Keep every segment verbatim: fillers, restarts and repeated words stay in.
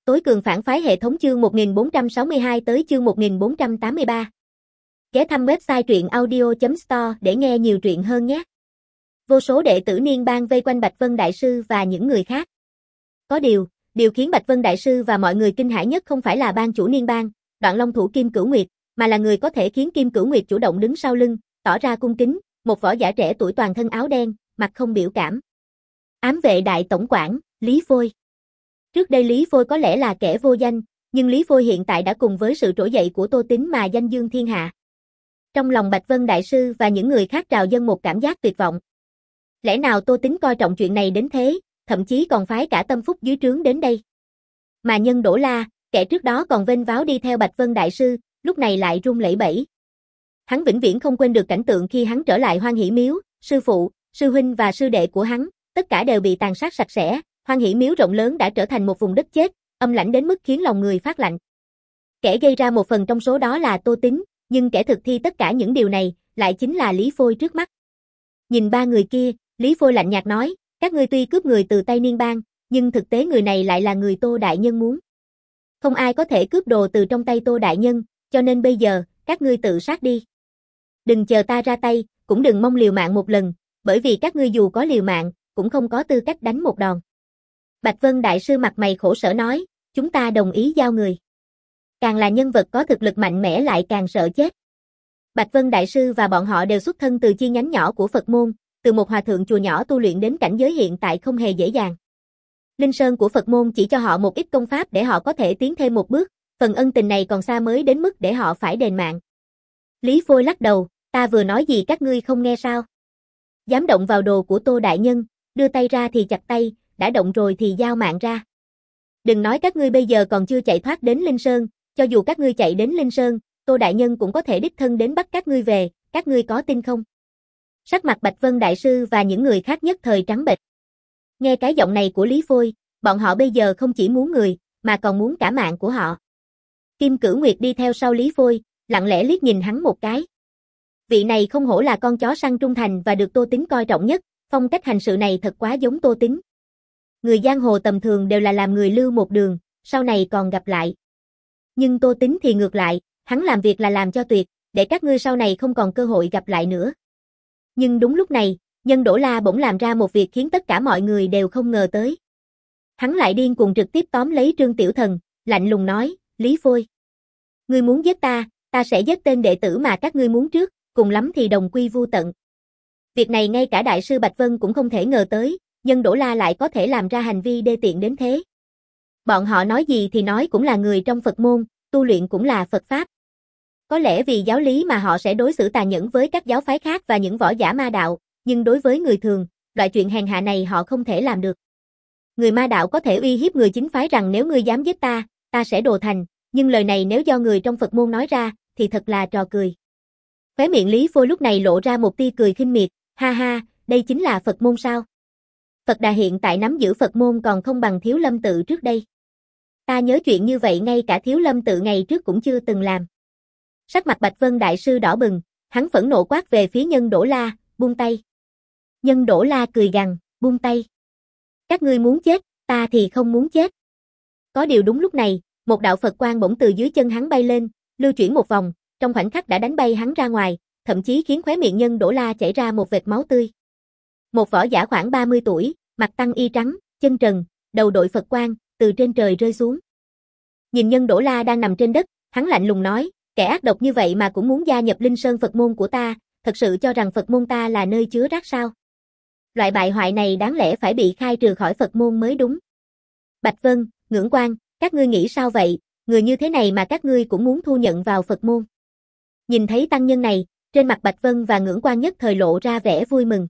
Tối cường phản phái hệ thống chương một nghìn bốn trăm sáu mươi hai tới chương một nghìn bốn trăm tám mươi ba. Ghé thăm website truyện audio chấm store để nghe nhiều truyện hơn nhé. Vô số đệ tử Niên Bang vây quanh Bạch Vân Đại Sư và những người khác. Có điều, điều khiến Bạch Vân Đại Sư và mọi người kinh hãi nhất không phải là ban chủ Niên Bang, Đoạn Long thủ Kim Cửu Nguyệt, mà là người có thể khiến Kim Cửu Nguyệt chủ động đứng sau lưng, tỏ ra cung kính, một võ giả trẻ tuổi toàn thân áo đen, mặt không biểu cảm. Ám vệ đại tổng quản, Lý Phôi. Trước đây Lý Phôi có lẽ là kẻ vô danh, nhưng Lý Phôi hiện tại đã cùng với sự trỗi dậy của Tô Tín mà danh dương thiên hạ. Trong lòng Bạch Vân Đại Sư và những người khác trào dâng một cảm giác tuyệt vọng. Lẽ nào Tô Tín coi trọng chuyện này đến thế, thậm chí còn phái cả tâm phúc dưới trướng đến đây. Mà Nhân Đỗ La, kẻ trước đó còn vênh váo đi theo Bạch Vân Đại Sư, lúc này lại run lẩy bẩy. Hắn vĩnh viễn không quên được cảnh tượng khi hắn trở lại Hoan Hỷ Miếu, sư phụ, sư huynh và sư đệ của hắn, tất cả đều bị tàn sát sạch sẽ. Hoan Hỷ Miếu rộng lớn đã trở thành một vùng đất chết, âm lãnh đến mức khiến lòng người phát lạnh. Kẻ gây ra một phần trong số đó là Tô Tín, nhưng kẻ thực thi tất cả những điều này lại chính là Lý Phôi trước mắt. Nhìn ba người kia, Lý Phôi lạnh nhạt nói, các ngươi tuy cướp người từ tay Niên Bang, nhưng thực tế người này lại là người Tô Đại Nhân muốn. Không ai có thể cướp đồ từ trong tay Tô Đại Nhân, cho nên bây giờ, các ngươi tự sát đi. Đừng chờ ta ra tay, cũng đừng mong liều mạng một lần, bởi vì các ngươi dù có liều mạng, cũng không có tư cách đánh một đòn. Bạch Vân Đại Sư mặt mày khổ sở nói, chúng ta đồng ý giao người. Càng là nhân vật có thực lực mạnh mẽ lại càng sợ chết. Bạch Vân Đại Sư và bọn họ đều xuất thân từ chi nhánh nhỏ của Phật môn, từ một hòa thượng chùa nhỏ tu luyện đến cảnh giới hiện tại không hề dễ dàng. Linh Sơn của Phật môn chỉ cho họ một ít công pháp để họ có thể tiến thêm một bước, phần ân tình này còn xa mới đến mức để họ phải đền mạng. Lý Phôi lắc đầu, ta vừa nói gì các ngươi không nghe sao? Dám động vào đồ của Tô Đại Nhân, đưa tay ra thì chặt tay, đã động rồi thì giao mạng ra. Đừng nói các ngươi bây giờ còn chưa chạy thoát đến Linh Sơn, cho dù các ngươi chạy đến Linh Sơn, Tô Đại Nhân cũng có thể đích thân đến bắt các ngươi về, các ngươi có tin không? Sắc mặt Bạch Vân Đại Sư và những người khác nhất thời trắng bệch. Nghe cái giọng này của Lý Phôi, bọn họ bây giờ không chỉ muốn người, mà còn muốn cả mạng của họ. Kim Cửu Nguyệt đi theo sau Lý Phôi, lặng lẽ liếc nhìn hắn một cái. Vị này không hổ là con chó săn trung thành và được Tô Tín coi trọng nhất, phong cách hành sự này thật quá giống Tô Tín. Người giang hồ tầm thường đều là làm người lưu một đường, sau này còn gặp lại. Nhưng Tô Tín thì ngược lại, hắn làm việc là làm cho tuyệt, để các ngươi sau này không còn cơ hội gặp lại nữa. Nhưng đúng lúc này, Nhân Đỗ La bỗng làm ra một việc khiến tất cả mọi người đều không ngờ tới. Hắn lại điên cuồng trực tiếp tóm lấy Trương Tiểu Thần, lạnh lùng nói, Lý Phôi. Ngươi muốn giết ta, ta sẽ giết tên đệ tử mà các ngươi muốn trước, cùng lắm thì đồng quy vu tận. Việc này ngay cả Đại sư Bạch Vân cũng không thể ngờ tới, Nhân Đỗ La lại có thể làm ra hành vi đê tiện đến thế. Bọn họ nói gì thì nói cũng là người trong Phật môn, tu luyện cũng là Phật Pháp. Có lẽ vì giáo lý mà họ sẽ đối xử tàn nhẫn với các giáo phái khác và những võ giả ma đạo, nhưng đối với người thường, loại chuyện hèn hạ này họ không thể làm được. Người ma đạo có thể uy hiếp người chính phái rằng nếu ngươi dám giết ta, ta sẽ đồ thành, nhưng lời này nếu do người trong Phật môn nói ra, thì thật là trò cười. Khóe miệng Lý Phôi lúc này lộ ra một tia cười khinh miệt, ha ha, đây chính là Phật môn sao? Phật Đà hiện tại nắm giữ Phật môn còn không bằng Thiếu Lâm Tự trước đây. Ta nhớ chuyện như vậy ngay cả Thiếu Lâm Tự ngày trước cũng chưa từng làm. Sắc mặt Bạch Vân Đại Sư đỏ bừng, hắn phẫn nộ quát về phía Nhân Đỗ La, buông tay. Nhân Đỗ La cười gằn, buông tay. Các ngươi muốn chết, ta thì không muốn chết. Có điều đúng lúc này, một đạo Phật quang bỗng từ dưới chân hắn bay lên, lưu chuyển một vòng, trong khoảnh khắc đã đánh bay hắn ra ngoài, thậm chí khiến khóe miệng Nhân Đỗ La chảy ra một vệt máu tươi. Một võ giả khoảng ba mươi tuổi, mặt tăng y trắng, chân trần, đầu đội Phật quang, từ trên trời rơi xuống. Nhìn Nhân Đỗ La đang nằm trên đất, hắn lạnh lùng nói, kẻ ác độc như vậy mà cũng muốn gia nhập Linh Sơn Phật môn của ta, thật sự cho rằng Phật môn ta là nơi chứa rác sao? Loại bại hoại này đáng lẽ phải bị khai trừ khỏi Phật môn mới đúng. Bạch Vân, Ngưỡng Quan, các ngươi nghĩ sao vậy, người như thế này mà các ngươi cũng muốn thu nhận vào Phật môn. Nhìn thấy tăng nhân này, trên mặt Bạch Vân và Ngưỡng Quan nhất thời lộ ra vẻ vui mừng.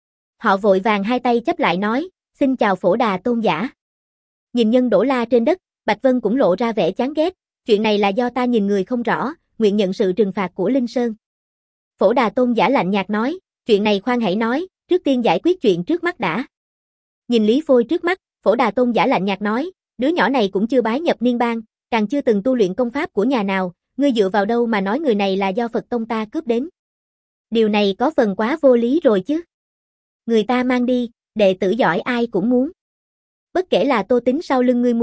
Họ vội vàng hai tay chấp lại nói, xin chào Phổ Đà Tôn giả. Nhìn Nhân Đỗ La trên đất, Bạch Vân cũng lộ ra vẻ chán ghét, chuyện này là do ta nhìn người không rõ, nguyện nhận sự trừng phạt của Linh Sơn. Phổ Đà Tôn giả lạnh nhạt nói, chuyện này khoan hãy nói, trước tiên giải quyết chuyện trước mắt đã. Nhìn Lý Phôi trước mắt, Phổ Đà Tôn giả lạnh nhạt nói, đứa nhỏ này cũng chưa bái nhập Niên Bang, càng chưa từng tu luyện công pháp của nhà nào, ngươi dựa vào đâu mà nói người này là do Phật tông ta cướp đến. Điều này có phần quá vô lý rồi chứ. Người ta mang đi, đệ tử giỏi ai cũng muốn. Bất kể là Tô Tín sau lưng ngươi muốn,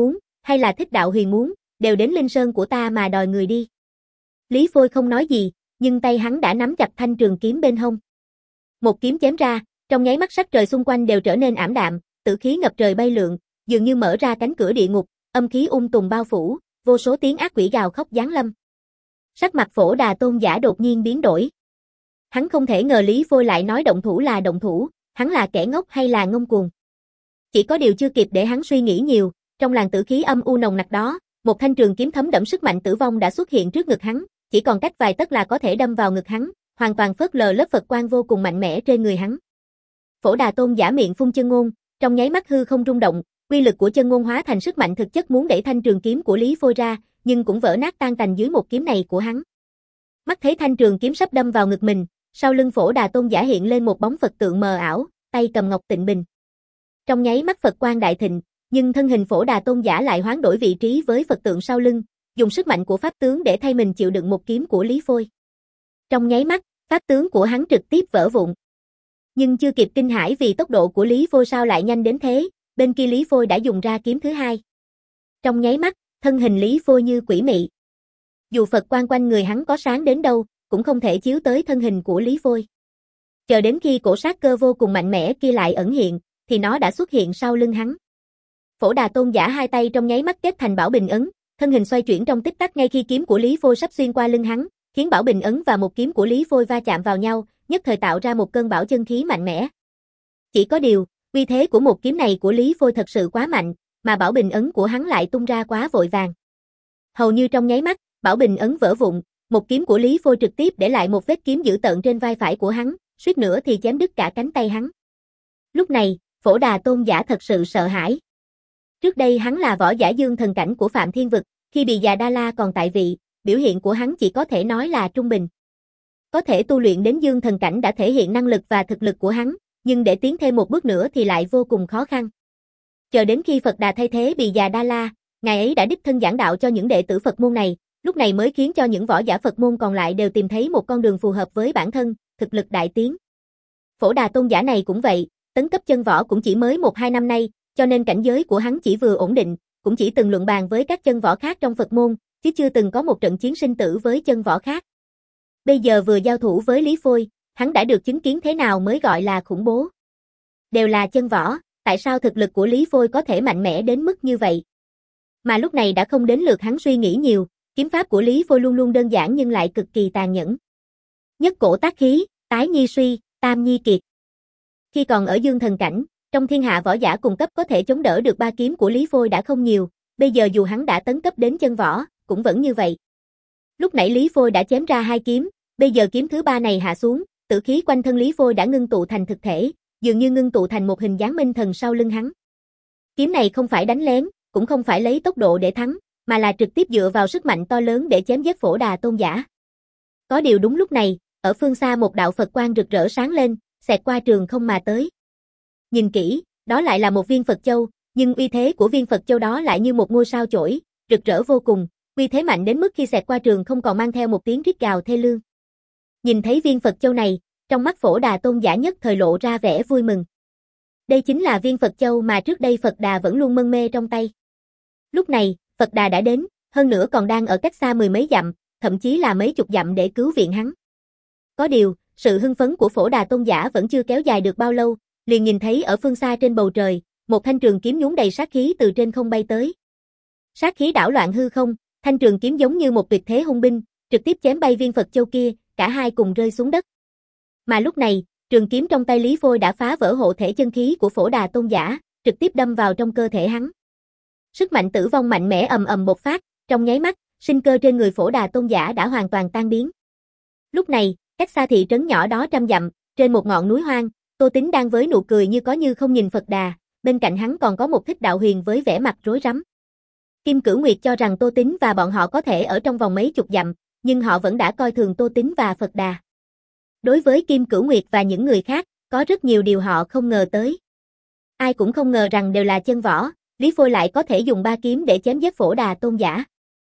hay là thích đạo huyền muốn, đều đến Linh Sơn của ta mà đòi người đi. Lý Phôi không nói gì, nhưng tay hắn đã nắm chặt thanh trường kiếm bên hông. Một kiếm chém ra, trong nháy mắt sắc trời xung quanh đều trở nên ảm đạm, tử khí ngập trời bay lượn, dường như mở ra cánh cửa địa ngục, âm khí ung tùm bao phủ, vô số tiếng ác quỷ gào khóc giáng lâm. Sắc mặt Phổ Đà Tôn giả đột nhiên biến đổi. Hắn không thể ngờ Lý Phôi lại nói động thủ là động thủ, hắn là kẻ ngốc hay là ngông cuồng. Chỉ có điều chưa kịp để hắn suy nghĩ nhiều, trong làn tử khí âm u nồng nặc đó, một thanh trường kiếm thấm đẫm sức mạnh tử vong đã xuất hiện trước ngực hắn, chỉ còn cách vài tấc là có thể đâm vào ngực hắn, hoàn toàn phớt lờ lớp Phật quang vô cùng mạnh mẽ trên người hắn. Phổ Đà Tôn giả miệng phun chân ngôn, trong nháy mắt hư không rung động, uy lực của chân ngôn hóa thành sức mạnh thực chất muốn đẩy thanh trường kiếm của Lý Phôi ra, nhưng cũng vỡ nát tan tành dưới một kiếm này của hắn. Mắt thấy thanh trường kiếm sắp đâm vào ngực mình, sau lưng Phổ Đà Tôn giả hiện lên một bóng Phật tượng mờ ảo, tay cầm ngọc tịnh bình. Trong nháy mắt Phật quang đại thịnh, nhưng thân hình Phổ Đà Tôn giả lại hoán đổi vị trí với Phật tượng sau lưng, dùng sức mạnh của pháp tướng để thay mình chịu đựng một kiếm của Lý Phôi. Trong nháy mắt, pháp tướng của hắn trực tiếp vỡ vụn. Nhưng chưa kịp kinh hãi vì tốc độ của Lý Phôi sao lại nhanh đến thế, bên kia Lý Phôi đã dùng ra kiếm thứ hai. Trong nháy mắt, thân hình Lý Phôi như quỷ mị. Dù Phật quang quanh người hắn có sáng đến đâu, cũng không thể chiếu tới thân hình của Lý Phôi. Chờ đến khi cổ sát cơ vô cùng mạnh mẽ kia lại ẩn hiện, thì nó đã xuất hiện sau lưng hắn. Phổ Đà Tôn giả hai tay trong nháy mắt kết thành bảo bình ấn, thân hình xoay chuyển trong tích tắc ngay khi kiếm của Lý Phôi sắp xuyên qua lưng hắn, khiến bảo bình ấn và một kiếm của Lý Phôi va chạm vào nhau, nhất thời tạo ra một cơn bão chân khí mạnh mẽ. Chỉ có điều, uy thế của một kiếm này của Lý Phôi thật sự quá mạnh, mà bảo bình ấn của hắn lại tung ra quá vội vàng. Hầu như trong nháy mắt, bảo bình ấn vỡ vụn, một kiếm của Lý Phôi trực tiếp để lại một vết kiếm dữ tợn trên vai phải của hắn, suýt nữa thì chém đứt cả cánh tay hắn. Lúc này, Phổ Đà Tôn giả thật sự sợ hãi. Trước đây hắn là võ giả dương thần cảnh của Phạm Thiên Vực, khi Bì Già Đa La còn tại vị, biểu hiện của hắn chỉ có thể nói là trung bình. Có thể tu luyện đến dương thần cảnh đã thể hiện năng lực và thực lực của hắn, nhưng để tiến thêm một bước nữa thì lại vô cùng khó khăn. Chờ đến khi Phật Đà thay thế Bì Già Đa La, ngài ấy đã đích thân giảng đạo cho những đệ tử Phật môn này, lúc này mới khiến cho những võ giả Phật môn còn lại đều tìm thấy một con đường phù hợp với bản thân, thực lực đại tiến. Phổ Đà Tôn giả này cũng vậy, tấn cấp chân võ cũng chỉ mới một hai năm nay, cho nên cảnh giới của hắn chỉ vừa ổn định, cũng chỉ từng luận bàn với các chân võ khác trong Phật môn, chứ chưa từng có một trận chiến sinh tử với chân võ khác. Bây giờ vừa giao thủ với Lý Phôi, hắn đã được chứng kiến thế nào mới gọi là khủng bố. Đều là chân võ, tại sao thực lực của Lý Phôi có thể mạnh mẽ đến mức như vậy? Mà lúc này đã không đến lượt hắn suy nghĩ nhiều, kiếm pháp của Lý Phôi luôn luôn đơn giản nhưng lại cực kỳ tàn nhẫn. Nhất cổ tác khí, tái nhi suy, tam nhi kiệt. Khi còn ở dương thần cảnh, trong thiên hạ võ giả cùng cấp có thể chống đỡ được ba kiếm của Lý Phôi đã không nhiều, bây giờ dù hắn đã tấn cấp đến chân võ, cũng vẫn như vậy. Lúc nãy Lý Phôi đã chém ra hai kiếm, bây giờ kiếm thứ ba này hạ xuống, tử khí quanh thân Lý Phôi đã ngưng tụ thành thực thể, dường như ngưng tụ thành một hình dáng minh thần sau lưng hắn. Kiếm này không phải đánh lén, cũng không phải lấy tốc độ để thắng, mà là trực tiếp dựa vào sức mạnh to lớn để chém giết Phổ Đà Tôn giả. Có điều đúng lúc này, ở phương xa một đạo Phật quang rực rỡ sáng lên, xẹt qua trường không mà tới. Nhìn kỹ, đó lại là một viên Phật châu, nhưng uy thế của viên Phật châu đó lại như một ngôi sao chổi, rực rỡ vô cùng, uy thế mạnh đến mức khi xẹt qua trường không còn mang theo một tiếng rít gào thê lương. Nhìn thấy viên Phật châu này, trong mắt Phổ Đà Tôn giả nhất thời lộ ra vẻ vui mừng. Đây chính là viên Phật châu mà trước đây Phật Đà vẫn luôn mân mê trong tay. Lúc này, Phật Đà đã đến, hơn nữa còn đang ở cách xa mười mấy dặm, thậm chí là mấy chục dặm để cứu viện hắn. Có điều, sự hưng phấn của Phổ Đà Tôn giả vẫn chưa kéo dài được bao lâu, liền nhìn thấy ở phương xa trên bầu trời, một thanh trường kiếm nhúng đầy sát khí từ trên không bay tới. Sát khí đảo loạn hư không, thanh trường kiếm giống như một tuyệt thế hung binh, trực tiếp chém bay viên Phật châu kia, cả hai cùng rơi xuống đất. Mà lúc này, trường kiếm trong tay Lý Phôi đã phá vỡ hộ thể chân khí của Phổ Đà Tôn giả, trực tiếp đâm vào trong cơ thể hắn. Sức mạnh tử vong mạnh mẽ ầm ầm bộc phát, trong nháy mắt, sinh cơ trên người Phổ Đà Tôn giả đã hoàn toàn tan biến. Lúc này, cách xa thị trấn nhỏ đó trăm dặm, trên một ngọn núi hoang, Tô Tín đang với nụ cười như có như không nhìn Phật Đà, bên cạnh hắn còn có một Thích Đạo Huyền với vẻ mặt rối rắm. Kim Cửu Nguyệt cho rằng Tô Tín và bọn họ có thể ở trong vòng mấy chục dặm, nhưng họ vẫn đã coi thường Tô Tín và Phật Đà. Đối với Kim Cửu Nguyệt và những người khác, có rất nhiều điều họ không ngờ tới. Ai cũng không ngờ rằng đều là chân võ, Lý Phôi lại có thể dùng ba kiếm để chém giết Phổ Đà Tôn giả.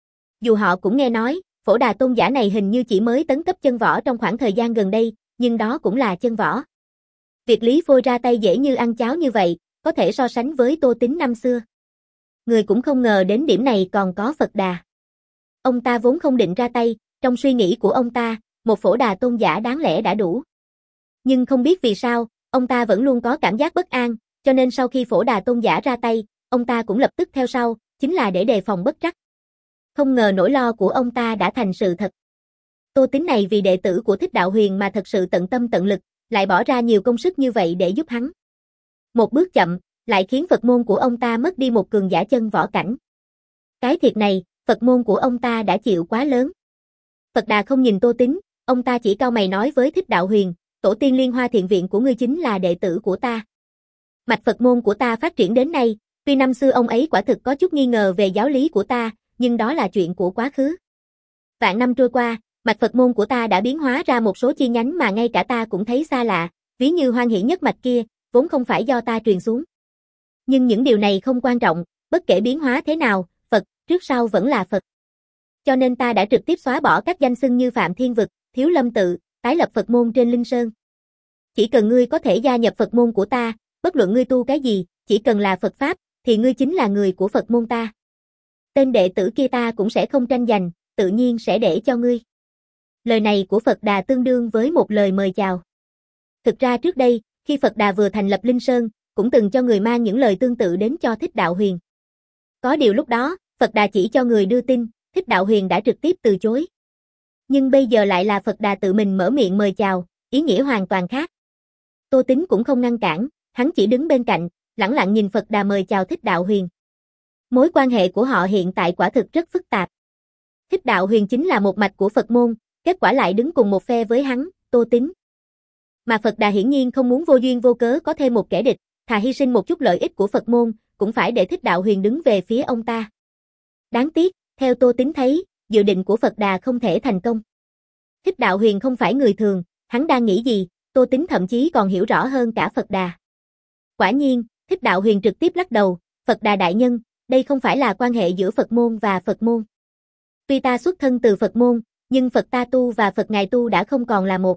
Dù họ cũng nghe nói, Phổ Đà Tôn giả này hình như chỉ mới tấn cấp chân võ trong khoảng thời gian gần đây, nhưng đó cũng là chân võ. Việc Lý Phôi ra tay dễ như ăn cháo như vậy, có thể so sánh với Tô Tín năm xưa. Người cũng không ngờ đến điểm này còn có Phật Đà. Ông ta vốn không định ra tay, trong suy nghĩ của ông ta, một Phổ Đà tôn giả đáng lẽ đã đủ. Nhưng không biết vì sao, ông ta vẫn luôn có cảm giác bất an, cho nên sau khi Phổ Đà tôn giả ra tay, ông ta cũng lập tức theo sau, chính là để đề phòng bất trắc. Không ngờ nỗi lo của ông ta đã thành sự thật. Tô Tín này vì đệ tử của Thích Đạo Huyền mà thật sự tận tâm tận lực, lại bỏ ra nhiều công sức như vậy để giúp hắn. Một bước chậm, lại khiến Phật môn của ông ta mất đi một cường giả chân võ cảnh. Cái thiệt này, Phật môn của ông ta đã chịu quá lớn. Phật Đà không nhìn Tô Tín, ông ta chỉ cau mày nói với Thích Đạo Huyền, tổ tiên Liên Hoa Thiện Viện của ngươi chính là đệ tử của ta. Mạch Phật môn của ta phát triển đến nay, tuy năm xưa ông ấy quả thực có chút nghi ngờ về giáo lý của ta, nhưng đó là chuyện của quá khứ. Vạn năm trôi qua, mạch Phật môn của ta đã biến hóa ra một số chi nhánh mà ngay cả ta cũng thấy xa lạ, ví như Hoan Hỷ nhất mạch kia, vốn không phải do ta truyền xuống. Nhưng những điều này không quan trọng, bất kể biến hóa thế nào, Phật, trước sau vẫn là Phật. Cho nên ta đã trực tiếp xóa bỏ các danh xưng như Phạm Thiên Vực, Thiếu Lâm Tự, tái lập Phật môn trên Linh Sơn. Chỉ cần ngươi có thể gia nhập Phật môn của ta, bất luận ngươi tu cái gì, chỉ cần là Phật Pháp, thì ngươi chính là người của Phật môn ta. Tên đệ tử kia ta cũng sẽ không tranh giành, tự nhiên sẽ để cho ngươi. Lời này của Phật Đà tương đương với một lời mời chào. Thực ra trước đây, khi Phật Đà vừa thành lập Linh Sơn, cũng từng cho người mang những lời tương tự đến cho Thích Đạo Huyền. Có điều lúc đó, Phật Đà chỉ cho người đưa tin, Thích Đạo Huyền đã trực tiếp từ chối. Nhưng bây giờ lại là Phật Đà tự mình mở miệng mời chào, ý nghĩa hoàn toàn khác. Tô Tín cũng không ngăn cản, hắn chỉ đứng bên cạnh, lẳng lặng nhìn Phật Đà mời chào Thích Đạo Huyền. Mối quan hệ của họ hiện tại quả thực rất phức tạp. Thích Đạo Huyền chính là một mạch của Phật môn, kết quả lại đứng cùng một phe với hắn, Tô Tín. Mà Phật Đà hiển nhiên không muốn vô duyên vô cớ có thêm một kẻ địch, thà hy sinh một chút lợi ích của Phật môn, cũng phải để Thích Đạo Huyền đứng về phía ông ta. Đáng tiếc, theo Tô Tín thấy, dự định của Phật Đà không thể thành công. Thích Đạo Huyền không phải người thường, hắn đang nghĩ gì, Tô Tín thậm chí còn hiểu rõ hơn cả Phật Đà. Quả nhiên, Thích Đạo Huyền trực tiếp lắc đầu, Phật Đà đại nhân, đây không phải là quan hệ giữa Phật môn và Phật môn. Tuy ta xuất thân từ Phật môn, nhưng Phật ta tu và Phật ngài tu đã không còn là một.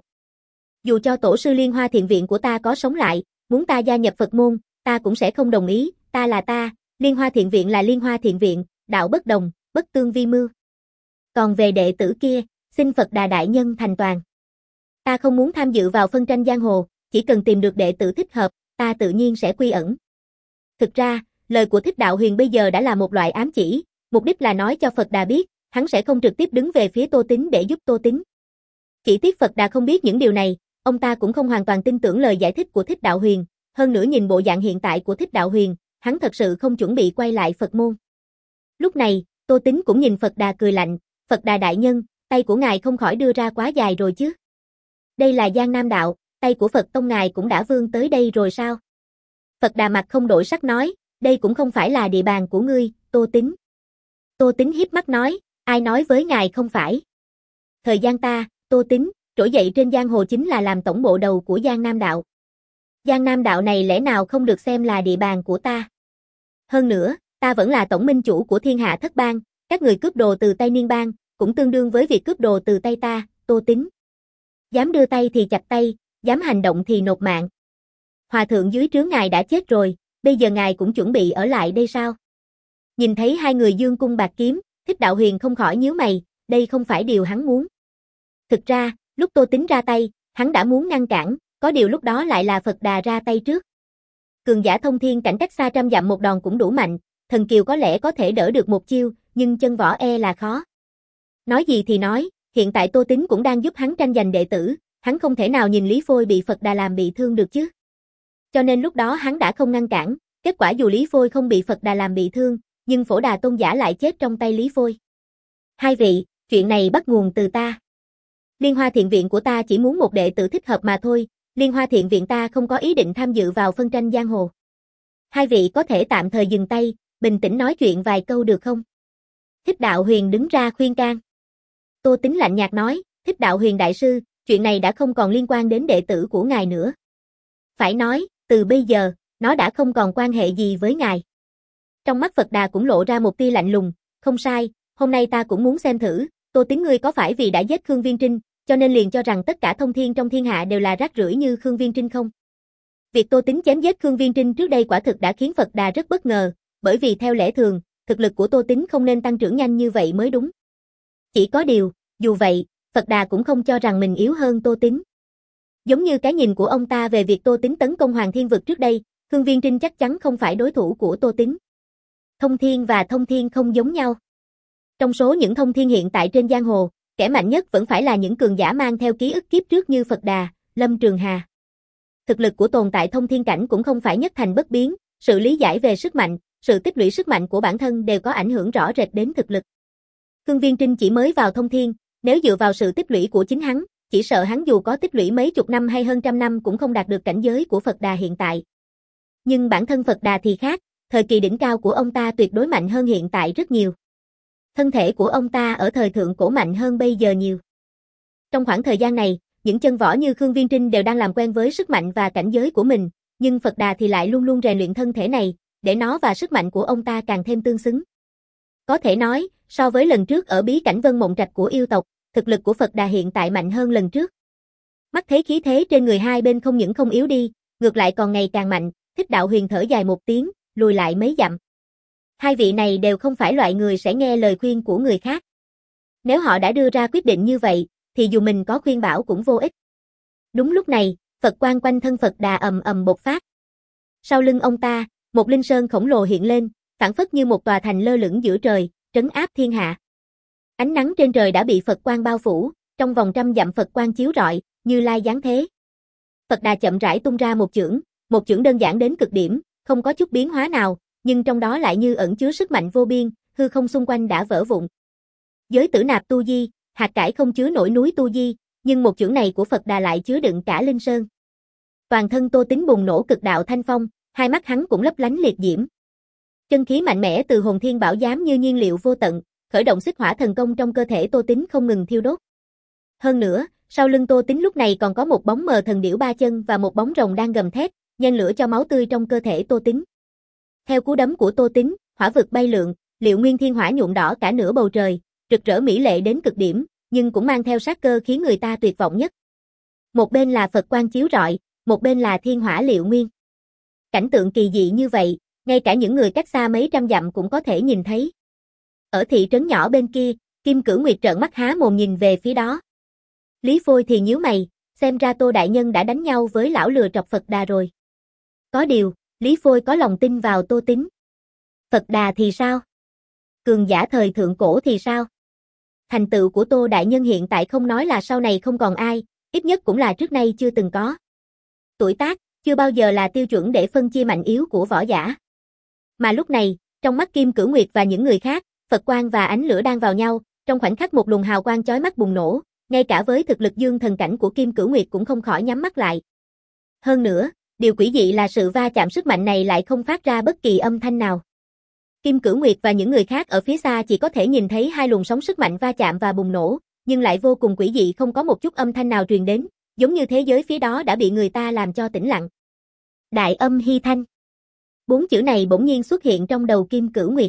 Dù cho tổ sư Liên Hoa Thiện Viện của ta có sống lại, muốn ta gia nhập Phật môn, ta cũng sẽ không đồng ý, ta là ta, Liên Hoa Thiện Viện là Liên Hoa Thiện Viện, đạo bất đồng, bất tương vi mưu. Còn về đệ tử kia, xin Phật Đà đại nhân thành toàn. Ta không muốn tham dự vào phân tranh giang hồ, chỉ cần tìm được đệ tử thích hợp, ta tự nhiên sẽ quy ẩn. Thực ra, lời của Thích Đạo Huyền bây giờ đã là một loại ám chỉ, mục đích là nói cho Phật Đà biết, hắn sẽ không trực tiếp đứng về phía Tô Tín để giúp Tô Tín. Chỉ tiếc Phật Đà không biết những điều này, ông ta cũng không hoàn toàn tin tưởng lời giải thích của Thích Đạo Huyền, hơn nữa nhìn bộ dạng hiện tại của Thích Đạo Huyền, hắn thật sự không chuẩn bị quay lại Phật môn. Lúc này, Tô Tín cũng nhìn Phật Đà cười lạnh, Phật Đà đại nhân, tay của ngài không khỏi đưa ra quá dài rồi chứ. Đây là Giang Nam đạo, tay của Phật tông ngài cũng đã vươn tới đây rồi sao? Phật Đà mặt không đổi sắc nói, đây cũng không phải là địa bàn của ngươi, Tô Tín. Tô Tín hiếp mắt nói, ai nói với ngài không phải? Thời gian ta, Tô Tín, trỗi dậy trên giang hồ chính là làm tổng bộ đầu của Giang Nam đạo. Giang Nam đạo này lẽ nào không được xem là địa bàn của ta? Hơn nữa, ta vẫn là tổng minh chủ của thiên hạ thất bang, các người cướp đồ từ tay Niên bang, cũng tương đương với việc cướp đồ từ tay ta, Tô Tín. Dám đưa tay thì chặt tay, dám hành động thì nộp mạng. Hòa thượng dưới trướng ngài đã chết rồi, bây giờ ngài cũng chuẩn bị ở lại đây sao? Nhìn thấy hai người dương cung bạc kiếm, Thích Đạo Huyền không khỏi nhíu mày, đây không phải điều hắn muốn. Thực ra, lúc Tô Tín ra tay, hắn đã muốn ngăn cản, có điều lúc đó lại là Phật Đà ra tay trước. Cường giả thông thiên cảnh cách xa trăm dặm một đòn cũng đủ mạnh, thần kiều có lẽ có thể đỡ được một chiêu, nhưng chân võ e là khó. Nói gì thì nói, hiện tại Tô Tín cũng đang giúp hắn tranh giành đệ tử, hắn không thể nào nhìn Lý Phôi bị Phật Đà làm bị thương được chứ. Cho nên lúc đó hắn đã không ngăn cản, kết quả dù Lý Phôi không bị Phật Đà làm bị thương, nhưng Phổ Đà tôn giả lại chết trong tay Lý Phôi. Hai vị, chuyện này bắt nguồn từ ta. Liên Hoa Thiện Viện của ta chỉ muốn một đệ tử thích hợp mà thôi, Liên Hoa Thiện Viện ta không có ý định tham dự vào phân tranh giang hồ. Hai vị có thể tạm thời dừng tay, bình tĩnh nói chuyện vài câu được không? Thích Đạo Huyền đứng ra khuyên can. Tô Tín lạnh nhạt nói, Thích Đạo Huyền đại sư, chuyện này đã không còn liên quan đến đệ tử của ngài nữa. Phải nói, từ bây giờ, nó đã không còn quan hệ gì với ngài. Trong mắt Phật Đà cũng lộ ra một tia lạnh lùng, không sai, hôm nay ta cũng muốn xem thử, Tô Tín ngươi có phải vì đã giết Khương Viên Trinh, cho nên liền cho rằng tất cả thông thiên trong thiên hạ đều là rác rưởi như Khương Viên Trinh không? Việc Tô Tín chém giết Khương Viên Trinh trước đây quả thực đã khiến Phật Đà rất bất ngờ, bởi vì theo lẽ thường, thực lực của Tô Tín không nên tăng trưởng nhanh như vậy mới đúng. Chỉ có điều, dù vậy, Phật Đà cũng không cho rằng mình yếu hơn Tô Tín. Giống như cái nhìn của ông ta về việc Tô Tín tấn công Hoàng Thiên Vực trước đây, Khương Viên Trinh chắc chắn không phải đối thủ của Tô Tín. Thông thiên và thông thiên không giống nhau. Trong số những thông thiên hiện tại trên giang hồ, kẻ mạnh nhất vẫn phải là những cường giả mang theo ký ức kiếp trước như Phật Đà, Lâm Trường Hà. Thực lực của tồn tại thông thiên cảnh cũng không phải nhất thành bất biến, sự lý giải về sức mạnh, sự tích lũy sức mạnh của bản thân đều có ảnh hưởng rõ rệt đến thực lực. Khương Viên Trinh chỉ mới vào thông thiên, nếu dựa vào sự tích lũy của chính hắn, chỉ sợ hắn dù có tích lũy mấy chục năm hay hơn trăm năm cũng không đạt được cảnh giới của Phật Đà hiện tại. Nhưng bản thân Phật Đà thì khác, thời kỳ đỉnh cao của ông ta tuyệt đối mạnh hơn hiện tại rất nhiều. Thân thể của ông ta ở thời thượng cổ mạnh hơn bây giờ nhiều. Trong khoảng thời gian này, những chân võ như Khương Viên Trinh đều đang làm quen với sức mạnh và cảnh giới của mình, nhưng Phật Đà thì lại luôn luôn rèn luyện thân thể này, để nó và sức mạnh của ông ta càng thêm tương xứng. Có thể nói, so với lần trước ở bí cảnh Vân Mộng Trạch của yêu tộc, thực lực của Phật Đà hiện tại mạnh hơn lần trước. Mắt thấy khí thế trên người hai bên không những không yếu đi, ngược lại còn ngày càng mạnh, Thích Đạo Huyền thở dài một tiếng, lùi lại mấy dặm. Hai vị này đều không phải loại người sẽ nghe lời khuyên của người khác. Nếu họ đã đưa ra quyết định như vậy, thì dù mình có khuyên bảo cũng vô ích. Đúng lúc này, Phật quang quanh thân Phật Đà ầm ầm bộc phát. Sau lưng ông ta, một linh sơn khổng lồ hiện lên, phảng phất như một tòa thành lơ lửng giữa trời, trấn áp thiên hạ. Ánh nắng trên trời đã bị Phật quang bao phủ, trong vòng trăm dặm Phật quang chiếu rọi, Như Lai giáng thế. Phật Đà chậm rãi tung ra một chưởng, một chưởng đơn giản đến cực điểm, không có chút biến hóa nào, nhưng trong đó lại như ẩn chứa sức mạnh vô biên, hư không xung quanh đã vỡ vụn. Giới tử nạp tu di, hạt cải không chứa nổi núi tu di, nhưng một chưởng này của Phật Đà lại chứa đựng cả linh sơn. Toàn thân Tô Tín bùng nổ cực đạo thanh phong, hai mắt hắn cũng lấp lánh liệt diễm. Chân khí mạnh mẽ từ hồn thiên bảo giám như nhiên liệu vô tận, khởi động xích hỏa thần công trong cơ thể Tô Tín không ngừng thiêu đốt. Hơn nữa, sau lưng Tô Tín lúc này còn có một bóng mờ thần điểu ba chân và một bóng rồng đang gầm thét, nhen lửa cho máu tươi trong cơ thể Tô Tín. Theo cú đấm của Tô Tín, hỏa vực bay lượn, Liệu Nguyên Thiên Hỏa nhuộm đỏ cả nửa bầu trời, rực rỡ mỹ lệ đến cực điểm, nhưng cũng mang theo sát cơ khiến người ta tuyệt vọng nhất. Một bên là Phật quang chiếu rọi, một bên là Thiên Hỏa Liệu Nguyên. Cảnh tượng kỳ dị như vậy, ngay cả những người cách xa mấy trăm dặm cũng có thể nhìn thấy. Ở thị trấn nhỏ bên kia, Kim Cửu Nguyệt trợn mắt há mồm nhìn về phía đó. Lý Phôi thì nhíu mày, xem ra Tô đại nhân đã đánh nhau với lão lừa trọc Phật Đà rồi. Có điều, Lý Phôi có lòng tin vào Tô Tín. Phật Đà thì sao? Cường giả thời thượng cổ thì sao? Thành tựu của Tô đại nhân hiện tại không nói là sau này không còn ai, ít nhất cũng là trước nay chưa từng có. Tuổi tác, chưa bao giờ là tiêu chuẩn để phân chia mạnh yếu của võ giả. Mà lúc này, trong mắt Kim Cửu Nguyệt và những người khác, Phật quang và ánh lửa đang vào nhau, trong khoảnh khắc một luồng hào quang chói mắt bùng nổ, ngay cả với thực lực dương thần cảnh của Kim Cửu Nguyệt cũng không khỏi nhắm mắt lại. Hơn nữa, điều quỷ dị là sự va chạm sức mạnh này lại không phát ra bất kỳ âm thanh nào. Kim Cửu Nguyệt và những người khác ở phía xa chỉ có thể nhìn thấy hai luồng sóng sức mạnh va chạm và bùng nổ, nhưng lại vô cùng quỷ dị không có một chút âm thanh nào truyền đến, giống như thế giới phía đó đã bị người ta làm cho tĩnh lặng. Đại âm hy thanh. Bốn chữ này bỗng nhiên xuất hiện trong đầu Kim Cửu Nguyệt.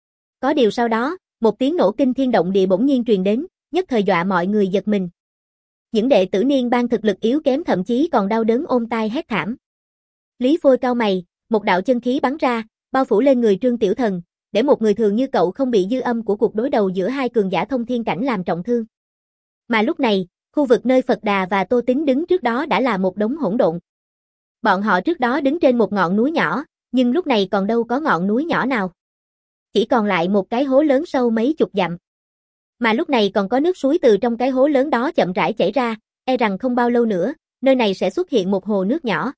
Có điều sau đó, một tiếng nổ kinh thiên động địa bỗng nhiên truyền đến, nhất thời dọa mọi người giật mình. Những đệ tử Niên Bang thực lực yếu kém thậm chí còn đau đớn ôm tai hét thảm. Lý Phôi cau mày, một đạo chân khí bắn ra, bao phủ lên người Trương Tiểu Thần, để một người thường như cậu không bị dư âm của cuộc đối đầu giữa hai cường giả thông thiên cảnh làm trọng thương. Mà lúc này, khu vực nơi Phật Đà và Tô Tín đứng trước đó đã là một đống hỗn độn. Bọn họ trước đó đứng trên một ngọn núi nhỏ, nhưng lúc này còn đâu có ngọn núi nhỏ nào. Chỉ còn lại một cái hố lớn sâu mấy chục dặm. Mà lúc này còn có nước suối từ trong cái hố lớn đó chậm rãi chảy ra, e rằng không bao lâu nữa, nơi này sẽ xuất hiện một hồ nước nhỏ.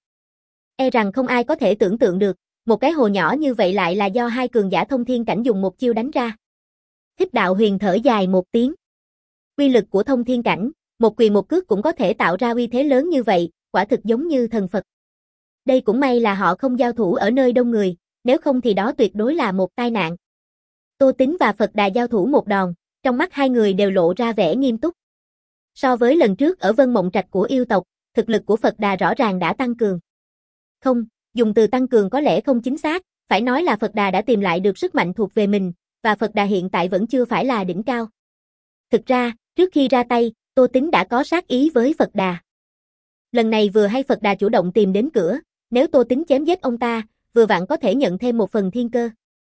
E rằng không ai có thể tưởng tượng được, một cái hồ nhỏ như vậy lại là do hai cường giả thông thiên cảnh dùng một chiêu đánh ra. Thích Đạo Huyền thở dài một tiếng. Uy lực của thông thiên cảnh, một quyền một cước cũng có thể tạo ra uy thế lớn như vậy, quả thực giống như thần Phật. Đây cũng may là họ không giao thủ ở nơi đông người, nếu không thì đó tuyệt đối là một tai nạn. Tô Tín và Phật Đà giao thủ một đòn, trong mắt hai người đều lộ ra vẻ nghiêm túc. So với lần trước ở Vân Mộng Trạch của yêu tộc, thực lực của Phật Đà rõ ràng đã tăng cường. Không, dùng từ tăng cường có lẽ không chính xác, phải nói là Phật Đà đã tìm lại được sức mạnh thuộc về mình, và Phật Đà hiện tại vẫn chưa phải là đỉnh cao. Thực ra, trước khi ra tay, Tô Tín đã có sát ý với Phật Đà. Lần này vừa hay Phật Đà chủ động tìm đến cửa, nếu Tô Tín chém giết ông ta, vừa vặn có thể nhận thêm một phần thiên cơ.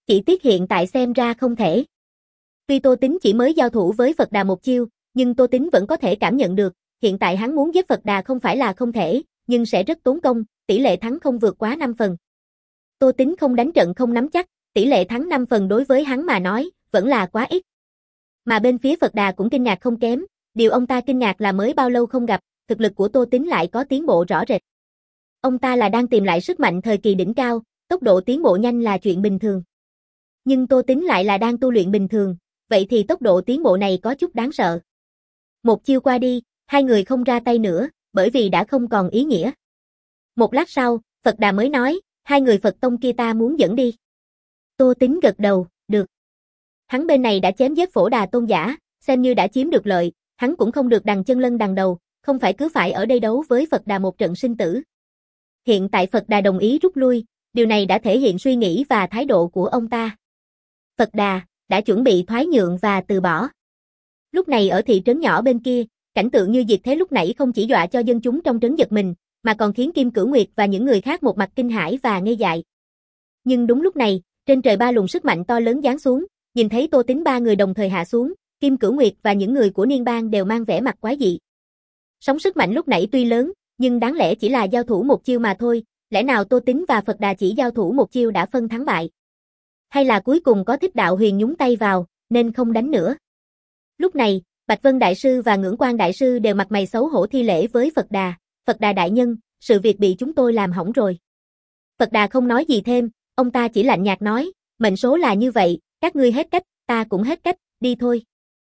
Chỉ tiếc hiện tại xem ra không thể. Tuy Tô Tính chỉ mới giao thủ với Phật Đà một chiêu, nhưng Tô Tính vẫn có thể cảm nhận được, hiện tại hắn muốn giết Phật Đà không phải là không thể, nhưng sẽ rất tốn công, tỷ lệ thắng không vượt quá năm phần. Tô Tính không đánh trận không nắm chắc, tỷ lệ thắng năm phần đối với hắn mà nói, vẫn là quá ít. Mà bên phía Phật Đà cũng kinh ngạc không kém, điều ông ta kinh ngạc là mới bao lâu không gặp, thực lực của Tô Tính lại có tiến bộ rõ rệt. Ông ta là đang tìm lại sức mạnh thời kỳ đỉnh cao, tốc độ tiến bộ nhanh là chuyện bình thường. Nhưng Tô Tính lại là đang tu luyện bình thường, vậy thì tốc độ tiến bộ này có chút đáng sợ. Một chiêu qua đi, hai người không ra tay nữa, bởi vì đã không còn ý nghĩa. Một lát sau, Phật Đà mới nói, hai người Phật tông kia ta muốn dẫn đi. Tô Tính gật đầu, được. Hắn bên này đã chém giết Phổ Đà tôn giả, xem như đã chiếm được lợi, hắn cũng không được đằng chân lân đằng đầu, không phải cứ phải ở đây đấu với Phật Đà một trận sinh tử. Hiện tại Phật Đà đồng ý rút lui, điều này đã thể hiện suy nghĩ và thái độ của ông ta. Phật Đà đã chuẩn bị thoái nhượng và từ bỏ. Lúc này ở thị trấn nhỏ bên kia, cảnh tượng như diệt thế lúc nãy không chỉ dọa cho dân chúng trong trấn giật mình, mà còn khiến Kim Cửu Nguyệt và những người khác một mặt kinh hãi và ngây dại. Nhưng đúng lúc này, trên trời ba luồng sức mạnh to lớn giáng xuống, nhìn thấy Tô Tính ba người đồng thời hạ xuống, Kim Cửu Nguyệt và những người của Niên Bang đều mang vẻ mặt quái dị. Sóng sức mạnh lúc nãy tuy lớn, nhưng đáng lẽ chỉ là giao thủ một chiêu mà thôi, lẽ nào Tô Tính và Phật Đà chỉ giao thủ một chiêu đã phân thắng bại? Hay là cuối cùng có Thích Đạo Huyền nhúng tay vào, nên không đánh nữa? Lúc này, Bạch Vân Đại Sư và Ngưỡng Quan Đại Sư đều mặt mày xấu hổ thi lễ với Phật Đà. Phật Đà đại nhân, sự việc bị chúng tôi làm hỏng rồi. Phật Đà không nói gì thêm, ông ta chỉ lạnh nhạt nói, mệnh số là như vậy, các ngươi hết cách, ta cũng hết cách, đi thôi.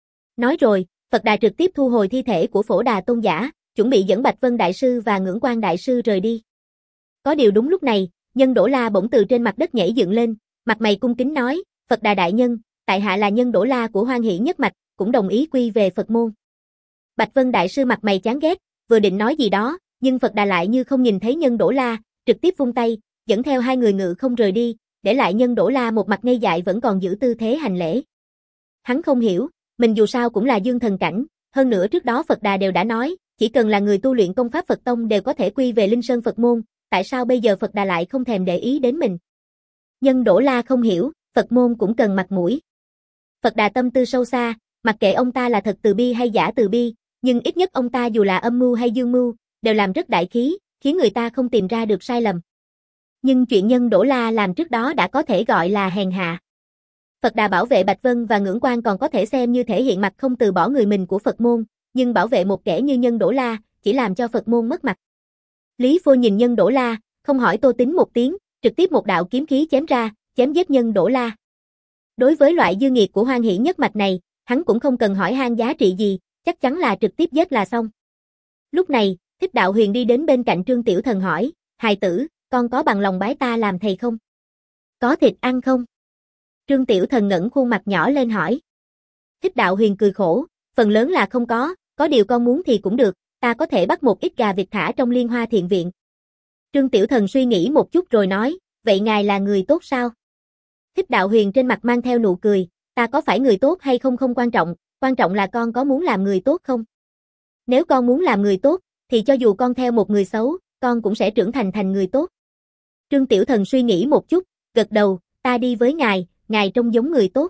Nói rồi, Phật Đà trực tiếp thu hồi thi thể của Phổ Đà tôn giả, chuẩn bị dẫn Bạch Vân Đại Sư và Ngưỡng Quan Đại Sư rời đi. Có điều đúng lúc này, Nhân Đỗ La bỗng từ trên mặt đất nhảy dựng lên, mặt mày cung kính nói, Phật Đà đại nhân, tại hạ là Nhân Đỗ La của Hoan Hỷ Nhất Mạch, cũng đồng ý quy về Phật môn. Bạch Vân Đại Sư mặt mày chán ghét, vừa định nói gì đó, nhưng Phật Đà lại như không nhìn thấy Nhân Đỗ La, trực tiếp vung tay, dẫn theo hai người ngự không rời đi, để lại Nhân Đỗ La một mặt ngây dại vẫn còn giữ tư thế hành lễ. Hắn không hiểu, mình dù sao cũng là dương thần cảnh, hơn nữa trước đó Phật Đà đều đã nói, chỉ cần là người tu luyện công pháp Phật tông đều có thể quy về Linh Sơn Phật môn, tại sao bây giờ Phật Đà lại không thèm để ý đến mình? Nhân Đỗ La không hiểu, Phật môn cũng cần mặt mũi. Phật Đà tâm tư sâu xa, mặc kệ ông ta là thật từ bi hay giả từ bi, nhưng ít nhất ông ta dù là âm mưu hay dương mưu, đều làm rất đại khí, khiến người ta không tìm ra được sai lầm. Nhưng chuyện Nhân Đỗ La làm trước đó đã có thể gọi là hèn hạ. Phật Đà bảo vệ Bạch Vân và Ngưỡng Quan còn có thể xem như thể hiện mặt không từ bỏ người mình của Phật môn, nhưng bảo vệ một kẻ như Nhân Đỗ La, chỉ làm cho Phật môn mất mặt. Lý Phô nhìn Nhân Đỗ La, không hỏi Tô Tính một tiếng, trực tiếp một đạo kiếm khí chém ra, chém giết Nhân Đỗ La. Đối với loại dư nghiệt của Hoan Hỷ Nhất Mạch này, hắn cũng không cần hỏi han giá trị gì, chắc chắn là trực tiếp giết là xong. Lúc này, Thích Đạo Huyền đi đến bên cạnh Trương Tiểu Thần hỏi, hài tử, con có bằng lòng bái ta làm thầy không? Có thịt ăn không? Trương Tiểu Thần ngẩng khuôn mặt nhỏ lên hỏi. Thích Đạo Huyền cười khổ, phần lớn là không có, có điều con muốn thì cũng được, ta có thể bắt một ít gà vịt thả trong Liên Hoa Thiện Viện. Trương Tiểu Thần suy nghĩ một chút rồi nói, vậy ngài là người tốt sao? Thích Đạo Huyền trên mặt mang theo nụ cười, ta có phải người tốt hay không không quan trọng, quan trọng là con có muốn làm người tốt không? Nếu con muốn làm người tốt, thì cho dù con theo một người xấu, con cũng sẽ trưởng thành thành người tốt. Trương Tiểu Thần suy nghĩ một chút, gật đầu, ta đi với ngài, ngài trông giống người tốt.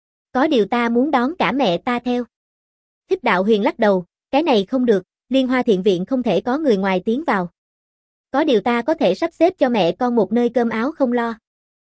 Có điều ta muốn đón cả mẹ ta theo. Thích Đạo Huyền lắc đầu, cái này không được, Liên Hoa Thiện Viện không thể có người ngoài tiến vào. Có điều ta có thể sắp xếp cho mẹ con một nơi cơm áo không lo.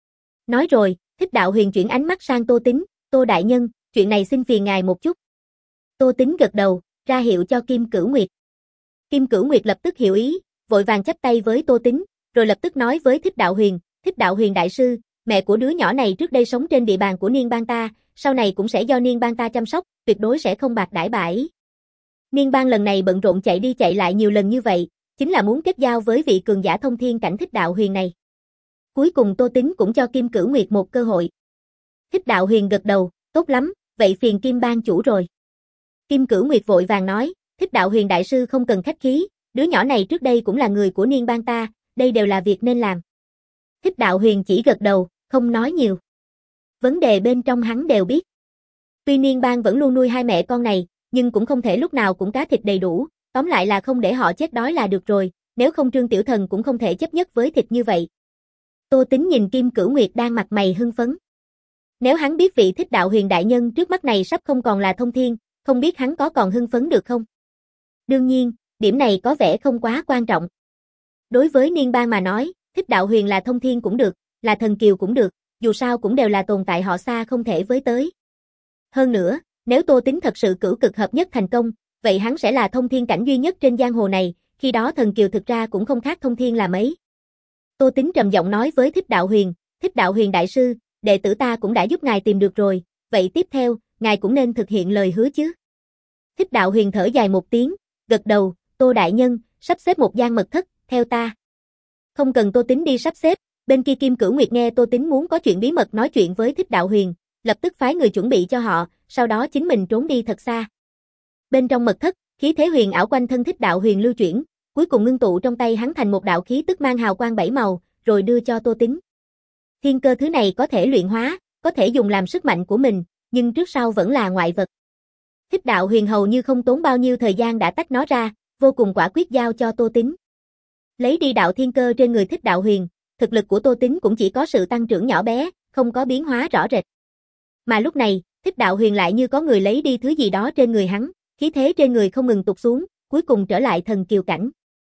Nói rồi, Thích Đạo Huyền chuyển ánh mắt sang Tô Tính, Tô đại nhân, chuyện này xin phiền ngài một chút. Tô Tính gật đầu, ra hiệu cho Kim Cửu Nguyệt. Kim Cửu Nguyệt lập tức hiểu ý, vội vàng chắp tay với Tô Tính, rồi lập tức nói với Thích Đạo Huyền, Thích Đạo Huyền đại sư, mẹ của đứa nhỏ này trước đây sống trên địa bàn của Niên Bang ta, sau này cũng sẽ do Niên Bang ta chăm sóc, tuyệt đối sẽ không bạc đãi bà ấy. Niên Bang lần này bận rộn chạy đi chạy lại nhiều lần như vậy, chính là muốn kết giao với vị cường giả thông thiên cảnh Thích Đạo Huyền này. Cuối cùng Tô Tính cũng cho Kim Cửu Nguyệt một cơ hội. Thích Đạo Huyền gật đầu, tốt lắm, vậy phiền Kim Bang chủ rồi. Kim Cửu Nguyệt vội vàng nói, Thích Đạo Huyền đại sư không cần khách khí, đứa nhỏ này trước đây cũng là người của Niên Bang ta, đây đều là việc nên làm. Thích Đạo Huyền chỉ gật đầu, không nói nhiều. Vấn đề bên trong hắn đều biết. Tuy Niên Bang vẫn luôn nuôi hai mẹ con này, nhưng cũng không thể lúc nào cũng cá thịt đầy đủ, tóm lại là không để họ chết đói là được rồi, nếu không Trương Tiểu Thần cũng không thể chấp nhất với thịt như vậy. Tô Tính nhìn Kim Cửu Nguyệt đang mặt mày hưng phấn. Nếu hắn biết vị Thích Đạo Huyền đại nhân trước mắt này sắp không còn là thông thiên, không biết hắn có còn hưng phấn được không? Đương nhiên, điểm này có vẻ không quá quan trọng. Đối với Niên Bang mà nói, Thích Đạo Huyền là thông thiên cũng được, là thần kiều cũng được, dù sao cũng đều là tồn tại họ xa không thể với tới. Hơn nữa, nếu Tô Tính thật sự cửu cực hợp nhất thành công, vậy hắn sẽ là thông thiên cảnh duy nhất trên giang hồ này, khi đó thần kiều thực ra cũng không khác thông thiên là mấy. Tô Tính trầm giọng nói với Thích Đạo Huyền, Thích Đạo Huyền đại sư, đệ tử ta cũng đã giúp ngài tìm được rồi, vậy tiếp theo, ngài cũng nên thực hiện lời hứa chứ. Thích Đạo Huyền thở dài một tiếng, gật đầu, Tô đại nhân, sắp xếp một gian mật thất, theo ta. Không cần Tô Tính đi sắp xếp, bên kia Kim Cửu Nguyệt nghe Tô Tính muốn có chuyện bí mật nói chuyện với Thích Đạo Huyền, lập tức phái người chuẩn bị cho họ, sau đó chính mình trốn đi thật xa. Bên trong mật thất, khí thế huyền ảo quanh thân Thích Đạo Huyền lưu chuyển, cuối cùng ngưng tụ trong tay hắn thành một đạo khí tức mang hào quang bảy màu, rồi đưa cho Tô Tính. Thiên cơ thứ này có thể luyện hóa, có thể dùng làm sức mạnh của mình, nhưng trước sau vẫn là ngoại vật. Thích Đạo Huyền hầu như không tốn bao nhiêu thời gian đã tách nó ra, vô cùng quả quyết giao cho Tô Tính. Lấy đi đạo thiên cơ trên người Thích Đạo Huyền, thực lực của Tô Tính cũng chỉ có sự tăng trưởng nhỏ bé, không có biến hóa rõ rệt. Mà lúc này, Thích Đạo Huyền lại như có người lấy đi thứ gì đó trên người hắn, khí thế trên người không ngừng tụt xuống, cuối cùng trở lại thần kiều cảnh.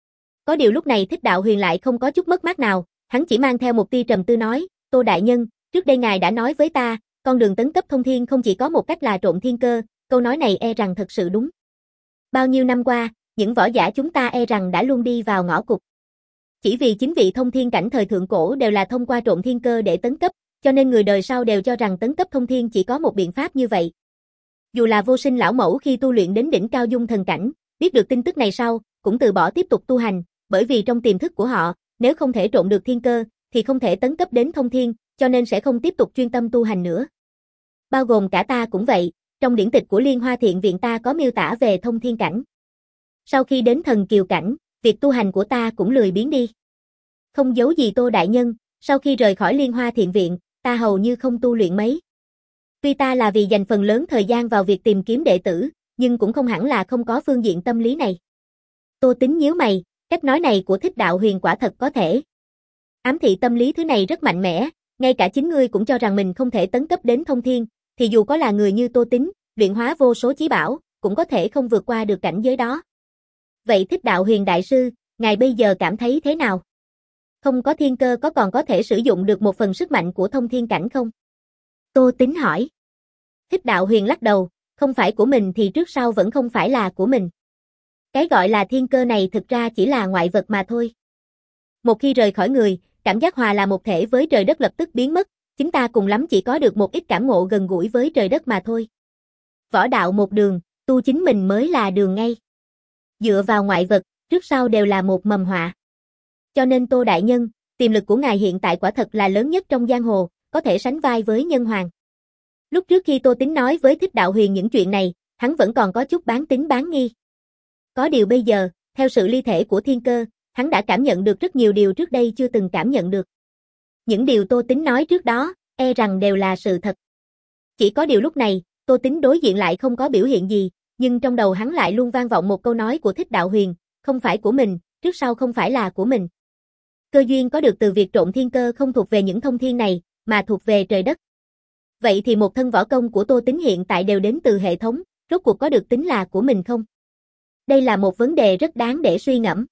Có điều lúc này Thích Đạo Huyền lại không có chút mất mát nào, hắn chỉ mang theo một tia trầm tư nói, Tô đại nhân, trước đây ngài đã nói với ta, con đường tấn cấp thông thiên không chỉ có một cách là trộn thiên cơ, câu nói này e rằng thật sự đúng. Bao nhiêu năm qua, những võ giả chúng ta e rằng đã luôn đi vào ngõ cụt. Chỉ vì chính vị thông thiên cảnh thời thượng cổ đều là thông qua trộn thiên cơ để tấn cấp, cho nên người đời sau đều cho rằng tấn cấp thông thiên chỉ có một biện pháp như vậy. Dù là Vô Sinh lão mẫu khi tu luyện đến đỉnh cao dung thần cảnh, biết được tin tức này sau, cũng từ bỏ tiếp tục tu hành, bởi vì trong tiềm thức của họ, nếu không thể trộn được thiên cơ, thì không thể tấn cấp đến thông thiên, cho nên sẽ không tiếp tục chuyên tâm tu hành nữa. Bao gồm cả ta cũng vậy, trong điển tịch của Liên Hoa Thiện Viện ta có miêu tả về thông thiên cảnh. Sau khi đến thần kiều cảnh, việc tu hành của ta cũng lười biếng đi. Không giấu gì Tô đại nhân, sau khi rời khỏi Liên Hoa Thiện Viện, ta hầu như không tu luyện mấy. Tuy ta là vì dành phần lớn thời gian vào việc tìm kiếm đệ tử, nhưng cũng không hẳn là không có phương diện tâm lý này. Tô Tính nhíu mày, cách nói này của Thích Đạo Huyền quả thật có thể. Ám thị tâm lý thứ này rất mạnh mẽ, ngay cả chính ngươi cũng cho rằng mình không thể tấn cấp đến thông thiên, thì dù có là người như Tô Tính, luyện hóa vô số chí bảo, cũng có thể không vượt qua được cảnh giới đó. Vậy Thích Đạo Huyền đại sư, ngài bây giờ cảm thấy thế nào? Không có thiên cơ có còn có thể sử dụng được một phần sức mạnh của thông thiên cảnh không? Tô Tính hỏi. Thích Đạo Huyền lắc đầu, không phải của mình thì trước sau vẫn không phải là của mình. Cái gọi là thiên cơ này thực ra chỉ là ngoại vật mà thôi. Một khi rời khỏi người, cảm giác hòa là một thể với trời đất lập tức biến mất, chúng ta cùng lắm chỉ có được một ít cảm ngộ gần gũi với trời đất mà thôi. Võ đạo một đường, tu chính mình mới là đường ngay. Dựa vào ngoại vật, trước sau đều là một mầm họa. Cho nên Tô đại nhân, tiềm lực của ngài hiện tại quả thật là lớn nhất trong giang hồ, có thể sánh vai với nhân hoàng. Lúc trước khi Tô Tính nói với Thích Đạo Huyền những chuyện này, hắn vẫn còn có chút bán tín bán nghi. Có điều bây giờ, theo sự ly thể của thiên cơ, hắn đã cảm nhận được rất nhiều điều trước đây chưa từng cảm nhận được. Những điều Tô Tính nói trước đó, e rằng đều là sự thật. Chỉ có điều lúc này, Tô Tính đối diện lại không có biểu hiện gì, nhưng trong đầu hắn lại luôn vang vọng một câu nói của Thích Đạo Huyền, không phải của mình, trước sau không phải là của mình. Cơ duyên có được từ việc trộn thiên cơ không thuộc về những thông thiên này, mà thuộc về trời đất. Vậy thì một thân võ công của Tô Tính hiện tại đều đến từ hệ thống, rốt cuộc có được tính là của mình không? Đây là một vấn đề rất đáng để suy ngẫm.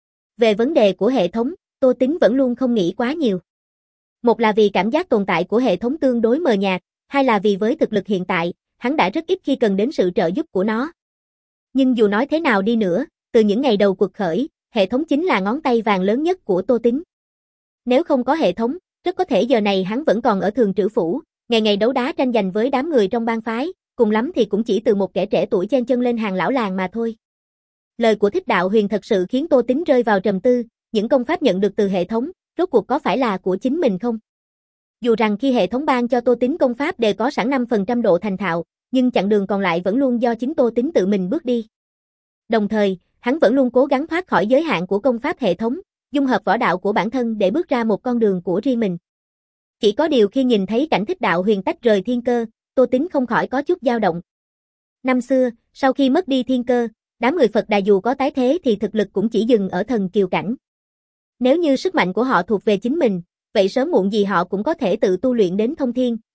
Về vấn đề của hệ thống, Tô Tính vẫn luôn không nghĩ quá nhiều. Một là vì cảm giác tồn tại của hệ thống tương đối mờ nhạt, hai là vì với thực lực hiện tại, hắn đã rất ít khi cần đến sự trợ giúp của nó. Nhưng dù nói thế nào đi nữa, từ những ngày đầu cuộc khởi, hệ thống chính là ngón tay vàng lớn nhất của Tô Tính. Nếu không có hệ thống, rất có thể giờ này hắn vẫn còn ở Thường Trữ Phủ, ngày ngày đấu đá tranh giành với đám người trong bang phái, cùng lắm thì cũng chỉ từ một kẻ trẻ tuổi chen chân lên hàng lão làng mà thôi. Lời của Thích Đạo Huyền thật sự khiến Tô Tính rơi vào trầm tư, những công pháp nhận được từ hệ thống, rốt cuộc có phải là của chính mình không? Dù rằng khi hệ thống ban cho Tô Tính công pháp đều có sẵn năm phần trăm độ thành thạo, nhưng chặng đường còn lại vẫn luôn do chính Tô Tính tự mình bước đi. Đồng thời, hắn vẫn luôn cố gắng thoát khỏi giới hạn của công pháp hệ thống, dung hợp võ đạo của bản thân để bước ra một con đường của riêng mình. Chỉ có điều khi nhìn thấy cảnh Thích Đạo Huyền tách rời thiên cơ, Tô Tính không khỏi có chút dao động. Năm xưa, sau khi mất đi thiên cơ, đám người Phật Đà dù có tái thế thì thực lực cũng chỉ dừng ở thần kiều cảnh. Nếu như sức mạnh của họ thuộc về chính mình, vậy sớm muộn gì họ cũng có thể tự tu luyện đến thông thiên,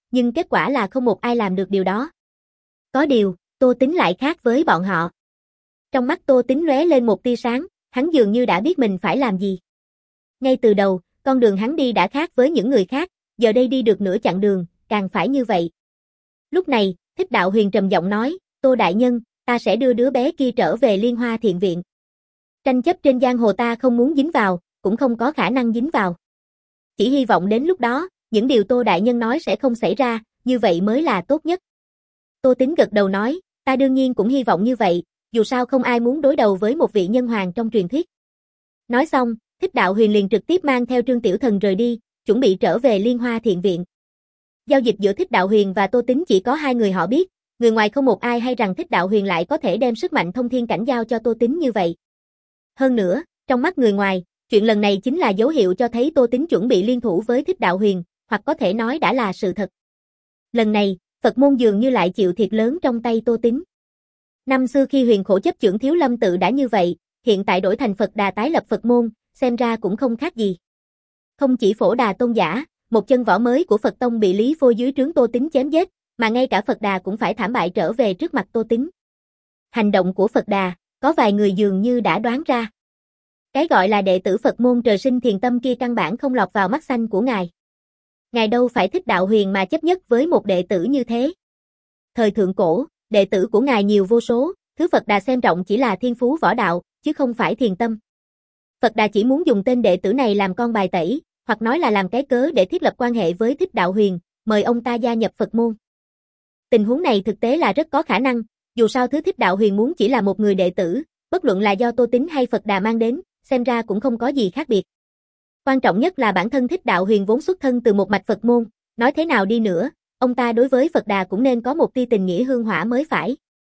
nhưng kết quả là không một ai làm được điều đó. Có điều, Tô Tính lại khác với bọn họ. Trong mắt Tô Tính lóe lên một tia sáng, hắn dường như đã biết mình phải làm gì. Ngay từ đầu, con đường hắn đi đã khác với những người khác, giờ đây đi được nửa chặng đường, càng phải như vậy. Lúc này, Thích Đạo Huyền trầm giọng nói, Tô đại nhân, ta sẽ đưa đứa bé kia trở về Liên Hoa Thiện Viện. Tranh chấp trên giang hồ ta không muốn dính vào, cũng không có khả năng dính vào. Chỉ hy vọng đến lúc đó, những điều Tô đại nhân nói sẽ không xảy ra, như vậy mới là tốt nhất. Tô Tính gật đầu nói, ta đương nhiên cũng hy vọng như vậy, dù sao không ai muốn đối đầu với một vị nhân hoàng trong truyền thuyết. Nói xong, Thích Đạo Huyền liền trực tiếp mang theo Trương Tiểu Thần rời đi, chuẩn bị trở về Liên Hoa Thiện Viện. Giao dịch giữa Thích Đạo Huyền và Tô Tính chỉ có hai người họ biết, người ngoài không một ai hay rằng Thích Đạo Huyền lại có thể đem sức mạnh thông thiên cảnh giao cho Tô Tính như vậy. Hơn nữa, trong mắt người ngoài, chuyện lần này chính là dấu hiệu cho thấy Tô Tính chuẩn bị liên thủ với Thích Đạo Huyền, hoặc có thể nói đã là sự thật. Lần này, Phật môn dường như lại chịu thiệt lớn trong tay Tô Tính. Năm xưa khi Huyền Khổ chấp trưởng Thiếu Lâm tự đã như vậy, hiện tại đổi thành Phật Đà tái lập Phật môn, xem ra cũng không khác gì. Không chỉ Phổ Đà tôn giả, một chân võ mới của Phật tông bị Lý Phôi dưới trướng Tô Tính chém giết, mà ngay cả Phật Đà cũng phải thảm bại trở về trước mặt Tô Tính. Hành động của Phật Đà, có vài người dường như đã đoán ra. Cái gọi là đệ tử Phật môn trời sinh thiền tâm kia căn bản không lọt vào mắt xanh của ngài. Ngài đâu phải Thích Đạo Huyền mà chấp nhất với một đệ tử như thế. Thời thượng cổ, đệ tử của ngài nhiều vô số, thứ Phật Đà xem trọng chỉ là thiên phú võ đạo, chứ không phải thiền tâm. Phật Đà chỉ muốn dùng tên đệ tử này làm con bài tẩy, hoặc nói là làm cái cớ để thiết lập quan hệ với Thích Đạo Huyền, mời ông ta gia nhập Phật môn. Tình huống này thực tế là rất có khả năng, dù sao thứ Thích Đạo Huyền muốn chỉ là một người đệ tử, bất luận là do Tô Tính hay Phật Đà mang đến, xem ra cũng không có gì khác biệt. Quan trọng nhất là bản thân Thích Đạo Huyền vốn xuất thân từ một mạch Phật môn, nói thế nào đi nữa, ông ta đối với Phật Đà cũng nên có một tia tình nghĩa hương hỏa mới phải.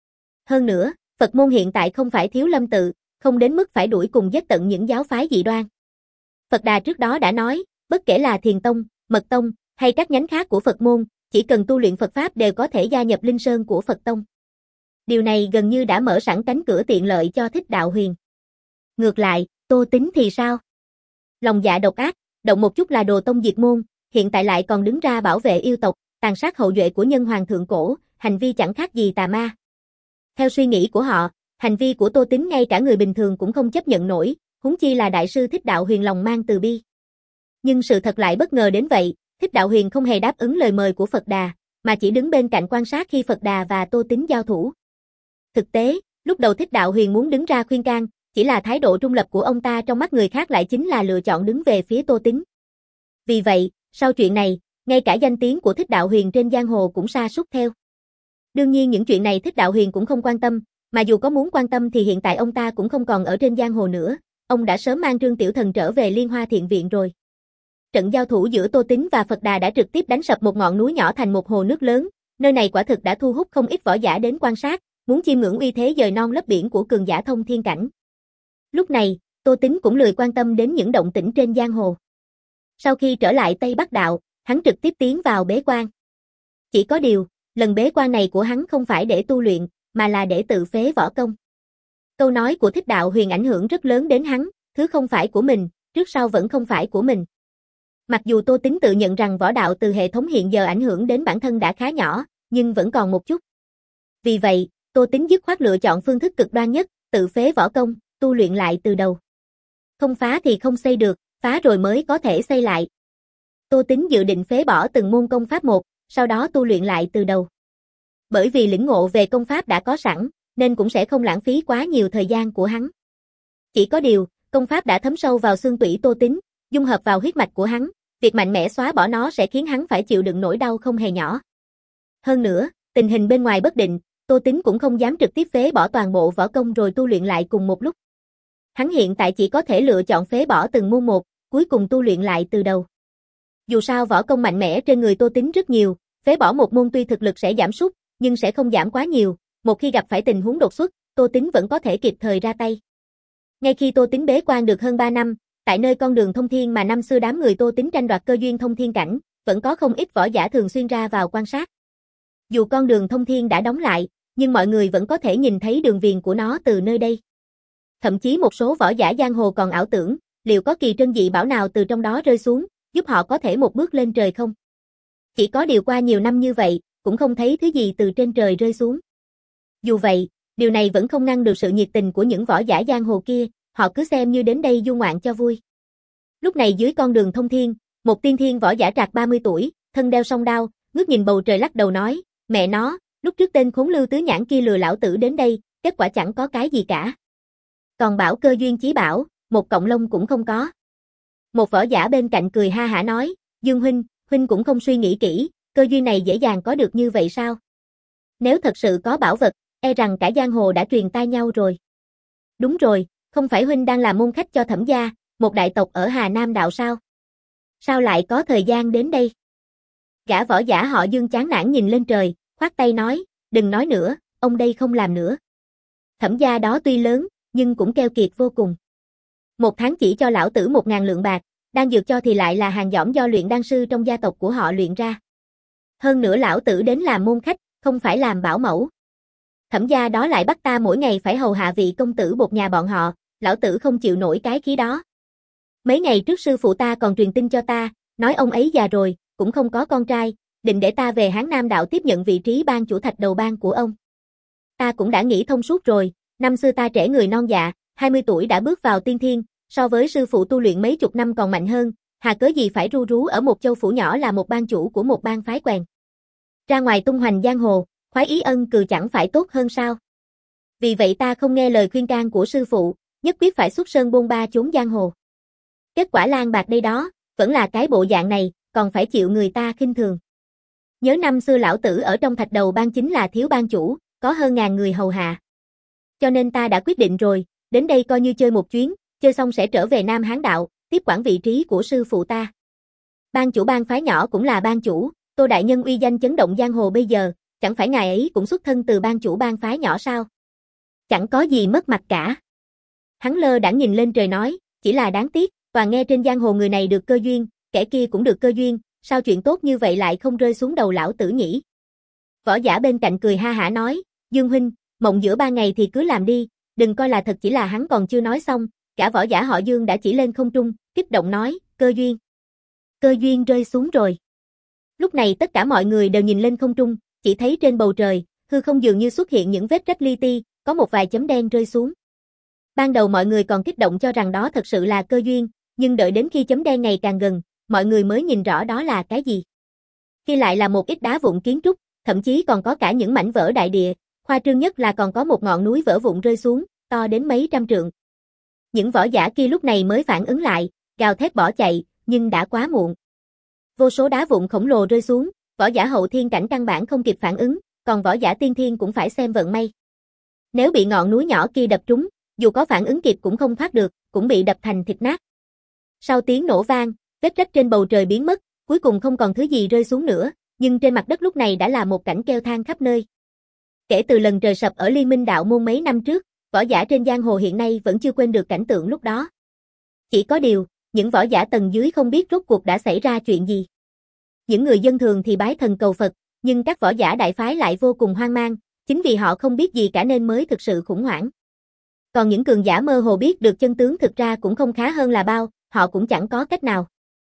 Hơn nữa, Phật môn hiện tại không phải Thiếu Lâm tự, không đến mức phải đuổi cùng giết tận những giáo phái dị đoan. Phật Đà trước đó đã nói, bất kể là Thiền Tông, Mật Tông, hay các nhánh khác của Phật môn, chỉ cần tu luyện Phật Pháp đều có thể gia nhập Linh Sơn của Phật Tông. Điều này gần như đã mở sẵn cánh cửa tiện lợi cho Thích Đạo Huyền. Ngược lại, Tô Tính thì sao? Lòng dạ độc ác, động một chút là đồ tông diệt môn, hiện tại lại còn đứng ra bảo vệ yêu tộc, tàn sát hậu duệ của nhân hoàng thượng cổ, hành vi chẳng khác gì tà ma. Theo suy nghĩ của họ, hành vi của Tô Tính ngay cả người bình thường cũng không chấp nhận nổi, huống chi là đại sư Thích Đạo Huyền lòng mang từ bi. Nhưng sự thật lại bất ngờ đến vậy, Thích Đạo Huyền không hề đáp ứng lời mời của Phật Đà, mà chỉ đứng bên cạnh quan sát khi Phật Đà và Tô Tính giao thủ. Thực tế, lúc đầu Thích Đạo Huyền muốn đứng ra khuyên can, chỉ là thái độ trung lập của ông ta trong mắt người khác lại chính là lựa chọn đứng về phía Tô Tính. Vì vậy, sau chuyện này, ngay cả danh tiếng của Thích Đạo Huyền trên giang hồ cũng sa sút theo. Đương nhiên những chuyện này Thích Đạo Huyền cũng không quan tâm, mà dù có muốn quan tâm thì hiện tại ông ta cũng không còn ở trên giang hồ nữa, ông đã sớm mang Trương Tiểu Thần trở về Liên Hoa Thiện Viện rồi. Trận giao thủ giữa Tô Tính và Phật Đà đã trực tiếp đánh sập một ngọn núi nhỏ thành một hồ nước lớn, nơi này quả thực đã thu hút không ít võ giả đến quan sát, muốn chiêm ngưỡng uy thế dời non lấp biển của cường giả thông thiên cảnh. Lúc này, Tô Tính cũng lười quan tâm đến những động tĩnh trên giang hồ. Sau khi trở lại Tây Bắc Đạo, hắn trực tiếp tiến vào bế quan. Chỉ có điều, lần bế quan này của hắn không phải để tu luyện, mà là để tự phế võ công. Câu nói của Thích Đạo Huyền ảnh hưởng rất lớn đến hắn, thứ không phải của mình, trước sau vẫn không phải của mình. Mặc dù Tô Tính tự nhận rằng võ đạo từ hệ thống hiện giờ ảnh hưởng đến bản thân đã khá nhỏ, nhưng vẫn còn một chút. Vì vậy, Tô Tính dứt khoát lựa chọn phương thức cực đoan nhất, tự phế võ công, tu luyện lại từ đầu. Không phá thì không xây được, phá rồi mới có thể xây lại. Tô Tính dự định phế bỏ từng môn công pháp một, sau đó tu luyện lại từ đầu. Bởi vì lĩnh ngộ về công pháp đã có sẵn, nên cũng sẽ không lãng phí quá nhiều thời gian của hắn. Chỉ có điều, công pháp đã thấm sâu vào xương tủy Tô Tính, dung hợp vào huyết mạch của hắn, việc mạnh mẽ xóa bỏ nó sẽ khiến hắn phải chịu đựng nỗi đau không hề nhỏ. Hơn nữa, tình hình bên ngoài bất định, Tô Tính cũng không dám trực tiếp phế bỏ toàn bộ võ công rồi tu luyện lại cùng một lúc. Hắn hiện tại chỉ có thể lựa chọn phế bỏ từng môn một, cuối cùng tu luyện lại từ đầu. Dù sao võ công mạnh mẽ trên người Tô Tính rất nhiều, phế bỏ một môn tuy thực lực sẽ giảm sút, nhưng sẽ không giảm quá nhiều, một khi gặp phải tình huống đột xuất, Tô Tính vẫn có thể kịp thời ra tay. Ngay khi Tô Tính bế quan được hơn ba năm, tại nơi con đường thông thiên mà năm xưa đám người Tô Tính tranh đoạt cơ duyên thông thiên cảnh, vẫn có không ít võ giả thường xuyên ra vào quan sát. Dù con đường thông thiên đã đóng lại, nhưng mọi người vẫn có thể nhìn thấy đường viền của nó từ nơi đây. Thậm chí một số võ giả giang hồ còn ảo tưởng, liệu có kỳ trân dị bảo nào từ trong đó rơi xuống, giúp họ có thể một bước lên trời không? Chỉ có điều qua nhiều năm như vậy, cũng không thấy thứ gì từ trên trời rơi xuống. Dù vậy, điều này vẫn không ngăn được sự nhiệt tình của những võ giả giang hồ kia, họ cứ xem như đến đây du ngoạn cho vui. Lúc này dưới con đường thông thiên, một tiên thiên võ giả trạc ba mươi tuổi, thân đeo song đao, ngước nhìn bầu trời lắc đầu nói, mẹ nó, lúc trước tên khốn Lưu Tứ Nhãn kia lừa lão tử đến đây, kết quả chẳng có cái gì cả. Còn bảo cơ duyên chí bảo, một cọng lông cũng không có. Một võ giả bên cạnh cười ha hả nói, Dương huynh, huynh cũng không suy nghĩ kỹ, cơ duyên này dễ dàng có được như vậy sao? Nếu thật sự có bảo vật, e rằng cả giang hồ đã truyền tai nhau rồi. Đúng rồi, không phải huynh đang làm môn khách cho Thẩm gia, một đại tộc ở Hà Nam đạo sao? Sao lại có thời gian đến đây? Gã võ giả họ Dương chán nản nhìn lên trời, khoát tay nói, đừng nói nữa, ông đây không làm nữa. Thẩm gia đó tuy lớn, nhưng cũng keo kiệt vô cùng. Một tháng chỉ cho lão tử một ngàn lượng bạc, đang dược cho thì lại là hàng dỏm do luyện đan sư trong gia tộc của họ luyện ra. Hơn nữa lão tử đến làm môn khách, không phải làm bảo mẫu. Thẩm gia đó lại bắt ta mỗi ngày phải hầu hạ vị công tử bột nhà bọn họ, lão tử không chịu nổi cái khí đó. Mấy ngày trước sư phụ ta còn truyền tin cho ta, nói ông ấy già rồi, cũng không có con trai, định để ta về Hán Nam đạo tiếp nhận vị trí ban chủ thạch đầu bang của ông. Ta cũng đã nghĩ thông suốt rồi, năm xưa ta trẻ người non dạ, hai mươi tuổi đã bước vào tiên thiên, so với sư phụ tu luyện mấy chục năm còn mạnh hơn, hà cớ gì phải ru rú ở một châu phủ nhỏ là một ban chủ của một bang phái quèn. Ra ngoài tung hoành giang hồ, khoái ý ân cừ chẳng phải tốt hơn sao? Vì vậy ta không nghe lời khuyên can của sư phụ, nhất quyết phải xuất sơn bôn ba trốn giang hồ. Kết quả lang bạc đây đó, vẫn là cái bộ dạng này, còn phải chịu người ta khinh thường. Nhớ năm xưa lão tử ở trong thạch đầu bang chính là thiếu ban chủ, có hơn ngàn người hầu hạ. Cho nên ta đã quyết định rồi, đến đây coi như chơi một chuyến, chơi xong sẽ trở về Nam Hán đạo, tiếp quản vị trí của sư phụ ta. Ban chủ bang phái nhỏ cũng là ban chủ, Tô đại nhân uy danh chấn động giang hồ bây giờ, chẳng phải ngài ấy cũng xuất thân từ ban chủ bang phái nhỏ sao? Chẳng có gì mất mặt cả. Hắn lơ đãng nhìn lên trời nói, chỉ là đáng tiếc, toàn nghe trên giang hồ người này được cơ duyên, kẻ kia cũng được cơ duyên, sao chuyện tốt như vậy lại không rơi xuống đầu lão tử nhỉ? Võ giả bên cạnh cười ha hả nói, Dương huynh, mộng giữa ba ngày thì cứ làm đi, đừng coi là thật. Chỉ là hắn còn chưa nói xong, cả võ giả họ Dương đã chỉ lên không trung, kích động nói, cơ duyên. Cơ duyên rơi xuống rồi. Lúc này tất cả mọi người đều nhìn lên không trung, chỉ thấy trên bầu trời, hư không dường như xuất hiện những vết rách li ti, có một vài chấm đen rơi xuống. Ban đầu mọi người còn kích động cho rằng đó thật sự là cơ duyên, nhưng đợi đến khi chấm đen ngày càng gần, mọi người mới nhìn rõ đó là cái gì. Khi lại là một ít đá vụn kiến trúc, thậm chí còn có cả những mảnh vỡ đại địa, khoa trương nhất là còn có một ngọn núi vỡ vụn rơi xuống, to đến mấy trăm trượng. Những võ giả kia lúc này mới phản ứng lại, gào thét bỏ chạy, nhưng đã quá muộn. Vô số đá vụn khổng lồ rơi xuống, võ giả hậu thiên cảnh căn bản không kịp phản ứng, còn võ giả tiên thiên cũng phải xem vận may. Nếu bị ngọn núi nhỏ kia đập trúng, dù có phản ứng kịp cũng không thoát được, cũng bị đập thành thịt nát. Sau tiếng nổ vang, vết rách trên bầu trời biến mất, cuối cùng không còn thứ gì rơi xuống nữa, nhưng trên mặt đất lúc này đã là một cảnh kêu than khắp nơi. Kể từ lần trời sập ở Liên Minh đạo môn mấy năm trước, võ giả trên giang hồ hiện nay vẫn chưa quên được cảnh tượng lúc đó. Chỉ có điều, những võ giả tầng dưới không biết rốt cuộc đã xảy ra chuyện gì. Những người dân thường thì bái thần cầu Phật, nhưng các võ giả đại phái lại vô cùng hoang mang, chính vì họ không biết gì cả nên mới thực sự khủng hoảng. Còn những cường giả mơ hồ biết được chân tướng thực ra cũng không khá hơn là bao, họ cũng chẳng có cách nào.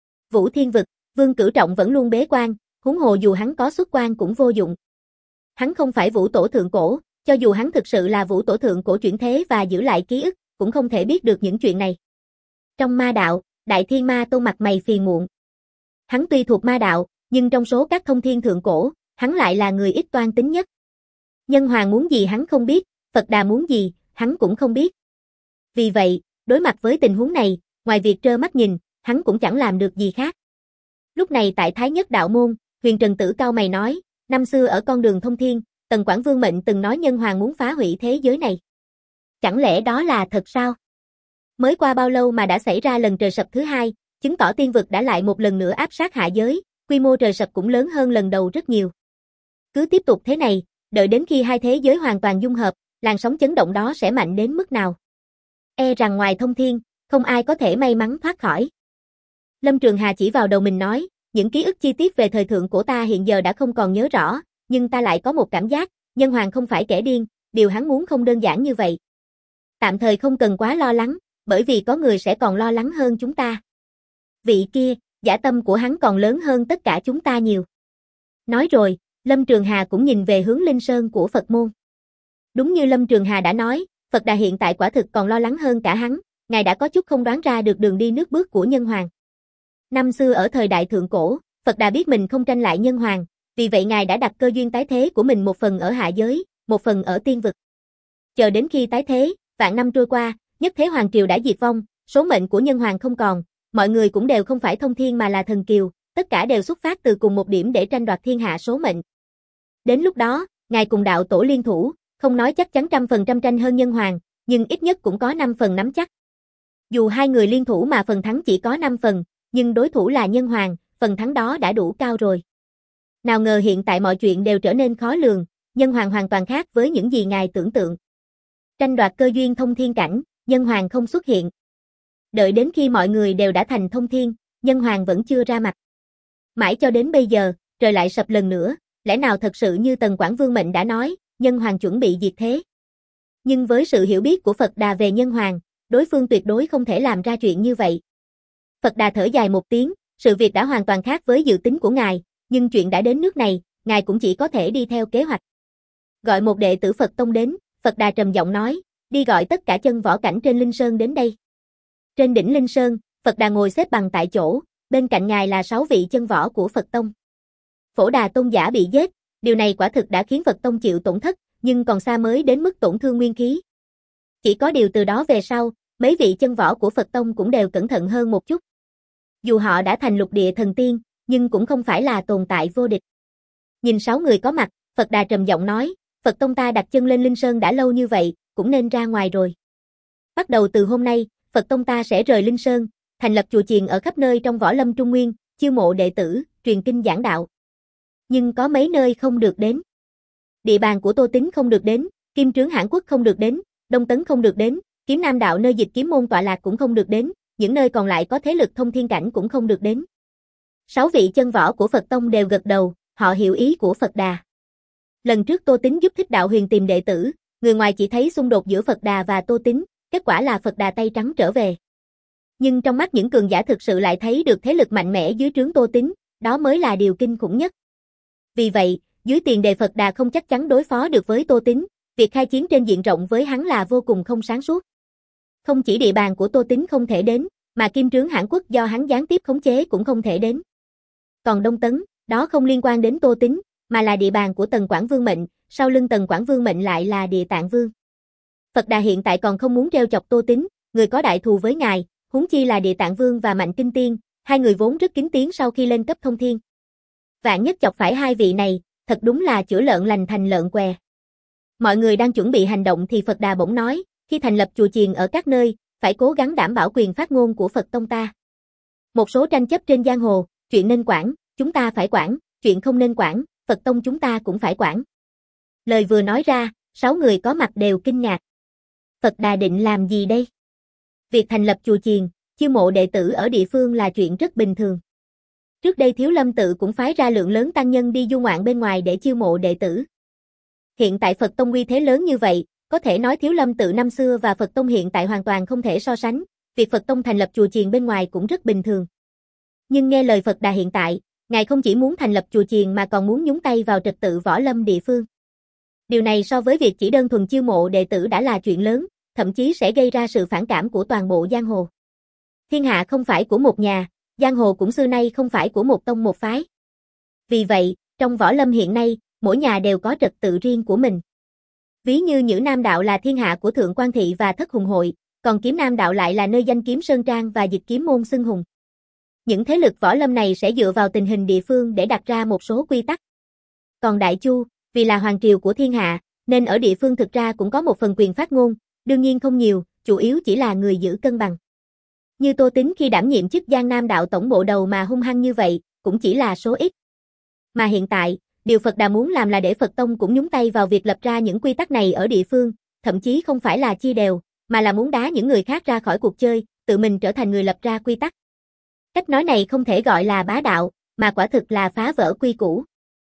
Vũ Thiên Vực, Vương Cửu Trọng vẫn luôn bế quan, huống hồ dù hắn có xuất quan cũng vô dụng. Hắn không phải Vũ Tổ thượng cổ, cho dù hắn thực sự là Vũ Tổ thượng cổ chuyển thế và giữ lại ký ức, cũng không thể biết được những chuyện này. Trong ma đạo, Đại Thiên Ma Tôn mặt mày phiền muộn. Hắn tuy thuộc ma đạo, nhưng trong số các thông thiên thượng cổ, hắn lại là người ít toan tính nhất. Nhân Hoàng muốn gì hắn không biết, Phật Đà muốn gì, hắn cũng không biết. Vì vậy, đối mặt với tình huống này, ngoài việc trơ mắt nhìn, hắn cũng chẳng làm được gì khác. Lúc này tại Thái Nhất đạo môn, Huyền Trần Tử cao mày nói, năm xưa ở con đường thông thiên, Tần Quảng Vương Mệnh từng nói Nhân Hoàng muốn phá hủy thế giới này. Chẳng lẽ đó là thật sao? Mới qua bao lâu mà đã xảy ra lần trời sập thứ hai, chứng tỏ tiên vực đã lại một lần nữa áp sát hạ giới, quy mô trời sập cũng lớn hơn lần đầu rất nhiều. Cứ tiếp tục thế này, đợi đến khi hai thế giới hoàn toàn dung hợp, làn sóng chấn động đó sẽ mạnh đến mức nào? E rằng ngoài thông thiên, không ai có thể may mắn thoát khỏi. Lâm Trường Hà chỉ vào đầu mình nói, những ký ức chi tiết về thời thượng của ta hiện giờ đã không còn nhớ rõ, nhưng ta lại có một cảm giác, Nhân Hoàng không phải kẻ điên, điều hắn muốn không đơn giản như vậy. Tạm thời không cần quá lo lắng, bởi vì có người sẽ còn lo lắng hơn chúng ta. Vị kia, dã tâm của hắn còn lớn hơn tất cả chúng ta nhiều. Nói rồi, Lâm Trường Hà cũng nhìn về hướng Linh Sơn của Phật môn. Đúng như Lâm Trường Hà đã nói, Phật Đà hiện tại quả thực còn lo lắng hơn cả hắn, ngài đã có chút không đoán ra được đường đi nước bước của Nhân Hoàng. Năm xưa ở thời đại thượng cổ, Phật Đà biết mình không tranh lại Nhân Hoàng, vì vậy ngài đã đặt cơ duyên tái thế của mình một phần ở hạ giới, một phần ở tiên vực. Chờ đến khi tái thế, vạn năm trôi qua, nhất thế hoàng triều đã diệt vong, số mệnh của Nhân Hoàng không còn, mọi người cũng đều không phải thông thiên mà là thần kiều, tất cả đều xuất phát từ cùng một điểm để tranh đoạt thiên hạ số mệnh. Đến lúc đó, ngài cùng đạo tổ liên thủ, không nói chắc chắn trăm phần trăm tranh hơn Nhân Hoàng, nhưng ít nhất cũng có năm phần nắm chắc. Dù hai người liên thủ mà phần thắng chỉ có năm phần, nhưng đối thủ là Nhân Hoàng, phần thắng đó đã đủ cao rồi. Nào ngờ hiện tại mọi chuyện đều trở nên khó lường, Nhân Hoàng hoàn toàn khác với những gì ngài tưởng tượng. Tranh đoạt cơ duyên thông thiên cảnh, Nhân Hoàng không xuất hiện. Đợi đến khi mọi người đều đã thành thông thiên, Nhân Hoàng vẫn chưa ra mặt. Mãi cho đến bây giờ, trời lại sập lần nữa, lẽ nào thật sự như Tần Quảng Vương Mệnh đã nói, Nhân Hoàng chuẩn bị diệt thế. Nhưng với sự hiểu biết của Phật Đà về Nhân Hoàng, đối phương tuyệt đối không thể làm ra chuyện như vậy. Phật Đà thở dài một tiếng, sự việc đã hoàn toàn khác với dự tính của ngài, nhưng chuyện đã đến nước này, ngài cũng chỉ có thể đi theo kế hoạch. Gọi một đệ tử Phật Tông đến, Phật Đà trầm giọng nói, đi gọi tất cả chân võ cảnh trên Linh Sơn đến đây. Trên đỉnh Linh Sơn, Phật Đà ngồi xếp bằng tại chỗ, bên cạnh ngài là sáu vị chân võ của Phật Tông. Phổ Đà tôn giả bị giết, điều này quả thực đã khiến Phật Tông chịu tổn thất, nhưng còn xa mới đến mức tổn thương nguyên khí. Chỉ có điều từ đó về sau, mấy vị chân võ của Phật Tông cũng đều cẩn thận hơn một chút. Dù họ đã thành lục địa thần tiên, nhưng cũng không phải là tồn tại vô địch. Nhìn sáu người có mặt, Phật Đà trầm giọng nói, Phật Tông ta đặt chân lên Linh Sơn đã lâu như vậy, cũng nên ra ngoài rồi. Bắt đầu từ hôm nay, Phật Tông ta sẽ rời Linh Sơn, thành lập chùa chiền ở khắp nơi trong Võ Lâm Trung Nguyên, chiêu mộ đệ tử, truyền kinh giảng đạo. Nhưng có mấy nơi không được đến. Địa bàn của Tô Tín không được đến, Kim Trướng Hãn Quốc không được đến, Đông Tấn không được đến, Kiếm Nam đạo nơi Dịch Kiếm môn tọa lạc cũng không được đến, những nơi còn lại có thế lực thông thiên cảnh cũng không được đến. Sáu vị chân võ của Phật Tông đều gật đầu, họ hiểu ý của Phật Đà. Lần trước Tô Tín giúp Thích Đạo Huyền tìm đệ tử, người ngoài chỉ thấy xung đột giữa Phật Đà và Tô Tín, kết quả là Phật Đà tay trắng trở về. Nhưng trong mắt những cường giả thực sự lại thấy được thế lực mạnh mẽ dưới trướng Tô Tín, đó mới là điều kinh khủng nhất. Vì vậy, dưới tiền đề Phật Đà không chắc chắn đối phó được với Tô Tín, việc khai chiến trên diện rộng với hắn là vô cùng không sáng suốt. Không chỉ địa bàn của Tô Tín không thể đến, mà Kim Trướng Hãn Quốc do hắn gián tiếp khống chế cũng không thể đến. Còn Đông Tấn, đó không liên quan đến Tô Tín, mà là địa bàn của Tần Quảng Vương Mệnh, sau lưng Tần Quảng Vương Mệnh lại là Địa Tạng Vương. Phật Đà hiện tại còn không muốn treo chọc Tô Tín, người có đại thù với ngài, huống chi là Địa Tạng Vương và Mạnh Kinh Tiên, hai người vốn rất kính tiếng sau khi lên cấp thông thiên. Vạn nhất chọc phải hai vị này, thật đúng là chữa lợn lành thành lợn què. Mọi người đang chuẩn bị hành động thì Phật Đà bỗng nói, khi thành lập chùa chiền ở các nơi, phải cố gắng đảm bảo quyền phát ngôn của Phật Tông ta. Một số tranh chấp trên giang hồ, chuyện nên quản, chúng ta phải quản, chuyện không nên quản, Phật Tông chúng ta cũng phải quản. Lời vừa nói ra, sáu người có mặt đều kinh ngạc. Phật Đà định làm gì đây? Việc thành lập chùa chiền, chiêu mộ đệ tử ở địa phương là chuyện rất bình thường. Trước đây Thiếu Lâm tự cũng phái ra lượng lớn tăng nhân đi du ngoạn bên ngoài để chiêu mộ đệ tử. Hiện tại Phật Tông uy thế lớn như vậy, có thể nói Thiếu Lâm tự năm xưa và Phật Tông hiện tại hoàn toàn không thể so sánh, việc Phật Tông thành lập chùa chiền bên ngoài cũng rất bình thường. Nhưng nghe lời Phật Đà hiện tại, ngài không chỉ muốn thành lập chùa chiền mà còn muốn nhúng tay vào trật tự võ lâm địa phương. Điều này so với việc chỉ đơn thuần chiêu mộ đệ tử đã là chuyện lớn, thậm chí sẽ gây ra sự phản cảm của toàn bộ giang hồ. Thiên hạ không phải của một nhà, giang hồ cũng xưa nay không phải của một tông một phái. Vì vậy, trong võ lâm hiện nay, mỗi nhà đều có trật tự riêng của mình. Ví như Nhữ Nam đạo là thiên hạ của Thượng Quan Thị và Thất Hùng Hội, còn Kiếm Nam đạo lại là nơi danh kiếm Sơn Trang và Dịch Kiếm môn xưng hùng. Những thế lực võ lâm này sẽ dựa vào tình hình địa phương để đặt ra một số quy tắc. Còn Đại Chu, vì là hoàng triều của thiên hạ, nên ở địa phương thực ra cũng có một phần quyền phát ngôn, đương nhiên không nhiều, chủ yếu chỉ là người giữ cân bằng. Như Tô Tín khi đảm nhiệm chức Giang Nam đạo tổng bộ đầu mà hung hăng như vậy, cũng chỉ là số ít. Mà hiện tại, điều Phật Đà muốn làm là để Phật Tông cũng nhúng tay vào việc lập ra những quy tắc này ở địa phương, thậm chí không phải là chia đều, mà là muốn đá những người khác ra khỏi cuộc chơi, tự mình trở thành người lập ra quy tắc. Cách nói này không thể gọi là bá đạo, mà quả thực là phá vỡ quy củ.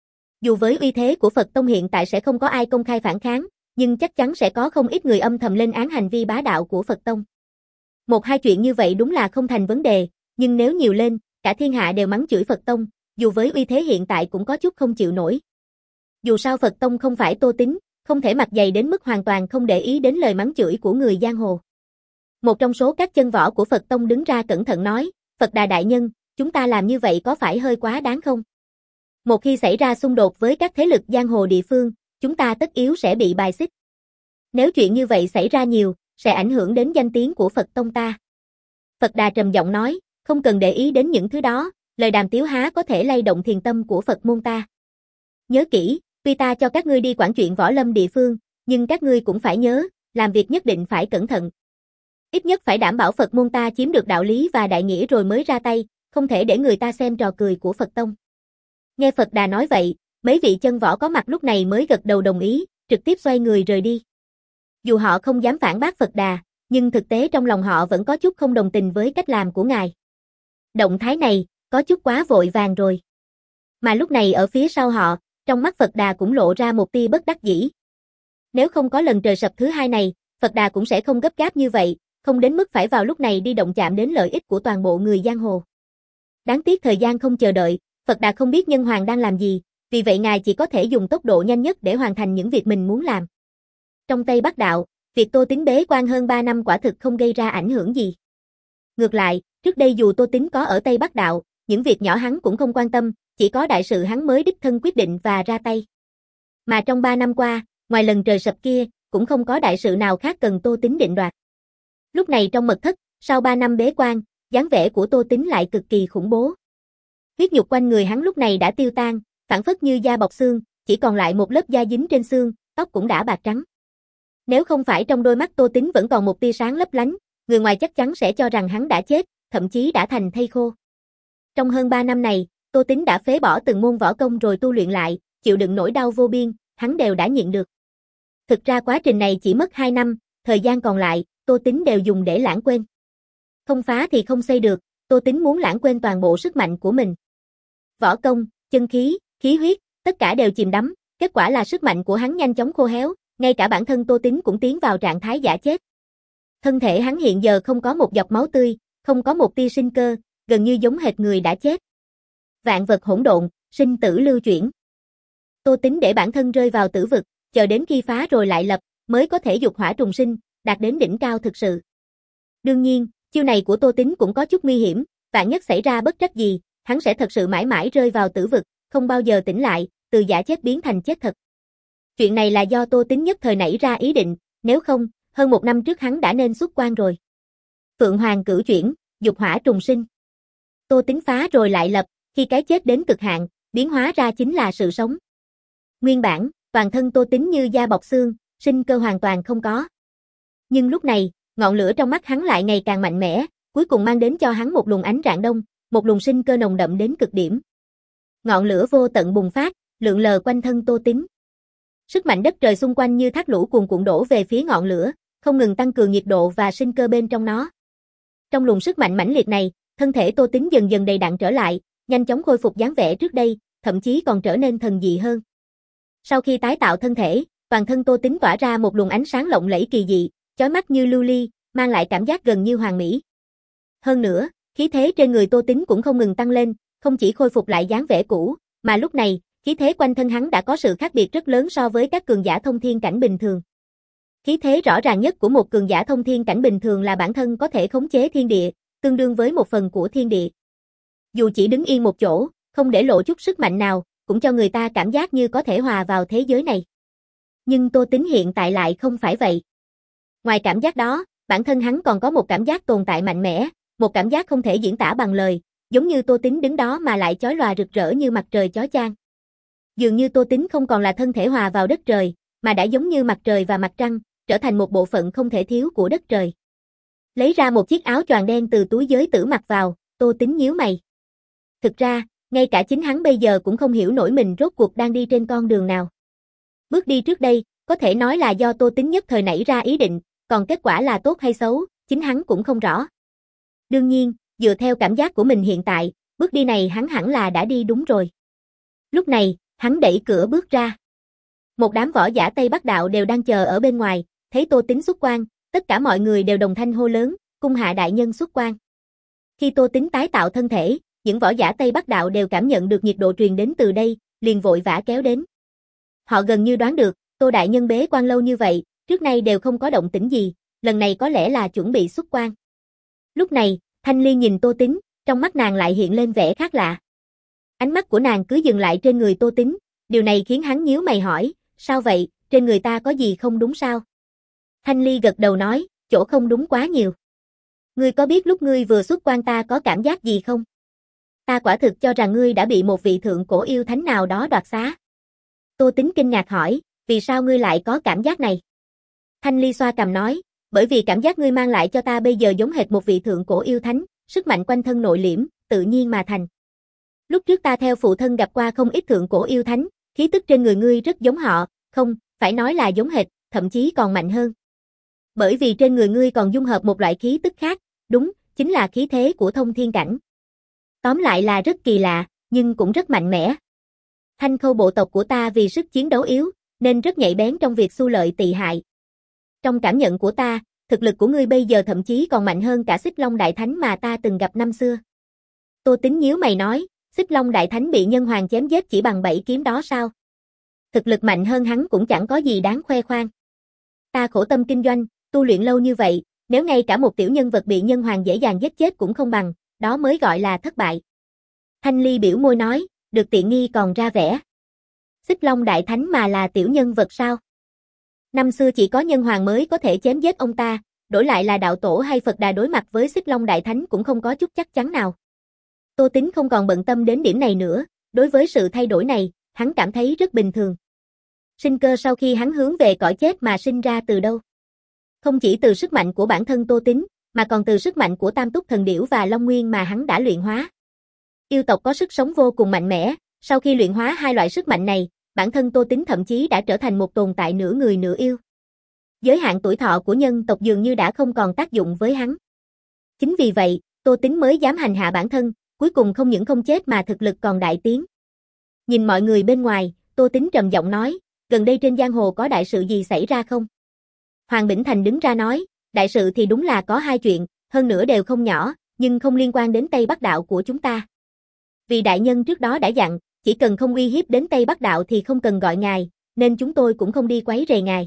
Dù với uy thế của Phật Tông hiện tại sẽ không có ai công khai phản kháng, nhưng chắc chắn sẽ có không ít người âm thầm lên án hành vi bá đạo của Phật Tông. Một hai chuyện như vậy đúng là không thành vấn đề, nhưng nếu nhiều lên, cả thiên hạ đều mắng chửi Phật Tông, dù với uy thế hiện tại cũng có chút không chịu nổi. Dù sao Phật Tông không phải Tô Tín, không thể mặt dày đến mức hoàn toàn không để ý đến lời mắng chửi của người giang hồ. Một trong số các chân võ của Phật Tông đứng ra cẩn thận nói, Phật Đà đại nhân, chúng ta làm như vậy có phải hơi quá đáng không? Một khi xảy ra xung đột với các thế lực giang hồ địa phương, chúng ta tất yếu sẽ bị bài xích. Nếu chuyện như vậy xảy ra nhiều, sẽ ảnh hưởng đến danh tiếng của Phật Tông ta. Phật Đà trầm giọng nói, không cần để ý đến những thứ đó, lời đàm tiếu há có thể lay động thiền tâm của Phật môn ta. Nhớ kỹ, tuy ta cho các ngươi đi quản chuyện võ lâm địa phương, nhưng các ngươi cũng phải nhớ, làm việc nhất định phải cẩn thận. Ít nhất phải đảm bảo Phật môn ta chiếm được đạo lý và đại nghĩa rồi mới ra tay, không thể để người ta xem trò cười của Phật Tông. Nghe Phật Đà nói vậy, mấy vị chân võ có mặt lúc này mới gật đầu đồng ý, trực tiếp xoay người rời đi. Dù họ không dám phản bác Phật Đà, nhưng thực tế trong lòng họ vẫn có chút không đồng tình với cách làm của ngài. Động thái này, có chút quá vội vàng rồi. Mà lúc này ở phía sau họ, trong mắt Phật Đà cũng lộ ra một tia bất đắc dĩ. Nếu không có lần trời sập thứ hai này, Phật Đà cũng sẽ không gấp gáp như vậy, không đến mức phải vào lúc này đi động chạm đến lợi ích của toàn bộ người giang hồ. Đáng tiếc thời gian không chờ đợi, Phật Đà không biết Nhân Hoàng đang làm gì, vì vậy ngài chỉ có thể dùng tốc độ nhanh nhất để hoàn thành những việc mình muốn làm. Trong Tây Bắc Đạo, việc Tô Tín bế quan hơn ba năm quả thực không gây ra ảnh hưởng gì. Ngược lại, trước đây dù Tô Tín có ở Tây Bắc Đạo, những việc nhỏ hắn cũng không quan tâm, chỉ có đại sự hắn mới đích thân quyết định và ra tay. Mà trong ba năm qua, ngoài lần trời sập kia, cũng không có đại sự nào khác cần Tô Tín định đoạt. Lúc này trong mật thất, sau ba năm bế quan, dáng vẻ của Tô Tín lại cực kỳ khủng bố. Huyết nhục quanh người hắn lúc này đã tiêu tan, phảng phất như da bọc xương, chỉ còn lại một lớp da dính trên xương, tóc cũng đã bạc trắng. Nếu không phải trong đôi mắt Tô Tín vẫn còn một tia sáng lấp lánh, người ngoài chắc chắn sẽ cho rằng hắn đã chết, thậm chí đã thành thây khô. Trong hơn ba năm này, Tô Tín đã phế bỏ từng môn võ công rồi tu luyện lại, chịu đựng nỗi đau vô biên, hắn đều đã nhịn được. Thực ra quá trình này chỉ mất hai năm, thời gian còn lại, Tô Tín đều dùng để lãng quên. Không phá thì không xây được, Tô Tín muốn lãng quên toàn bộ sức mạnh của mình. Võ công, chân khí, khí huyết, tất cả đều chìm đắm, kết quả là sức mạnh của hắn nhanh chóng khô héo, ngay cả bản thân Tô Tín cũng tiến vào trạng thái giả chết. Thân thể hắn hiện giờ không có một giọt máu tươi, không có một tia sinh cơ, gần như giống hệt người đã chết. Vạn vật hỗn độn, sinh tử lưu chuyển. Tô Tín để bản thân rơi vào tử vực, chờ đến khi phá rồi lại lập, mới có thể dục hỏa trùng sinh, đạt đến đỉnh cao thực sự. Đương nhiên, chiêu này của Tô Tín cũng có chút nguy hiểm, vạn nhất xảy ra bất trắc gì, hắn sẽ thật sự mãi mãi rơi vào tử vực, không bao giờ tỉnh lại, từ giả chết biến thành chết thật. Chuyện này là do Tô Tín nhất thời nảy ra ý định, nếu không, hơn một năm trước hắn đã nên xuất quan rồi. Phượng Hoàng cửu chuyển, dục hỏa trùng sinh. Tô Tín phá rồi lại lập, khi cái chết đến cực hạn, biến hóa ra chính là sự sống. Nguyên bản, toàn thân Tô Tín như da bọc xương, sinh cơ hoàn toàn không có. Nhưng lúc này, ngọn lửa trong mắt hắn lại ngày càng mạnh mẽ, cuối cùng mang đến cho hắn một luồng ánh rạng đông, một luồng sinh cơ nồng đậm đến cực điểm. Ngọn lửa vô tận bùng phát, lượn lờ quanh thân Tô Tín. Sức mạnh đất trời xung quanh như thác lũ cuồn cuộn đổ về phía ngọn lửa, không ngừng tăng cường nhiệt độ và sinh cơ bên trong nó. Trong luồng sức mạnh mãnh liệt này, thân thể Tô Tín dần dần đầy đặn trở lại, nhanh chóng khôi phục dáng vẻ trước đây, thậm chí còn trở nên thần dị hơn. Sau khi tái tạo thân thể, toàn thân Tô Tín tỏa ra một luồng ánh sáng lộng lẫy kỳ dị, chói mắt như lưu ly, mang lại cảm giác gần như hoàn mỹ. Hơn nữa, khí thế trên người Tô Tín cũng không ngừng tăng lên, không chỉ khôi phục lại dáng vẻ cũ, mà lúc này, khí thế quanh thân hắn đã có sự khác biệt rất lớn so với các cường giả thông thiên cảnh bình thường. Khí thế rõ ràng nhất của một cường giả thông thiên cảnh bình thường là bản thân có thể khống chế thiên địa, tương đương với một phần của thiên địa. Dù chỉ đứng yên một chỗ, không để lộ chút sức mạnh nào, cũng cho người ta cảm giác như có thể hòa vào thế giới này. Nhưng Tô Tín hiện tại lại không phải vậy. Ngoài cảm giác đó, bản thân hắn còn có một cảm giác tồn tại mạnh mẽ, một cảm giác không thể diễn tả bằng lời, giống như Tô Tín đứng đó mà lại chói lòa rực rỡ như mặt trời chói chang. Dường như Tô Tín không còn là thân thể hòa vào đất trời, mà đã giống như mặt trời và mặt trăng, trở thành một bộ phận không thể thiếu của đất trời. Lấy ra một chiếc áo choàng đen từ túi giới tử mặc vào, Tô Tín nhíu mày. Thực ra, ngay cả chính hắn bây giờ cũng không hiểu nổi mình rốt cuộc đang đi trên con đường nào. Bước đi trước đây, có thể nói là do Tô Tín nhất thời nảy ra ý định, còn kết quả là tốt hay xấu, chính hắn cũng không rõ. Đương nhiên, dựa theo cảm giác của mình hiện tại, bước đi này hắn hẳn là đã đi đúng rồi. Lúc này, hắn đẩy cửa bước ra. Một đám võ giả Tây Bắc Đạo đều đang chờ ở bên ngoài, thấy Tô Tín xuất quan, tất cả mọi người đều đồng thanh hô lớn, cung hạ đại nhân xuất quan. Khi Tô Tín tái tạo thân thể, những võ giả Tây Bắc Đạo đều cảm nhận được nhiệt độ truyền đến từ đây, liền vội vã kéo đến. Họ gần như đoán được, Tô đại nhân bế quan lâu như vậy, trước nay đều không có động tĩnh gì, lần này có lẽ là chuẩn bị xuất quan. Lúc này, Thanh Liên nhìn Tô Tín, trong mắt nàng lại hiện lên vẻ khác lạ. Ánh mắt của nàng cứ dừng lại trên người Tô Tín, điều này khiến hắn nhíu mày hỏi, sao vậy, trên người ta có gì không đúng sao? Thanh Ly gật đầu nói, chỗ không đúng quá nhiều. Ngươi có biết lúc ngươi vừa xuất quan ta có cảm giác gì không? Ta quả thực cho rằng ngươi đã bị một vị thượng cổ yêu thánh nào đó đoạt xá. Tô Tín kinh ngạc hỏi, vì sao ngươi lại có cảm giác này? Thanh Ly xoa cằm nói, bởi vì cảm giác ngươi mang lại cho ta bây giờ giống hệt một vị thượng cổ yêu thánh, sức mạnh quanh thân nội liễm, tự nhiên mà thành. Lúc trước ta theo phụ thân gặp qua không ít thượng cổ yêu thánh, khí tức trên người ngươi rất giống họ, không, phải nói là giống hệt, thậm chí còn mạnh hơn. Bởi vì trên người ngươi còn dung hợp một loại khí tức khác, đúng, chính là khí thế của thông thiên cảnh. Tóm lại là rất kỳ lạ, nhưng cũng rất mạnh mẽ. Thanh Khâu bộ tộc của ta vì sức chiến đấu yếu, nên rất nhạy bén trong việc xu lợi tị hại. Trong cảm nhận của ta, thực lực của ngươi bây giờ thậm chí còn mạnh hơn cả Xích Long Đại Thánh mà ta từng gặp năm xưa. Tô Tín nhíu mày nói, Xích Long Đại Thánh bị nhân hoàng chém giết chỉ bằng bảy kiếm đó sao? Thực lực mạnh hơn hắn cũng chẳng có gì đáng khoe khoang. Ta khổ tâm kinh doanh, tu luyện lâu như vậy, nếu ngay cả một tiểu nhân vật bị nhân hoàng dễ dàng giết chết cũng không bằng, đó mới gọi là thất bại. Thanh Ly biểu môi nói, được tiện nghi còn ra vẻ. Xích Long Đại Thánh mà là tiểu nhân vật sao? Năm xưa chỉ có nhân hoàng mới có thể chém giết ông ta, đổi lại là đạo tổ hay Phật Đà đối mặt với Xích Long Đại Thánh cũng không có chút chắc chắn nào. Tô Tín không còn bận tâm đến điểm này nữa, đối với sự thay đổi này, hắn cảm thấy rất bình thường. Sinh cơ sau khi hắn hướng về cõi chết mà sinh ra từ đâu? Không chỉ từ sức mạnh của bản thân Tô Tín, mà còn từ sức mạnh của Tam Túc Thần Điểu và Long Nguyên mà hắn đã luyện hóa. Yêu tộc có sức sống vô cùng mạnh mẽ, sau khi luyện hóa hai loại sức mạnh này, bản thân Tô Tín thậm chí đã trở thành một tồn tại nửa người nửa yêu. Giới hạn tuổi thọ của nhân tộc dường như đã không còn tác dụng với hắn. Chính vì vậy, Tô Tín mới dám hành hạ bản thân, cuối cùng không những không chết mà thực lực còn đại tiến. Nhìn mọi người bên ngoài, Tô Tín trầm giọng nói, gần đây trên giang hồ có đại sự gì xảy ra không? Hoàng Bỉnh Thành đứng ra nói, đại sự thì đúng là có hai chuyện, hơn nữa đều không nhỏ, nhưng không liên quan đến Tây Bắc Đạo của chúng ta. Vì đại nhân trước đó đã dặn, chỉ cần không uy hiếp đến Tây Bắc Đạo thì không cần gọi ngài, nên chúng tôi cũng không đi quấy rầy ngài.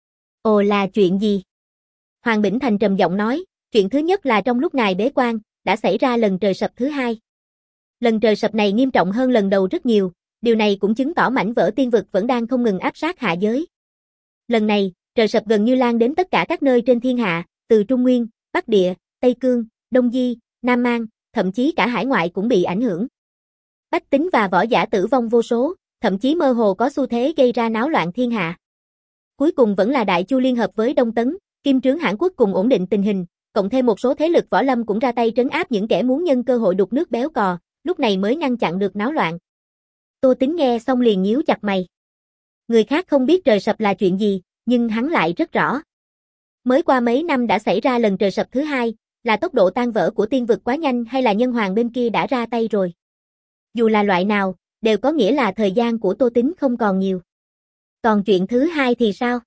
Ồ, là chuyện gì? Hoàng Bỉnh Thành trầm giọng nói, chuyện thứ nhất là trong lúc ngài bế quan, đã xảy ra lần trời sập thứ hai. Lần trời sập này nghiêm trọng hơn lần đầu rất nhiều, điều này cũng chứng tỏ mảnh vỡ tiên vực vẫn đang không ngừng áp sát hạ giới. Lần này, trời sập gần như lan đến tất cả các nơi trên thiên hạ, từ Trung Nguyên, Bắc Địa, Tây Cương, Đông Di, Nam Mang, thậm chí cả hải ngoại cũng bị ảnh hưởng. Bách tính và võ giả tử vong vô số, thậm chí mơ hồ có xu thế gây ra náo loạn thiên hạ. Cuối cùng vẫn là Đại Chu liên hợp với Đông Tấn, Kim Trướng Hãn Quốc cùng ổn định tình hình, cộng thêm một số thế lực võ lâm cũng ra tay trấn áp những kẻ muốn nhân cơ hội đục nước béo cò, lúc này mới ngăn chặn được náo loạn. Tô Tín nghe xong liền nhíu chặt mày. Người khác không biết trời sập là chuyện gì, nhưng hắn lại rất rõ. Mới qua mấy năm đã xảy ra lần trời sập thứ hai, là tốc độ tan vỡ của tiên vực quá nhanh hay là nhân hoàng bên kia đã ra tay rồi. Dù là loại nào, đều có nghĩa là thời gian của Tô Tín không còn nhiều. Còn chuyện thứ hai thì sao?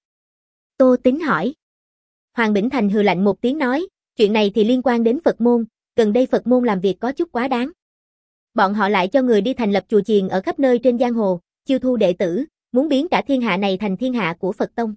Tô Tín hỏi. Hoàng Bỉnh Thành hừ lạnh một tiếng nói, chuyện này thì liên quan đến Phật môn, gần đây Phật môn làm việc có chút quá đáng. Bọn họ lại cho người đi thành lập chùa chiền ở khắp nơi trên giang hồ, chiêu thu đệ tử, muốn biến cả thiên hạ này thành thiên hạ của Phật Tông.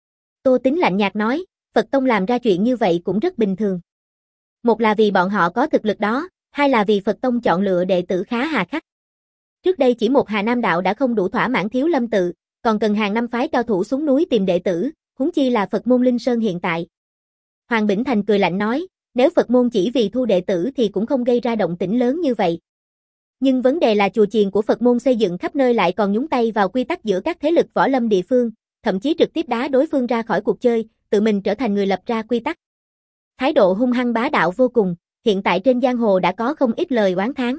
Tô Tín lạnh nhạt nói, Phật Tông làm ra chuyện như vậy cũng rất bình thường. Một là vì bọn họ có thực lực đó, hai là vì Phật Tông chọn lựa đệ tử khá hà khắc. Trước đây chỉ một Hà Nam đạo đã không đủ thỏa mãn Thiếu Lâm tự, còn cần hàng năm phái cao thủ xuống núi tìm đệ tử, huống chi là Phật môn Linh Sơn hiện tại. Hoàng Bỉnh Thành cười lạnh nói, nếu Phật môn chỉ vì thu đệ tử thì cũng không gây ra động tĩnh lớn như vậy. Nhưng vấn đề là chùa chiền của Phật môn xây dựng khắp nơi lại còn nhúng tay vào quy tắc giữa các thế lực võ lâm địa phương, thậm chí trực tiếp đá đối phương ra khỏi cuộc chơi, tự mình trở thành người lập ra quy tắc. Thái độ hung hăng bá đạo vô cùng, hiện tại trên giang hồ đã có không ít lời oán thán.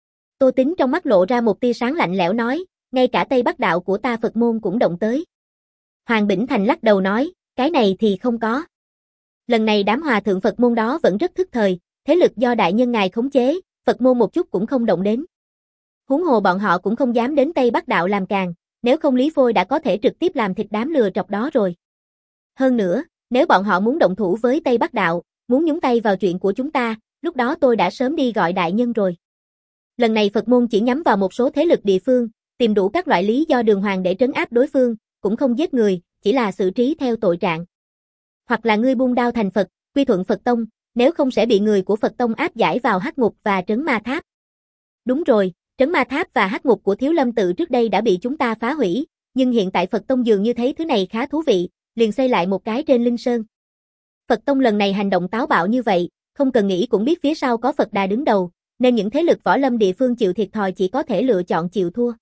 Tô Tín trong mắt lộ ra một tia sáng lạnh lẽo nói, ngay cả Tây Bắc đạo của ta Phật môn cũng động tới. Hoàng Bỉnh Thành lắc đầu nói, cái này thì không có. Lần này đám hòa thượng Phật môn đó vẫn rất thức thời, thế lực do đại nhân ngài khống chế, Phật môn một chút cũng không động đến. Huống hồ bọn họ cũng không dám đến Tây Bắc đạo làm càng, nếu không Lý Phôi đã có thể trực tiếp làm thịt đám lừa trọc đó rồi. Hơn nữa, nếu bọn họ muốn động thủ với Tây Bắc đạo, muốn nhúng tay vào chuyện của chúng ta, lúc đó tôi đã sớm đi gọi đại nhân rồi. Lần này Phật môn chỉ nhắm vào một số thế lực địa phương, tìm đủ các loại lý do đường hoàng để trấn áp đối phương, cũng không giết người, chỉ là xử trí theo tội trạng. Hoặc là ngươi buông đao thành Phật, quy thuận Phật tông, nếu không sẽ bị người của Phật tông áp giải vào hắc ngục và trấn ma tháp. Đúng rồi, trấn ma tháp và hắc ngục của Thiếu Lâm tự trước đây đã bị chúng ta phá hủy, nhưng hiện tại Phật tông dường như thấy thứ này khá thú vị, liền xây lại một cái trên Linh Sơn. Phật tông lần này hành động táo bạo như vậy, không cần nghĩ cũng biết phía sau có Phật Đà đứng đầu, nên những thế lực võ lâm địa phương chịu thiệt thòi chỉ có thể lựa chọn chịu thua.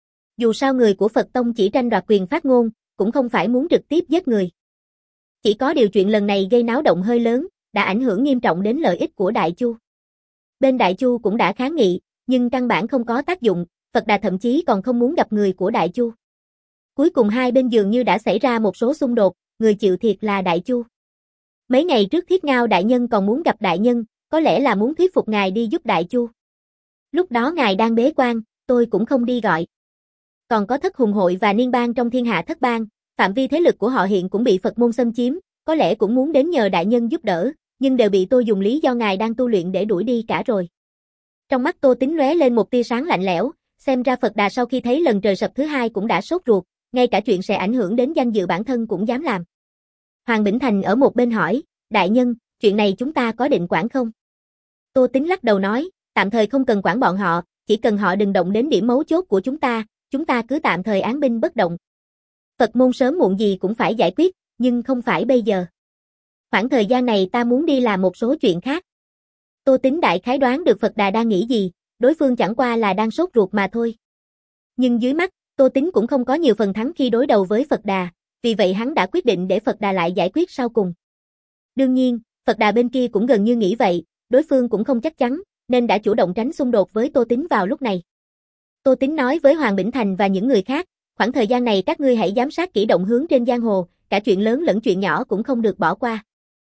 Dù sao người của Phật tông chỉ tranh đoạt quyền phát ngôn, cũng không phải muốn trực tiếp giết người. Chỉ có điều chuyện lần này gây náo động hơi lớn, đã ảnh hưởng nghiêm trọng đến lợi ích của Đại Chu. Bên Đại Chu cũng đã kháng nghị, nhưng căn bản không có tác dụng, Phật Đà thậm chí còn không muốn gặp người của Đại Chu. Cuối cùng hai bên dường như đã xảy ra một số xung đột, người chịu thiệt là Đại Chu. Mấy ngày trước Thiết Ngao đại nhân còn muốn gặp đại nhân, có lẽ là muốn thuyết phục ngài đi giúp Đại Chu. Lúc đó ngài đang bế quan, tôi cũng không đi gọi. Còn có Thất Hùng hội và Niên bang trong thiên hạ thất bang, phạm vi thế lực của họ hiện cũng bị Phật môn xâm chiếm, có lẽ cũng muốn đến nhờ đại nhân giúp đỡ, nhưng đều bị tôi dùng lý do ngài đang tu luyện để đuổi đi cả rồi. Trong mắt Tô Tính lóe lên một tia sáng lạnh lẽo, xem ra Phật Đà sau khi thấy lần trời sập thứ hai cũng đã sốt ruột, ngay cả chuyện sẽ ảnh hưởng đến danh dự bản thân cũng dám làm. Hoàng Bỉnh Thành ở một bên hỏi, đại nhân, chuyện này chúng ta có định quản không? Tô Tính lắc đầu nói, tạm thời không cần quản bọn họ, chỉ cần họ đừng động đến điểm mấu chốt của chúng ta, chúng ta cứ tạm thời án binh bất động. Phật môn sớm muộn gì cũng phải giải quyết, nhưng không phải bây giờ. Khoảng thời gian này ta muốn đi làm một số chuyện khác. Tô Tính đại khái đoán được Phật Đà đang nghĩ gì, đối phương chẳng qua là đang sốt ruột mà thôi. Nhưng dưới mắt, Tô Tính cũng không có nhiều phần thắng khi đối đầu với Phật Đà, vì vậy hắn đã quyết định để Phật Đà lại giải quyết sau cùng. Đương nhiên, Phật Đà bên kia cũng gần như nghĩ vậy, đối phương cũng không chắc chắn, nên đã chủ động tránh xung đột với Tô Tính vào lúc này. Tô Tính nói với Hoàng Bỉnh Thành và những người khác, khoảng thời gian này các ngươi hãy giám sát kỹ động hướng trên giang hồ, cả chuyện lớn lẫn chuyện nhỏ cũng không được bỏ qua.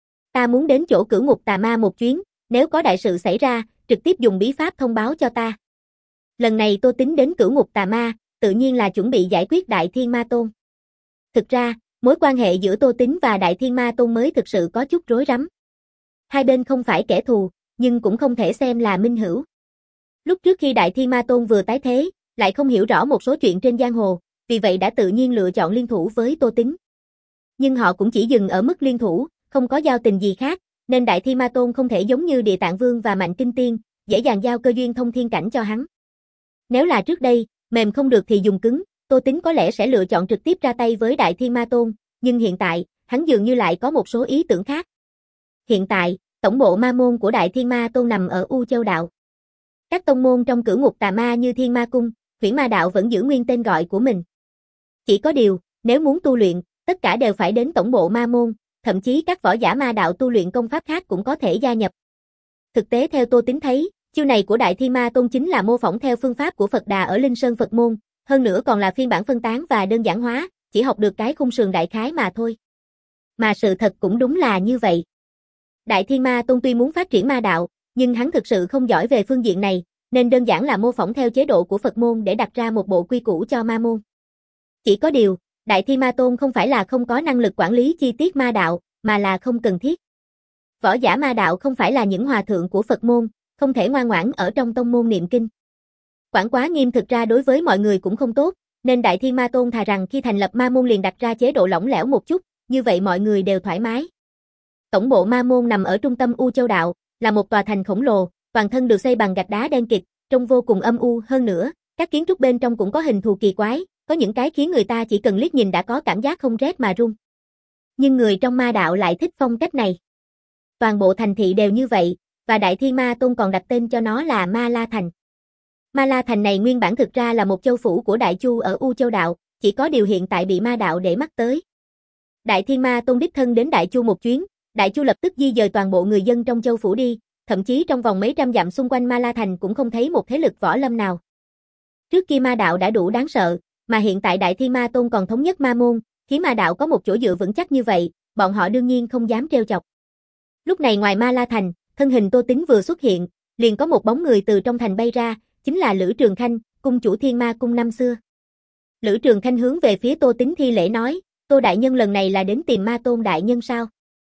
Ta muốn đến chỗ Cửu Ngục Tà Ma một chuyến, nếu có đại sự xảy ra, trực tiếp dùng bí pháp thông báo cho ta. Lần này Tô Tính đến Cửu Ngục Tà Ma, tự nhiên là chuẩn bị giải quyết Đại Thiên Ma Tôn. Thực ra, mối quan hệ giữa Tô Tính và Đại Thiên Ma Tôn mới thực sự có chút rối rắm. Hai bên không phải kẻ thù, nhưng cũng không thể xem là minh hữu. Lúc trước khi Đại Thiên Ma Tôn vừa tái thế, lại không hiểu rõ một số chuyện trên giang hồ, vì vậy đã tự nhiên lựa chọn liên thủ với Tô Tính. Nhưng họ cũng chỉ dừng ở mức liên thủ, không có giao tình gì khác, nên Đại Thiên Ma Tôn không thể giống như Địa Tạng Vương và Mạnh Kinh Tiên, dễ dàng giao cơ duyên thông thiên cảnh cho hắn. Nếu là trước đây, mềm không được thì dùng cứng, Tô Tính có lẽ sẽ lựa chọn trực tiếp ra tay với Đại Thiên Ma Tôn, nhưng hiện tại, hắn dường như lại có một số ý tưởng khác. Hiện tại, tổng bộ ma môn của Đại Thiên Ma Tôn nằm ở U Châu Đạo. Các tông môn trong Cửu Ngục Tà Ma như Thiên Ma Cung, Huyễn Ma Đạo vẫn giữ nguyên tên gọi của mình. Chỉ có điều, nếu muốn tu luyện, tất cả đều phải đến tổng bộ ma môn, thậm chí các võ giả ma đạo tu luyện công pháp khác cũng có thể gia nhập. Thực tế theo Tô Tính thấy, chiêu này của Đại Thiên Ma Tôn chính là mô phỏng theo phương pháp của Phật Đà ở Linh Sơn Phật môn, hơn nữa còn là phiên bản phân tán và đơn giản hóa, chỉ học được cái khung sườn đại khái mà thôi. Mà sự thật cũng đúng là như vậy. Đại Thiên Ma Tôn tuy muốn phát triển ma đạo, nhưng hắn thực sự không giỏi về phương diện này, nên đơn giản là mô phỏng theo chế độ của Phật môn để đặt ra một bộ quy củ cho ma môn. Chỉ có điều, Đại Thiên Ma Tôn không phải là không có năng lực quản lý chi tiết ma đạo, mà là không cần thiết. Võ giả ma đạo không phải là những hòa thượng của Phật môn, không thể ngoan ngoãn ở trong tông môn niệm kinh. Quản quá nghiêm thực ra đối với mọi người cũng không tốt, nên Đại Thiên Ma Tôn thà rằng khi thành lập ma môn liền đặt ra chế độ lỏng lẻo một chút, như vậy mọi người đều thoải mái. Tổng bộ ma môn nằm ở trung tâm U Châu Đạo, là một tòa thành khổng lồ, toàn thân được xây bằng gạch đá đen kịt, trông vô cùng âm u hơn nữa, các kiến trúc bên trong cũng có hình thù kỳ quái, có những cái khiến người ta chỉ cần liếc nhìn đã có cảm giác không rét mà run. Nhưng người trong ma đạo lại thích phong cách này. Toàn bộ thành thị đều như vậy, và Đại Thiên Ma Tôn còn đặt tên cho nó là Ma La Thành. Ma La Thành này nguyên bản thực ra là một châu phủ của Đại Chu ở U Châu Đạo, chỉ có điều hiện tại bị ma đạo để mắt tới. Đại Thiên Ma Tôn đích thân đến Đại Chu một chuyến, Đại Chu lập tức di dời toàn bộ người dân trong châu phủ đi, thậm chí trong vòng mấy trăm dặm xung quanh Ma La Thành cũng không thấy một thế lực võ lâm nào. Trước kia ma đạo đã đủ đáng sợ, mà hiện tại Đại Thiên Ma Tôn còn thống nhất ma môn, khiến ma đạo có một chỗ dựa vững chắc như vậy, bọn họ đương nhiên không dám trêu chọc. Lúc này ngoài Ma La Thành, thân hình Tô Tính vừa xuất hiện, liền có một bóng người từ trong thành bay ra, chính là Lữ Trường Khanh, cung chủ Thiên Ma Cung năm xưa. Lữ Trường Khanh hướng về phía Tô Tính thi lễ nói, Tô đại nhân lần này là đến tìm Ma Tôn đại nhân sao?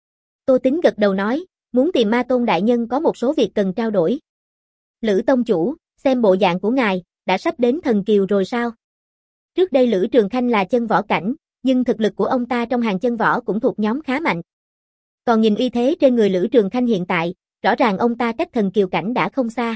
Tô Tính gật đầu nói, muốn tìm Ma Tôn đại nhân có một số việc cần trao đổi. Lữ tông chủ, Xem bộ dạng của ngài, đã sắp đến thần kiều rồi sao? Trước đây Lữ Trường Khanh là chân võ cảnh, nhưng thực lực của ông ta trong hàng chân võ cũng thuộc nhóm khá mạnh. Còn nhìn uy thế trên người Lữ Trường Khanh hiện tại, rõ ràng ông ta cách thần kiều cảnh đã không xa.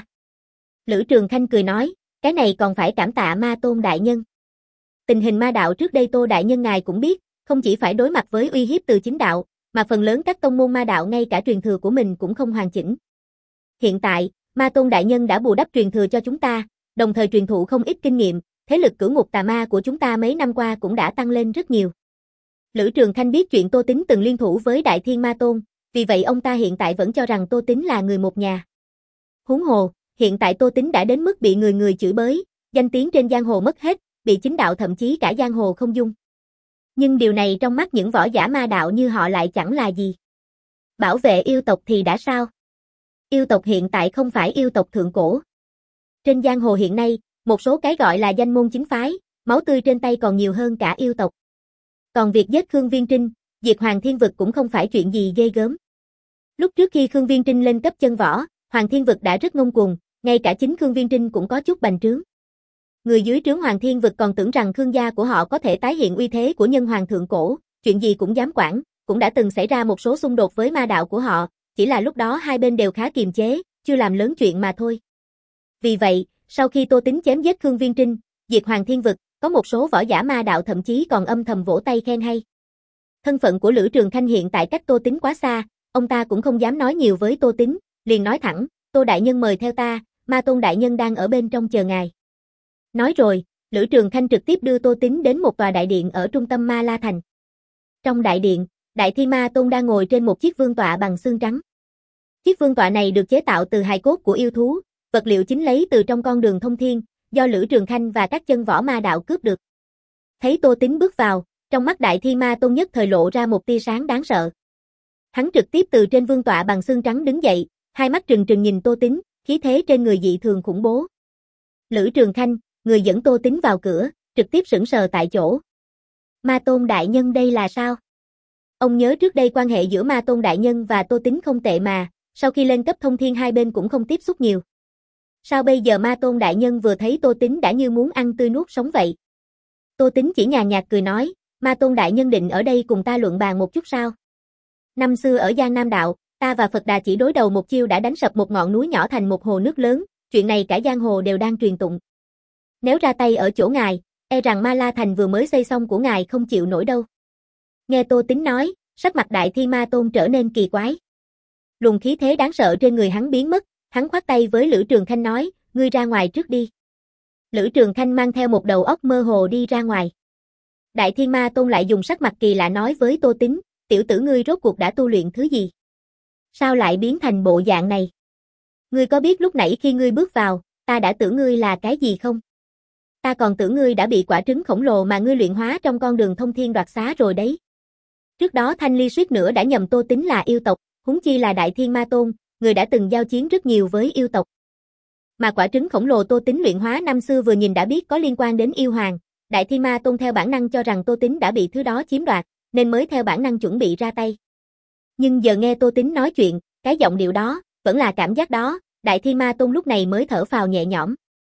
Lữ Trường Khanh cười nói, cái này còn phải cảm tạ Ma Tôn đại nhân. Tình hình ma đạo trước đây Tô đại nhân ngài cũng biết, không chỉ phải đối mặt với uy hiếp từ chính đạo, mà phần lớn các tông môn ma đạo ngay cả truyền thừa của mình cũng không hoàn chỉnh. Hiện tại, Ma Tôn đại nhân đã bù đắp truyền thừa cho chúng ta, đồng thời truyền thụ không ít kinh nghiệm, thế lực cửu ngục tà ma của chúng ta mấy năm qua cũng đã tăng lên rất nhiều. Lữ Trường Khanh biết chuyện Tô Tín từng liên thủ với Đại Thiên Ma Tôn, vì vậy ông ta hiện tại vẫn cho rằng Tô Tín là người một nhà. Huống hồ, hiện tại Tô Tín đã đến mức bị người người chửi bới, danh tiếng trên giang hồ mất hết, bị chính đạo thậm chí cả giang hồ không dung. Nhưng điều này trong mắt những võ giả ma đạo như họ lại chẳng là gì. Bảo vệ yêu tộc thì đã sao? Yêu tộc hiện tại không phải yêu tộc thượng cổ. Trên giang hồ hiện nay, một số cái gọi là danh môn chính phái, máu tươi trên tay còn nhiều hơn cả yêu tộc. Còn việc giết Khương Viên Trinh, diệt Hoàng Thiên Vực cũng không phải chuyện gì ghê gớm. Lúc trước khi Khương Viên Trinh lên cấp chân võ, Hoàng Thiên Vực đã rất ngông cuồng, ngay cả chính Khương Viên Trinh cũng có chút bành trướng. Người dưới trướng Hoàng Thiên Vực còn tưởng rằng Khương gia của họ có thể tái hiện uy thế của nhân hoàng thượng cổ, chuyện gì cũng dám quản, cũng đã từng xảy ra một số xung đột với ma đạo của họ, chỉ là lúc đó hai bên đều khá kiềm chế, chưa làm lớn chuyện mà thôi. Vì vậy, sau khi Tô Tín chém giết Khương Viên Trinh, diệt Hoàng Thiên Vực, có một số võ giả ma đạo thậm chí còn âm thầm vỗ tay khen hay. Thân phận của Lữ Trường Khanh hiện tại cách Tô Tín quá xa, ông ta cũng không dám nói nhiều với Tô Tín, liền nói thẳng, Tô đại nhân mời theo ta, Ma Tôn đại nhân đang ở bên trong chờ ngài. Nói rồi, Lữ Trường Khanh trực tiếp đưa Tô Tín đến một tòa đại điện ở trung tâm Ma La Thành. Trong đại điện, Đại Thi Ma Tôn đang ngồi trên một chiếc vương tọa bằng xương trắng. Chiếc vương tọa này được chế tạo từ hài cốt của yêu thú, vật liệu chính lấy từ trong con đường thông thiên, do Lữ Trường Khanh và các chân võ ma đạo cướp được. Thấy Tô Tín bước vào, trong mắt Đại Thi Ma Tôn nhất thời lộ ra một tia sáng đáng sợ. Hắn trực tiếp từ trên vương tọa bằng xương trắng đứng dậy, hai mắt trừng trừng nhìn Tô Tín, khí thế trên người dị thường khủng bố. Lữ Trường Khanh, người dẫn Tô Tín vào cửa, trực tiếp sững sờ tại chỗ. Ma Tôn đại nhân đây là sao? Ông nhớ trước đây quan hệ giữa Ma Tôn đại nhân và Tô Tín không tệ mà, sau khi lên cấp thông thiên hai bên cũng không tiếp xúc nhiều. Sao bây giờ Ma Tôn đại nhân vừa thấy Tô Tín đã như muốn ăn tươi nuốt sống vậy? Tô Tín chỉ nhàn nhạt cười nói, Ma Tôn đại nhân định ở đây cùng ta luận bàn một chút sao? Năm xưa ở Giang Nam đạo, ta và Phật Đà chỉ đối đầu một chiêu đã đánh sập một ngọn núi nhỏ thành một hồ nước lớn, chuyện này cả giang hồ đều đang truyền tụng. Nếu ra tay ở chỗ ngài, e rằng Ma La Thành vừa mới xây xong của ngài không chịu nổi đâu. Nghe Tô Tín nói, sắc mặt Đại Thi Ma Tôn trở nên kỳ quái. Luồng khí thế đáng sợ trên người hắn biến mất, hắn khoát tay với Lữ Trường Khanh nói, ngươi ra ngoài trước đi. Lữ Trường Khanh mang theo một đầu óc mơ hồ đi ra ngoài. Đại Thi Ma Tôn lại dùng sắc mặt kỳ lạ nói với Tô Tín, tiểu tử ngươi rốt cuộc đã tu luyện thứ gì? Sao lại biến thành bộ dạng này? Ngươi có biết lúc nãy khi ngươi bước vào, ta đã tưởng ngươi là cái gì không? Ta còn tưởng ngươi đã bị quả trứng khổng lồ mà ngươi luyện hóa trong con đường thông thiên đoạt xá rồi đấy. Trước đó Thanh Ly suýt nữa đã nhầm Tô Tín là yêu tộc, huống chi là Đại Thiên Ma Tôn, người đã từng giao chiến rất nhiều với yêu tộc. Mà quả trứng khổng lồ Tô Tín luyện hóa năm xưa vừa nhìn đã biết có liên quan đến yêu hoàng, Đại Thiên Ma Tôn theo bản năng cho rằng Tô Tín đã bị thứ đó chiếm đoạt, nên mới theo bản năng chuẩn bị ra tay. Nhưng giờ nghe Tô Tín nói chuyện, cái giọng điệu đó, vẫn là cảm giác đó, Đại Thiên Ma Tôn lúc này mới thở phào nhẹ nhõm.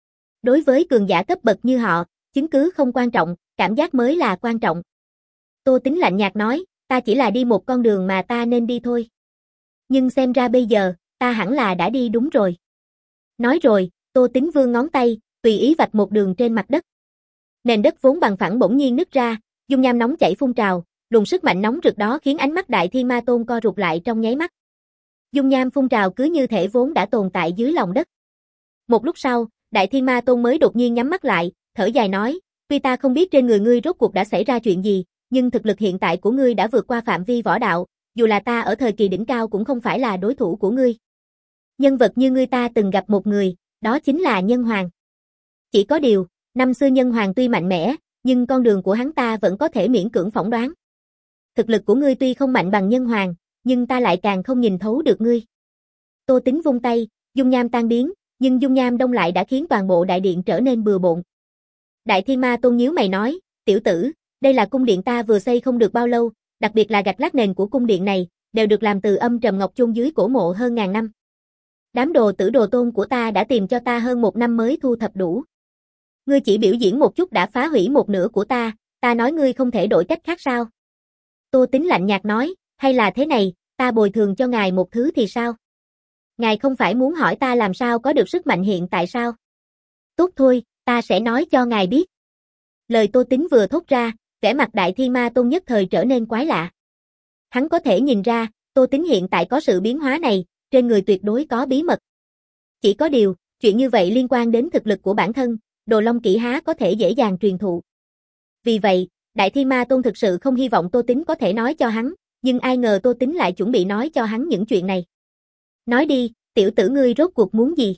Đối với cường giả cấp bậc như họ, chứng cứ không quan trọng, cảm giác mới là quan trọng. Tô Tín lạnh nhạt nói, ta chỉ là đi một con đường mà ta nên đi thôi. Nhưng xem ra bây giờ, ta hẳn là đã đi đúng rồi. Nói rồi, Tô Tín vươn ngón tay, tùy ý vạch một đường trên mặt đất. Nền đất vốn bằng phẳng bỗng nhiên nứt ra, dung nham nóng chảy phun trào, luồng sức mạnh nóng rực đó khiến ánh mắt Đại Thi Ma Tôn co rụt lại trong nháy mắt. Dung nham phun trào cứ như thể vốn đã tồn tại dưới lòng đất. Một lúc sau, Đại Thi Ma Tôn mới đột nhiên nhắm mắt lại, thở dài nói, tuy ta không biết trên người ngươi rốt cuộc đã xảy ra chuyện gì, nhưng thực lực hiện tại của ngươi đã vượt qua phạm vi võ đạo, dù là ta ở thời kỳ đỉnh cao cũng không phải là đối thủ của ngươi. Nhân vật như ngươi ta từng gặp một người, đó chính là Nhân Hoàng. Chỉ có điều, năm xưa Nhân Hoàng tuy mạnh mẽ, nhưng con đường của hắn ta vẫn có thể miễn cưỡng phỏng đoán. Thực lực của ngươi tuy không mạnh bằng Nhân Hoàng, nhưng ta lại càng không nhìn thấu được ngươi. Tô Tín vung tay, dung nham tan biến, nhưng dung nham đông lại đã khiến toàn bộ đại điện trở nên bừa bộn. Đại Thiên Ma Tôn nhíu mày nói, tiểu tử, đây là cung điện ta vừa xây không được bao lâu, đặc biệt là gạch lát nền của cung điện này, đều được làm từ âm trầm ngọc chôn dưới cổ mộ hơn ngàn năm. Đám đồ tử đồ tôn của ta đã tìm cho ta hơn một năm mới thu thập đủ. Ngươi chỉ biểu diễn một chút đã phá hủy một nửa của ta, ta nói ngươi không thể đổi cách khác sao? Tô Tính lạnh nhạt nói, hay là thế này, ta bồi thường cho ngài một thứ thì sao? Ngài không phải muốn hỏi ta làm sao có được sức mạnh hiện tại sao? Tốt thôi, ta sẽ nói cho ngài biết. Lời Tô Tính vừa thốt ra, vẻ mặt Đại Thiên Ma Tôn nhất thời trở nên quái lạ. Hắn có thể nhìn ra, Tô Tính hiện tại có sự biến hóa này, trên người tuyệt đối có bí mật. Chỉ có điều, chuyện như vậy liên quan đến thực lực của bản thân, Đồ Long Kỹ há có thể dễ dàng truyền thụ. Vì vậy, Đại Thiên Ma Tôn thực sự không hy vọng Tô Tính có thể nói cho hắn, nhưng ai ngờ Tô Tính lại chuẩn bị nói cho hắn những chuyện này. Nói đi, tiểu tử ngươi rốt cuộc muốn gì?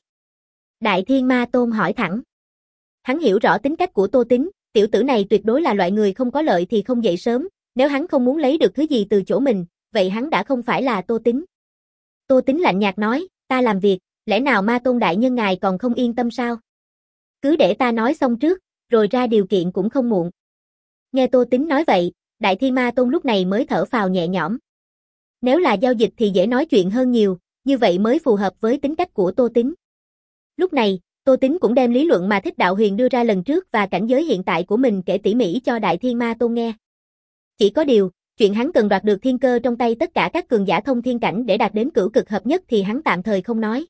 Đại Thiên Ma Tôn hỏi thẳng. Hắn hiểu rõ tính cách của Tô Tính, tiểu tử này tuyệt đối là loại người không có lợi thì không dậy sớm, nếu hắn không muốn lấy được thứ gì từ chỗ mình, vậy hắn đã không phải là Tô Tính. Tô Tính lạnh nhạt nói, ta làm việc, lẽ nào Ma Tôn đại nhân ngài còn không yên tâm sao? Cứ để ta nói xong trước, rồi ra điều kiện cũng không muộn. Nghe Tô Tính nói vậy, Đại Thiên Ma Tôn lúc này mới thở phào nhẹ nhõm. Nếu là giao dịch thì dễ nói chuyện hơn nhiều, như vậy mới phù hợp với tính cách của Tô Tính. Lúc này, Tô Tính cũng đem lý luận mà Thích Đạo Huyền đưa ra lần trước và cảnh giới hiện tại của mình kể tỉ mỉ cho Đại Thiên Ma Tôn nghe. Chỉ có điều, chuyện hắn cần đoạt được thiên cơ trong tay tất cả các cường giả thông thiên cảnh để đạt đến cửu cực hợp nhất thì hắn tạm thời không nói.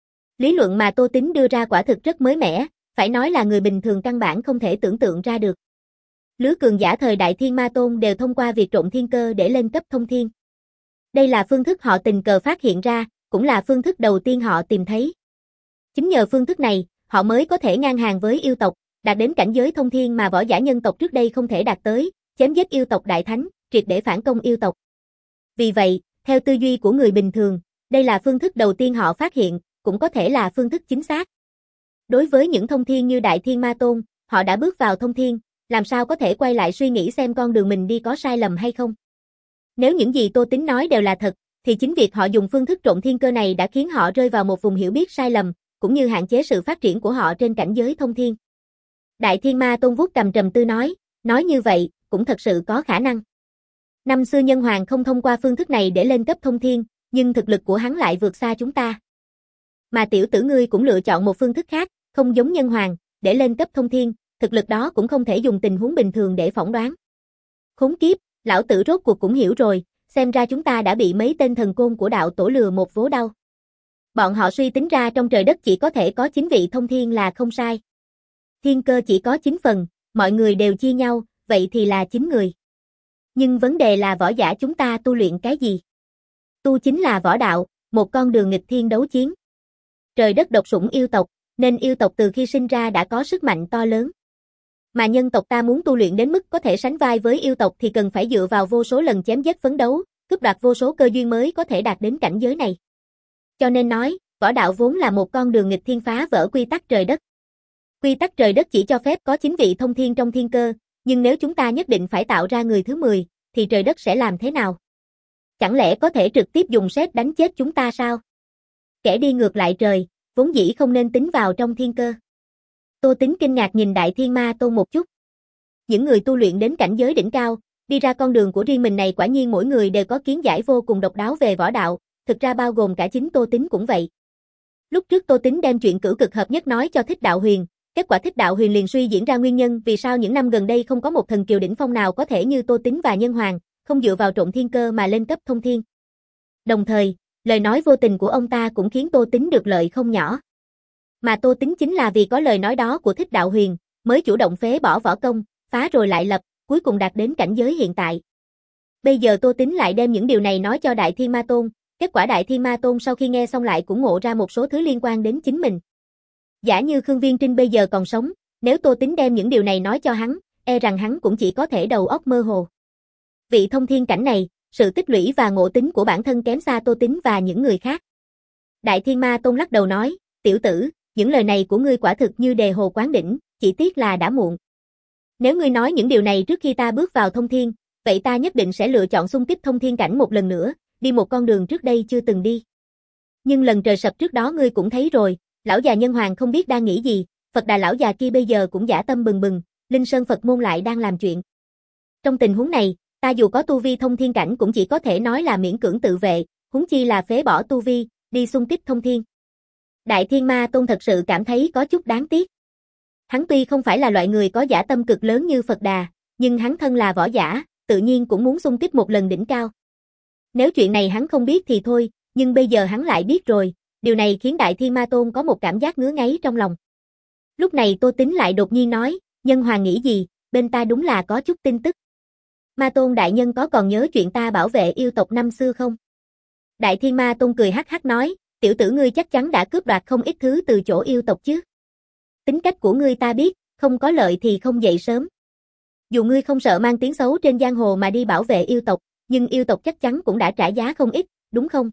Lý luận mà Tô Tính đưa ra quả thực rất mới mẻ, phải nói là người bình thường căn bản không thể tưởng tượng ra được. Lứa cường giả thời Đại Thiên Ma Tôn đều thông qua việc trộn thiên cơ để lên cấp thông thiên. Đây là phương thức họ tình cờ phát hiện ra, cũng là phương thức đầu tiên họ tìm thấy. Chính nhờ phương thức này, họ mới có thể ngang hàng với yêu tộc, đạt đến cảnh giới thông thiên mà võ giả nhân tộc trước đây không thể đạt tới, chém giết yêu tộc đại thánh, triệt để phản công yêu tộc. Vì vậy, theo tư duy của người bình thường, đây là phương thức đầu tiên họ phát hiện, cũng có thể là phương thức chính xác. Đối với những thông thiên như Đại Thiên Ma Tôn, họ đã bước vào thông thiên, làm sao có thể quay lại suy nghĩ xem con đường mình đi có sai lầm hay không. Nếu những gì Tô Tính nói đều là thật, thì chính việc họ dùng phương thức trộn thiên cơ này đã khiến họ rơi vào một vùng hiểu biết sai lầm, cũng như hạn chế sự phát triển của họ trên cảnh giới thông thiên. Đại Thiên Ma Tôn vuốt cầm trầm tư nói, nói như vậy, cũng thật sự có khả năng. Năm xưa Nhân Hoàng không thông qua phương thức này để lên cấp thông thiên, nhưng thực lực của hắn lại vượt xa chúng ta. Mà tiểu tử ngươi cũng lựa chọn một phương thức khác, không giống Nhân Hoàng, để lên cấp thông thiên, thực lực đó cũng không thể dùng tình huống bình thường để phỏng đoán. Khốn kiếp, lão tử rốt cuộc cũng hiểu rồi, xem ra chúng ta đã bị mấy tên thần côn của đạo tổ lừa một vố đau. Bọn họ suy tính ra trong trời đất chỉ có thể có chín vị thông thiên là không sai. Thiên cơ chỉ có chín phần, mọi người đều chia nhau, vậy thì là chín người. Nhưng vấn đề là võ giả chúng ta tu luyện cái gì? Tu chính là võ đạo, một con đường nghịch thiên đấu chiến. Trời đất độc sủng yêu tộc, nên yêu tộc từ khi sinh ra đã có sức mạnh to lớn. Mà nhân tộc ta muốn tu luyện đến mức có thể sánh vai với yêu tộc thì cần phải dựa vào vô số lần chém giết phấn đấu, cướp đoạt vô số cơ duyên mới có thể đạt đến cảnh giới này. Cho nên nói, võ đạo vốn là một con đường nghịch thiên phá vỡ quy tắc trời đất. Quy tắc trời đất chỉ cho phép có chín vị thông thiên trong thiên cơ, nhưng nếu chúng ta nhất định phải tạo ra người thứ mười, thì trời đất sẽ làm thế nào? Chẳng lẽ có thể trực tiếp dùng sét đánh chết chúng ta sao? Kẻ đi ngược lại trời, vốn dĩ không nên tính vào trong thiên cơ. Tô Tính kinh ngạc nhìn Đại Thiên Ma Tôn một chút. Những người tu luyện đến cảnh giới đỉnh cao, đi ra con đường của riêng mình này quả nhiên mỗi người đều có kiến giải vô cùng độc đáo về võ đạo, thực ra bao gồm cả chính Tô Tính cũng vậy. Lúc trước Tô Tính đem chuyện cửu cực hợp nhất nói cho Thích Đạo Huyền, kết quả Thích Đạo Huyền liền suy diễn ra nguyên nhân vì sao những năm gần đây không có một thần kiều đỉnh phong nào có thể như Tô Tính và Nhân Hoàng, không dựa vào trộn thiên cơ mà lên cấp thông thiên. Đồng thời, lời nói vô tình của ông ta cũng khiến Tô Tính được lợi không nhỏ. Mà Tô Tính chính là vì có lời nói đó của Thích Đạo Huyền, mới chủ động phế bỏ võ công, phá rồi lại lập, cuối cùng đạt đến cảnh giới hiện tại. Bây giờ Tô Tính lại đem những điều này nói cho Đại Thiên Ma Tôn, kết quả Đại Thiên Ma Tôn sau khi nghe xong lại cũng ngộ ra một số thứ liên quan đến chính mình. Giả như Khương Viên Trinh bây giờ còn sống, nếu Tô Tính đem những điều này nói cho hắn, e rằng hắn cũng chỉ có thể đầu óc mơ hồ. Vị thông thiên cảnh này, sự tích lũy và ngộ tính của bản thân kém xa Tô Tính và những người khác. Đại Thiên Ma Tôn lắc đầu nói, tiểu tử, những lời này của ngươi quả thực như đề hồ quán đỉnh, chỉ tiếc là đã muộn. Nếu ngươi nói những điều này trước khi ta bước vào thông thiên, vậy ta nhất định sẽ lựa chọn xung kích thông thiên cảnh một lần nữa, đi một con đường trước đây chưa từng đi. Nhưng lần trời sập trước đó ngươi cũng thấy rồi, lão già Nhân Hoàng không biết đang nghĩ gì, Phật Đà lão già kia bây giờ cũng dã tâm bừng bừng, Linh Sơn Phật môn lại đang làm chuyện. Trong tình huống này, ta dù có tu vi thông thiên cảnh cũng chỉ có thể nói là miễn cưỡng tự vệ, huống chi là phế bỏ tu vi, đi xung kích thông thiên. Đại Thiên Ma Tôn thật sự cảm thấy có chút đáng tiếc. Hắn tuy không phải là loại người có dã tâm cực lớn như Phật Đà, nhưng hắn thân là võ giả, tự nhiên cũng muốn xung kích một lần đỉnh cao. Nếu chuyện này hắn không biết thì thôi, nhưng bây giờ hắn lại biết rồi, điều này khiến Đại Thiên Ma Tôn có một cảm giác ngứa ngáy trong lòng. Lúc này Tô Tính lại đột nhiên nói, Nhân Hoàng nghĩ gì, bên ta đúng là có chút tin tức. Ma Tôn đại nhân có còn nhớ chuyện ta bảo vệ yêu tộc năm xưa không? Đại Thiên Ma Tôn cười hắc hắc nói, tiểu tử ngươi chắc chắn đã cướp đoạt không ít thứ từ chỗ yêu tộc chứ. Tính cách của ngươi ta biết, không có lợi thì không dậy sớm. Dù ngươi không sợ mang tiếng xấu trên giang hồ mà đi bảo vệ yêu tộc, nhưng yêu tộc chắc chắn cũng đã trả giá không ít, đúng không?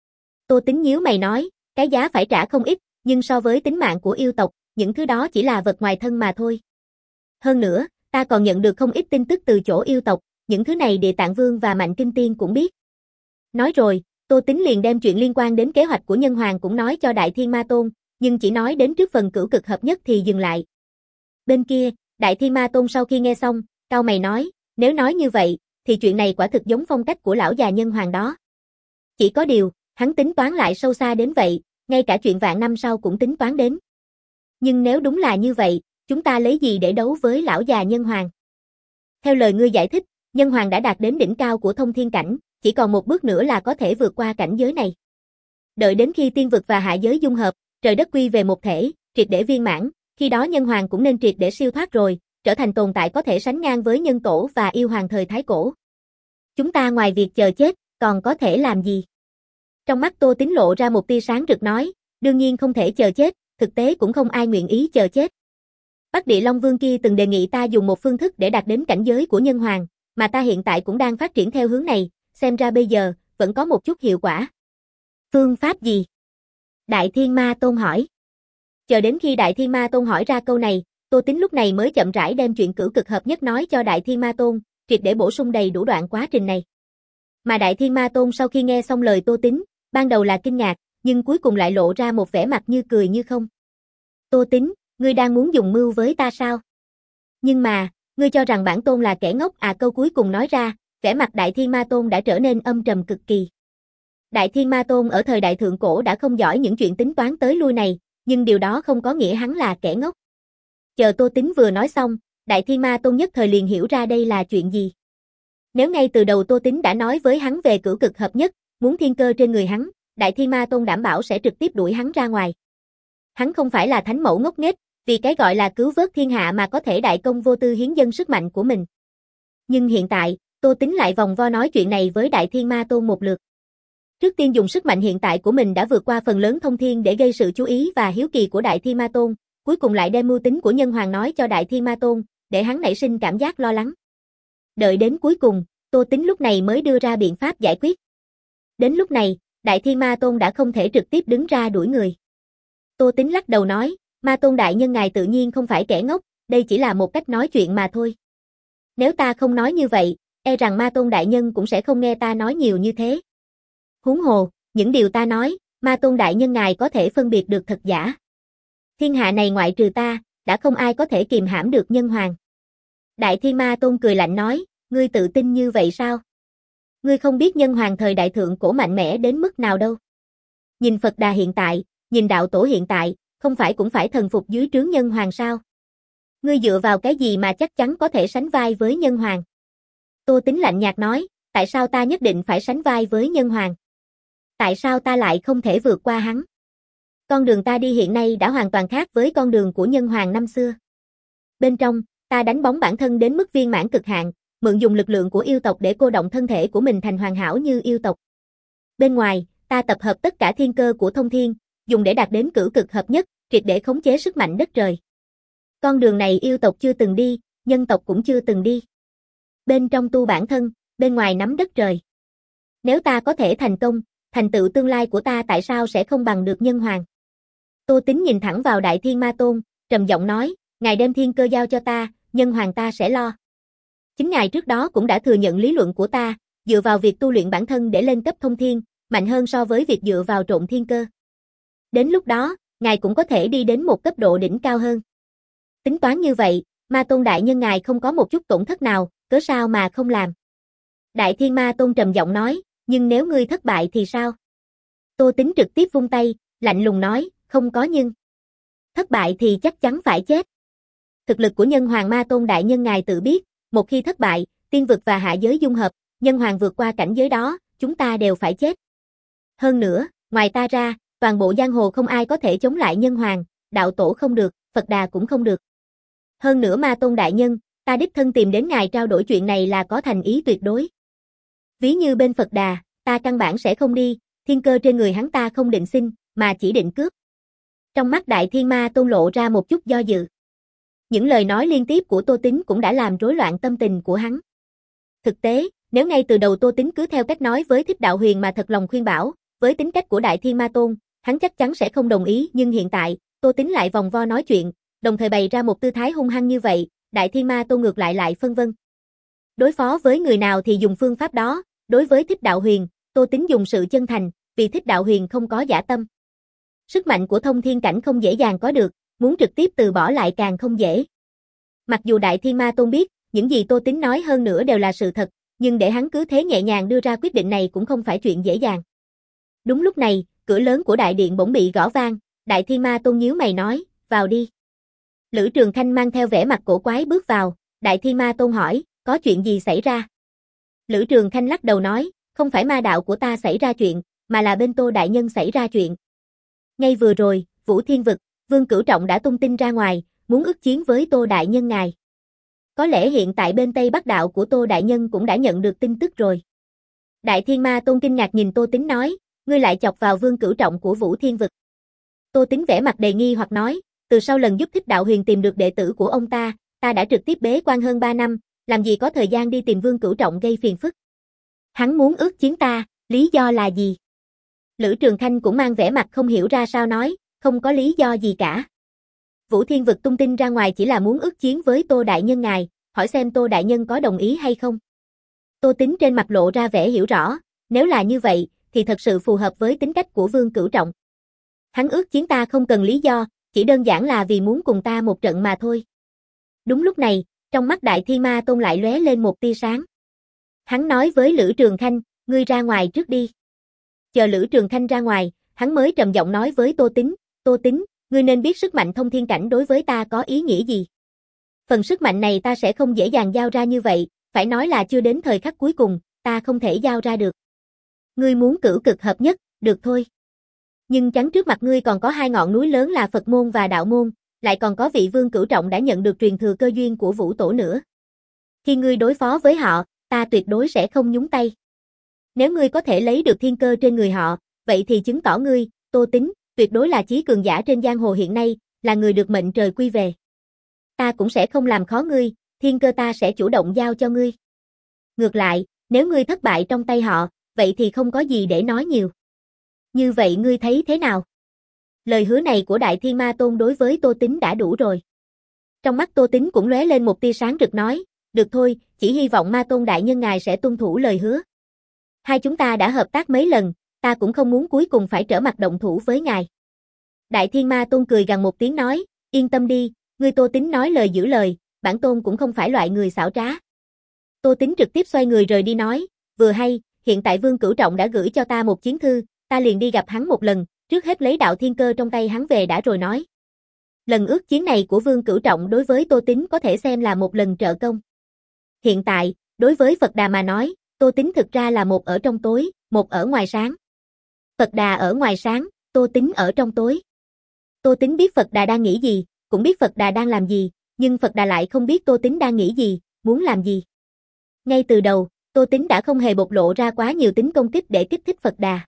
Tô Tính nhíu mày nói, cái giá phải trả không ít, nhưng so với tính mạng của yêu tộc, những thứ đó chỉ là vật ngoài thân mà thôi. Hơn nữa, ta còn nhận được không ít tin tức từ chỗ yêu tộc, những thứ này Địa Tạng Vương và Mạnh Kinh Tiên cũng biết. Nói rồi, Tô Tính liền đem chuyện liên quan đến kế hoạch của Nhân Hoàng cũng nói cho Đại Thiên Ma Tôn, nhưng chỉ nói đến trước phần cửu cực hợp nhất thì dừng lại. Bên kia, Đại Thiên Ma Tôn sau khi nghe xong, cau mày nói, nếu nói như vậy, thì chuyện này quả thực giống phong cách của lão già Nhân Hoàng đó. Chỉ có điều, hắn tính toán lại sâu xa đến vậy, ngay cả chuyện vạn năm sau cũng tính toán đến. Nhưng nếu đúng là như vậy, chúng ta lấy gì để đấu với lão già Nhân Hoàng? Theo lời ngươi giải thích, Nhân Hoàng đã đạt đến đỉnh cao của thông thiên cảnh, chỉ còn một bước nữa là có thể vượt qua cảnh giới này. Đợi đến khi tiên vực và hạ giới dung hợp, trời đất quy về một thể, triệt để viên mãn, khi đó Nhân Hoàng cũng nên triệt để siêu thoát rồi, trở thành tồn tại có thể sánh ngang với Nhân Tổ và yêu hoàng thời Thái Cổ. Chúng ta ngoài việc chờ chết, còn có thể làm gì? Trong mắt Tô Tính lộ ra một tia sáng rực nói, đương nhiên không thể chờ chết, thực tế cũng không ai nguyện ý chờ chết. Bắc Địa Long Vương kia từng đề nghị ta dùng một phương thức để đạt đến cảnh giới của Nhân Hoàng, mà ta hiện tại cũng đang phát triển theo hướng này, xem ra bây giờ, vẫn có một chút hiệu quả. Phương pháp gì? Đại Thiên Ma Tôn hỏi. Chờ đến khi Đại Thiên Ma Tôn hỏi ra câu này, Tô Tính lúc này mới chậm rãi đem chuyện cửu cực hợp nhất nói cho Đại Thiên Ma Tôn, triệt để bổ sung đầy đủ đoạn quá trình này. Mà Đại Thiên Ma Tôn sau khi nghe xong lời Tô Tính, ban đầu là kinh ngạc, nhưng cuối cùng lại lộ ra một vẻ mặt như cười như không. Tô Tính, ngươi đang muốn dùng mưu với ta sao? Nhưng mà, ngươi cho rằng bản tôn là kẻ ngốc à? Câu cuối cùng nói ra, vẻ mặt Đại Thiên Ma Tôn đã trở nên âm trầm cực kỳ. Đại Thiên Ma Tôn ở thời đại thượng cổ đã không giỏi những chuyện tính toán tới lui này, nhưng điều đó không có nghĩa hắn là kẻ ngốc. Chờ Tô Tính vừa nói xong, Đại Thiên Ma Tôn nhất thời liền hiểu ra đây là chuyện gì. Nếu ngay từ đầu Tô Tính đã nói với hắn về cửu cực hợp nhất, muốn thiên cơ trên người hắn, Đại Thiên Ma Tôn đảm bảo sẽ trực tiếp đuổi hắn ra ngoài. Hắn không phải là thánh mẫu ngốc nghếch, vì cái gọi là cứu vớt thiên hạ mà có thể đại công vô tư hiến dâng sức mạnh của mình. Nhưng hiện tại, Tô Tính lại vòng vo nói chuyện này với Đại Thiên Ma Tôn một lượt. Trước tiên dùng sức mạnh hiện tại của mình đã vượt qua phần lớn thông thiên để gây sự chú ý và hiếu kỳ của Đại Thiên Ma Tôn, cuối cùng lại đem mưu tính của Nhân Hoàng nói cho Đại Thiên Ma Tôn, để hắn nảy sinh cảm giác lo lắng. Đợi đến cuối cùng, Tô Tính lúc này mới đưa ra biện pháp giải quyết. Đến lúc này, Đại Thiên Ma Tôn đã không thể trực tiếp đứng ra đuổi người. Tô Tính lắc đầu nói, Ma Tôn đại nhân ngài tự nhiên không phải kẻ ngốc, đây chỉ là một cách nói chuyện mà thôi. Nếu ta không nói như vậy, e rằng Ma Tôn đại nhân cũng sẽ không nghe ta nói nhiều như thế. Huống hồ, những điều ta nói, Ma Tôn đại nhân ngài có thể phân biệt được thật giả. Thiên hạ này ngoại trừ ta, đã không ai có thể kìm hãm được Nhân Hoàng. Đại Thiên Ma Tôn cười lạnh nói, ngươi tự tin như vậy sao? Ngươi không biết Nhân Hoàng thời đại thượng cổ mạnh mẽ đến mức nào đâu. Nhìn Phật Đà hiện tại, nhìn đạo tổ hiện tại, không phải cũng phải thần phục dưới trướng Nhân Hoàng sao? Ngươi dựa vào cái gì mà chắc chắn có thể sánh vai với Nhân Hoàng? Tô Tính lạnh nhạt nói, tại sao ta nhất định phải sánh vai với Nhân Hoàng? Tại sao ta lại không thể vượt qua hắn? Con đường ta đi hiện nay đã hoàn toàn khác với con đường của Nhân Hoàng năm xưa. Bên trong, ta đánh bóng bản thân đến mức viên mãn cực hạn, mượn dùng lực lượng của yêu tộc để cô động thân thể của mình thành hoàn hảo như yêu tộc. Bên ngoài, ta tập hợp tất cả thiên cơ của thông thiên, dùng để đạt đến cửu cực hợp nhất, triệt để khống chế sức mạnh đất trời. Con đường này yêu tộc chưa từng đi, nhân tộc cũng chưa từng đi. Bên trong tu bản thân, bên ngoài nắm đất trời. Nếu ta có thể thành công, thành tựu tương lai của ta tại sao sẽ không bằng được Nhân Hoàng? Tô Tính nhìn thẳng vào Đại Thiên Ma Tôn, trầm giọng nói, ngài đem thiên cơ giao cho ta, Nhân Hoàng ta sẽ lo. Chính ngài trước đó cũng đã thừa nhận lý luận của ta, dựa vào việc tu luyện bản thân để lên cấp thông thiên, mạnh hơn so với việc dựa vào trộn thiên cơ. Đến lúc đó, ngài cũng có thể đi đến một cấp độ đỉnh cao hơn. Tính toán như vậy, Ma Tôn đại nhân ngài không có một chút tổn thất nào, cớ sao mà không làm? Đại Thiên Ma Tôn trầm giọng nói, nhưng nếu ngươi thất bại thì sao? Tô Tính trực tiếp vung tay, lạnh lùng nói, không có nhưng. Thất bại thì chắc chắn phải chết. Thực lực của Nhân Hoàng Ma Tôn đại nhân ngài tự biết, một khi thất bại, tiên vực và hạ giới dung hợp, Nhân Hoàng vượt qua cảnh giới đó, chúng ta đều phải chết. Hơn nữa, ngoài ta ra, toàn bộ giang hồ không ai có thể chống lại Nhân Hoàng, đạo tổ không được, Phật Đà cũng không được. Hơn nữa Ma Tôn đại nhân, ta đích thân tìm đến ngài trao đổi chuyện này là có thành ý tuyệt đối. Ví như bên Phật Đà, ta căn bản sẽ không đi, thiên cơ trên người hắn ta không định xin, mà chỉ định cướp. Trong mắt Đại Thiên Ma Tôn lộ ra một chút do dự. Những lời nói liên tiếp của Tô Tín cũng đã làm rối loạn tâm tình của hắn. Thực tế, nếu ngay từ đầu Tô Tín cứ theo cách nói với Thích Đạo Huyền mà thật lòng khuyên bảo, với tính cách của Đại Thiên Ma Tôn, hắn chắc chắn sẽ không đồng ý, nhưng hiện tại, Tô Tín lại vòng vo nói chuyện, đồng thời bày ra một tư thái hung hăng như vậy, Đại Thiên Ma Tôn ngược lại lại phân vân. Đối phó với người nào thì dùng phương pháp đó, đối với Thích Đạo Huyền, Tô Tín dùng sự chân thành, vì Thích Đạo Huyền không có giả tâm. Sức mạnh của thông thiên cảnh không dễ dàng có được, muốn trực tiếp từ bỏ lại càng không dễ. Mặc dù Đại Thiên Ma Tôn biết, những gì Tô Tín nói hơn nữa đều là sự thật, nhưng để hắn cứ thế nhẹ nhàng đưa ra quyết định này cũng không phải chuyện dễ dàng. Đúng lúc này, cửa lớn của đại điện bỗng bị gõ vang, Đại Thiên Ma Tôn nhíu mày nói, vào đi. Lữ Trường Khanh mang theo vẻ mặt cổ quái bước vào, Đại Thiên Ma Tôn hỏi, có chuyện gì xảy ra? Lữ Trường Khanh lắc đầu nói, không phải ma đạo của ta xảy ra chuyện, mà là bên Tô đại nhân xảy ra chuyện. Ngay vừa rồi, Vũ Thiên Vực, Vương Cửu Trọng đã tung tin ra ngoài, muốn ức chiến với Tô đại nhân ngài. Có lẽ hiện tại bên Tây Bắc đạo của Tô đại nhân cũng đã nhận được tin tức rồi. Đại Thiên Ma Tôn kinh ngạc nhìn Tô Tín nói, ngươi lại chọc vào Vương Cửu Trọng của Vũ Thiên Vực. Tô Tín vẻ mặt đầy nghi hoặc nói, từ sau lần giúp Thích Đạo Huyền tìm được đệ tử của ông ta, ta đã trực tiếp bế quan hơn ba năm, làm gì có thời gian đi tìm Vương Cửu Trọng gây phiền phức. Hắn muốn ước chiến ta, lý do là gì? Lữ Trường Khanh cũng mang vẻ mặt không hiểu ra sao nói, không có lý do gì cả. Vũ Thiên Vực tung tin ra ngoài chỉ là muốn ước chiến với Tô đại nhân ngài, hỏi xem Tô đại nhân có đồng ý hay không. Tô Tín trên mặt lộ ra vẻ hiểu rõ, nếu là như vậy, thì thật sự phù hợp với tính cách của Vương Cửu Trọng. Hắn ước chiến ta không cần lý do, chỉ đơn giản là vì muốn cùng ta một trận mà thôi. Đúng lúc này, trong mắt Đại Thiên Ma Tôn lại lóe lên một tia sáng. Hắn nói với Lữ Trường Khanh, ngươi ra ngoài trước đi. Chờ Lữ Trường Khanh ra ngoài, hắn mới trầm giọng nói với Tô Tín, Tô Tín, ngươi nên biết sức mạnh thông thiên cảnh đối với ta có ý nghĩa gì. Phần sức mạnh này ta sẽ không dễ dàng giao ra như vậy, phải nói là chưa đến thời khắc cuối cùng, ta không thể giao ra được. Ngươi muốn cửu cực hợp nhất, được thôi. Nhưng chắn trước mặt ngươi còn có hai ngọn núi lớn là Phật môn và Đạo môn, lại còn có vị Vương Cửu Trọng đã nhận được truyền thừa cơ duyên của Vũ Tổ nữa. Khi ngươi đối phó với họ, ta tuyệt đối sẽ không nhúng tay. Nếu ngươi có thể lấy được thiên cơ trên người họ, vậy thì chứng tỏ ngươi, Tô Tín, tuyệt đối là chí cường giả trên giang hồ hiện nay, là người được mệnh trời quy về. Ta cũng sẽ không làm khó ngươi, thiên cơ ta sẽ chủ động giao cho ngươi. Ngược lại, nếu ngươi thất bại trong tay họ, vậy thì không có gì để nói nhiều. Như vậy ngươi thấy thế nào? Lời hứa này của Đại Thiên Ma Tôn đối với Tô Tín đã đủ rồi. Trong mắt Tô Tín cũng lóe lên một tia sáng rực nói, được thôi, chỉ hy vọng Ma Tôn đại nhân ngài sẽ tuân thủ lời hứa. Hai chúng ta đã hợp tác mấy lần, ta cũng không muốn cuối cùng phải trở mặt động thủ với ngài. Đại Thiên Ma Tôn cười gằn một tiếng nói, yên tâm đi, ngươi Tô Tín nói lời giữ lời, bản tôn cũng không phải loại người xảo trá. Tô Tín trực tiếp xoay người rời đi nói, vừa hay, hiện tại Vương Cửu Trọng đã gửi cho ta một chiến thư, ta liền đi gặp hắn một lần, trước hết lấy đạo thiên cơ trong tay hắn về đã rồi nói. Lần ước chiến này của Vương Cửu Trọng đối với Tô Tín có thể xem là một lần trợ công. Hiện tại, đối với Phật Đà mà nói, Tô Tín thực ra là một ở trong tối, một ở ngoài sáng. Phật Đà ở ngoài sáng, Tô Tín ở trong tối. Tô Tín biết Phật Đà đang nghĩ gì, cũng biết Phật Đà đang làm gì, nhưng Phật Đà lại không biết Tô Tín đang nghĩ gì, muốn làm gì. Ngay từ đầu, Tô Tín đã không hề bộc lộ ra quá nhiều tính công kích để kích thích Phật Đà.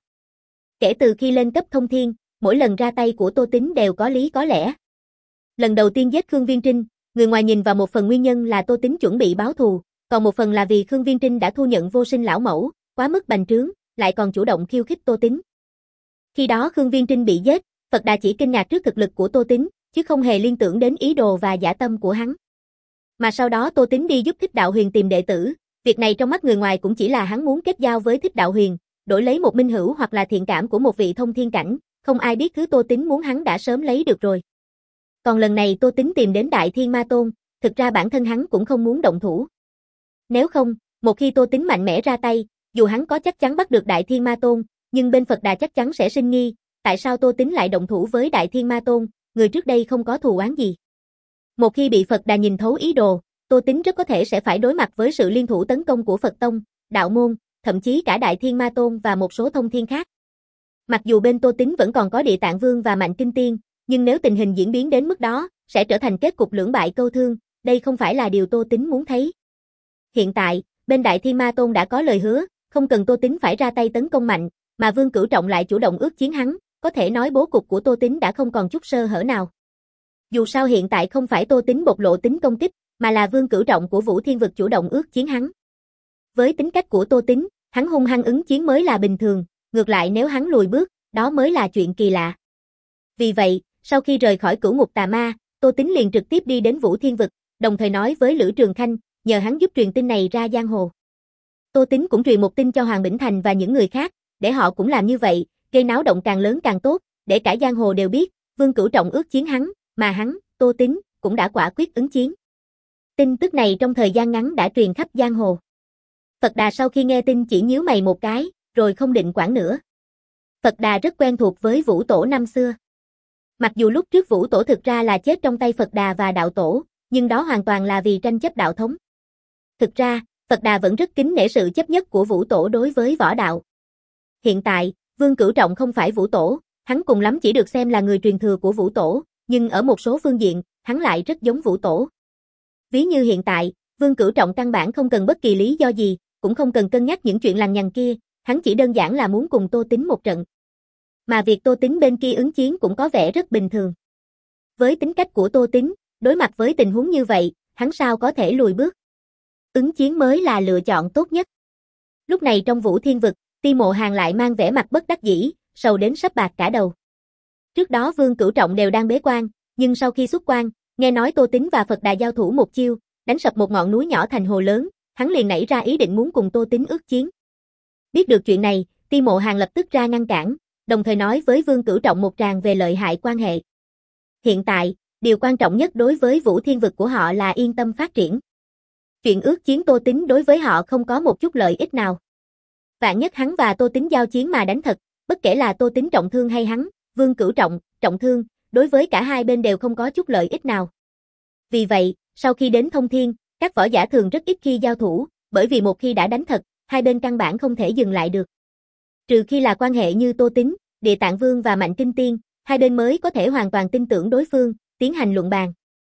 Kể từ khi lên cấp thông thiên, mỗi lần ra tay của Tô Tín đều có lý có lẽ. Lần đầu tiên giết Khương Viên Trinh, người ngoài nhìn vào một phần nguyên nhân là Tô Tín chuẩn bị báo thù, còn một phần là vì Khương Viên Trinh đã thu nhận vô sinh lão mẫu, quá mức bành trướng, lại còn chủ động khiêu khích Tô Tín. Khi đó Khương Viên Trinh bị giết, Phật Đà chỉ kinh ngạc trước thực lực của Tô Tín, chứ không hề liên tưởng đến ý đồ và dã tâm của hắn. Mà sau đó Tô Tín đi giúp Thích Đạo Huyền tìm đệ tử, việc này trong mắt người ngoài cũng chỉ là hắn muốn kết giao với Thích Đạo Huyền, đổi lấy một minh hữu hoặc là thiện cảm của một vị thông thiên cảnh, không ai biết thứ Tô Tín muốn hắn đã sớm lấy được rồi. Còn lần này Tô Tín tìm đến Đại Thiên Ma Tôn, thực ra bản thân hắn cũng không muốn động thủ. Nếu không, một khi Tô Tín mạnh mẽ ra tay, dù hắn có chắc chắn bắt được Đại Thiên Ma Tôn, nhưng bên Phật Đà chắc chắn sẽ sinh nghi, tại sao Tô Tín lại động thủ với Đại Thiên Ma Tôn, người trước đây không có thù oán gì. Một khi bị Phật Đà nhìn thấu ý đồ, Tô Tín rất có thể sẽ phải đối mặt với sự liên thủ tấn công của Phật Tông, Đạo Môn, thậm chí cả Đại Thiên Ma Tôn và một số thông thiên khác. Mặc dù bên Tô Tín vẫn còn có Địa Tạng Vương và Mạnh Kinh Tiên, nhưng nếu tình hình diễn biến đến mức đó, sẽ trở thành kết cục lưỡng bại câu thương, đây không phải là điều Tô Tín muốn thấy. Hiện tại, bên Đại Thiên Ma Tôn đã có lời hứa, không cần Tô Tín phải ra tay tấn công mạnh, mà Vương Cửu Trọng lại chủ động ước chiến hắn, có thể nói bố cục của Tô Tín đã không còn chút sơ hở nào. Dù sao hiện tại không phải Tô Tín bộc lộ tính công kích, mà là Vương Cửu Trọng của Vũ Thiên Vực chủ động ước chiến hắn. Với tính cách của Tô Tín, hắn hung hăng ứng chiến mới là bình thường, ngược lại nếu hắn lùi bước, đó mới là chuyện kỳ lạ. Vì vậy, sau khi rời khỏi Cửu Ngục Tà Ma, Tô Tín liền trực tiếp đi đến Vũ Thiên Vực, đồng thời nói với Lữ Trường Khanh, nhờ hắn giúp truyền tin này ra giang hồ. Tô Tín cũng truyền một tin cho Hoàng Bỉnh Thành và những người khác, để họ cũng làm như vậy, gây náo động càng lớn càng tốt, để cả giang hồ đều biết, Vương Cửu Trọng ước chiến hắn, mà hắn, Tô Tín, cũng đã quả quyết ứng chiến. Tin tức này trong thời gian ngắn đã truyền khắp giang hồ. Phật Đà sau khi nghe tin chỉ nhíu mày một cái, rồi không định quản nữa. Phật Đà rất quen thuộc với Vũ Tổ năm xưa. Mặc dù lúc trước Vũ Tổ thực ra là chết trong tay Phật Đà và Đạo Tổ, nhưng đó hoàn toàn là vì tranh chấp đạo thống. Thực ra, Phật Đà vẫn rất kính nể sự chấp nhất của Vũ Tổ đối với võ đạo. Hiện tại, Vương Cửu Trọng không phải Vũ Tổ, hắn cùng lắm chỉ được xem là người truyền thừa của Vũ Tổ, nhưng ở một số phương diện, hắn lại rất giống Vũ Tổ. Ví như hiện tại, Vương Cửu Trọng căn bản không cần bất kỳ lý do gì, cũng không cần cân nhắc những chuyện lằng nhằng kia, hắn chỉ đơn giản là muốn cùng Tô Tín một trận. Mà việc Tô Tín bên kia ứng chiến cũng có vẻ rất bình thường. Với tính cách của Tô Tín, đối mặt với tình huống như vậy, hắn sao có thể lùi bước. Ứng chiến mới là lựa chọn tốt nhất. Lúc này trong Vũ Thiên Vực, Ti Mộ Hàn lại mang vẻ mặt bất đắc dĩ, sầu đến sắp bạc cả đầu. Trước đó Vương Cửu Trọng đều đang bế quan, nhưng sau khi xuất quan, nghe nói Tô Tín và Phật Đà giao thủ một chiêu, đánh sập một ngọn núi nhỏ thành hồ lớn, hắn liền nảy ra ý định muốn cùng Tô Tín ước chiến. Biết được chuyện này, Ti Mộ Hàn lập tức ra ngăn cản, đồng thời nói với Vương Cửu Trọng một tràng về lợi hại quan hệ. Hiện tại, điều quan trọng nhất đối với Vũ Thiên Vực của họ là yên tâm phát triển. Chuyện ước chiến Tô Tín đối với họ không có một chút lợi ích nào. Vạn nhất hắn và Tô Tín giao chiến mà đánh thật, bất kể là Tô Tín trọng thương hay hắn, Vương Cửu Trọng, trọng thương, đối với cả hai bên đều không có chút lợi ích nào. Vì vậy, sau khi đến Thông Thiên, các võ giả thường rất ít khi giao thủ, bởi vì một khi đã đánh thật, hai bên căn bản không thể dừng lại được. Trừ khi là quan hệ như Tô Tín, Địa Tạng Vương và Mạnh Kinh Tiên, hai bên mới có thể hoàn toàn tin tưởng đối phương, tiến hành luận bàn.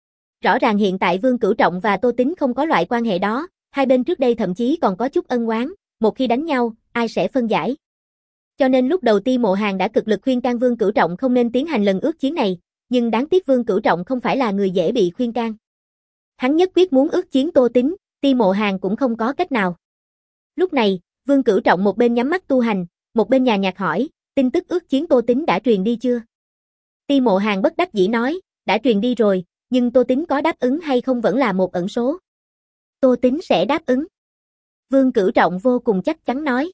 Rõ ràng hiện tại Vương Cửu Trọng và Tô Tín không có loại quan hệ đó, hai bên trước đây thậm chí còn có chút ân oán, một khi đánh nhau, ai sẽ phân giải. Cho nên lúc đầu Ti Mộ Hàn đã cực lực khuyên can Vương Cửu Trọng không nên tiến hành lần ước chiến này, nhưng đáng tiếc Vương Cửu Trọng không phải là người dễ bị khuyên can. Hắn nhất quyết muốn ước chiến Tô Tín, Ti Mộ Hàn cũng không có cách nào. Lúc này, Vương Cửu Trọng một bên nhắm mắt tu hành, một bên nhàn nhạt hỏi, tin tức ước chiến Tô Tín đã truyền đi chưa? Ti Mộ Hàn bất đắc dĩ nói, đã truyền đi rồi, nhưng Tô Tín có đáp ứng hay không vẫn là một ẩn số. Tô Tín sẽ đáp ứng. Vương Cửu Trọng vô cùng chắc chắn nói.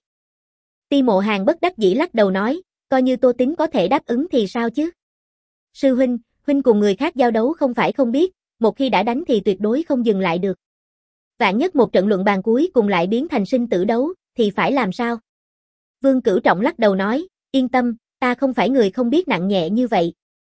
Ti Mộ Hàn bất đắc dĩ lắc đầu nói, coi như Tô Tín có thể đáp ứng thì sao chứ? Sư huynh, huynh cùng người khác giao đấu không phải không biết, một khi đã đánh thì tuyệt đối không dừng lại được. Vạn nhất một trận luận bàn cuối cùng lại biến thành sinh tử đấu, thì phải làm sao? Vương Cửu Trọng lắc đầu nói, yên tâm, ta không phải người không biết nặng nhẹ như vậy.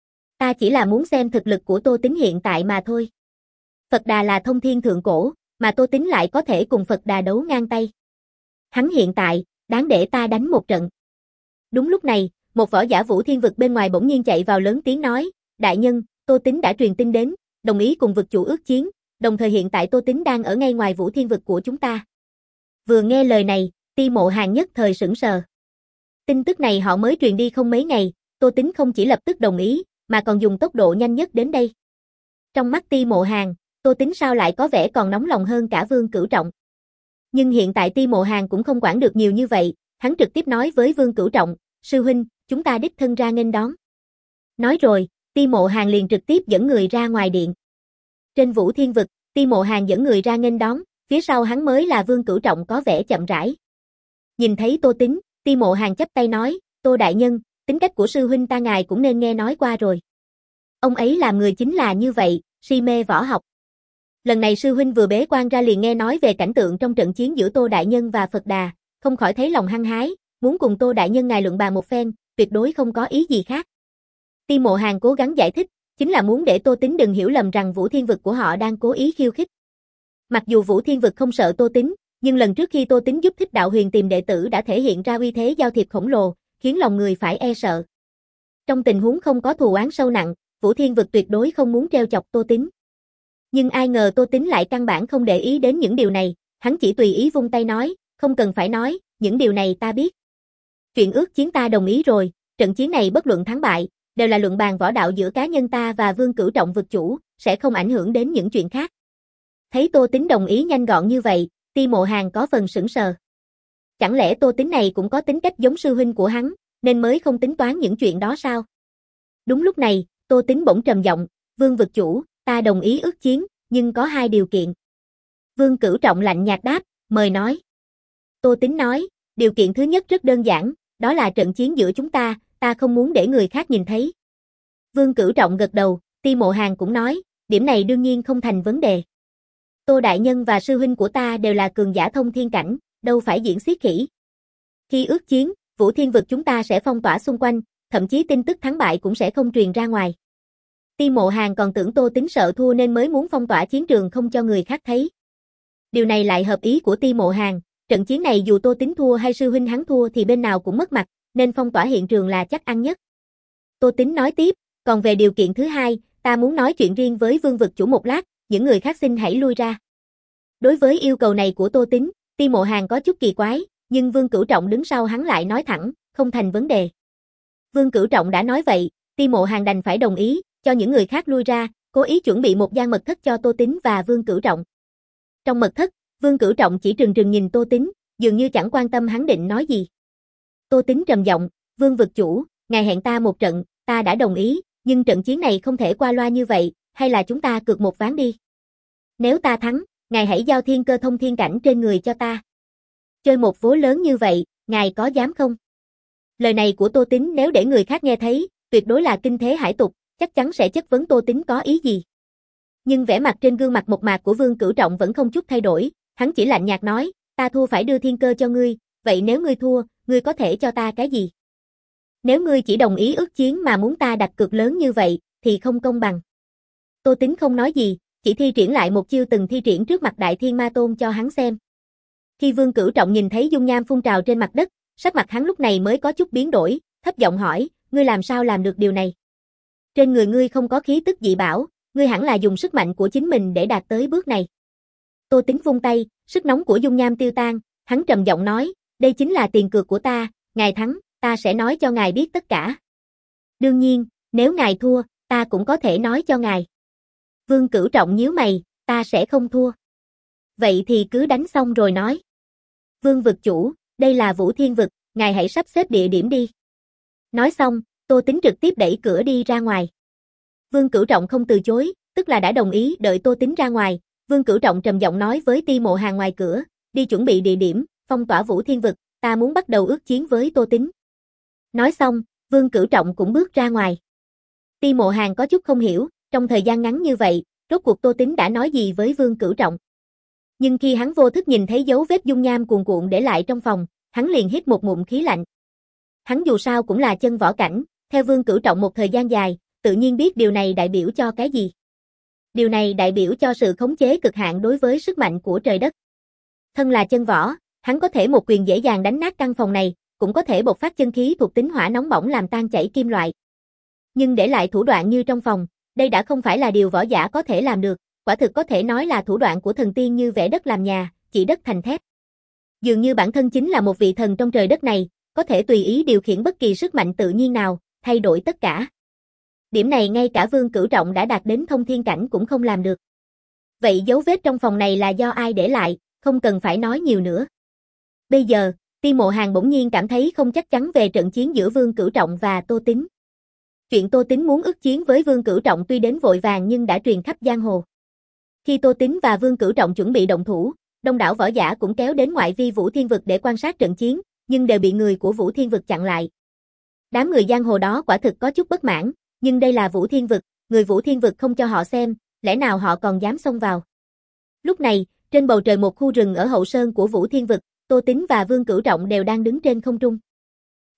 Ta chỉ là muốn xem thực lực của Tô Tín hiện tại mà thôi. Phật Đà là thông thiên thượng cổ, mà Tô Tín lại có thể cùng Phật Đà đấu ngang tay. Hắn hiện tại, đáng để ta đánh một trận. Đúng lúc này, một võ giả Vũ Thiên Vực bên ngoài bỗng nhiên chạy vào lớn tiếng nói, đại nhân, Tô Tín đã truyền tin đến, đồng ý cùng vực chủ ước chiến, đồng thời hiện tại Tô Tín đang ở ngay ngoài Vũ Thiên Vực của chúng ta. Vừa nghe lời này, Ti Mộ Hàn nhất thời sững sờ. Tin tức này họ mới truyền đi không mấy ngày, Tô Tín không chỉ lập tức đồng ý, mà còn dùng tốc độ nhanh nhất đến đây. Trong mắt Ti Mộ Hàn, Tô Tín sao lại có vẻ còn nóng lòng hơn cả Vương Cửu Trọng. Nhưng hiện tại Ti Mộ Hàn cũng không quản được nhiều như vậy, hắn trực tiếp nói với Vương Cửu Trọng, sư huynh, chúng ta đích thân ra nghênh đón. Nói rồi, Ti Mộ Hàn liền trực tiếp dẫn người ra ngoài điện. Trên Vũ Thiên Vực, Ti Mộ Hàn dẫn người ra nghênh đón, phía sau hắn mới là Vương Cửu Trọng có vẻ chậm rãi. Nhìn thấy Tô Tín, Ti Mộ Hàn chắp tay nói, Tô đại nhân, tính cách của sư huynh ta ngài cũng nên nghe nói qua rồi. Ông ấy làm người chính là như vậy, si mê võ học. Lần này sư huynh vừa bế quan ra liền nghe nói về cảnh tượng trong trận chiến giữa Tô đại nhân và Phật Đà, không khỏi thấy lòng hăng hái, muốn cùng Tô đại nhân ngài luận bàn một phen, tuyệt đối không có ý gì khác. Ti Mộ Hàn cố gắng giải thích, chính là muốn để Tô Tín đừng hiểu lầm rằng Vũ Thiên Vực của họ đang cố ý khiêu khích. Mặc dù Vũ Thiên Vực không sợ Tô Tín, nhưng lần trước khi Tô Tín giúp Thích Đạo Huyền tìm đệ tử đã thể hiện ra uy thế giao thiệp khổng lồ, khiến lòng người phải e sợ. Trong tình huống không có thù oán sâu nặng, Vũ Thiên Vực tuyệt đối không muốn trêu chọc Tô Tín. Nhưng ai ngờ Tô Tín lại căn bản không để ý đến những điều này, hắn chỉ tùy ý vung tay nói, không cần phải nói, những điều này ta biết. Chuyện ước chiến ta đồng ý rồi, trận chiến này bất luận thắng bại, đều là luận bàn võ đạo giữa cá nhân ta và Vương Cửu Trọng vực chủ, sẽ không ảnh hưởng đến những chuyện khác. Thấy Tô Tín đồng ý nhanh gọn như vậy, Ti Mộ Hàn có phần sững sờ. Chẳng lẽ Tô Tín này cũng có tính cách giống sư huynh của hắn, nên mới không tính toán những chuyện đó sao? Đúng lúc này, Tô Tín bỗng trầm giọng, Vương vực chủ, ta đồng ý ước chiến, nhưng có hai điều kiện. Vương Cửu Trọng lạnh nhạt đáp, mời nói. Tô Tín nói, điều kiện thứ nhất rất đơn giản, đó là trận chiến giữa chúng ta, ta không muốn để người khác nhìn thấy. Vương Cửu Trọng gật đầu, Ti Mộ Hàn cũng nói, điểm này đương nhiên không thành vấn đề. Tô Đại Nhân và sư huynh của ta đều là cường giả thông thiên cảnh, đâu phải diễn xiết khỉ. Khi ước chiến, Vũ Thiên Vực chúng ta sẽ phong tỏa xung quanh, thậm chí tin tức thắng bại cũng sẽ không truyền ra ngoài. Ti Mộ Hàn còn tưởng Tô Tín sợ thua nên mới muốn phong tỏa chiến trường không cho người khác thấy. Điều này lại hợp ý của Ti Mộ Hàn, trận chiến này dù Tô Tín thua hay sư huynh hắn thua thì bên nào cũng mất mặt, nên phong tỏa hiện trường là chắc ăn nhất. Tô Tín nói tiếp, còn về điều kiện thứ hai, ta muốn nói chuyện riêng với Vương vực chủ một lát, những người khác xin hãy lui ra. Đối với yêu cầu này của Tô Tín, Ti Mộ Hàn có chút kỳ quái, nhưng Vương Cửu Trọng đứng sau hắn lại nói thẳng, không thành vấn đề. Vương Cửu Trọng đã nói vậy, Ti Mộ Hàn đành phải đồng ý, cho những người khác lui ra, cố ý chuẩn bị một gian mật thất cho Tô Tín và Vương Cửu Trọng. Trong mật thất, Vương Cửu Trọng chỉ trừng trừng nhìn Tô Tín, dường như chẳng quan tâm hắn định nói gì. Tô Tín trầm giọng, Vương vực chủ, ngài hẹn ta một trận, ta đã đồng ý, nhưng trận chiến này không thể qua loa như vậy, hay là chúng ta cược một ván đi. Nếu ta thắng, ngài hãy giao thiên cơ thông thiên cảnh trên người cho ta. Chơi một vố lớn như vậy, ngài có dám không? Lời này của Tô Tín nếu để người khác nghe thấy, tuyệt đối là kinh thế hải tục, chắc chắn sẽ chất vấn Tô Tín có ý gì. Nhưng vẻ mặt trên gương mặt mộc mạc của Vương Cửu Trọng vẫn không chút thay đổi, hắn chỉ lạnh nhạt nói, ta thua phải đưa thiên cơ cho ngươi, vậy nếu ngươi thua, ngươi có thể cho ta cái gì? Nếu ngươi chỉ đồng ý ước chiến mà muốn ta đặt cược lớn như vậy, thì không công bằng. Tô Tín không nói gì, chỉ thi triển lại một chiêu từng thi triển trước mặt Đại Thiên Ma Tôn cho hắn xem. Khi Vương Cửu Trọng nhìn thấy dung nham phun trào trên mặt đất, sắc mặt hắn lúc này mới có chút biến đổi, thấp giọng hỏi, ngươi làm sao làm được điều này? Trên người ngươi không có khí tức dị bảo, ngươi hẳn là dùng sức mạnh của chính mình để đạt tới bước này. Tô Tín vung tay, sức nóng của dung nham tiêu tan, hắn trầm giọng nói, đây chính là tiền cược của ta, ngài thắng, ta sẽ nói cho ngài biết tất cả. Đương nhiên, nếu ngài thua, ta cũng có thể nói cho ngài. Vương Cửu Trọng nhíu mày, ta sẽ không thua. Vậy thì cứ đánh xong rồi nói. Vương vực chủ, đây là Vũ Thiên Vực, ngài hãy sắp xếp địa điểm đi. Nói xong, Tô Tín trực tiếp đẩy cửa đi ra ngoài. Vương Cửu Trọng không từ chối, tức là đã đồng ý đợi Tô Tín ra ngoài. Vương Cửu Trọng trầm giọng nói với Ti Mộ Hàn ngoài cửa, đi chuẩn bị địa điểm, phong tỏa Vũ Thiên Vực, ta muốn bắt đầu ước chiến với Tô Tín. Nói xong, Vương Cửu Trọng cũng bước ra ngoài. Ti Mộ Hàn có chút không hiểu, trong thời gian ngắn như vậy, rốt cuộc Tô Tín đã nói gì với Vương Cửu Trọng. Nhưng khi hắn vô thức nhìn thấy dấu vết dung nham cuồn cuộn để lại trong phòng, hắn liền hít một ngụm khí lạnh. Hắn dù sao cũng là chân võ cảnh, theo Vương Cửu Trọng một thời gian dài, tự nhiên biết điều này đại biểu cho cái gì. Điều này đại biểu cho sự khống chế cực hạn đối với sức mạnh của trời đất. Thân là chân võ, hắn có thể một quyền dễ dàng đánh nát căn phòng này, cũng có thể bộc phát chân khí thuộc tính hỏa nóng bỏng làm tan chảy kim loại. Nhưng để lại thủ đoạn như trong phòng, đây đã không phải là điều võ giả có thể làm được, quả thực có thể nói là thủ đoạn của thần tiên như vẽ đất làm nhà, chỉ đất thành thép. Dường như bản thân chính là một vị thần trong trời đất này, có thể tùy ý điều khiển bất kỳ sức mạnh tự nhiên nào, thay đổi tất cả. Điểm này ngay cả Vương Cửu Trọng đã đạt đến thông thiên cảnh cũng không làm được. Vậy dấu vết trong phòng này là do ai để lại, không cần phải nói nhiều nữa. Bây giờ, Ti Mộ Hàn bỗng nhiên cảm thấy không chắc chắn về trận chiến giữa Vương Cửu Trọng và Tô Tín. Chuyện Tô Tín muốn ước chiến với Vương Cửu Trọng tuy đến vội vàng nhưng đã truyền khắp giang hồ. Khi Tô Tín và Vương Cửu Trọng chuẩn bị động thủ, đông đảo võ giả cũng kéo đến ngoại vi Vũ Thiên Vực để quan sát trận chiến, nhưng đều bị người của Vũ Thiên Vực chặn lại. Đám người giang hồ đó quả thực có chút bất mãn, nhưng đây là Vũ Thiên Vực, người Vũ Thiên Vực không cho họ xem, lẽ nào họ còn dám xông vào. Lúc này, trên bầu trời một khu rừng ở hậu sơn của Vũ Thiên Vực, Tô Tín và Vương Cửu Trọng đều đang đứng trên không trung.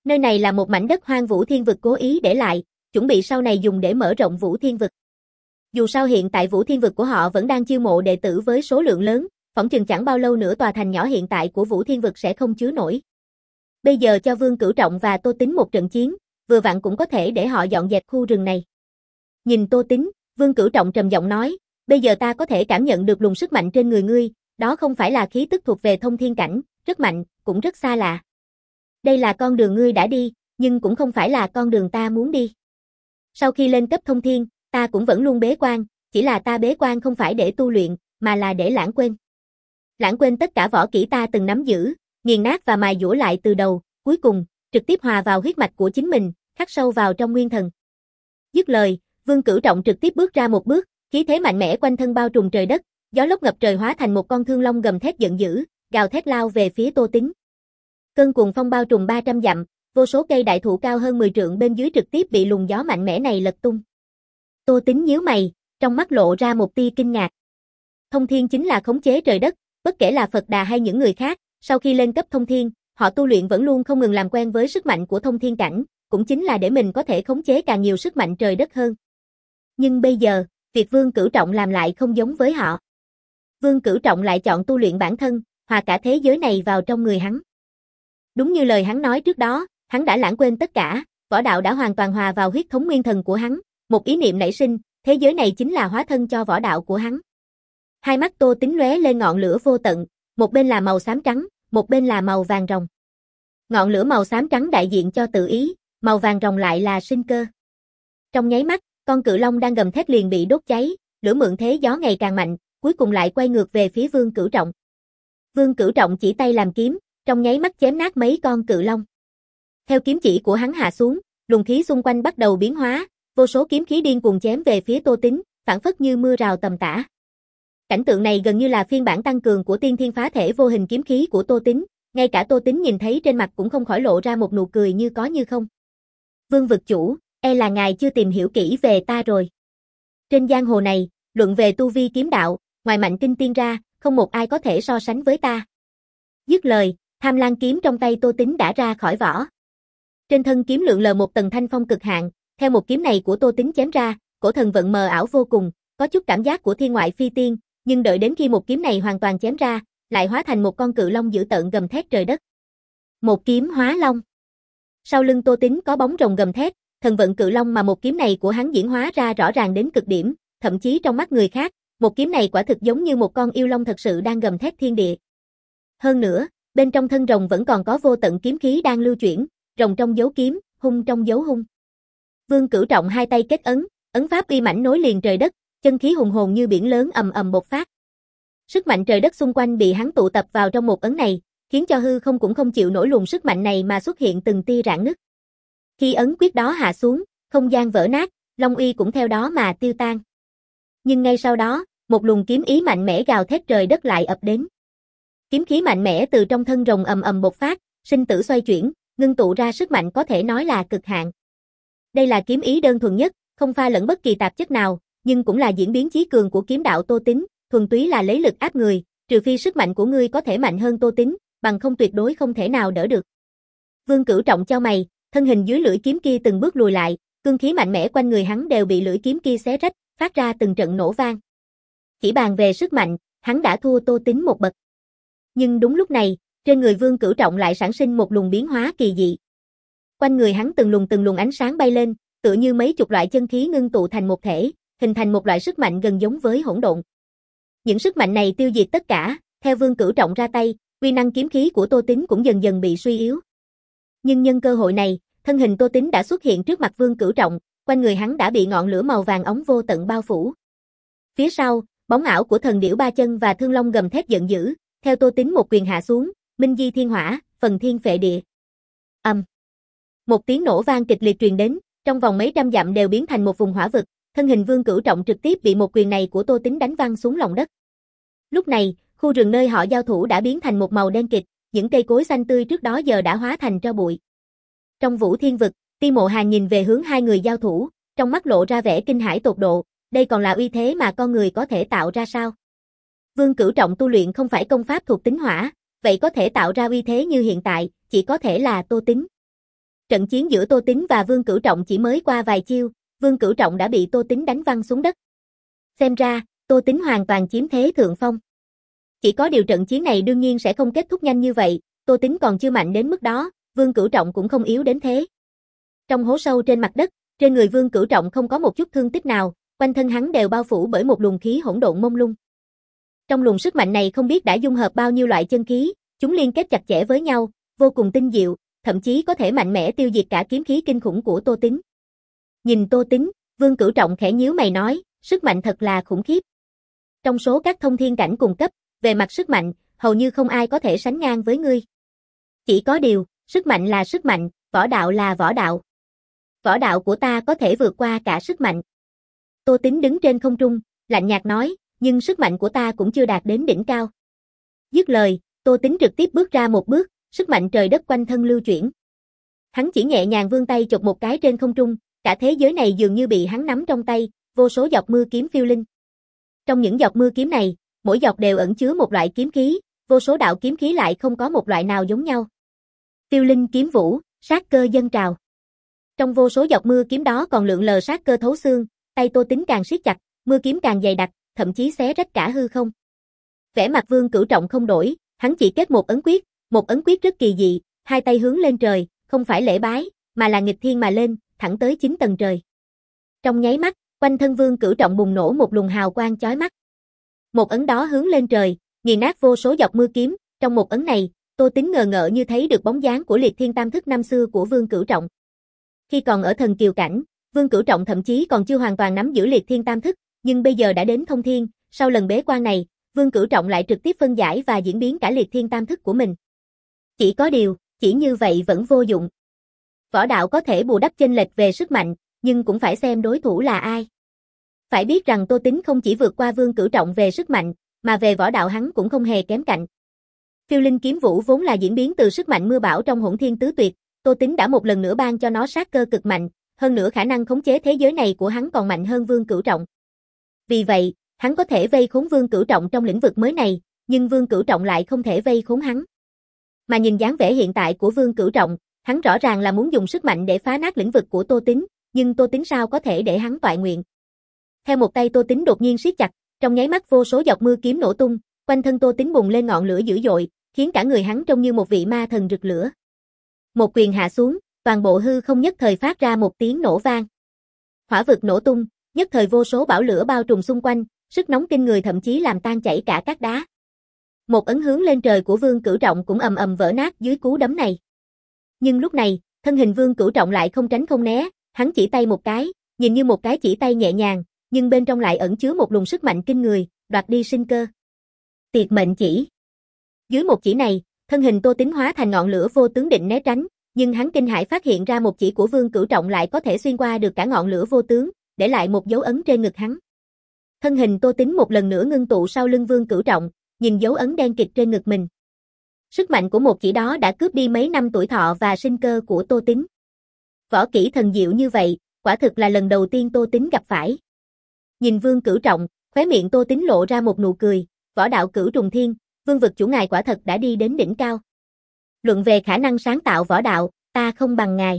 Nơi này là một mảnh đất hoang Vũ Thiên Vực cố ý để lại, chuẩn bị sau này dùng để mở rộng Vũ Thiên Vực. Dù sao hiện tại Vũ Thiên Vực của họ vẫn đang chiêu mộ đệ tử với số lượng lớn, phỏng chừng chẳng bao lâu nữa tòa thành nhỏ hiện tại của Vũ Thiên Vực sẽ không chứa nổi. Bây giờ cho Vương Cửu Trọng và Tô Tính một trận chiến, vừa vặn cũng có thể để họ dọn dẹp khu rừng này. Nhìn Tô Tính, Vương Cửu Trọng trầm giọng nói, bây giờ ta có thể cảm nhận được luồng sức mạnh trên người ngươi, đó không phải là khí tức thuộc về thông thiên cảnh, rất mạnh, cũng rất xa lạ. Đây là con đường ngươi đã đi, nhưng cũng không phải là con đường ta muốn đi. Sau khi lên cấp thông thiên, ta cũng vẫn luôn bế quan, chỉ là ta bế quan không phải để tu luyện, mà là để lãng quên. Lãng quên tất cả võ kỹ ta từng nắm giữ, nghiền nát và mài dũa lại từ đầu, cuối cùng, trực tiếp hòa vào huyết mạch của chính mình, khắc sâu vào trong nguyên thần. Dứt lời, Vương Cửu Trọng trực tiếp bước ra một bước, khí thế mạnh mẽ quanh thân bao trùm trời đất, gió lốc ngập trời hóa thành một con thương long gầm thét giận dữ, gào thét lao về phía Tô Tính. Cơn cuồng phong bao trùm ba trăm dặm, vô số cây đại thụ cao hơn mười trượng bên dưới trực tiếp bị luồng gió mạnh mẽ này lật tung. Tô Tính nhíu mày, trong mắt lộ ra một tia kinh ngạc. Thông thiên chính là khống chế trời đất, bất kể là Phật Đà hay những người khác, sau khi lên cấp thông thiên, họ tu luyện vẫn luôn không ngừng làm quen với sức mạnh của thông thiên cảnh, cũng chính là để mình có thể khống chế càng nhiều sức mạnh trời đất hơn. Nhưng bây giờ, việc Vương Cửu Trọng làm lại không giống với họ. Vương Cửu Trọng lại chọn tu luyện bản thân, hòa cả thế giới này vào trong người hắn. Đúng như lời hắn nói trước đó, hắn đã lãng quên tất cả, võ đạo đã hoàn toàn hòa vào huyết thống nguyên thần của hắn, một ý niệm nảy sinh, thế giới này chính là hóa thân cho võ đạo của hắn. Hai mắt Tô Tính lóe lên ngọn lửa vô tận, một bên là màu xám trắng, một bên là màu vàng rồng. Ngọn lửa màu xám trắng đại diện cho tự ý, màu vàng rồng lại là sinh cơ. Trong nháy mắt, con cự long đang gầm thét liền bị đốt cháy, lửa mượn thế gió ngày càng mạnh, cuối cùng lại quay ngược về phía Vương Cửu Trọng. Vương Cửu Trọng chỉ tay làm kiếm, trong nháy mắt chém nát mấy con cự long. Theo kiếm chỉ của hắn hạ xuống, luồng khí xung quanh bắt đầu biến hóa, vô số kiếm khí điên cuồng chém về phía Tô Tính, phảng phất như mưa rào tầm tã. Cảnh tượng này gần như là phiên bản tăng cường của tiên thiên phá thể vô hình kiếm khí của Tô Tính, ngay cả Tô Tính nhìn thấy trên mặt cũng không khỏi lộ ra một nụ cười như có như không. Vương vực chủ, e là ngài chưa tìm hiểu kỹ về ta rồi. Trên giang hồ này, luận về tu vi kiếm đạo, ngoài mạnh kinh tiên ra, không một ai có thể so sánh với ta. Dứt lời, Tham Lang kiếm trong tay Tô Tính đã ra khỏi vỏ. Trên thân kiếm lượn lờ một tầng thanh phong cực hạn, theo một kiếm này của Tô Tính chém ra, cổ thần vận mờ ảo vô cùng, có chút cảm giác của thiên ngoại phi tiên, nhưng đợi đến khi một kiếm này hoàn toàn chém ra, lại hóa thành một con cự long dữ tợn gầm thét trời đất. Một kiếm hóa long. Sau lưng Tô Tính có bóng rồng gầm thét, thần vận cự long mà một kiếm này của hắn diễn hóa ra rõ ràng đến cực điểm, thậm chí trong mắt người khác, một kiếm này quả thực giống như một con yêu long thật sự đang gầm thét thiên địa. Hơn nữa, bên trong thân rồng vẫn còn có vô tận kiếm khí đang lưu chuyển, rồng trong dấu kiếm, hung trong dấu hung. Vương Cửu Trọng hai tay kết ấn, ấn pháp uy mãnh nối liền trời đất, chân khí hùng hồn như biển lớn ầm ầm bộc phát. Sức mạnh trời đất xung quanh bị hắn tụ tập vào trong một ấn này, khiến cho hư không cũng không chịu nổi luồng sức mạnh này mà xuất hiện từng tia rạn nứt. Khi ấn quyết đó hạ xuống, không gian vỡ nát, long uy cũng theo đó mà tiêu tan. Nhưng ngay sau đó, một luồng kiếm ý mạnh mẽ gào thét trời đất lại ập đến. Kiếm khí mạnh mẽ từ trong thân rồng ầm ầm bộc phát, sinh tử xoay chuyển, ngưng tụ ra sức mạnh có thể nói là cực hạn. Đây là kiếm ý đơn thuần nhất, không pha lẫn bất kỳ tạp chất nào, nhưng cũng là diễn biến chí cường của kiếm đạo Tô Tính, thuần túy là lấy lực áp người, trừ phi sức mạnh của ngươi có thể mạnh hơn Tô Tính, bằng không tuyệt đối không thể nào đỡ được. Vương Cửu Trọng chau mày, thân hình dưới lưỡi kiếm kia từng bước lùi lại, cương khí mạnh mẽ quanh người hắn đều bị lưỡi kiếm kia xé rách, phát ra từng trận nổ vang. Chỉ bàn về sức mạnh, hắn đã thua Tô Tính một bậc. Nhưng đúng lúc này, trên người Vương Cửu Trọng lại sản sinh một luồng biến hóa kỳ dị. Quanh người hắn từng luồng từng luồng ánh sáng bay lên, tựa như mấy chục loại chân khí ngưng tụ thành một thể, hình thành một loại sức mạnh gần giống với hỗn độn. Những sức mạnh này tiêu diệt tất cả, theo Vương Cửu Trọng ra tay, uy năng kiếm khí của Tô Tính cũng dần dần bị suy yếu. Nhưng nhân cơ hội này, thân hình Tô Tính đã xuất hiện trước mặt Vương Cửu Trọng, quanh người hắn đã bị ngọn lửa màu vàng óng vô tận bao phủ. Phía sau, bóng ảo của thần điểu ba chân và thương long gầm thét giận dữ, theo Tô Tính một quyền hạ xuống, minh di thiên hỏa, phần thiên phệ địa. Ầm. Um. Một tiếng nổ vang kịch liệt truyền đến, trong vòng mấy trăm dặm đều biến thành một vùng hỏa vực, thân hình Vương Cửu Trọng trực tiếp bị một quyền này của Tô Tính đánh văng xuống lòng đất. Lúc này, khu rừng nơi họ giao thủ đã biến thành một màu đen kịt, những cây cối xanh tươi trước đó giờ đã hóa thành tro bụi. Trong Vũ Thiên Vực, Ti Mộ Hàn nhìn về hướng hai người giao thủ, trong mắt lộ ra vẻ kinh hãi tột độ, đây còn là uy thế mà con người có thể tạo ra sao? Vương Cửu Trọng tu luyện không phải công pháp thuộc tính hỏa, vậy có thể tạo ra uy thế như hiện tại, chỉ có thể là Tô Tính. Trận chiến giữa Tô Tín và Vương Cửu Trọng chỉ mới qua vài chiêu, Vương Cửu Trọng đã bị Tô Tín đánh văng xuống đất. Xem ra, Tô Tín hoàn toàn chiếm thế thượng phong. Chỉ có điều trận chiến này đương nhiên sẽ không kết thúc nhanh như vậy, Tô Tín còn chưa mạnh đến mức đó, Vương Cửu Trọng cũng không yếu đến thế. Trong hố sâu trên mặt đất, trên người Vương Cửu Trọng không có một chút thương tích nào, quanh thân hắn đều bao phủ bởi một luồng khí hỗn độn mông lung. Trong luồng sức mạnh này không biết đã dung hợp bao nhiêu loại chân khí, chúng liên kết chặt chẽ với nhau, vô cùng tinh diệu, thậm chí có thể mạnh mẽ tiêu diệt cả kiếm khí kinh khủng của Tô Tín. Nhìn Tô Tín, Vương Cửu Trọng khẽ nhíu mày nói, sức mạnh thật là khủng khiếp. Trong số các thông thiên cảnh cùng cấp, về mặt sức mạnh, hầu như không ai có thể sánh ngang với ngươi. Chỉ có điều, sức mạnh là sức mạnh, võ đạo là võ đạo. Võ đạo của ta có thể vượt qua cả sức mạnh. Tô Tín đứng trên không trung, lạnh nhạt nói, nhưng sức mạnh của ta cũng chưa đạt đến đỉnh cao. Dứt lời, Tô Tín trực tiếp bước ra một bước, sức mạnh trời đất quanh thân lưu chuyển. Hắn chỉ nhẹ nhàng vươn tay chộp một cái trên không trung, cả thế giới này dường như bị hắn nắm trong tay, vô số giọt mưa kiếm phiêu linh. Trong những giọt mưa kiếm này, mỗi giọt đều ẩn chứa một loại kiếm khí, vô số đạo kiếm khí lại không có một loại nào giống nhau. Phiêu linh kiếm vũ, sát cơ dâng trào. Trong vô số giọt mưa kiếm đó còn lượn lờ sát cơ thấu xương, tay Tô Tín càng siết chặt, mưa kiếm càng dày đặc, thậm chí xé rách cả hư không. Vẻ mặt Vương Cửu Trọng không đổi, hắn chỉ kết một ấn quyết, một ấn quyết rất kỳ dị, hai tay hướng lên trời, không phải lễ bái, mà là nghịch thiên mà lên, thẳng tới chín tầng trời. Trong nháy mắt, quanh thân Vương Cửu Trọng bùng nổ một luồng hào quang chói mắt. Một ấn đó hướng lên trời, nghiền nát vô số giọt mưa kiếm, trong một ấn này, Tô Tín ngờ ngợ như thấy được bóng dáng của Liệt Thiên Tam Thức năm xưa của Vương Cửu Trọng. Khi còn ở thần kiều cảnh, Vương Cửu Trọng thậm chí còn chưa hoàn toàn nắm giữ Liệt Thiên Tam Thức, nhưng bây giờ đã đến thông thiên, sau lần bế quan này, Vương Cửu Trọng lại trực tiếp phân giải và diễn biến cả Liệt Thiên Tam Thức của mình. Chỉ có điều, chỉ như vậy vẫn vô dụng. Võ đạo có thể bù đắp chênh lệch về sức mạnh, nhưng cũng phải xem đối thủ là ai. Phải biết rằng Tô Tín không chỉ vượt qua Vương Cửu Trọng về sức mạnh, mà về võ đạo hắn cũng không hề kém cạnh. Phiêu linh kiếm vũ vốn là diễn biến từ sức mạnh mưa bão trong Hỗn Thiên Tứ Tuyệt, Tô Tín đã một lần nữa ban cho nó sát cơ cực mạnh, hơn nữa khả năng khống chế thế giới này của hắn còn mạnh hơn Vương Cửu Trọng. Vì vậy, hắn có thể vây khốn Vương Cửu Trọng trong lĩnh vực mới này, nhưng Vương Cửu Trọng lại không thể vây khốn hắn. Mà nhìn dáng vẻ hiện tại của Vương Cửu Trọng, hắn rõ ràng là muốn dùng sức mạnh để phá nát lĩnh vực của Tô Tín, nhưng Tô Tín sao có thể để hắn toại nguyện. Theo một tay Tô Tín đột nhiên siết chặt, trong nháy mắt vô số giọt mưa kiếm nổ tung, quanh thân Tô Tín bùng lên ngọn lửa dữ dội, khiến cả người hắn trông như một vị ma thần rực lửa. Một quyền hạ xuống, toàn bộ hư không nhất thời phát ra một tiếng nổ vang. Hỏa vực nổ tung, nhất thời vô số bão lửa bao trùm xung quanh, sức nóng kinh người thậm chí làm tan chảy cả các đá. Một ấn hướng lên trời của Vương Cửu Trọng cũng ầm ầm vỡ nát dưới cú đấm này. Nhưng lúc này, thân hình Vương Cửu Trọng lại không tránh không né, hắn chỉ tay một cái, nhìn như một cái chỉ tay nhẹ nhàng, nhưng bên trong lại ẩn chứa một luồng sức mạnh kinh người, đoạt đi sinh cơ. Tiệt mệnh chỉ. Dưới một chỉ này, thân hình Tô Tín hóa thành ngọn lửa vô tướng định né tránh, nhưng hắn kinh hãi phát hiện ra một chỉ của Vương Cửu Trọng lại có thể xuyên qua được cả ngọn lửa vô tướng, để lại một dấu ấn trên ngực hắn. Thân hình Tô Tín một lần nữa ngưng tụ sau lưng Vương Cửu Trọng, nhìn dấu ấn đen kịt trên ngực mình. Sức mạnh của một chỉ đó đã cướp đi mấy năm tuổi thọ và sinh cơ của Tô Tín. Võ kỹ thần diệu như vậy, quả thực là lần đầu tiên Tô Tín gặp phải. Nhìn Vương Cửu Trọng, khóe miệng Tô Tín lộ ra một nụ cười, võ đạo cửu trùng thiên, Vương vực chủ ngài quả thật đã đi đến đỉnh cao. Luận về khả năng sáng tạo võ đạo, ta không bằng ngài.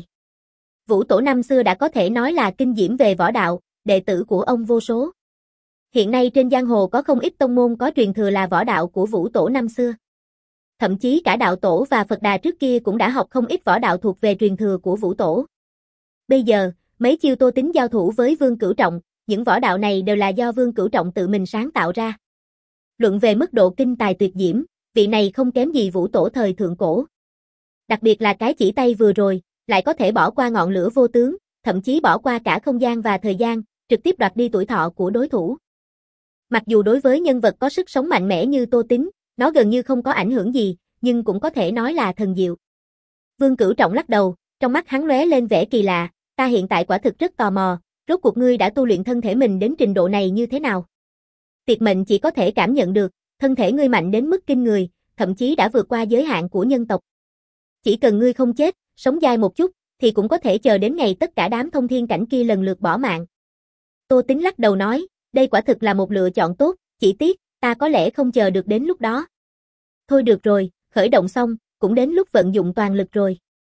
Vũ Tổ năm xưa đã có thể nói là kinh diễm về võ đạo, đệ tử của ông vô số. Hiện nay trên giang hồ có không ít tông môn có truyền thừa là võ đạo của Vũ Tổ năm xưa. Thậm chí cả đạo tổ và Phật Đà trước kia cũng đã học không ít võ đạo thuộc về truyền thừa của Vũ Tổ. Bây giờ, mấy chiêu Tô Tín giao thủ với Vương Cửu Trọng, những võ đạo này đều là do Vương Cửu Trọng tự mình sáng tạo ra. Luận về mức độ kinh tài tuyệt diễm, vị này không kém gì Vũ Tổ thời thượng cổ. Đặc biệt là cái chỉ tay vừa rồi, lại có thể bỏ qua ngọn lửa vô tướng, thậm chí bỏ qua cả không gian và thời gian, trực tiếp đoạt đi tuổi thọ của đối thủ. Mặc dù đối với nhân vật có sức sống mạnh mẽ như Tô Tín, nó gần như không có ảnh hưởng gì, nhưng cũng có thể nói là thần diệu. Vương Cửu Trọng lắc đầu, trong mắt hắn lóe lên vẻ kỳ lạ, ta hiện tại quả thực rất tò mò, rốt cuộc ngươi đã tu luyện thân thể mình đến trình độ này như thế nào? Tiệt mệnh chỉ có thể cảm nhận được, thân thể ngươi mạnh đến mức kinh người, thậm chí đã vượt qua giới hạn của nhân tộc. Chỉ cần ngươi không chết, sống dai một chút, thì cũng có thể chờ đến ngày tất cả đám thông thiên cảnh kia lần lượt bỏ mạng. Tô Tín lắc đầu nói, đây quả thực là một lựa chọn tốt, chỉ tiếc, ta có lẽ không chờ được đến lúc đó. Thôi được rồi, khởi động xong, cũng đến lúc vận dụng toàn lực rồi.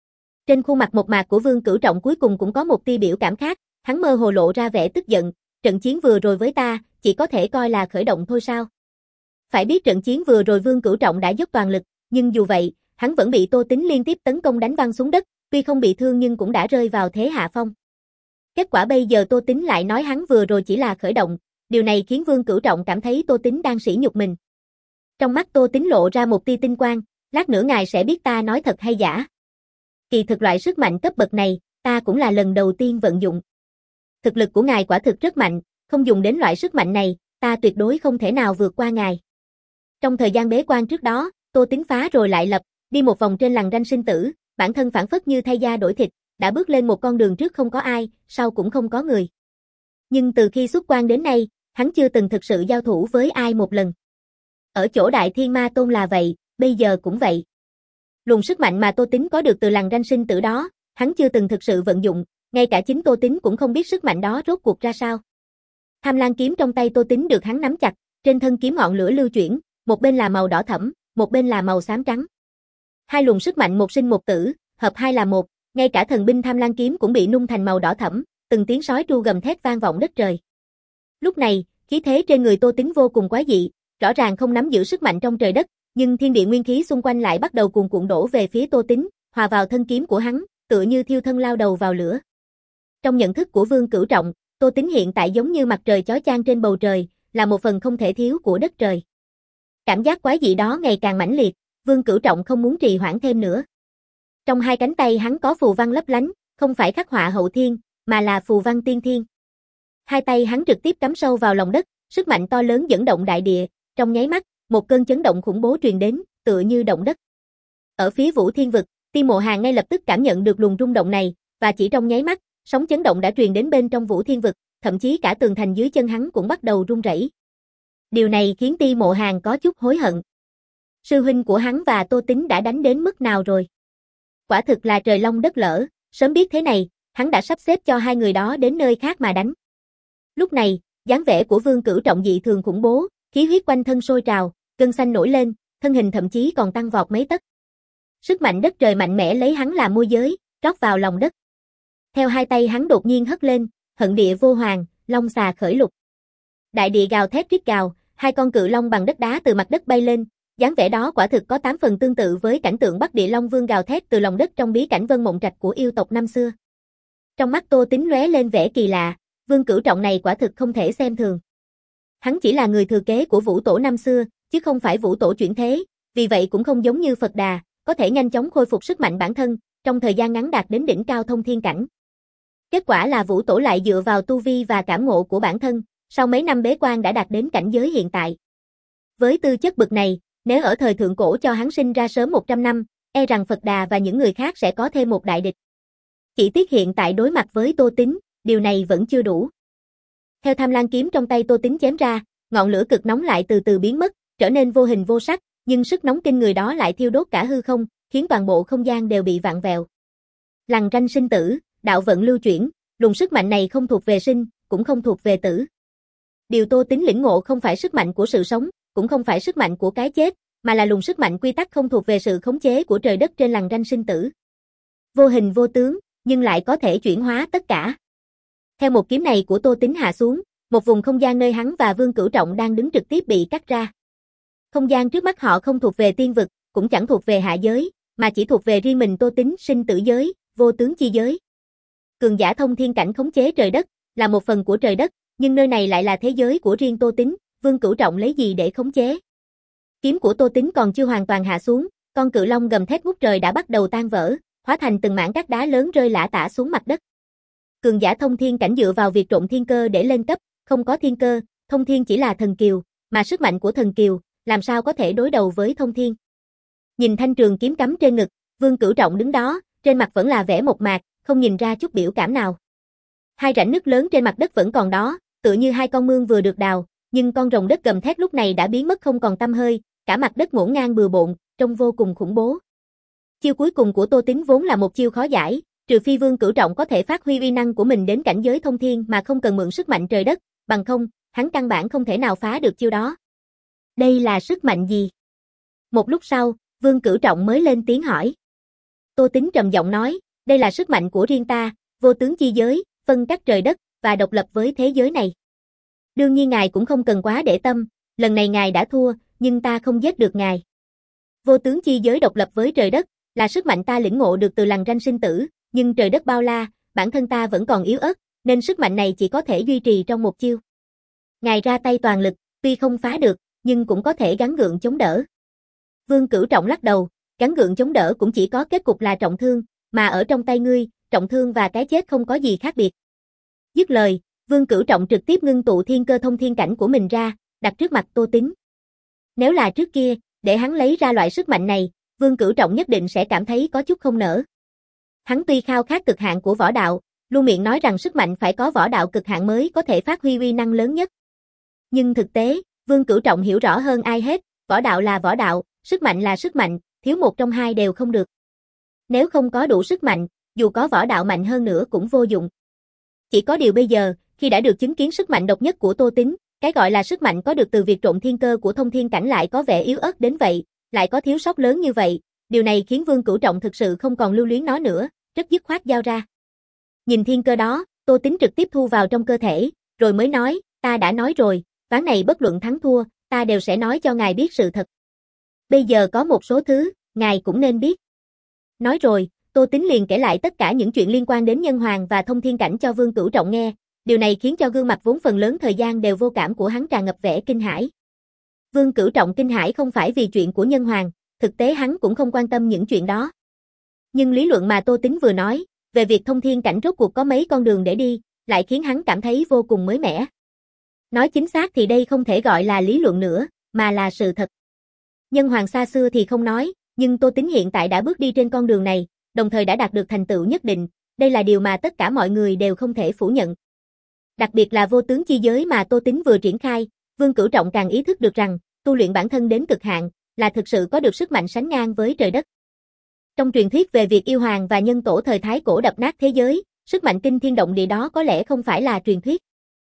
Trên khuôn mặt mộc mạc của Vương Cửu Trọng cuối cùng cũng có một tia biểu cảm khác, hắn mơ hồ lộ ra vẻ tức giận, trận chiến vừa rồi với ta, chỉ có thể coi là khởi động thôi sao? Phải biết trận chiến vừa rồi Vương Cửu Trọng đã dốc toàn lực, nhưng dù vậy, hắn vẫn bị Tô Tính liên tiếp tấn công đánh văng xuống đất, tuy không bị thương nhưng cũng đã rơi vào thế hạ phong. Kết quả bây giờ Tô Tính lại nói hắn vừa rồi chỉ là khởi động, điều này khiến Vương Cửu Trọng cảm thấy Tô Tính đang sỉ nhục mình. Trong mắt Tô Tính lộ ra một tia tinh quang, lát nữa ngài sẽ biết ta nói thật hay giả. Kỳ thực loại sức mạnh cấp bậc này, ta cũng là lần đầu tiên vận dụng. Thực lực của ngài quả thực rất mạnh, không dùng đến loại sức mạnh này, ta tuyệt đối không thể nào vượt qua ngài. Trong thời gian bế quan trước đó, Tô Tính phá rồi lại lập, đi một vòng trên lằn ranh sinh tử, bản thân phản phất như thay da đổi thịt, đã bước lên một con đường trước không có ai, sau cũng không có người. Nhưng từ khi xuất quan đến nay, hắn chưa từng thực sự giao thủ với ai một lần. Ở chỗ Đại Thiên Ma Tôn là vậy, bây giờ cũng vậy. Luồng sức mạnh mà Tô Tính có được từ lằn ranh sinh tử đó, hắn chưa từng thực sự vận dụng, ngay cả chính Tô Tính cũng không biết sức mạnh đó rốt cuộc ra sao. Tham Lang kiếm trong tay Tô Tính được hắn nắm chặt, trên thân kiếm ngọn lửa lưu chuyển, một bên là màu đỏ thẫm, một bên là màu xám trắng. Hai luồng sức mạnh một sinh một tử, hợp hai là một, ngay cả thần binh Tham Lang kiếm cũng bị nung thành màu đỏ thẫm, từng tiếng sói tru gầm thét vang vọng đất trời. Lúc này, khí thế trên người Tô Tính vô cùng quái dị, rõ ràng không nắm giữ sức mạnh trong trời đất, nhưng thiên địa nguyên khí xung quanh lại bắt đầu cuồn cuộn đổ về phía Tô Tính, hòa vào thân kiếm của hắn, tựa như thiêu thân lao đầu vào lửa. Trong nhận thức của Vương Cửu Trọng, Tô Tính hiện tại giống như mặt trời chói chang trên bầu trời, là một phần không thể thiếu của đất trời. Cảm giác quái dị đó ngày càng mãnh liệt, Vương Cửu Trọng không muốn trì hoãn thêm nữa. Trong hai cánh tay hắn có phù văn lấp lánh, không phải khắc họa hậu thiên, mà là phù văn tiên thiên. Hai tay hắn trực tiếp cắm sâu vào lòng đất, sức mạnh to lớn dẫn động đại địa, trong nháy mắt, một cơn chấn động khủng bố truyền đến, tựa như động đất. Ở phía Vũ Thiên vực, Ti Mộ Hàn ngay lập tức cảm nhận được luồng rung động này, và chỉ trong nháy mắt, sóng chấn động đã truyền đến bên trong Vũ Thiên vực, thậm chí cả tường thành dưới chân hắn cũng bắt đầu rung rẩy. Điều này khiến Ti Mộ Hàn có chút hối hận. Sư huynh của hắn và Tô Tính đã đánh đến mức nào rồi? Quả thực là trời long đất lở, sớm biết thế này, hắn đã sắp xếp cho hai người đó đến nơi khác mà đánh. Lúc này, dáng vẻ của Vương Cửu Trọng dị thường khủng bố, khí huyết quanh thân sôi trào, gân xanh nổi lên, thân hình thậm chí còn tăng vọt mấy tấc. Sức mạnh đất trời mạnh mẽ lấy hắn làm môi giới, rót vào lòng đất. Theo hai tay hắn đột nhiên hất lên, hận địa vô hoàng, long xà khởi lục. Đại địa gào thét rít gào, hai con cự long bằng đất đá từ mặt đất bay lên, dáng vẻ đó quả thực có tám phần tương tự với cảnh tượng Bắc Địa Long Vương gào thét từ lòng đất trong bí cảnh Vân Mộng Trạch của yêu tộc năm xưa. Trong mắt Tô Tính lóe lên vẻ kỳ lạ, Vương Cửu Trọng này quả thực không thể xem thường. Hắn chỉ là người thừa kế của Vũ Tổ năm xưa, chứ không phải Vũ Tổ chuyển thế, vì vậy cũng không giống như Phật Đà, có thể nhanh chóng khôi phục sức mạnh bản thân, trong thời gian ngắn đạt đến đỉnh cao thông thiên cảnh. Kết quả là Vũ Tổ lại dựa vào tu vi và cảm ngộ của bản thân, sau mấy năm bế quan đã đạt đến cảnh giới hiện tại. Với tư chất bậc này, nếu ở thời thượng cổ cho hắn sinh ra sớm một trăm năm, e rằng Phật Đà và những người khác sẽ có thêm một đại địch. Chỉ tiếc hiện tại đối mặt với Tô Tính, điều này vẫn chưa đủ. Theo Tham Lang kiếm trong tay Tô Tính chém ra, ngọn lửa cực nóng lại từ từ biến mất, trở nên vô hình vô sắc, nhưng sức nóng kinh người đó lại thiêu đốt cả hư không, khiến toàn bộ không gian đều bị vặn vẹo. Lằn ranh sinh tử, đạo vận lưu chuyển, luồng sức mạnh này không thuộc về sinh, cũng không thuộc về tử. Điều Tô Tính lĩnh ngộ không phải sức mạnh của sự sống, cũng không phải sức mạnh của cái chết, mà là luồng sức mạnh quy tắc không thuộc về sự khống chế của trời đất trên lằn ranh sinh tử. Vô hình vô tướng, nhưng lại có thể chuyển hóa tất cả. Theo một kiếm này của Tô Tính hạ xuống, một vùng không gian nơi hắn và Vương Cửu Trọng đang đứng trực tiếp bị cắt ra. Không gian trước mắt họ không thuộc về tiên vực, cũng chẳng thuộc về hạ giới, mà chỉ thuộc về riêng mình Tô Tính sinh tử giới, vô tướng chi giới. Cường giả thông thiên cảnh khống chế trời đất, là một phần của trời đất, nhưng nơi này lại là thế giới của riêng Tô Tính, Vương Cửu Trọng lấy gì để khống chế? Kiếm của Tô Tính còn chưa hoàn toàn hạ xuống, con cự long gầm thét ngút trời đã bắt đầu tan vỡ, hóa thành từng mảng cát đá lớn rơi lả tả xuống mặt đất. Cường giả thông thiên cảnh dựa vào việc trộn thiên cơ để lên cấp, không có thiên cơ, thông thiên chỉ là thần kiều, mà sức mạnh của thần kiều, làm sao có thể đối đầu với thông thiên. Nhìn thanh trường kiếm cắm trên ngực, Vương Cửu Trọng đứng đó, trên mặt vẫn là vẻ mộc mạc, không nhìn ra chút biểu cảm nào. Hai rãnh nứt lớn trên mặt đất vẫn còn đó, tựa như hai con mương vừa được đào, nhưng con rồng đất gầm thét lúc này đã biến mất không còn tăm hơi, cả mặt đất ngổn ngang bừa bộn, trông vô cùng khủng bố. Chiêu cuối cùng của Tô Tính vốn là một chiêu khó giải, trừ phi Vương Cửu Trọng có thể phát huy uy năng của mình đến cảnh giới thông thiên mà không cần mượn sức mạnh trời đất, bằng không, hắn căn bản không thể nào phá được chiêu đó. Đây là sức mạnh gì? Một lúc sau, Vương Cửu Trọng mới lên tiếng hỏi. Tô Tính trầm giọng nói, Đây là sức mạnh của riêng ta, vô tướng chi giới, phân cắt trời đất, và độc lập với thế giới này. Đương nhiên ngài cũng không cần quá để tâm, lần này ngài đã thua, nhưng ta không giết được ngài. Vô tướng chi giới độc lập với trời đất, là sức mạnh ta lĩnh ngộ được từ lằn ranh sinh tử, nhưng trời đất bao la, bản thân ta vẫn còn yếu ớt, nên sức mạnh này chỉ có thể duy trì trong một chiêu. Ngài ra tay toàn lực, tuy không phá được, nhưng cũng có thể gắng gượng chống đỡ. Vương Cửu Trọng lắc đầu, gắng gượng chống đỡ cũng chỉ có kết cục là trọng thương, mà ở trong tay ngươi, trọng thương và cái chết không có gì khác biệt. Dứt lời, Vương Cửu Trọng trực tiếp ngưng tụ thiên cơ thông thiên cảnh của mình ra, đặt trước mặt Tô Tín. Nếu là trước kia, để hắn lấy ra loại sức mạnh này, Vương Cửu Trọng nhất định sẽ cảm thấy có chút không nỡ. Hắn tuy khao khát cực hạn của võ đạo, luôn miệng nói rằng sức mạnh phải có võ đạo cực hạn mới có thể phát huy uy năng lớn nhất. Nhưng thực tế, Vương Cửu Trọng hiểu rõ hơn ai hết, võ đạo là võ đạo, sức mạnh là sức mạnh, thiếu một trong hai đều không được. Nếu không có đủ sức mạnh, dù có võ đạo mạnh hơn nữa cũng vô dụng. Chỉ có điều bây giờ, khi đã được chứng kiến sức mạnh độc nhất của Tô Tín, cái gọi là sức mạnh có được từ việc trộn thiên cơ của thông thiên cảnh lại có vẻ yếu ớt đến vậy, lại có thiếu sót lớn như vậy, điều này khiến Vương Cửu Trọng thực sự không còn lưu luyến nó nữa, rất dứt khoát giao ra. Nhìn thiên cơ đó, Tô Tín trực tiếp thu vào trong cơ thể, rồi mới nói, ta đã nói rồi, ván này bất luận thắng thua, ta đều sẽ nói cho ngài biết sự thật. Bây giờ có một số thứ, ngài cũng nên biết. Nói rồi, Tô Tín liền kể lại tất cả những chuyện liên quan đến nhân hoàng và thông thiên cảnh cho Vương Cửu Trọng nghe, điều này khiến cho gương mặt vốn phần lớn thời gian đều vô cảm của hắn tràn ngập vẻ kinh hãi. Vương Cửu Trọng kinh hãi không phải vì chuyện của nhân hoàng, thực tế hắn cũng không quan tâm những chuyện đó. Nhưng lý luận mà Tô Tín vừa nói, về việc thông thiên cảnh rốt cuộc có mấy con đường để đi, lại khiến hắn cảm thấy vô cùng mới mẻ. Nói chính xác thì đây không thể gọi là lý luận nữa, mà là sự thật. Nhân hoàng xa xưa thì không nói, nhưng Tô Tín hiện tại đã bước đi trên con đường này, đồng thời đã đạt được thành tựu nhất định, đây là điều mà tất cả mọi người đều không thể phủ nhận. Đặc biệt là vô tướng chi giới mà Tô Tín vừa triển khai, Vương Cửu Trọng càng ý thức được rằng, tu luyện bản thân đến cực hạn, là thực sự có được sức mạnh sánh ngang với trời đất. Trong truyền thuyết về việc yêu hoàng và nhân tổ thời thái cổ đập nát thế giới, sức mạnh kinh thiên động địa đó có lẽ không phải là truyền thuyết.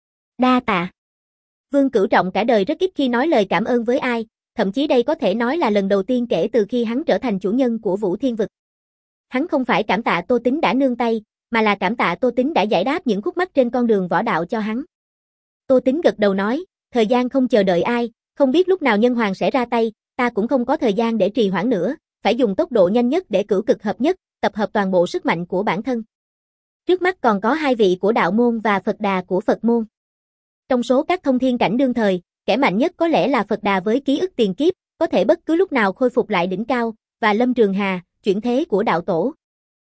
Đa tạ. Vương Cửu Trọng cả đời rất ít khi nói lời cảm ơn với ai, thậm chí đây có thể nói là lần đầu tiên kể từ khi hắn trở thành chủ nhân của Vũ Thiên Vực. Hắn không phải cảm tạ Tô Tín đã nương tay, mà là cảm tạ Tô Tín đã giải đáp những khúc mắc trên con đường võ đạo cho hắn. Tô Tín gật đầu nói, thời gian không chờ đợi ai, không biết lúc nào nhân hoàng sẽ ra tay, ta cũng không có thời gian để trì hoãn nữa, phải dùng tốc độ nhanh nhất để cửu cực hợp nhất, tập hợp toàn bộ sức mạnh của bản thân. Trước mắt còn có hai vị của đạo môn và Phật Đà của Phật môn. Trong số các thông thiên cảnh đương thời, kẻ mạnh nhất có lẽ là Phật Đà với ký ức tiền kiếp, có thể bất cứ lúc nào khôi phục lại đỉnh cao, và Lâm Trường Hà, chuyển thế của đạo tổ.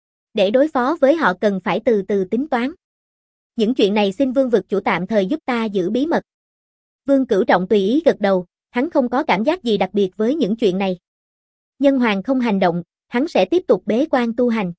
Để đối phó với họ cần phải từ từ tính toán. Những chuyện này xin Vương vực chủ tạm thời giúp ta giữ bí mật. Vương Cửu Trọng tùy ý gật đầu, hắn không có cảm giác gì đặc biệt với những chuyện này. Nhân hoàng không hành động, hắn sẽ tiếp tục bế quan tu hành.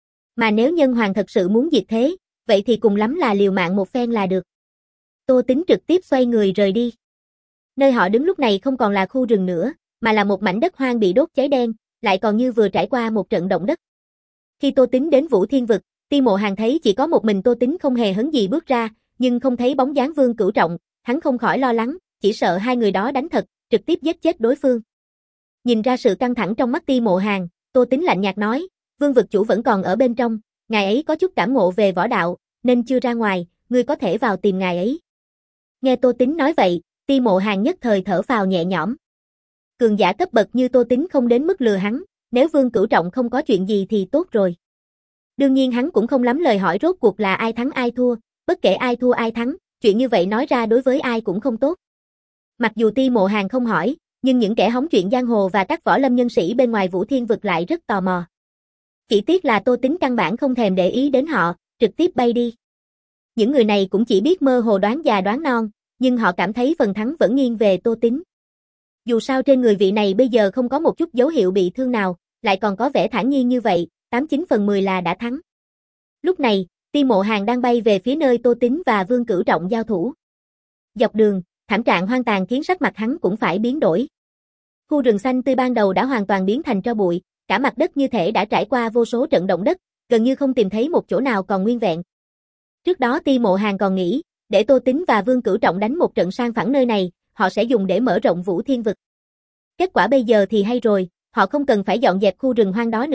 Mà nếu nhân hoàng thật sự muốn diệt thế, vậy thì cùng lắm là liều mạng một phen là được. Tô Tín trực tiếp xoay người rời đi. Nơi họ đứng lúc này không còn là khu rừng nữa, mà là một mảnh đất hoang bị đốt cháy đen, lại còn như vừa trải qua một trận động đất. Khi Tô Tín đến Vũ Thiên Vực, Ti Mộ Hàn thấy chỉ có một mình Tô Tín không hề hấn gì bước ra, nhưng không thấy bóng dáng Vương Cửu Trọng, hắn không khỏi lo lắng, chỉ sợ hai người đó đánh thật, trực tiếp giết chết đối phương. Nhìn ra sự căng thẳng trong mắt Ti Mộ Hàn, Tô Tín lạnh nhạt nói, Vương vực chủ vẫn còn ở bên trong, ngài ấy có chút cảm ngộ về võ đạo, nên chưa ra ngoài, ngươi có thể vào tìm ngài ấy. Nghe Tô Tín nói vậy, Ti Mộ Hàn nhất thời thở phào nhẹ nhõm. Cường giả cấp bậc như Tô Tín không đến mức lừa hắn, nếu Vương Cửu Trọng không có chuyện gì thì tốt rồi. Đương nhiên hắn cũng không lắm lời hỏi rốt cuộc là ai thắng ai thua, bất kể ai thua ai thắng, chuyện như vậy nói ra đối với ai cũng không tốt. Mặc dù Ti Mộ Hàn không hỏi, nhưng những kẻ hóng chuyện giang hồ và các võ lâm nhân sĩ bên ngoài Vũ Thiên Vực lại rất tò mò. Chỉ tiếc là Tô Tín căn bản không thèm để ý đến họ, trực tiếp bay đi. Những người này cũng chỉ biết mơ hồ đoán già đoán non, nhưng họ cảm thấy phần thắng vẫn nghiêng về Tô Tín. Dù sao trên người vị này bây giờ không có một chút dấu hiệu bị thương nào, lại còn có vẻ thản nhiên như vậy, tám chín phần mười là đã thắng. Lúc này, Ti Mộ Hàn đang bay về phía nơi Tô Tín và Vương Cửu Trọng giao thủ. Dọc đường, thảm trạng hoang tàn khiến sắc mặt hắn cũng phải biến đổi. Khu rừng xanh tươi ban đầu đã hoàn toàn biến thành tro bụi, cả mặt đất như thể đã trải qua vô số trận động đất, gần như không tìm thấy một chỗ nào còn nguyên vẹn. Trước đó Ti Mộ Hàn còn nghĩ, để Tô Tín và Vương Cửu Trọng đánh một trận sang phẳng nơi này, họ sẽ dùng để mở rộng Vũ Thiên Vực. Kết quả bây giờ thì hay rồi, họ không cần phải dọn dẹp khu rừng hoang đó nữa,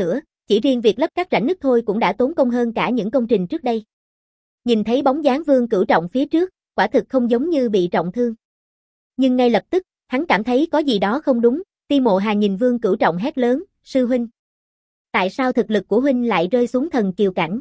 Chỉ riêng việc lấp các rãnh nứt thôi cũng đã tốn công hơn cả những công trình trước đây. Nhìn thấy bóng dáng Vương Cửu Trọng phía trước, quả thực không giống như bị trọng thương. Nhưng ngay lập tức, hắn cảm thấy có gì đó không đúng, Ti Mộ Hà nhìn Vương Cửu Trọng hét lớn, sư huynh. Tại sao thực lực của huynh lại rơi xuống thần kiều cảnh?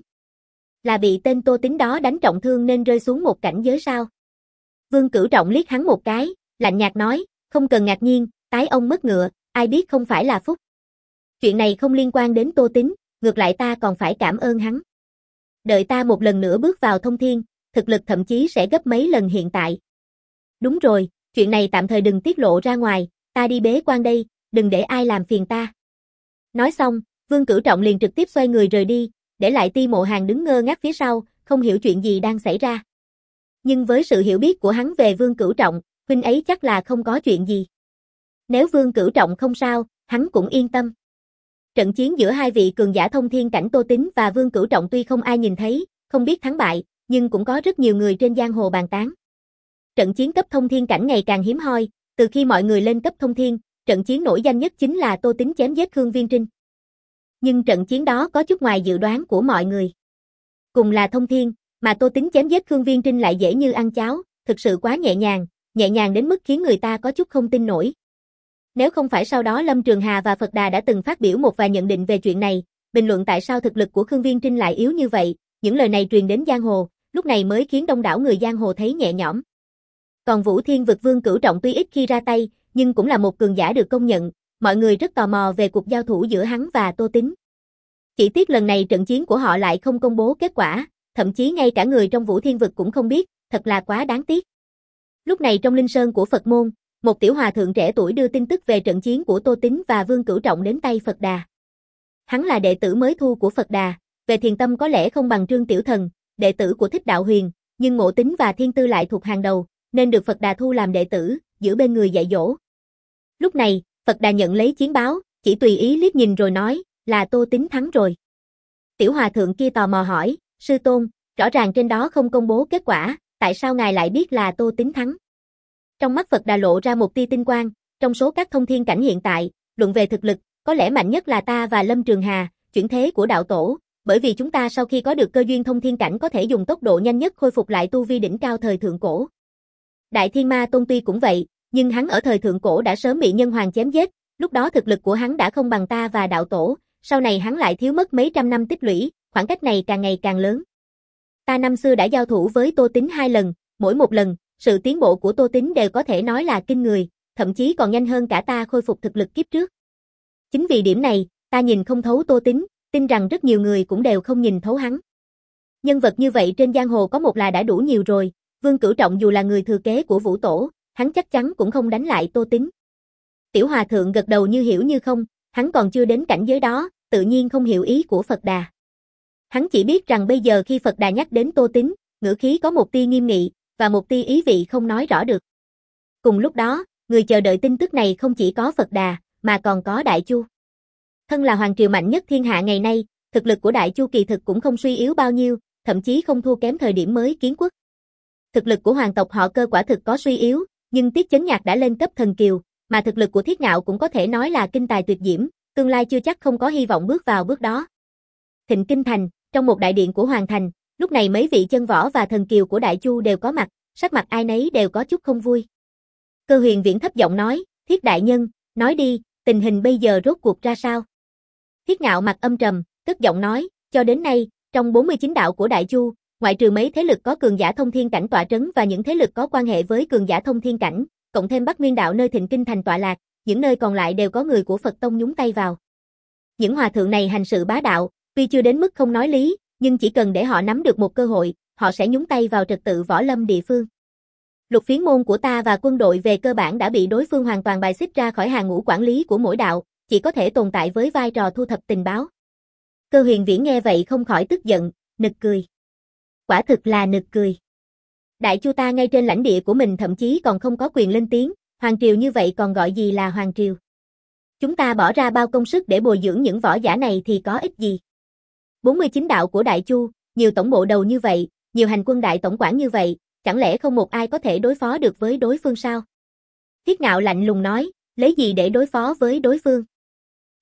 Là bị tên Tô Tín đó đánh trọng thương nên rơi xuống một cảnh giới sao? Vương Cửu Trọng liếc hắn một cái, lạnh nhạt nói, không cần ngạc nhiên, tái ông mất ngựa, ai biết không phải là phúc. Chuyện này không liên quan đến Tô Tín, ngược lại ta còn phải cảm ơn hắn. Đợi ta một lần nữa bước vào thông thiên, thực lực thậm chí sẽ gấp mấy lần hiện tại. Đúng rồi, chuyện này tạm thời đừng tiết lộ ra ngoài, ta đi bế quan đây, đừng để ai làm phiền ta. Nói xong, Vương Cửu Trọng liền trực tiếp xoay người rời đi, để lại Ti Mộ Hàn đứng ngơ ngác phía sau, không hiểu chuyện gì đang xảy ra. Nhưng với sự hiểu biết của hắn về Vương Cửu Trọng, huynh ấy chắc là không có chuyện gì. Nếu Vương Cửu Trọng không sao, hắn cũng yên tâm. Trận chiến giữa hai vị cường giả thông thiên cảnh Tô Tín và Vương Cửu Trọng tuy không ai nhìn thấy, không biết thắng bại, nhưng cũng có rất nhiều người trên giang hồ bàn tán. Trận chiến cấp thông thiên cảnh ngày càng hiếm hoi, từ khi mọi người lên cấp thông thiên, trận chiến nổi danh nhất chính là Tô Tín chém giết Khương Viên Trinh. Nhưng trận chiến đó có chút ngoài dự đoán của mọi người. Cùng là thông thiên, mà Tô Tín chém giết Khương Viên Trinh lại dễ như ăn cháo, thực sự quá nhẹ nhàng, nhẹ nhàng đến mức khiến người ta có chút không tin nổi. Nếu không phải sau đó Lâm Trường Hà và Phật Đà đã từng phát biểu một vài nhận định về chuyện này, bình luận tại sao thực lực của Khương Viên Trinh lại yếu như vậy, những lời này truyền đến giang hồ, lúc này mới khiến đông đảo người giang hồ thấy nhẹ nhõm. Còn Vũ Thiên Vực Vương Cửu Trọng tuy ít khi ra tay, nhưng cũng là một cường giả được công nhận, mọi người rất tò mò về cuộc giao thủ giữa hắn và Tô Tín. Chỉ tiếc lần này trận chiến của họ lại không công bố kết quả, thậm chí ngay cả người trong Vũ Thiên Vực cũng không biết, thật là quá đáng tiếc. Lúc này trong Linh Sơn của Phật môn, một tiểu hòa thượng trẻ tuổi đưa tin tức về trận chiến của Tô Tín và Vương Cửu Trọng đến tay Phật Đà. Hắn là đệ tử mới thu của Phật Đà, về thiền tâm có lẽ không bằng Trương Tiểu Thần, đệ tử của Thích Đạo Huyền, nhưng ngộ tính và thiên tư lại thuộc hàng đầu, nên được Phật Đà thu làm đệ tử, giữ bên người dạy dỗ. Lúc này, Phật Đà nhận lấy chiến báo, chỉ tùy ý liếc nhìn rồi nói, là Tô Tín thắng rồi. Tiểu hòa thượng kia tò mò hỏi, sư tôn, rõ ràng trên đó không công bố kết quả, tại sao ngài lại biết là Tô Tín thắng? Trong mắt Phật Đà lộ ra một tia tinh quang, trong số các thông thiên cảnh hiện tại, luận về thực lực, có lẽ mạnh nhất là ta và Lâm Trường Hà, chuyển thế của đạo tổ, bởi vì chúng ta sau khi có được cơ duyên thông thiên cảnh có thể dùng tốc độ nhanh nhất khôi phục lại tu vi đỉnh cao thời thượng cổ. Đại Thiên Ma Tôn tuy cũng vậy, nhưng hắn ở thời thượng cổ đã sớm bị nhân hoàng chém giết, lúc đó thực lực của hắn đã không bằng ta và đạo tổ, sau này hắn lại thiếu mất mấy trăm năm tích lũy, khoảng cách này càng ngày càng lớn. Ta năm xưa đã giao thủ với Tô Tín hai lần, mỗi một lần, sự tiến bộ của Tô Tín đều có thể nói là kinh người, thậm chí còn nhanh hơn cả ta khôi phục thực lực kiếp trước. Chính vì điểm này, ta nhìn không thấu Tô Tín, tin rằng rất nhiều người cũng đều không nhìn thấu hắn. Nhân vật như vậy trên giang hồ có một là đã đủ nhiều rồi, Vương Cửu Trọng dù là người thừa kế của Vũ Tổ, hắn chắc chắn cũng không đánh lại Tô Tín. Tiểu hòa thượng gật đầu như hiểu như không, hắn còn chưa đến cảnh giới đó, tự nhiên không hiểu ý của Phật Đà. Hắn chỉ biết rằng bây giờ khi Phật Đà nhắc đến Tô Tín, ngữ khí có một tia nghiêm nghị, và một tia ý vị không nói rõ được. Cùng lúc đó, người chờ đợi tin tức này không chỉ có Phật Đà, mà còn có Đại Chu. Thân là hoàng triều mạnh nhất thiên hạ ngày nay, thực lực của Đại Chu kỳ thực cũng không suy yếu bao nhiêu, thậm chí không thua kém thời điểm mới kiến quốc. Thực lực của hoàng tộc họ Cơ quả thực có suy yếu, nhưng Tiết Chấn Nhạc đã lên cấp thần kiều, mà thực lực của Thiết Ngạo cũng có thể nói là kinh tài tuyệt diễm, tương lai chưa chắc không có hy vọng bước vào bước đó. Thịnh Kinh Thành, trong một đại điện của hoàng thành, lúc này mấy vị chân võ và thần kiều của Đại Chu đều có mặt, sắc mặt ai nấy đều có chút không vui. Cơ Huyền Viễn thấp giọng nói, Thiết đại nhân, nói đi, tình hình bây giờ rốt cuộc ra sao? Thiết Ngạo mặt âm trầm, cất giọng nói, cho đến nay, trong bốn mươi chín đạo của Đại Chu, ngoại trừ mấy thế lực có cường giả thông thiên cảnh tọa trấn và những thế lực có quan hệ với cường giả thông thiên cảnh, cộng thêm Bắc Nguyên đạo nơi Thịnh Kinh Thành tọa lạc, những nơi còn lại đều có người của Phật tông nhúng tay vào. Những hòa thượng này hành sự bá đạo, tuy chưa đến mức không nói lý, nhưng chỉ cần để họ nắm được một cơ hội, họ sẽ nhúng tay vào trật tự võ lâm địa phương. Lục phiến môn của ta và quân đội về cơ bản đã bị đối phương hoàn toàn bài xích ra khỏi hàng ngũ quản lý của mỗi đạo, chỉ có thể tồn tại với vai trò thu thập tình báo. Cơ Huyền Viễn nghe vậy không khỏi tức giận, nực cười. Quả thực là nực cười. Đại Chu ta ngay trên lãnh địa của mình thậm chí còn không có quyền lên tiếng, hoàng triều như vậy còn gọi gì là hoàng triều. Chúng ta bỏ ra bao công sức để bồi dưỡng những võ giả này thì có ích gì. bốn mươi chín đạo của Đại Chu, nhiều tổng bộ đầu như vậy, nhiều hành quân đại tổng quản như vậy, chẳng lẽ không một ai có thể đối phó được với đối phương sao? Thiết Ngạo lạnh lùng nói, lấy gì để đối phó với đối phương?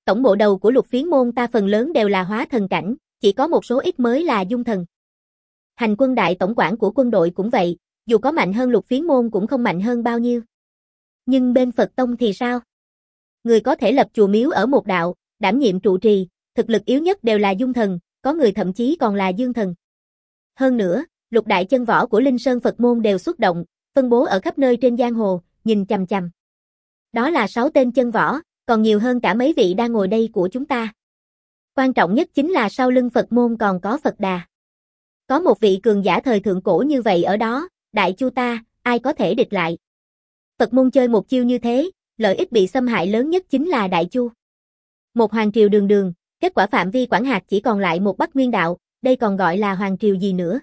Tổng bộ đầu của Lục Phiến môn ta phần lớn đều là hóa thần cảnh, chỉ có một số ít mới là dung thần. Hành quân đại tổng quản của quân đội cũng vậy, dù có mạnh hơn Lục Phiến môn cũng không mạnh hơn bao nhiêu. Nhưng bên Phật tông thì sao? Người có thể lập chùa miếu ở một đạo, đảm nhiệm trụ trì, thực lực yếu nhất đều là dung thần, có người thậm chí còn là dương thần. Hơn nữa, lục đại chân võ của Linh Sơn Phật môn đều xuất động, phân bố ở khắp nơi trên giang hồ, nhìn chằm chằm. Đó là sáu tên chân võ, còn nhiều hơn cả mấy vị đang ngồi đây của chúng ta. Quan trọng nhất chính là sau lưng Phật môn còn có Phật Đà. Có một vị cường giả thời thượng cổ như vậy ở đó, Đại Chu ta, ai có thể địch lại. Phật môn chơi một chiêu như thế, lợi ích bị xâm hại lớn nhất chính là Đại Chu. Một hoàng triều đường đường, kết quả phạm vi quản hạt chỉ còn lại một Bắc Nguyên đạo, đây còn gọi là hoàng triều gì nữa?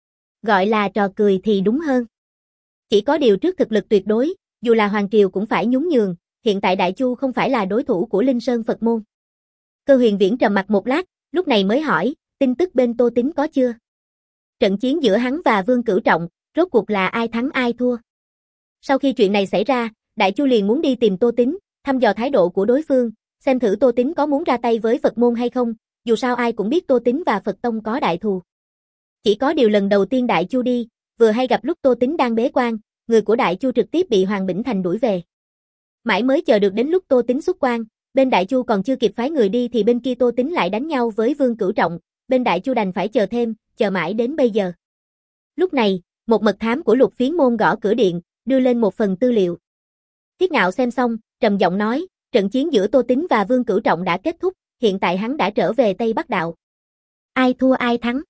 Gọi là trò cười thì đúng hơn. Chỉ có điều trước thực lực tuyệt đối, dù là hoàng triều cũng phải nhún nhường, hiện tại Đại Chu không phải là đối thủ của Linh Sơn Phật môn. Cơ Huyền Viễn trầm mặt một lát, lúc này mới hỏi, tin tức bên Tô Tín có chưa? Trận chiến giữa hắn và Vương Cửu Trọng, rốt cuộc là ai thắng ai thua? Sau khi chuyện này xảy ra, Đại Chu liền muốn đi tìm Tô Tín, thăm dò thái độ của đối phương, xem thử Tô Tín có muốn ra tay với Phật môn hay không, dù sao ai cũng biết Tô Tín và Phật tông có đại thù. Chỉ có điều lần đầu tiên Đại Chu đi, vừa hay gặp lúc Tô Tín đang bế quan, người của Đại Chu trực tiếp bị Hoàng Bỉnh Thành đuổi về. Mãi mới chờ được đến lúc Tô Tín xuất quan, bên Đại Chu còn chưa kịp phái người đi thì bên kia Tô Tín lại đánh nhau với Vương Cửu Trọng, bên Đại Chu đành phải chờ thêm, chờ mãi đến bây giờ. Lúc này, một mật thám của Lục Phiến môn gõ cửa điện, đưa lên một phần tư liệu. Thiết Ngạo xem xong, trầm giọng nói, trận chiến giữa Tô Tín và Vương Cửu Trọng đã kết thúc, hiện tại hắn đã trở về Tây Bắc Đạo. Ai thua ai thắng?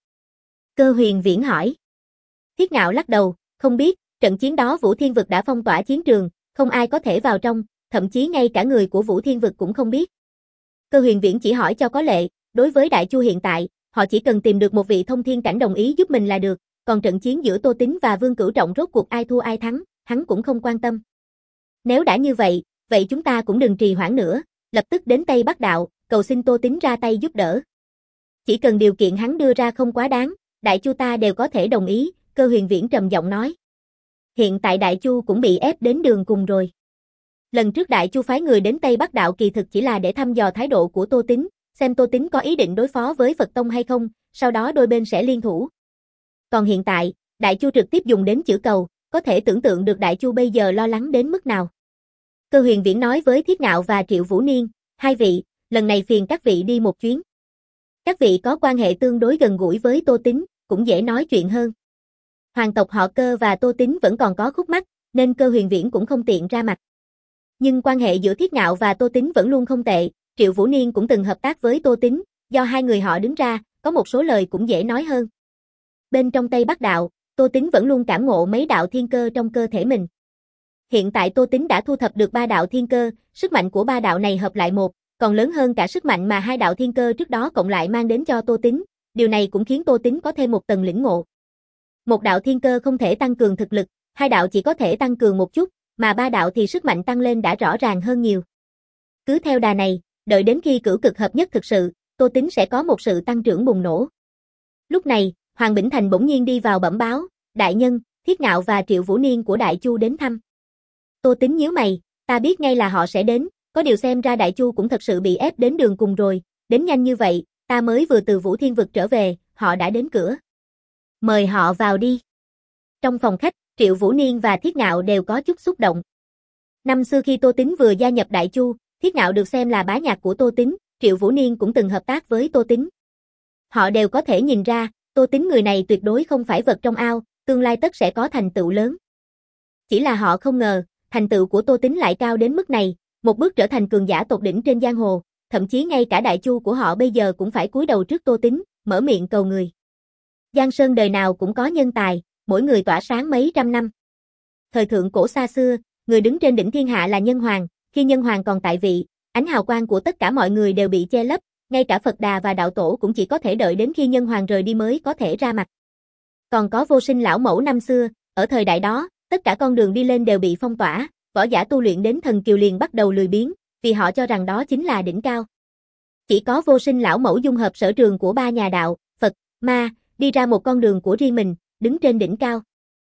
Cơ Huyền Viễn hỏi. Thiết Ngạo lắc đầu, không biết, trận chiến đó Vũ Thiên Vực đã phong tỏa chiến trường, không ai có thể vào trong, thậm chí ngay cả người của Vũ Thiên Vực cũng không biết. Cơ Huyền Viễn chỉ hỏi cho có lệ, đối với Đại Chu hiện tại, họ chỉ cần tìm được một vị thông thiên cảnh đồng ý giúp mình là được, còn trận chiến giữa Tô Tín và Vương Cửu Trọng rốt cuộc ai thua ai thắng, hắn cũng không quan tâm. Nếu đã như vậy, vậy chúng ta cũng đừng trì hoãn nữa, lập tức đến Tây Bắc Đạo, cầu xin Tô Tín ra tay giúp đỡ. Chỉ cần điều kiện hắn đưa ra không quá đáng, Đại Chu ta đều có thể đồng ý, Cơ Huyền Viễn trầm giọng nói. Hiện tại Đại Chu cũng bị ép đến đường cùng rồi. Lần trước Đại Chu phái người đến Tây Bắc Đạo kỳ thực chỉ là để thăm dò thái độ của Tô Tín, xem Tô Tín có ý định đối phó với Phật Tông hay không, sau đó đôi bên sẽ liên thủ. Còn hiện tại, Đại Chu trực tiếp dùng đến chữ cầu, có thể tưởng tượng được Đại Chu bây giờ lo lắng đến mức nào. Cơ Huyền Viễn nói với Thiết Ngạo và Triệu Vũ Niên, hai vị, lần này phiền các vị đi một chuyến. Các vị có quan hệ tương đối gần gũi với Tô Tín, cũng dễ nói chuyện hơn. Hoàng tộc họ Cơ và Tô Tín vẫn còn có khúc mắc, nên Cơ Huyền Viễn cũng không tiện ra mặt. Nhưng quan hệ giữa Thiết Ngạo và Tô Tín vẫn luôn không tệ, Triệu Vũ Niên cũng từng hợp tác với Tô Tín, do hai người họ đứng ra, có một số lời cũng dễ nói hơn. Bên trong Tây Bắc Đạo, Tô Tín vẫn luôn cảm ngộ mấy đạo thiên cơ trong cơ thể mình. Hiện tại Tô Tín đã thu thập được ba đạo thiên cơ, sức mạnh của ba đạo này hợp lại một, còn lớn hơn cả sức mạnh mà hai đạo thiên cơ trước đó cộng lại mang đến cho Tô Tín, điều này cũng khiến Tô Tín có thêm một tầng lĩnh ngộ. Một đạo thiên cơ không thể tăng cường thực lực, hai đạo chỉ có thể tăng cường một chút, mà ba đạo thì sức mạnh tăng lên đã rõ ràng hơn nhiều. Cứ theo đà này, đợi đến khi cửu cực hợp nhất thực sự, Tô Tín sẽ có một sự tăng trưởng bùng nổ. Lúc này, Hoàng Bỉnh Thành bỗng nhiên đi vào bẩm báo, đại nhân, Thiết Ngạo và Triệu Vũ Niên của Đại Chu đến thăm. Tô Tín nhíu mày, ta biết ngay là họ sẽ đến, có điều xem ra Đại Chu cũng thật sự bị ép đến đường cùng rồi, đến nhanh như vậy, ta mới vừa từ Vũ Thiên Vực trở về, họ đã đến cửa. Mời họ vào đi. Trong phòng khách, Triệu Vũ Niên và Thiết Ngạo đều có chút xúc động. Năm xưa khi Tô Tín vừa gia nhập Đại Chu, Thiết Ngạo được xem là bá nhạc của Tô Tín, Triệu Vũ Niên cũng từng hợp tác với Tô Tín. Họ đều có thể nhìn ra, Tô Tín người này tuyệt đối không phải vật trong ao, tương lai tất sẽ có thành tựu lớn. Chỉ là họ không ngờ, thành tựu của Tô Tín lại cao đến mức này, một bước trở thành cường giả tột đỉnh trên giang hồ, thậm chí ngay cả Đại Chu của họ bây giờ cũng phải cúi đầu trước Tô Tín, mở miệng cầu người. Giang Sơn đời nào cũng có nhân tài, mỗi người tỏa sáng mấy trăm năm. Thời thượng cổ xa xưa, người đứng trên đỉnh thiên hạ là nhân hoàng, khi nhân hoàng còn tại vị, ánh hào quang của tất cả mọi người đều bị che lấp, ngay cả Phật Đà và đạo tổ cũng chỉ có thể đợi đến khi nhân hoàng rời đi mới có thể ra mặt. Còn có Vô Sinh lão mẫu năm xưa, ở thời đại đó, tất cả con đường đi lên đều bị phong tỏa, võ giả tu luyện đến thần kiều liền bắt đầu lười biếng, vì họ cho rằng đó chính là đỉnh cao. Chỉ có Vô Sinh lão mẫu dung hợp sở trường của ba nhà đạo, Phật, Ma, đi ra một con đường của riêng mình, đứng trên đỉnh cao.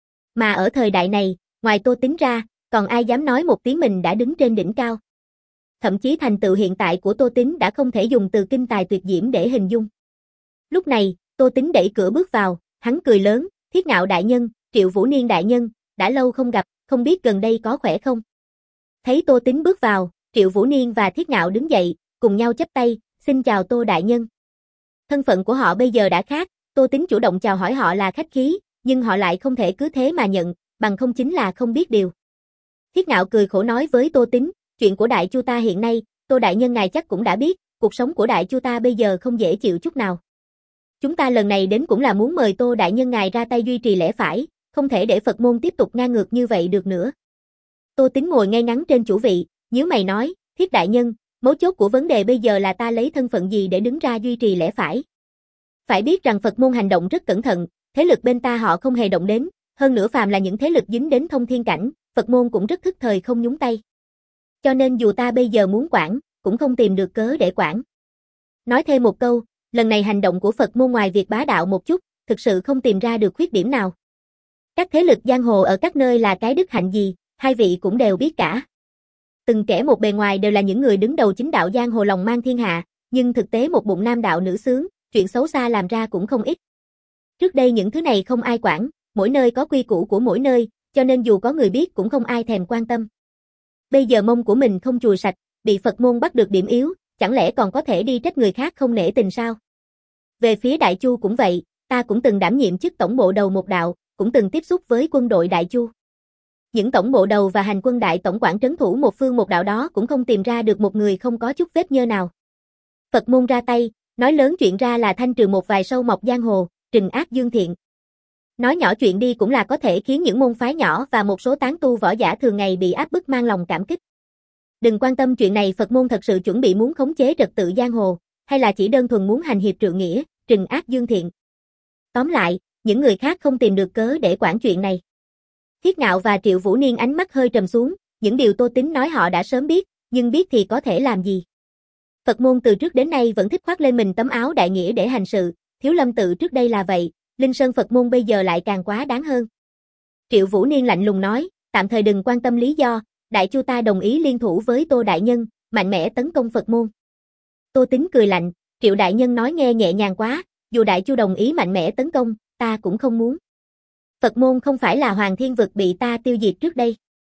Mà ở thời đại này, ngoài Tô Tín ra, còn ai dám nói một tiếng mình đã đứng trên đỉnh cao. thậm chí thành tựu hiện tại của Tô Tín đã không thể dùng từ kinh tài tuyệt diễm để hình dung. Lúc này, Tô Tín đẩy cửa bước vào, hắn cười lớn, Thiết Ngạo đại nhân, Triệu Vũ Niên đại nhân, đã lâu không gặp, không biết gần đây có khỏe không? Thấy Tô Tín bước vào, Triệu Vũ Niên và Thiết Ngạo đứng dậy, cùng nhau chắp tay, xin chào Tô đại nhân. Thân phận của họ bây giờ đã khác, Tô Tín chủ động chào hỏi họ là khách khí, nhưng họ lại không thể cứ thế mà nhận, bằng không chính là không biết điều. Thiết Ngạo cười khổ nói với Tô Tín, chuyện của Đại Chu ta hiện nay, Tô đại nhân ngài chắc cũng đã biết, cuộc sống của Đại Chu ta bây giờ không dễ chịu chút nào. Chúng ta lần này đến cũng là muốn mời Tô đại nhân ngài ra tay duy trì lẽ phải, không thể để Phật môn tiếp tục ngang ngược như vậy được nữa. Tô Tín ngồi ngay ngắn trên chủ vị, nhíu mày nói, Thiết đại nhân, mấu chốt của vấn đề bây giờ là ta lấy thân phận gì để đứng ra duy trì lẽ phải. Phải biết rằng Phật môn hành động rất cẩn thận, thế lực bên ta họ không hề động đến, hơn nữa phàm là những thế lực dính đến thông thiên cảnh, Phật môn cũng rất thức thời không nhúng tay. Cho nên dù ta bây giờ muốn quản, cũng không tìm được cớ để quản. Nói thêm một câu, lần này hành động của Phật môn ngoài việc bá đạo một chút, thực sự không tìm ra được khuyết điểm nào. Các thế lực giang hồ ở các nơi là cái đức hạnh gì, hai vị cũng đều biết cả. Từng kẻ một bề ngoài đều là những người đứng đầu chính đạo giang hồ lòng mang thiên hạ, nhưng thực tế một bụng nam đạo nữ xướng, chuyện xấu xa làm ra cũng không ít. Trước đây những thứ này không ai quản, mỗi nơi có quy củ của mỗi nơi, cho nên dù có người biết cũng không ai thèm quan tâm. Bây giờ mông của mình không chùi sạch, bị Phật môn bắt được điểm yếu, chẳng lẽ còn có thể đi trách người khác không nể tình sao? Về phía Đại Chu cũng vậy, ta cũng từng đảm nhiệm chức tổng bộ đầu một đạo, cũng từng tiếp xúc với quân đội Đại Chu. Những tổng bộ đầu và hành quân đại tổng quản trấn thủ một phương một đạo đó cũng không tìm ra được một người không có chút vết nhơ nào. Phật môn ra tay, nói lớn chuyện ra là thanh trừ một vài sâu mọt giang hồ, trừng ác dương thiện. Nói nhỏ chuyện đi cũng là có thể khiến những môn phái nhỏ và một số tán tu võ giả thường ngày bị áp bức mang lòng cảm kích. Đừng quan tâm chuyện này, Phật môn thật sự chuẩn bị muốn khống chế trật tự giang hồ, hay là chỉ đơn thuần muốn hành hiệp trượng nghĩa, trừng ác dương thiện. Tóm lại, những người khác không tìm được cớ để quản chuyện này. Thiết Ngạo và Triệu Vũ Niên ánh mắt hơi trầm xuống, những điều Tô Tín nói họ đã sớm biết, nhưng biết thì có thể làm gì. Phật môn từ trước đến nay vẫn thích khoác lên mình tấm áo đại nghĩa để hành sự, Thiếu Lâm tự trước đây là vậy, Linh Sơn Phật môn bây giờ lại càng quá đáng hơn. Triệu Vũ Niên lạnh lùng nói, tạm thời đừng quan tâm lý do, Đại Chu ta đồng ý liên thủ với Tô đại nhân, mạnh mẽ tấn công Phật môn. Tô Tín cười lạnh, Triệu đại nhân nói nghe nhẹ nhàng quá, dù Đại Chu đồng ý mạnh mẽ tấn công, ta cũng không muốn. Phật môn không phải là Hoàng Thiên Vực bị ta tiêu diệt trước đây.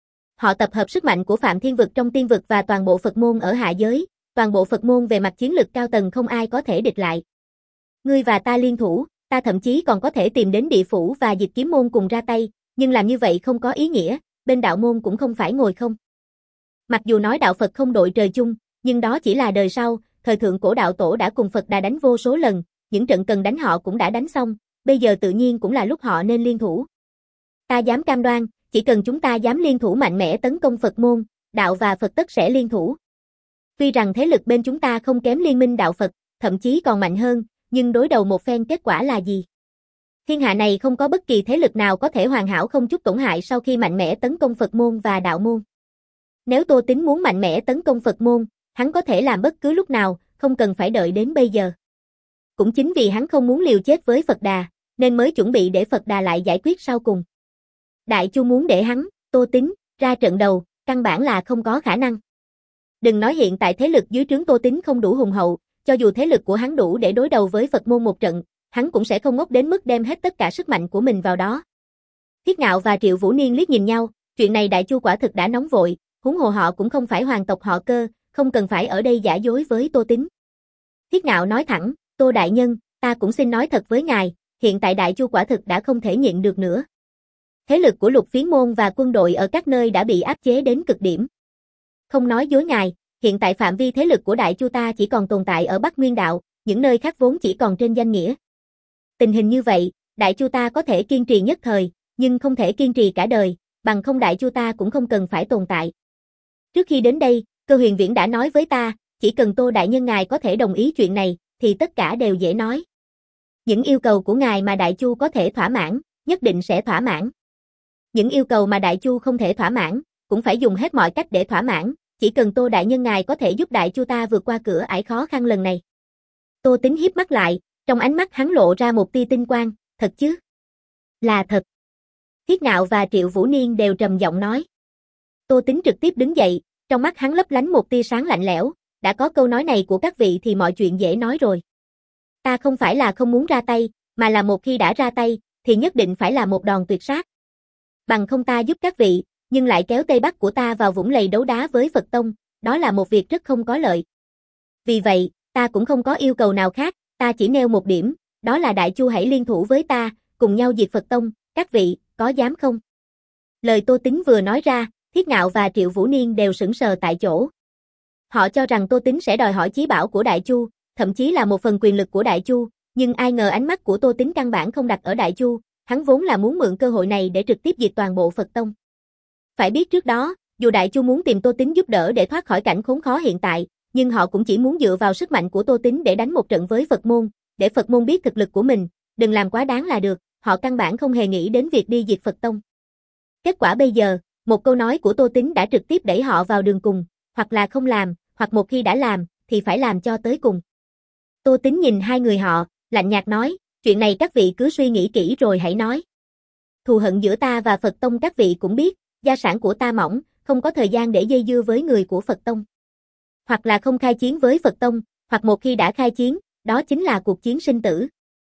Họ tập hợp sức mạnh của Phạm Thiên Vực trong tiên vực và toàn bộ Phật môn ở hạ giới, toàn bộ Phật môn về mặt chiến lực cao tầng không ai có thể địch lại. Ngươi và ta liên thủ, ta thậm chí còn có thể tìm đến địa phủ và Dịch Kiếm môn cùng ra tay, nhưng làm như vậy không có ý nghĩa, bên đạo môn cũng không phải ngồi không. Mặc dù nói đạo Phật không đội trời chung, nhưng đó chỉ là đời sau, thời thượng cổ đạo tổ đã cùng Phật Đà đánh vô số lần, những trận cần đánh họ cũng đã đánh xong, bây giờ tự nhiên cũng là lúc họ nên liên thủ. Ta dám cam đoan, chỉ cần chúng ta dám liên thủ mạnh mẽ tấn công Phật môn, đạo và Phật tất sẽ liên thủ. Tuy rằng thế lực bên chúng ta không kém liên minh đạo Phật, thậm chí còn mạnh hơn, nhưng đối đầu một phen kết quả là gì? Thiên hạ này không có bất kỳ thế lực nào có thể hoàn hảo không chút tổn hại sau khi mạnh mẽ tấn công Phật môn và đạo môn. Nếu Tô Tín muốn mạnh mẽ tấn công Phật môn, hắn có thể làm bất cứ lúc nào, không cần phải đợi đến bây giờ. Cũng chính vì hắn không muốn liều chết với Phật Đà, nên mới chuẩn bị để Phật Đà lại giải quyết sau cùng. Đại Chu muốn để hắn, Tô Tín, ra trận đầu, căn bản là không có khả năng. Đừng nói hiện tại thế lực dưới trướng Tô Tín không đủ hùng hậu, cho dù thế lực của hắn đủ để đối đầu với Phật môn một trận, hắn cũng sẽ không ngốc đến mức đem hết tất cả sức mạnh của mình vào đó. Thiết Ngạo và Triệu Vũ Niên liếc nhìn nhau, chuyện này Đại Chu quả thực đã nóng vội, huống hồ họ cũng không phải hoàng tộc họ Cơ, không cần phải ở đây giả dối với Tô Tín. Thiết Ngạo nói thẳng, Tô đại nhân, ta cũng xin nói thật với ngài, hiện tại Đại Chu quả thực đã không thể nhịn được nữa. Thế lực của Lục Phiến môn và quân đội ở các nơi đã bị áp chế đến cực điểm. Không nói dối ngài, hiện tại phạm vi thế lực của Đại Chu ta chỉ còn tồn tại ở Bắc Nguyên đạo, những nơi khác vốn chỉ còn trên danh nghĩa. Tình hình như vậy, Đại Chu ta có thể kiên trì nhất thời, nhưng không thể kiên trì cả đời, bằng không Đại Chu ta cũng không cần phải tồn tại. Trước khi đến đây, Cơ Huyền Viễn đã nói với ta, chỉ cần Tô đại nhân ngài có thể đồng ý chuyện này, thì tất cả đều dễ nói. Những yêu cầu của ngài mà Đại Chu có thể thỏa mãn, nhất định sẽ thỏa mãn. Những yêu cầu mà Đại Chu không thể thỏa mãn, cũng phải dùng hết mọi cách để thỏa mãn, chỉ cần Tô đại nhân ngài có thể giúp Đại Chu ta vượt qua cửa ải khó khăn lần này. Tô Tín híp mắt lại, trong ánh mắt hắn lộ ra một tia tinh quang, thật chứ? Là thật. Thiết Ngạo và Triệu Vũ Niên đều trầm giọng nói. Tô Tín trực tiếp đứng dậy, Trong mắt hắn lấp lánh một tia sáng lạnh lẽo, đã có câu nói này của các vị thì mọi chuyện dễ nói rồi. Ta không phải là không muốn ra tay, mà là một khi đã ra tay, thì nhất định phải là một đòn tuyệt sát. Bằng không ta giúp các vị, nhưng lại kéo Tây Bắc của ta vào vũng lầy đấu đá với Phật Tông, đó là một việc rất không có lợi. Vì vậy, ta cũng không có yêu cầu nào khác, ta chỉ nêu một điểm, đó là Đại Chu hãy liên thủ với ta, cùng nhau diệt Phật Tông, các vị, có dám không? Lời Tô Tín vừa nói ra, Thiết Ngạo và Triệu Vũ Niên đều sững sờ tại chỗ. Họ cho rằng Tô Tín sẽ đòi hỏi chí bảo của Đại Chu, thậm chí là một phần quyền lực của Đại Chu, nhưng ai ngờ ánh mắt của Tô Tín căn bản không đặt ở Đại Chu, hắn vốn là muốn mượn cơ hội này để trực tiếp diệt toàn bộ Phật Tông. Phải biết trước đó, dù Đại Chu muốn tìm Tô Tín giúp đỡ để thoát khỏi cảnh khốn khó hiện tại, nhưng họ cũng chỉ muốn dựa vào sức mạnh của Tô Tín để đánh một trận với Phật môn, để Phật môn biết thực lực của mình, đừng làm quá đáng là được, họ căn bản không hề nghĩ đến việc đi diệt Phật Tông. Kết quả bây giờ, một câu nói của Tô Tín đã trực tiếp đẩy họ vào đường cùng, hoặc là không làm, hoặc một khi đã làm, thì phải làm cho tới cùng. Tô Tín nhìn hai người họ, lạnh nhạt nói, chuyện này các vị cứ suy nghĩ kỹ rồi hãy nói. Thù hận giữa ta và Phật Tông các vị cũng biết, gia sản của ta mỏng, không có thời gian để dây dưa với người của Phật Tông. Hoặc là không khai chiến với Phật Tông, hoặc một khi đã khai chiến, đó chính là cuộc chiến sinh tử.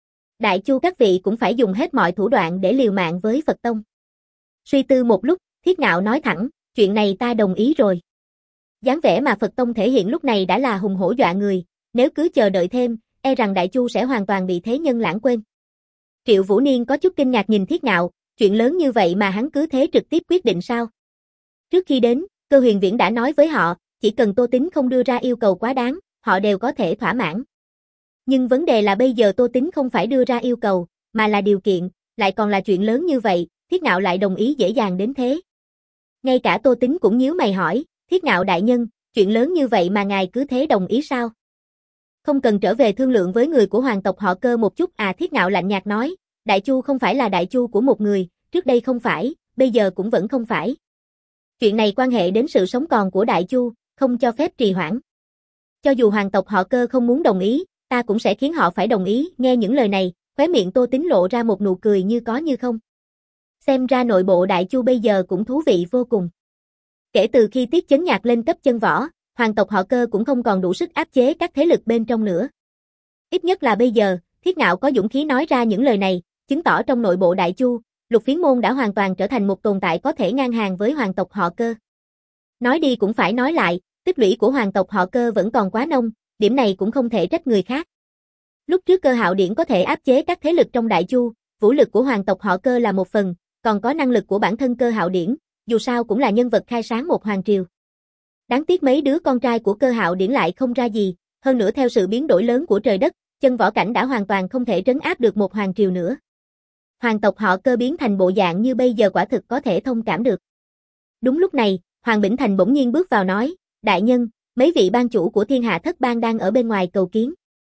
Đại Chu các vị cũng phải dùng hết mọi thủ đoạn để liều mạng với Phật Tông. Suy tư một lúc, Thiết Ngạo nói thẳng, chuyện này ta đồng ý rồi. Dáng vẻ mà Phật Tông thể hiện lúc này đã là hùng hổ dọa người, nếu cứ chờ đợi thêm, e rằng Đại Chu sẽ hoàn toàn bị thế nhân lãng quên. Triệu Vũ Niên có chút kinh ngạc nhìn Thiết Ngạo, chuyện lớn như vậy mà hắn cứ thế trực tiếp quyết định sao? Trước khi đến, Cơ Huyền Viễn đã nói với họ, chỉ cần Tô Tín không đưa ra yêu cầu quá đáng, họ đều có thể thỏa mãn. Nhưng vấn đề là bây giờ Tô Tín không phải đưa ra yêu cầu, mà là điều kiện, lại còn là chuyện lớn như vậy, Thiết Ngạo lại đồng ý dễ dàng đến thế. Ngay cả Tô Tín cũng nhíu mày hỏi, Thiết Ngạo đại nhân, chuyện lớn như vậy mà ngài cứ thế đồng ý sao? Không cần trở về thương lượng với người của hoàng tộc họ Cơ một chút à? Thiết Ngạo lạnh nhạt nói, Đại Chu không phải là Đại Chu của một người, trước đây không phải, bây giờ cũng vẫn không phải. Chuyện này quan hệ đến sự sống còn của Đại Chu, không cho phép trì hoãn. Cho dù hoàng tộc họ Cơ không muốn đồng ý, ta cũng sẽ khiến họ phải đồng ý. Nghe những lời này, khóe miệng Tô Tín lộ ra một nụ cười như có như không. Xem ra nội bộ Đại Chu bây giờ cũng thú vị vô cùng. Kể từ khi Tiết Chấn Nhạc lên cấp chân võ, hoàng tộc họ Cơ cũng không còn đủ sức áp chế các thế lực bên trong nữa. Ít nhất là bây giờ, Thiết Ngạo có dũng khí nói ra những lời này, chứng tỏ trong nội bộ Đại Chu, Lục Phiến Môn đã hoàn toàn trở thành một tồn tại có thể ngang hàng với hoàng tộc họ Cơ. Nói đi cũng phải nói lại, tích lũy của hoàng tộc họ Cơ vẫn còn quá nông, điểm này cũng không thể trách người khác. Lúc trước Cơ Hạo Điển có thể áp chế các thế lực trong Đại Chu, vũ lực của hoàng tộc họ Cơ là một phần, còn có năng lực của bản thân Cơ Hạo Điển, dù sao cũng là nhân vật khai sáng một hoàng triều. Đáng tiếc mấy đứa con trai của Cơ Hạo Điển lại không ra gì, hơn nữa theo sự biến đổi lớn của trời đất, chân võ cảnh đã hoàn toàn không thể trấn áp được một hoàng triều nữa. Hoàng tộc họ Cơ biến thành bộ dạng như bây giờ quả thực có thể thông cảm được. Đúng lúc này, Hoàng Bỉnh Thành bỗng nhiên bước vào nói, đại nhân, mấy vị ban chủ của Thiên Hạ Thất Bang đang ở bên ngoài cầu kiến.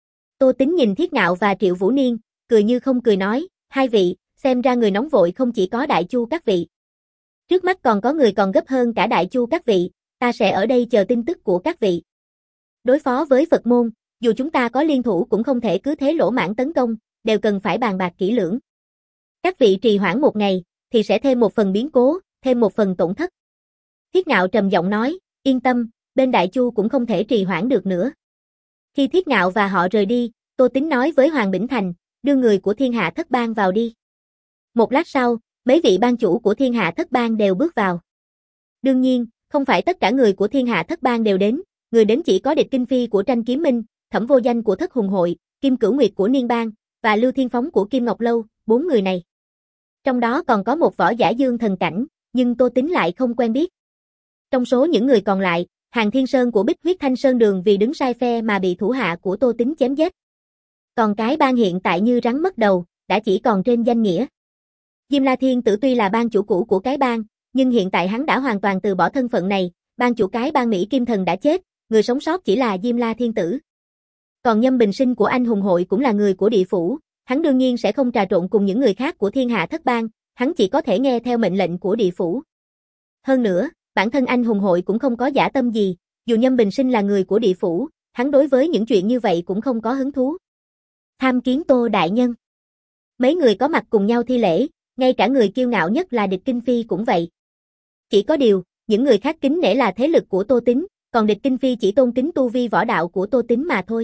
Tô Tín nhìn Thiết Ngạo và Triệu Vũ Niên, cười như không cười nói, hai vị, xem ra người nóng vội không chỉ có Đại Chu các vị. Trước mắt còn có người còn gấp hơn cả Đại Chu các vị, ta sẽ ở đây chờ tin tức của các vị. Đối phó với Phật môn, dù chúng ta có liên thủ cũng không thể cứ thế lỗ mãng tấn công, đều cần phải bàn bạc kỹ lưỡng. Các vị trì hoãn một ngày, thì sẽ thêm một phần biến cố, thêm một phần tổn thất. Thiết Ngạo trầm giọng nói, yên tâm, bên Đại Chu cũng không thể trì hoãn được nữa. Khi Thiết Ngạo và họ rời đi, Tô Tín nói với Hoàng Bỉnh Thành, đưa người của Thiên Hạ Thất Bang vào đi. Một lát sau, mấy vị ban chủ của Thiên Hạ Thất Bang đều bước vào. Đương nhiên, không phải tất cả người của Thiên Hạ Thất Bang đều đến, người đến chỉ có Địch Kinh Phi của Tranh Kiếm Minh, Thẩm Vô Danh của Thất Hùng Hội, Kim Cửu Nguyệt của Niên Bang, và Lưu Thiên Phóng của Kim Ngọc Lâu, bốn người này. Trong đó còn có một võ giả dương thần cảnh, nhưng Tô Tín lại không quen biết. Trong số những người còn lại, Hàng Thiên Sơn của Bích Huyết Thanh Sơn Đường vì đứng sai phe mà bị thủ hạ của Tô Tín chém giết. Còn cái bang hiện tại như rắn mất đầu, đã chỉ còn trên danh nghĩa. Diêm La Thiên Tử tuy là bang chủ cũ của cái bang, nhưng hiện tại hắn đã hoàn toàn từ bỏ thân phận này, bang chủ cái bang Mỹ Kim Thần đã chết, người sống sót chỉ là Diêm La Thiên Tử. Còn Nhâm Bình Sinh của Anh Hùng Hội cũng là người của địa phủ, hắn đương nhiên sẽ không trà trộn cùng những người khác của Thiên Hạ Thất Bang, hắn chỉ có thể nghe theo mệnh lệnh của địa phủ. Hơn nữa, bản thân Anh Hùng Hội cũng không có dã tâm gì, dù Nhâm Bình Sinh là người của địa phủ, hắn đối với những chuyện như vậy cũng không có hứng thú. Tham kiến Tô đại nhân. Mấy người có mặt cùng nhau thi lễ, ngay cả người kiêu ngạo nhất là Địch Kinh Phi cũng vậy. Chỉ có điều, những người khác kính nể là thế lực của Tô Tín, còn địch Kinh Phi chỉ tôn kính tu vi võ đạo của Tô Tín mà thôi.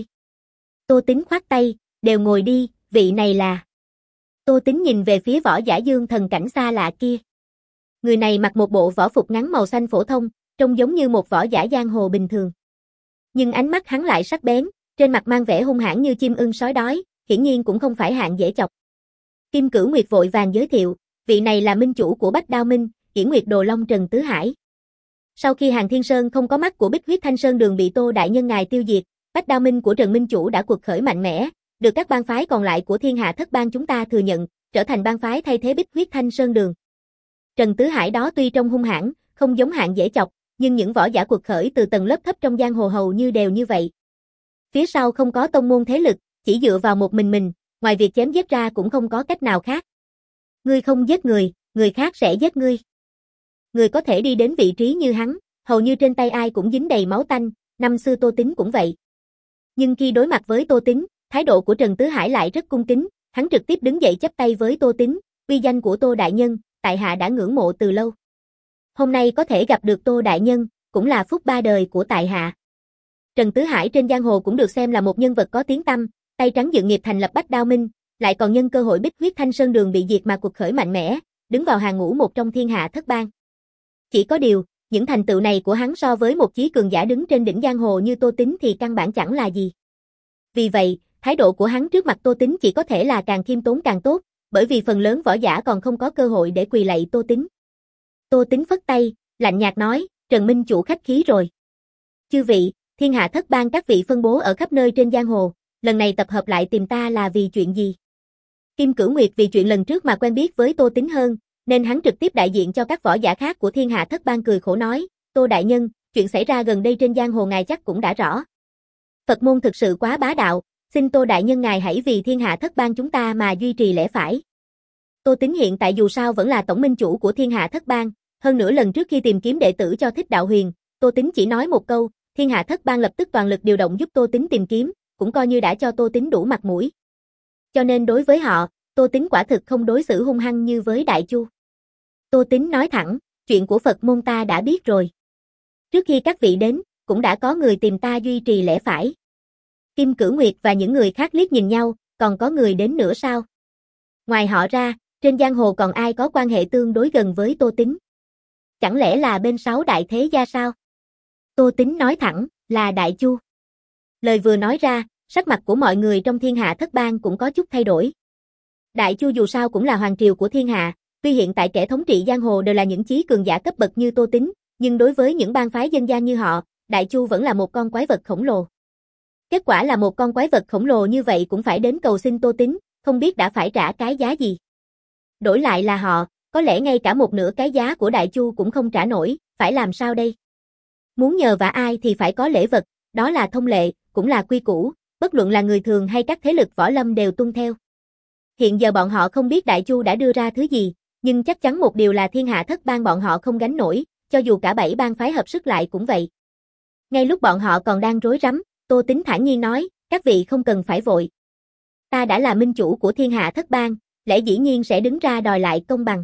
Tô Tín khoát tay, đều ngồi đi, vị này là... Tô Tín nhìn về phía võ giả Dương Thần Cảnh xa lạ kia. Người này mặc một bộ võ phục ngắn màu xanh phổ thông, trông giống như một võ giả giang hồ bình thường. Nhưng ánh mắt hắn lại sắc bén, trên mặt mang vẻ hung hãn như chim ưng sói đói, hiển nhiên cũng không phải hạng dễ chọc. Kim Cửu Nguyệt vội vàng giới thiệu, vị này là minh chủ của Bách Đao Minh, Hiển Nguyệt Đồ Long Trần Tứ Hải. Sau khi Hàn Thiên Sơn không có mắt của Bích Huyết Thanh Sơn Đường bị Tô đại nhân ngài tiêu diệt, Bách Đao Minh của Trần Minh chủ đã quật khởi mạnh mẽ, được các bang phái còn lại của Thiên Hạ Thất Bang chúng ta thừa nhận, trở thành bang phái thay thế Bích Huyết Thanh Sơn Đường. Trần Tứ Hải đó tuy trông hung hãn, không giống hạng dễ chọc, nhưng những võ giả quật khởi từ tầng lớp thấp trong giang hồ hầu như đều như vậy. Phía sau không có tông môn thế lực, chỉ dựa vào một mình mình, ngoài việc chém giết ra cũng không có cách nào khác. Ngươi không giết người, người khác sẽ giết ngươi. Người có thể đi đến vị trí như hắn, hầu như trên tay ai cũng dính đầy máu tanh, năm xưa Tô Tín cũng vậy. Nhưng khi đối mặt với Tô Tín, thái độ của Trần Tứ Hải lại rất cung kính, hắn trực tiếp đứng dậy chắp tay với Tô Tín, uy danh của Tô đại nhân, tại hạ đã ngưỡng mộ từ lâu. Hôm nay có thể gặp được Tô đại nhân, cũng là phúc ba đời của tại hạ. Trần Tứ Hải trên giang hồ cũng được xem là một nhân vật có tiếng tăm, tay trắng dự nghiệp thành lập Bách Đao Minh, lại còn nhân cơ hội Bích Huyết Thanh Sơn Đường bị diệt mà cuộc khởi mạnh mẽ, đứng vào hàng ngũ một trong Thiên Hạ Thất Bang. Chỉ có điều, những thành tựu này của hắn so với một chí cường giả đứng trên đỉnh giang hồ như Tô Tín thì căn bản chẳng là gì. Vì vậy, thái độ của hắn trước mặt Tô Tín chỉ có thể là càng khiêm tốn càng tốt, bởi vì phần lớn võ giả còn không có cơ hội để quỳ lạy Tô Tín. Tô Tín phất tay, lạnh nhạt nói, Trần Minh chủ khách khí rồi. Chư vị, Thiên Hạ Thất Bang các vị phân bố ở khắp nơi trên giang hồ, lần này tập hợp lại tìm ta là vì chuyện gì? Kim Cửu Nguyệt vì chuyện lần trước mà quen biết với Tô Tín hơn, nên hắn trực tiếp đại diện cho các võ giả khác của Thiên Hạ Thất Bang cười khổ nói, Tô đại nhân, chuyện xảy ra gần đây trên giang hồ ngài chắc cũng đã rõ. Phật môn thực sự quá bá đạo, xin Tô đại nhân ngài hãy vì Thiên Hạ Thất Bang chúng ta mà duy trì lẽ phải. Tô Tín hiện tại dù sao vẫn là tổng minh chủ của Thiên Hạ Thất Bang, hơn nữa lần trước khi tìm kiếm đệ tử cho Thích Đạo Huyền, Tô Tín chỉ nói một câu, Thiên Hạ Thất Bang lập tức toàn lực điều động giúp Tô Tín tìm kiếm, cũng coi như đã cho Tô Tín đủ mặt mũi. Cho nên đối với họ, Tô Tín quả thực không đối xử hung hăng như với Đại Chu. Tô Tín nói thẳng, chuyện của Phật môn ta đã biết rồi. Trước khi các vị đến, cũng đã có người tìm ta duy trì lẽ phải. Kim Cửu Nguyệt và những người khác liếc nhìn nhau, còn có người đến nữa sao? Ngoài họ ra, trên giang hồ còn ai có quan hệ tương đối gần với Tô Tín? Chẳng lẽ là bên sáu đại thế gia sao? Tô Tín nói thẳng, là Đại Chu. Lời vừa nói ra, sắc mặt của mọi người trong Thiên Hạ Thất Bang cũng có chút thay đổi. Đại Chu dù sao cũng là hoàng triều của thiên hạ, tuy hiện tại kẻ thống trị giang hồ đều là những chí cường giả cấp bậc như Tô Tín, nhưng đối với những bang phái dân gian như họ, Đại Chu vẫn là một con quái vật khổng lồ. Kết quả là một con quái vật khổng lồ như vậy cũng phải đến cầu xin Tô Tín, không biết đã phải trả cái giá gì. Đổi lại là họ, có lẽ ngay cả một nửa cái giá của Đại Chu cũng không trả nổi, phải làm sao đây? Muốn nhờ vả ai thì phải có lễ vật, đó là thông lệ, cũng là quy củ, bất luận là người thường hay các thế lực võ lâm đều tuân theo. Hiện giờ bọn họ không biết Đại Chu đã đưa ra thứ gì, nhưng chắc chắn một điều là Thiên Hạ Thất Bang bọn họ không gánh nổi, cho dù cả bảy bang phái hợp sức lại cũng vậy. Ngay lúc bọn họ còn đang rối rắm, Tô Tín thản nhiên nói, các vị không cần phải vội. Ta đã là minh chủ của Thiên Hạ Thất Bang, lẽ dĩ nhiên sẽ đứng ra đòi lại công bằng.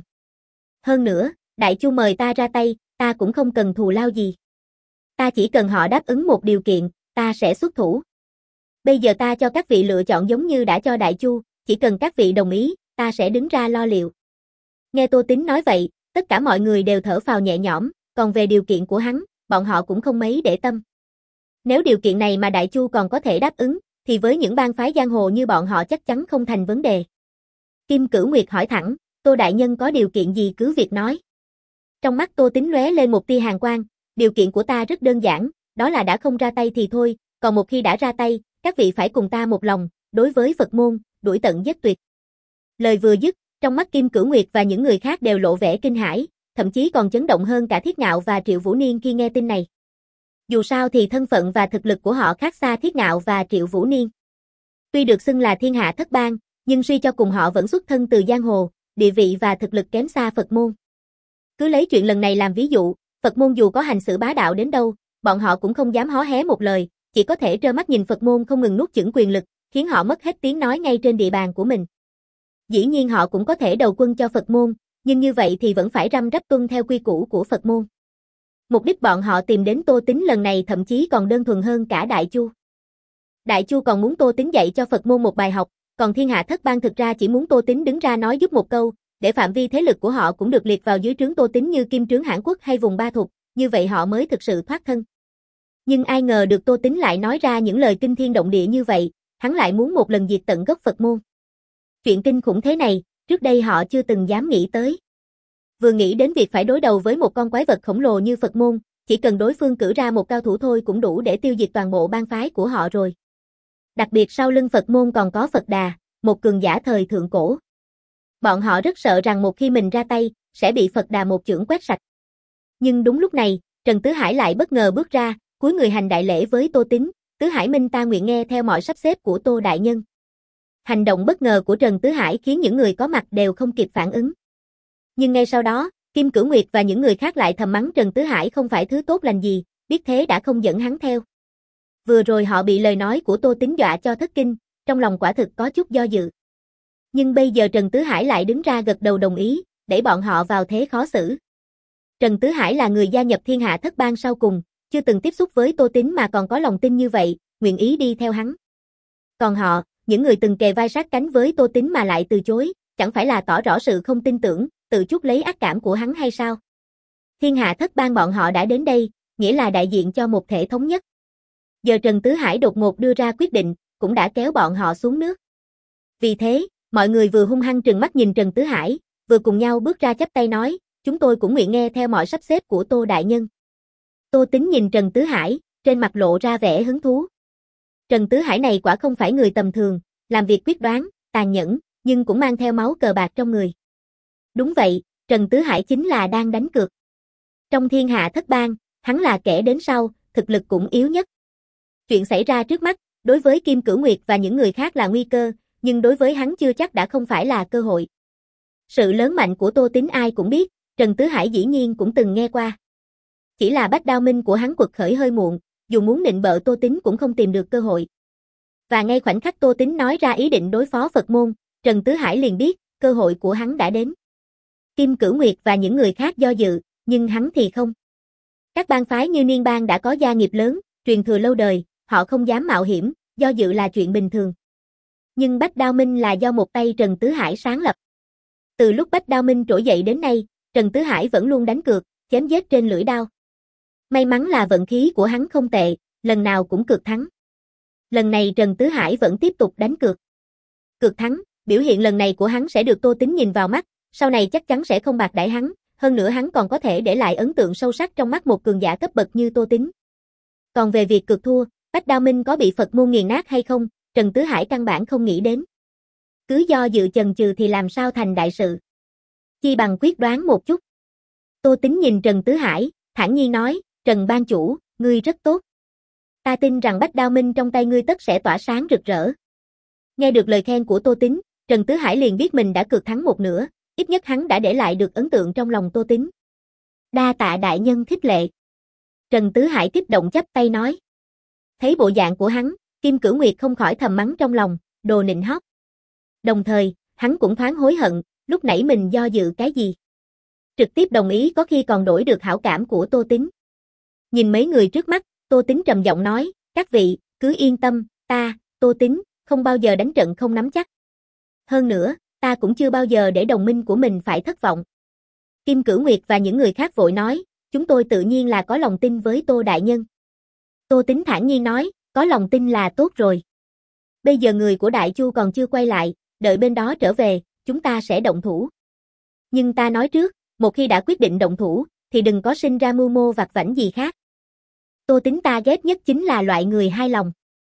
Hơn nữa, Đại Chu mời ta ra tay, ta cũng không cần thù lao gì. Ta chỉ cần họ đáp ứng một điều kiện, ta sẽ xuất thủ. Bây giờ ta cho các vị lựa chọn giống như đã cho Đại Chu, chỉ cần các vị đồng ý, ta sẽ đứng ra lo liệu. Nghe Tô Tín nói vậy, tất cả mọi người đều thở phào nhẹ nhõm, còn về điều kiện của hắn, bọn họ cũng không mấy để tâm. Nếu điều kiện này mà Đại Chu còn có thể đáp ứng, thì với những bang phái giang hồ như bọn họ chắc chắn không thành vấn đề. Kim Cửu Nguyệt hỏi thẳng, Tô đại nhân có điều kiện gì cứ việc nói. Trong mắt Tô Tín lóe lên một tia hàn quang, điều kiện của ta rất đơn giản, đó là đã không ra tay thì thôi, còn một khi đã ra tay, các vị phải cùng ta một lòng, đối với Phật môn, đuổi tận giết tuyệt. Lời vừa dứt, trong mắt Kim Cửu Nguyệt và những người khác đều lộ vẻ kinh hãi, thậm chí còn chấn động hơn cả Thiết Ngạo và Triệu Vũ Niên khi nghe tin này. Dù sao thì thân phận và thực lực của họ khác xa Thiết Ngạo và Triệu Vũ Niên. Tuy được xưng là Thiên Hạ Thất Bang, nhưng suy cho cùng họ vẫn xuất thân từ giang hồ, địa vị và thực lực kém xa Phật môn. Cứ lấy chuyện lần này làm ví dụ, Phật môn dù có hành xử bá đạo đến đâu, bọn họ cũng không dám hó hé một lời, chỉ có thể trơ mắt nhìn Phật môn không ngừng nuốt chửng quyền lực, khiến họ mất hết tiếng nói ngay trên địa bàn của mình. Dĩ nhiên họ cũng có thể đầu quân cho Phật môn, nhưng như vậy thì vẫn phải răm rắp tuân theo quy củ của Phật môn. Mục đích bọn họ tìm đến Tô Tín lần này thậm chí còn đơn thuần hơn cả Đại Chu. Đại Chu còn muốn Tô Tín dạy cho Phật môn một bài học, còn Thiên Hạ Thất Bang thực ra chỉ muốn Tô Tín đứng ra nói giúp một câu, để phạm vi thế lực của họ cũng được liệt vào dưới trướng Tô Tín như Kim Trướng Hãn Quốc hay vùng Ba Thục, như vậy họ mới thực sự thoát thân. Nhưng ai ngờ được Tô Tín lại nói ra những lời kinh thiên động địa như vậy, hắn lại muốn một lần diệt tận gốc Phật môn. Chuyện kinh khủng thế này, trước đây họ chưa từng dám nghĩ tới. Vừa nghĩ đến việc phải đối đầu với một con quái vật khổng lồ như Phật môn, chỉ cần đối phương cử ra một cao thủ thôi cũng đủ để tiêu diệt toàn bộ bang phái của họ rồi. Đặc biệt sau lưng Phật môn còn có Phật Đà, một cường giả thời thượng cổ. Bọn họ rất sợ rằng một khi mình ra tay, sẽ bị Phật Đà một chưởng quét sạch. Nhưng đúng lúc này, Trần Tứ Hải lại bất ngờ bước ra, cúi người hành đại lễ với Tô Tín, Tứ Hải Minh ta nguyện nghe theo mọi sắp xếp của Tô Đại Nhân. Hành động bất ngờ của Trần Tứ Hải khiến những người có mặt đều không kịp phản ứng. Nhưng ngay sau đó, Kim Cửu Nguyệt và những người khác lại thầm mắng Trần Tứ Hải không phải thứ tốt lành gì, biết thế đã không dẫn hắn theo. Vừa rồi họ bị lời nói của Tô Tín dọa cho thất kinh, trong lòng quả thực có chút do dự. Nhưng bây giờ Trần Tứ Hải lại đứng ra gật đầu đồng ý, đẩy bọn họ vào thế khó xử. Trần Tứ Hải là người gia nhập Thiên Hạ Thất Bang sau cùng, chưa từng tiếp xúc với Tô Tín mà còn có lòng tin như vậy, nguyện ý đi theo hắn. Còn họ, những người từng kề vai sát cánh với Tô Tín mà lại từ chối, chẳng phải là tỏ rõ sự không tin tưởng, tự chuốc lấy ác cảm của hắn hay sao? Thiên Hạ Thất Bang bọn họ đã đến đây, nghĩa là đại diện cho một thể thống nhất. Giờ Trần Tứ Hải đột ngột đưa ra quyết định, cũng đã kéo bọn họ xuống nước. Vì thế, mọi người vừa hung hăng trừng mắt nhìn Trần Tứ Hải, vừa cùng nhau bước ra chắp tay nói, chúng tôi cũng nguyện nghe theo mọi sắp xếp của Tô Đại Nhân. Tô Tín nhìn Trần Tứ Hải, trên mặt lộ ra vẻ hứng thú. Trần Tứ Hải này quả không phải người tầm thường, làm việc quyết đoán, tàn nhẫn, nhưng cũng mang theo máu cờ bạc trong người. Đúng vậy, Trần Tứ Hải chính là đang đánh cược. Trong Thiên Hạ Thất Bang, hắn là kẻ đến sau, thực lực cũng yếu nhất. Chuyện xảy ra trước mắt, đối với Kim Cửu Nguyệt và những người khác là nguy cơ, nhưng đối với hắn chưa chắc đã không phải là cơ hội. Sự lớn mạnh của Tô Tín ai cũng biết, Trần Tứ Hải dĩ nhiên cũng từng nghe qua. Chỉ là Bách Đao Minh của hắn quật khởi hơi muộn, dù muốn nịnh bợ Tô Tín cũng không tìm được cơ hội. Và ngay khoảnh khắc Tô Tín nói ra ý định đối phó Phật môn, Trần Tứ Hải liền biết, cơ hội của hắn đã đến. Kim Cửu Nguyệt và những người khác do dự, nhưng hắn thì không. Các bang phái như Niên Bang đã có gia nghiệp lớn, truyền thừa lâu đời, họ không dám mạo hiểm, do dự là chuyện bình thường. Nhưng Bách Đao Minh là do một tay Trần Tứ Hải sáng lập. Từ lúc Bách Đao Minh trỗi dậy đến nay, Trần Tứ Hải vẫn luôn đánh cược, chém giết trên lưỡi đao. May mắn là vận khí của hắn không tệ, lần nào cũng cược thắng. Lần này Trần Tứ Hải vẫn tiếp tục đánh cược. Cược thắng, biểu hiện lần này của hắn sẽ được Tô Tín nhìn vào mắt, sau này chắc chắn sẽ không bạc đãi hắn, hơn nữa hắn còn có thể để lại ấn tượng sâu sắc trong mắt một cường giả cấp bậc như Tô Tín. Còn về việc cược thua, Bách Đao Minh có bị Phật môn nghiền nát hay không, Trần Tứ Hải căn bản không nghĩ đến. Cứ do dự chần chừ thì làm sao thành đại sự. Chi bằng quyết đoán một chút. Tô Tín nhìn Trần Tứ Hải, thản nhiên nói, Trần Ban Chủ, ngươi rất tốt. Ta tin rằng Bách Đao Minh trong tay ngươi tất sẽ tỏa sáng rực rỡ. Nghe được lời khen của Tô Tín, Trần Tứ Hải liền biết mình đã cược thắng một nửa, ít nhất hắn đã để lại được ấn tượng trong lòng Tô Tín. Đa tạ đại nhân khích lệ. Trần Tứ Hải kích động chắp tay nói. Thấy bộ dạng của hắn, Kim Cửu Nguyệt không khỏi thầm mắng trong lòng, đồ nịnh hót. Đồng thời, hắn cũng thoáng hối hận, lúc nãy mình do dự cái gì. Trực tiếp đồng ý có khi còn đổi được hảo cảm của Tô Tín. Nhìn mấy người trước mắt, Tô Tín trầm giọng nói, các vị, cứ yên tâm, ta, Tô Tín, không bao giờ đánh trận không nắm chắc. Hơn nữa, ta cũng chưa bao giờ để đồng minh của mình phải thất vọng. Kim Cửu Nguyệt và những người khác vội nói, chúng tôi tự nhiên là có lòng tin với Tô Đại Nhân. Tô Tín thản nhiên nói, có lòng tin là tốt rồi. Bây giờ người của Đại Chu còn chưa quay lại, đợi bên đó trở về, chúng ta sẽ động thủ. Nhưng ta nói trước, một khi đã quyết định động thủ, thì đừng có sinh ra mưu mô vặt vãnh gì khác. Tô Tín ta ghét nhất chính là loại người hai lòng.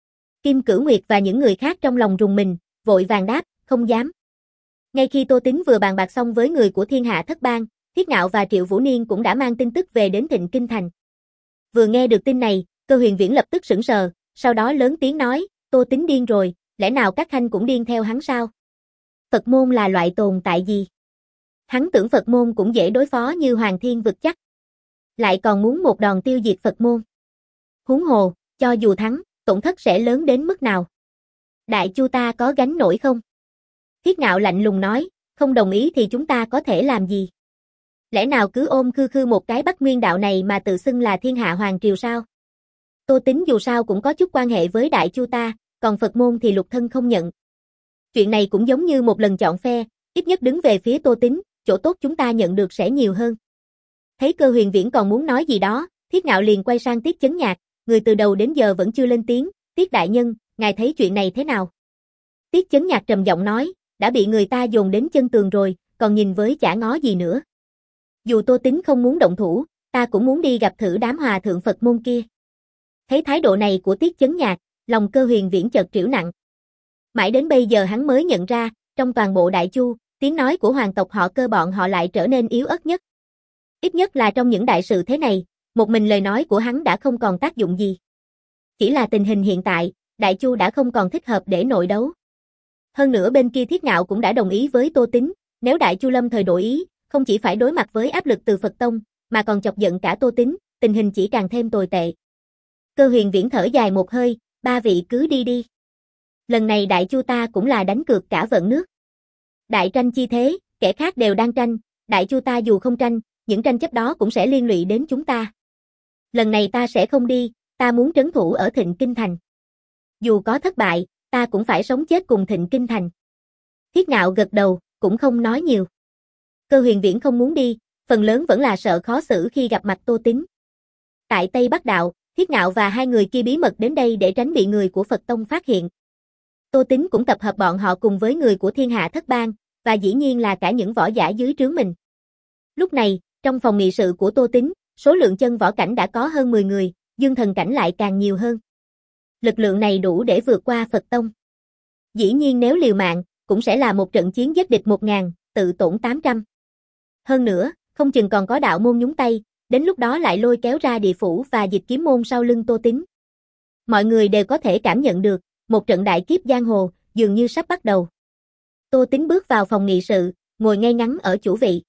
Kim Cửu Nguyệt và những người khác trong lòng rùng mình, vội vàng đáp, không dám. Ngay khi Tô Tín vừa bàn bạc xong với người của Thiên Hạ Thất Bang, Thiết Ngạo và Triệu Vũ Niên cũng đã mang tin tức về đến Thịnh Kinh Thành. Vừa nghe được tin này, Cơ Huyền Viễn lập tức sững sờ, sau đó lớn tiếng nói, Tô Tín điên rồi, lẽ nào các khanh cũng điên theo hắn sao? Phật môn là loại tồn tại gì? Hắn tưởng Phật môn cũng dễ đối phó như Hoàng Thiên vực chắc. Lại còn muốn một đòn tiêu diệt Phật môn. Huống hồ, cho dù thắng, tổn thất sẽ lớn đến mức nào? Đại Chu ta có gánh nổi không? Thiết Ngạo lạnh lùng nói, không đồng ý thì chúng ta có thể làm gì? Lẽ nào cứ ôm khư khư một cái Bắc Nguyên đạo này mà tự xưng là thiên hạ hoàng triều sao? Tô Tín dù sao cũng có chút quan hệ với Đại Chu ta, còn Phật môn thì lục thân không nhận. Chuyện này cũng giống như một lần chọn phe, ít nhất đứng về phía Tô Tín, chỗ tốt chúng ta nhận được sẽ nhiều hơn. Thấy Cơ Huyền Viễn còn muốn nói gì đó, Thiết Ngạo liền quay sang Tiết Chấn Nhạc, người từ đầu đến giờ vẫn chưa lên tiếng, Tiết đại nhân, ngài thấy chuyện này thế nào? Tiết Chấn Nhạc trầm giọng nói, đã bị người ta dồn đến chân tường rồi, còn nhìn với chả ngó gì nữa. Dù Tô Tín không muốn động thủ, ta cũng muốn đi gặp thử đám hòa thượng Phật môn kia. Thấy thái độ này của Tiết Chấn Nhạc, lòng Cơ Huyền Viễn chợt trĩu nặng. Mãi đến bây giờ hắn mới nhận ra, trong toàn bộ Đại Chu, tiếng nói của hoàng tộc họ Cơ bọn họ lại trở nên yếu ớt nhất. Ít nhất là trong những đại sự thế này, một mình lời nói của hắn đã không còn tác dụng gì. Chỉ là tình hình hiện tại, Đại Chu đã không còn thích hợp để nội đấu. Hơn nữa bên kia Thiết Ngạo cũng đã đồng ý với Tô Tín, nếu Đại Chu lâm thời đổi ý, không chỉ phải đối mặt với áp lực từ Phật Tông, mà còn chọc giận cả Tô Tín, tình hình chỉ càng thêm tồi tệ. Cơ Huyền Viễn thở dài một hơi, ba vị cứ đi đi. Lần này Đại Chu ta cũng là đánh cược cả vận nước. Đại tranh chi thế, kẻ khác đều đang tranh, Đại Chu ta dù không tranh, những tranh chấp đó cũng sẽ liên lụy đến chúng ta. Lần này ta sẽ không đi, ta muốn trấn thủ ở Thịnh Kinh Thành. Dù có thất bại, ta cũng phải sống chết cùng Thịnh Kinh Thành. Thiết Ngạo gật đầu, cũng không nói nhiều. Cơ Huyền Viễn không muốn đi, phần lớn vẫn là sợ khó xử khi gặp mặt Tô Tín. Tại Tây Bắc Đạo, Thiết Ngạo và hai người kia bí mật đến đây để tránh bị người của Phật Tông phát hiện. Tô Tín cũng tập hợp bọn họ cùng với người của Thiên Hạ Thất Bang, và dĩ nhiên là cả những võ giả dưới trướng mình. Lúc này, trong phòng nghị sự của Tô Tín, số lượng chân võ cảnh đã có hơn mười người, dương thần cảnh lại càng nhiều hơn. Lực lượng này đủ để vượt qua Phật Tông. Dĩ nhiên nếu liều mạng, cũng sẽ là một trận chiến giết địch một ngàn, tự tổn tám trăm. Hơn nữa, không chừng còn có đạo môn nhúng tay, đến lúc đó lại lôi kéo ra địa phủ và dịch kiếm môn sau lưng Tô Tín. Mọi người đều có thể cảm nhận được, một trận đại kiếp giang hồ, dường như sắp bắt đầu. Tô Tín bước vào phòng nghị sự, ngồi ngay ngắn ở chủ vị.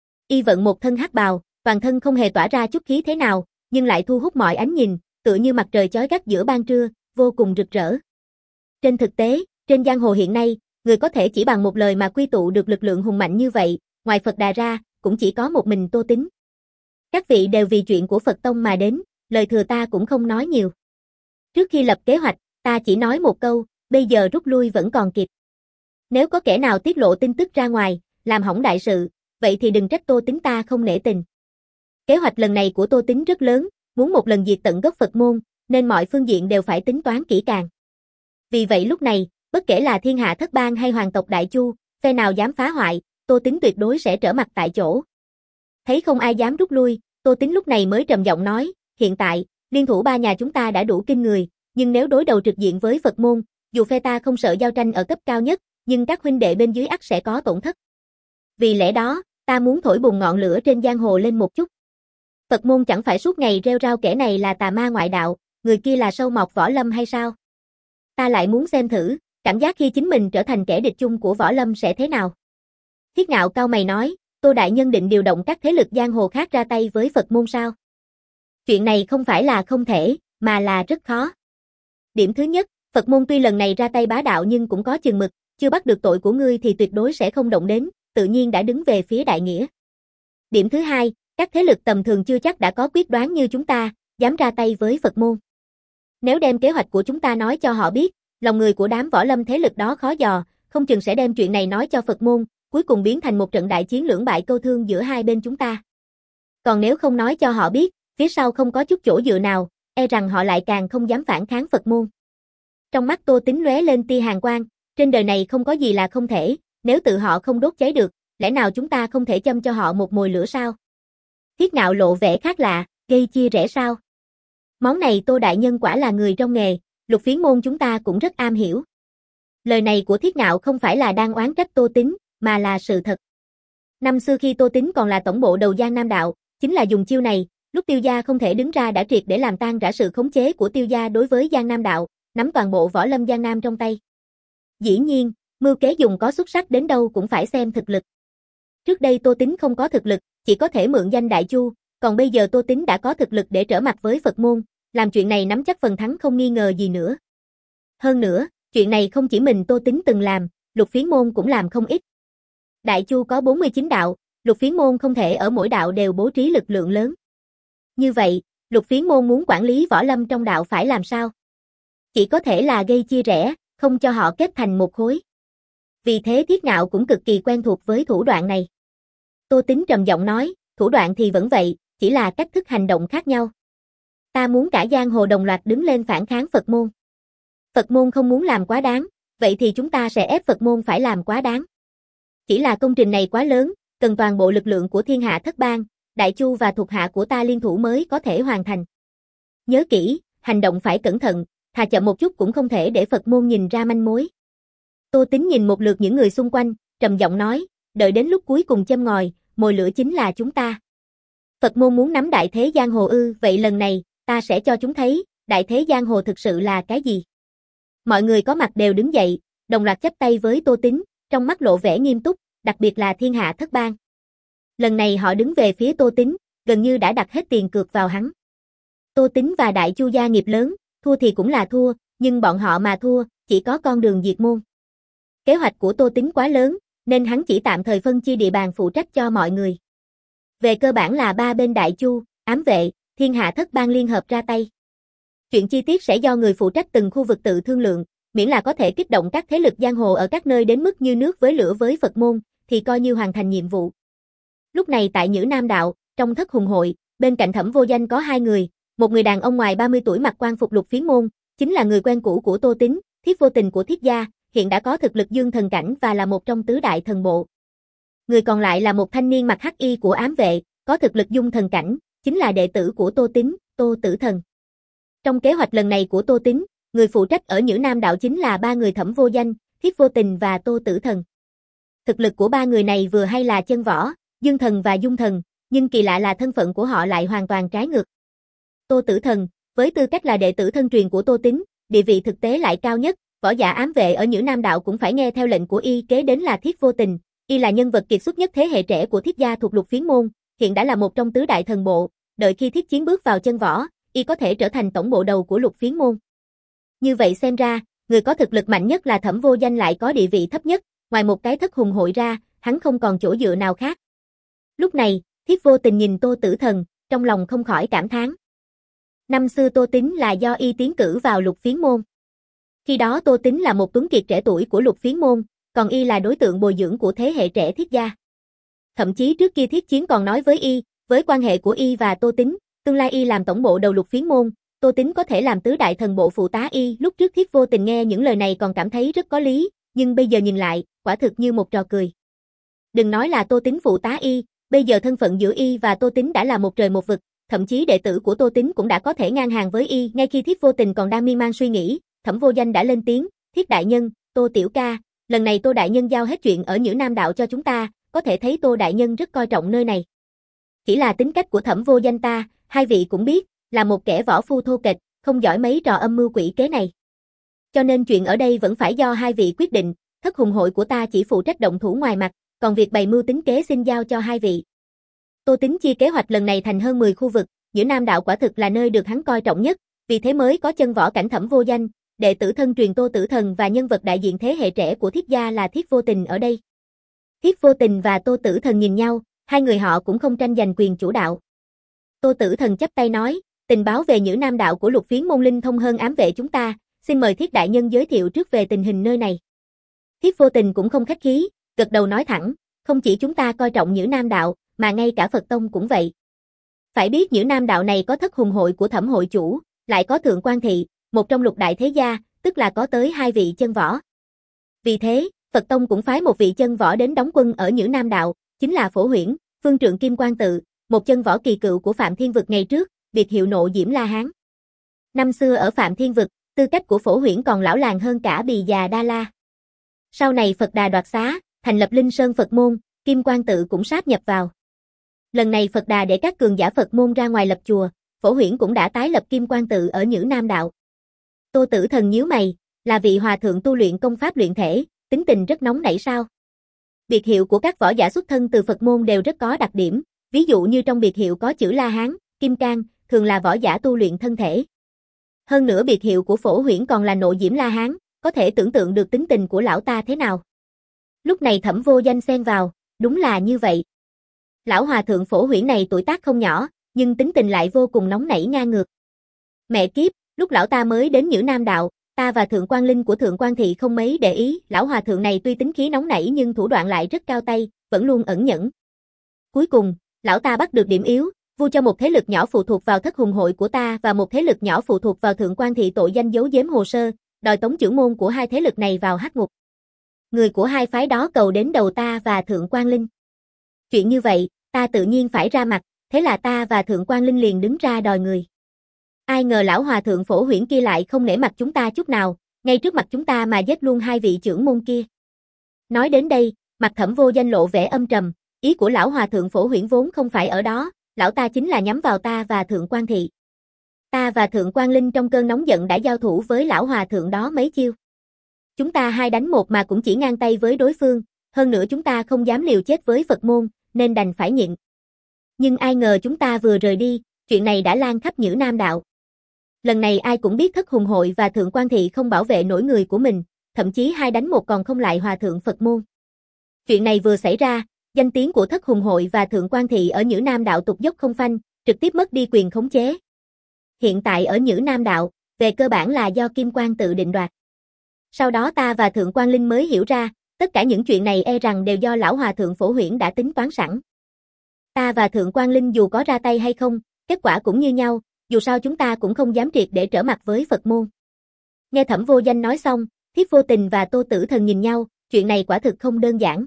Y vận một thân hắc bào, toàn thân không hề tỏa ra chút khí thế nào, nhưng lại thu hút mọi ánh nhìn, tựa như mặt trời chói gắt giữa ban trưa, vô cùng rực rỡ. Trên thực tế, trên giang hồ hiện nay, người có thể chỉ bằng một lời mà quy tụ được lực lượng hùng mạnh như vậy, ngoài Phật Đà ra, cũng chỉ có một mình Tô Tín. Các vị đều vì chuyện của Phật Tông mà đến, lời thừa ta cũng không nói nhiều. Trước khi lập kế hoạch, ta chỉ nói một câu, bây giờ rút lui vẫn còn kịp. Nếu có kẻ nào tiết lộ tin tức ra ngoài, làm hỏng đại sự, vậy thì đừng trách Tô Tín ta không nể tình. Kế hoạch lần này của Tô Tín rất lớn, muốn một lần diệt tận gốc Phật môn, nên mọi phương diện đều phải tính toán kỹ càng. Vì vậy lúc này, bất kể là Thiên Hạ Thất Bang hay hoàng tộc Đại Chu, phe nào dám phá hoại, Tô Tín tuyệt đối sẽ trở mặt tại chỗ. Thấy không ai dám rút lui, Tô Tín lúc này mới trầm giọng nói, hiện tại, liên thủ ba nhà chúng ta đã đủ kinh người, nhưng nếu đối đầu trực diện với Phật môn, dù phe ta không sợ giao tranh ở cấp cao nhất, nhưng các huynh đệ bên dưới ắt sẽ có tổn thất. Vì lẽ đó, ta muốn thổi bùng ngọn lửa trên giang hồ lên một chút. Phật môn chẳng phải suốt ngày rêu rao kẻ này là tà ma ngoại đạo, người kia là sâu mọt võ lâm hay sao? Ta lại muốn xem thử, cảm giác khi chính mình trở thành kẻ địch chung của võ lâm sẽ thế nào? Thiết Ngạo cau mày nói, Tô đại nhân định điều động các thế lực giang hồ khác ra tay với Phật môn sao? Chuyện này không phải là không thể, mà là rất khó. Điểm thứ nhất, Phật môn tuy lần này ra tay bá đạo nhưng cũng có chừng mực, chưa bắt được tội của ngươi thì tuyệt đối sẽ không động đến, tự nhiên đã đứng về phía đại nghĩa. Điểm thứ hai, các thế lực tầm thường chưa chắc đã có quyết đoán như chúng ta, dám ra tay với Phật môn. Nếu đem kế hoạch của chúng ta nói cho họ biết, lòng người của đám võ lâm thế lực đó khó dò, không chừng sẽ đem chuyện này nói cho Phật môn, cuối cùng biến thành một trận đại chiến lưỡng bại câu thương giữa hai bên chúng ta. Còn nếu không nói cho họ biết, phía sau không có chút chỗ dựa nào, e rằng họ lại càng không dám phản kháng Phật môn. Trong mắt Tô Tín lóe lên tia hàn quang, trên đời này không có gì là không thể, nếu tự họ không đốt cháy được, lẽ nào chúng ta không thể châm cho họ một mồi lửa sao? Thiết Ngạo lộ vẻ khác lạ, gây chia rẽ sao? Món này Tô đại nhân quả là người trong nghề, Lục Phiến môn chúng ta cũng rất am hiểu. Lời này của Thiết Ngạo không phải là đang oán trách Tô Tín, mà là sự thật. Năm xưa khi Tô Tín còn là tổng bộ đầu Giang Nam đạo, chính là dùng chiêu này, lúc Tiêu gia không thể đứng ra đã triệt để làm tan rã sự khống chế của Tiêu gia đối với Giang Nam đạo, nắm toàn bộ võ lâm Giang Nam trong tay. Dĩ nhiên, mưu kế dùng có xuất sắc đến đâu cũng phải xem thực lực. Trước đây Tô Tín không có thực lực, chỉ có thể mượn danh Đại Chu, còn bây giờ Tô Tín đã có thực lực để trở mặt với Phật môn, làm chuyện này nắm chắc phần thắng không nghi ngờ gì nữa. Hơn nữa, chuyện này không chỉ mình Tô Tín từng làm, Lục Phiến môn cũng làm không ít. Đại Chu có bốn mươi chín đạo, Lục Phiến môn không thể ở mỗi đạo đều bố trí lực lượng lớn. Như vậy, Lục Phiến môn muốn quản lý võ lâm trong đạo phải làm sao? Chỉ có thể là gây chia rẽ, không cho họ kết thành một khối. Vì thế Thiết Ngạo cũng cực kỳ quen thuộc với thủ đoạn này. Tô Tín trầm giọng nói, thủ đoạn thì vẫn vậy, chỉ là cách thức hành động khác nhau. Ta muốn cả giang hồ đồng loạt đứng lên phản kháng Phật môn. Phật môn không muốn làm quá đáng, vậy thì chúng ta sẽ ép Phật môn phải làm quá đáng. Chỉ là công trình này quá lớn, cần toàn bộ lực lượng của thiên hạ thất bang, Đại Chu và thuộc hạ của ta liên thủ mới có thể hoàn thành. Nhớ kỹ, hành động phải cẩn thận, thà chậm một chút cũng không thể để Phật môn nhìn ra manh mối. Tô Tín nhìn một lượt những người xung quanh, trầm giọng nói, đợi đến lúc cuối cùng châm ngòi, mồi lửa chính là chúng ta. Phật môn muốn nắm đại thế giang hồ ư, vậy lần này, ta sẽ cho chúng thấy, đại thế giang hồ thực sự là cái gì. Mọi người có mặt đều đứng dậy, đồng loạt chắp tay với Tô Tín, trong mắt lộ vẻ nghiêm túc, đặc biệt là thiên hạ thất bang. Lần này họ đứng về phía Tô Tín, gần như đã đặt hết tiền cược vào hắn. Tô Tín và Đại Chu gia nghiệp lớn, thua thì cũng là thua, nhưng bọn họ mà thua, chỉ có con đường diệt môn. Kế hoạch của Tô Tín quá lớn, nên hắn chỉ tạm thời phân chia địa bàn phụ trách cho mọi người. Về cơ bản là ba bên Đại Chu, ám vệ, thiên hạ thất bang liên hợp ra tay. Chuyện chi tiết sẽ do người phụ trách từng khu vực tự thương lượng, miễn là có thể kích động các thế lực giang hồ ở các nơi đến mức như nước với lửa với Phật môn, thì coi như hoàn thành nhiệm vụ. Lúc này tại Nhữ Nam Đạo, trong thất hùng hội, bên cạnh Thẩm Vô Danh có hai người, một người đàn ông ngoài ba mươi tuổi mặc quan phục Lục Phiến môn, chính là người quen cũ của Tô Tín, Thiết Vô Tình của Thiết gia, hiện đã có thực lực dương thần cảnh và là một trong tứ đại thần bộ. Người còn lại là một thanh niên mặc hắc y của ám vệ, có thực lực dung thần cảnh, chính là đệ tử của Tô Tín, Tô Tử Thần. Trong kế hoạch lần này của Tô Tín, người phụ trách ở Nhữ Nam Đạo chính là ba người Thẩm Vô Danh, Thiết Vô Tình và Tô Tử Thần. Thực lực của ba người này vừa hay là chân võ, dương thần và dung thần, nhưng kỳ lạ là thân phận của họ lại hoàn toàn trái ngược. Tô Tử Thần, với tư cách là đệ tử thân truyền của Tô Tín, địa vị thực tế lại cao nhất, võ giả ám vệ ở Nhữ Nam Đạo cũng phải nghe theo lệnh của y, kế đến là Thiết Vô Tình, y là nhân vật kiệt xuất nhất thế hệ trẻ của Thiết gia thuộc Lục Phiến môn, hiện đã là một trong tứ đại thần bộ, đợi khi Thiết Chiến bước vào chân võ, y có thể trở thành tổng bộ đầu của Lục Phiến môn. Như vậy xem ra, người có thực lực mạnh nhất là Thẩm Vô Danh lại có địa vị thấp nhất, ngoài một cái thất hùng hội ra, hắn không còn chỗ dựa nào khác. Lúc này, Thiết Vô Tình nhìn Tô Tử Thần, trong lòng không khỏi cảm thán. Năm xưa Tô Tín là do y tiến cử vào Lục Phiến môn. Khi đó Tô Tín là một tuấn kiệt trẻ tuổi của Lục Phiến môn, còn y là đối tượng bồi dưỡng của thế hệ trẻ Thiết gia. Thậm chí trước kia Thiết Chiến còn nói với y, với quan hệ của y và Tô Tín, tương lai y làm tổng bộ đầu Lục Phiến môn, Tô Tín có thể làm tứ đại thần bộ phụ tá y. Lúc trước Thiết Vô Tình nghe những lời này còn cảm thấy rất có lý, nhưng bây giờ nhìn lại, quả thực như một trò cười. Đừng nói là Tô Tín phụ tá y, bây giờ thân phận giữa y và Tô Tín đã là một trời một vực, thậm chí đệ tử của Tô Tín cũng đã có thể ngang hàng với y. Ngay khi Thiết Vô Tình còn đang miên man suy nghĩ, Thẩm Vô Danh đã lên tiếng, Thiết đại nhân, Tô tiểu ca, lần này Tô đại nhân giao hết chuyện ở Nhữ Nam Đạo cho chúng ta, có thể thấy Tô đại nhân rất coi trọng nơi này. Chỉ là tính cách của Thẩm Vô Danh ta, hai vị cũng biết, là một kẻ võ phu thô kệch, không giỏi mấy trò âm mưu quỷ kế này. Cho nên chuyện ở đây vẫn phải do hai vị quyết định, thất hùng hội của ta chỉ phụ trách động thủ ngoài mặt, còn việc bày mưu tính kế xin giao cho hai vị. Tô Tín chia kế hoạch lần này thành hơn mười khu vực, Nhữ Nam Đạo quả thực là nơi được hắn coi trọng nhất, vì thế mới có chân võ cảnh Thẩm Vô Danh, đệ tử thân truyền Tô Tử Thần và nhân vật đại diện thế hệ trẻ của Thiết gia là Thiết Vô Tình ở đây. Thiết Vô Tình và Tô Tử Thần nhìn nhau, hai người họ cũng không tranh giành quyền chủ đạo. Tô Tử Thần chắp tay nói, tình báo về Nhữ Nam Đạo của Lục Phiến môn linh thông hơn ám vệ chúng ta, xin mời Thiết đại nhân giới thiệu trước về tình hình nơi này. Thiết Vô Tình cũng không khách khí, gật đầu nói thẳng, không chỉ chúng ta coi trọng Nhữ Nam Đạo, mà ngay cả Phật Tông cũng vậy. Phải biết Nhữ Nam Đạo này có thất hùng hội của Thẩm hội chủ, lại có Thượng Quan Thị, một trong lục đại thế gia, tức là có tới hai vị chân võ. Vì thế, Phật Tông cũng phái một vị chân võ đến đóng quân ở Nhữ Nam Đạo, chính là Phổ Huyễn, Phương Trượng Kim Quang Tự, một chân võ kỳ cựu của Phạm Thiên Vực ngày trước, biệt hiệu Nộ Diễm La Hán. Năm xưa ở Phạm Thiên Vực, tư cách của Phổ Huyễn còn lão làng hơn cả Bì Già Đa La. Sau này Phật Đà đoạt xá, thành lập Linh Sơn Phật môn, Kim Quang Tự cũng sáp nhập vào. Lần này Phật Đà để các cường giả Phật môn ra ngoài lập chùa, Phổ Huyễn cũng đã tái lập Kim Quang Tự ở Nhữ Nam Đạo. Tô Tử Thần nhíu mày, là vị hòa thượng tu luyện công pháp luyện thể, tính tình rất nóng nảy sao? Biệt hiệu của các võ giả xuất thân từ Phật môn đều rất có đặc điểm, ví dụ như trong biệt hiệu có chữ La Hán, Kim Cang, thường là võ giả tu luyện thân thể. Hơn nữa biệt hiệu của Phổ Huyễn còn là Nộ Diễm La Hán, có thể tưởng tượng được tính tình của lão ta thế nào. Lúc này Thẩm Vô Danh xen vào, đúng là như vậy. Lão hòa thượng Phổ Huyễn này tuổi tác không nhỏ, nhưng tính tình lại vô cùng nóng nảy ngang ngược. Mẹ kiếp, lúc lão ta mới đến Nhữ Nam đạo, ta và Thượng Quan Linh của Thượng Quan thị không mấy để ý, lão hòa thượng này tuy tính khí nóng nảy nhưng thủ đoạn lại rất cao tay, vẫn luôn ẩn nhẫn. Cuối cùng, lão ta bắt được điểm yếu, vu cho một thế lực nhỏ phụ thuộc vào Thất Hùng hội của ta và một thế lực nhỏ phụ thuộc vào Thượng Quan thị tội danh giấu giếm hồ sơ, đòi tống trưởng môn của hai thế lực này vào hắc ngục. Người của hai phái đó cầu đến đầu ta và Thượng Quan Linh. Chuyện như vậy, ta tự nhiên phải ra mặt, thế là ta và Thượng Quan Linh liền đứng ra đòi người. Ai ngờ lão hòa thượng Phổ Huyễn kia lại không nể mặt chúng ta chút nào, ngay trước mặt chúng ta mà giết luôn hai vị trưởng môn kia. Nói đến đây, mặt Thẩm Vô Danh lộ vẻ âm trầm, ý của lão hòa thượng Phổ Huyễn vốn không phải ở đó, lão ta chính là nhắm vào ta và Thượng Quan thị. Ta và Thượng Quan Linh trong cơn nóng giận đã giao thủ với lão hòa thượng đó mấy chiêu. Chúng ta hai đánh một mà cũng chỉ ngang tay với đối phương, hơn nữa chúng ta không dám liều chết với Phật môn, nên đành phải nhịn. Nhưng ai ngờ chúng ta vừa rời đi, chuyện này đã lan khắp Nhữ Nam đạo. Lần này ai cũng biết Thất Hùng hội và Thượng Quan thị không bảo vệ nổi người của mình, thậm chí hai đánh một còn không lại hòa thượng Phật môn. Chuyện này vừa xảy ra, danh tiếng của Thất Hùng hội và Thượng Quan thị ở Nhữ Nam đạo tụt dốc không phanh, trực tiếp mất đi quyền khống chế. Hiện tại ở Nhữ Nam đạo, về cơ bản là do Kim Quan tự định đoạt. Sau đó ta và Thượng Quan Linh mới hiểu ra, tất cả những chuyện này e rằng đều do lão hòa thượng Phổ Huyễn đã tính toán sẵn. Ta và Thượng Quan Linh dù có ra tay hay không, kết quả cũng như nhau, dù sao chúng ta cũng không dám triệt để trở mặt với Phật môn. Nghe Thẩm Vô Danh nói xong, Thiếp Vô Tình và Tô Tử Thần nhìn nhau, chuyện này quả thực không đơn giản.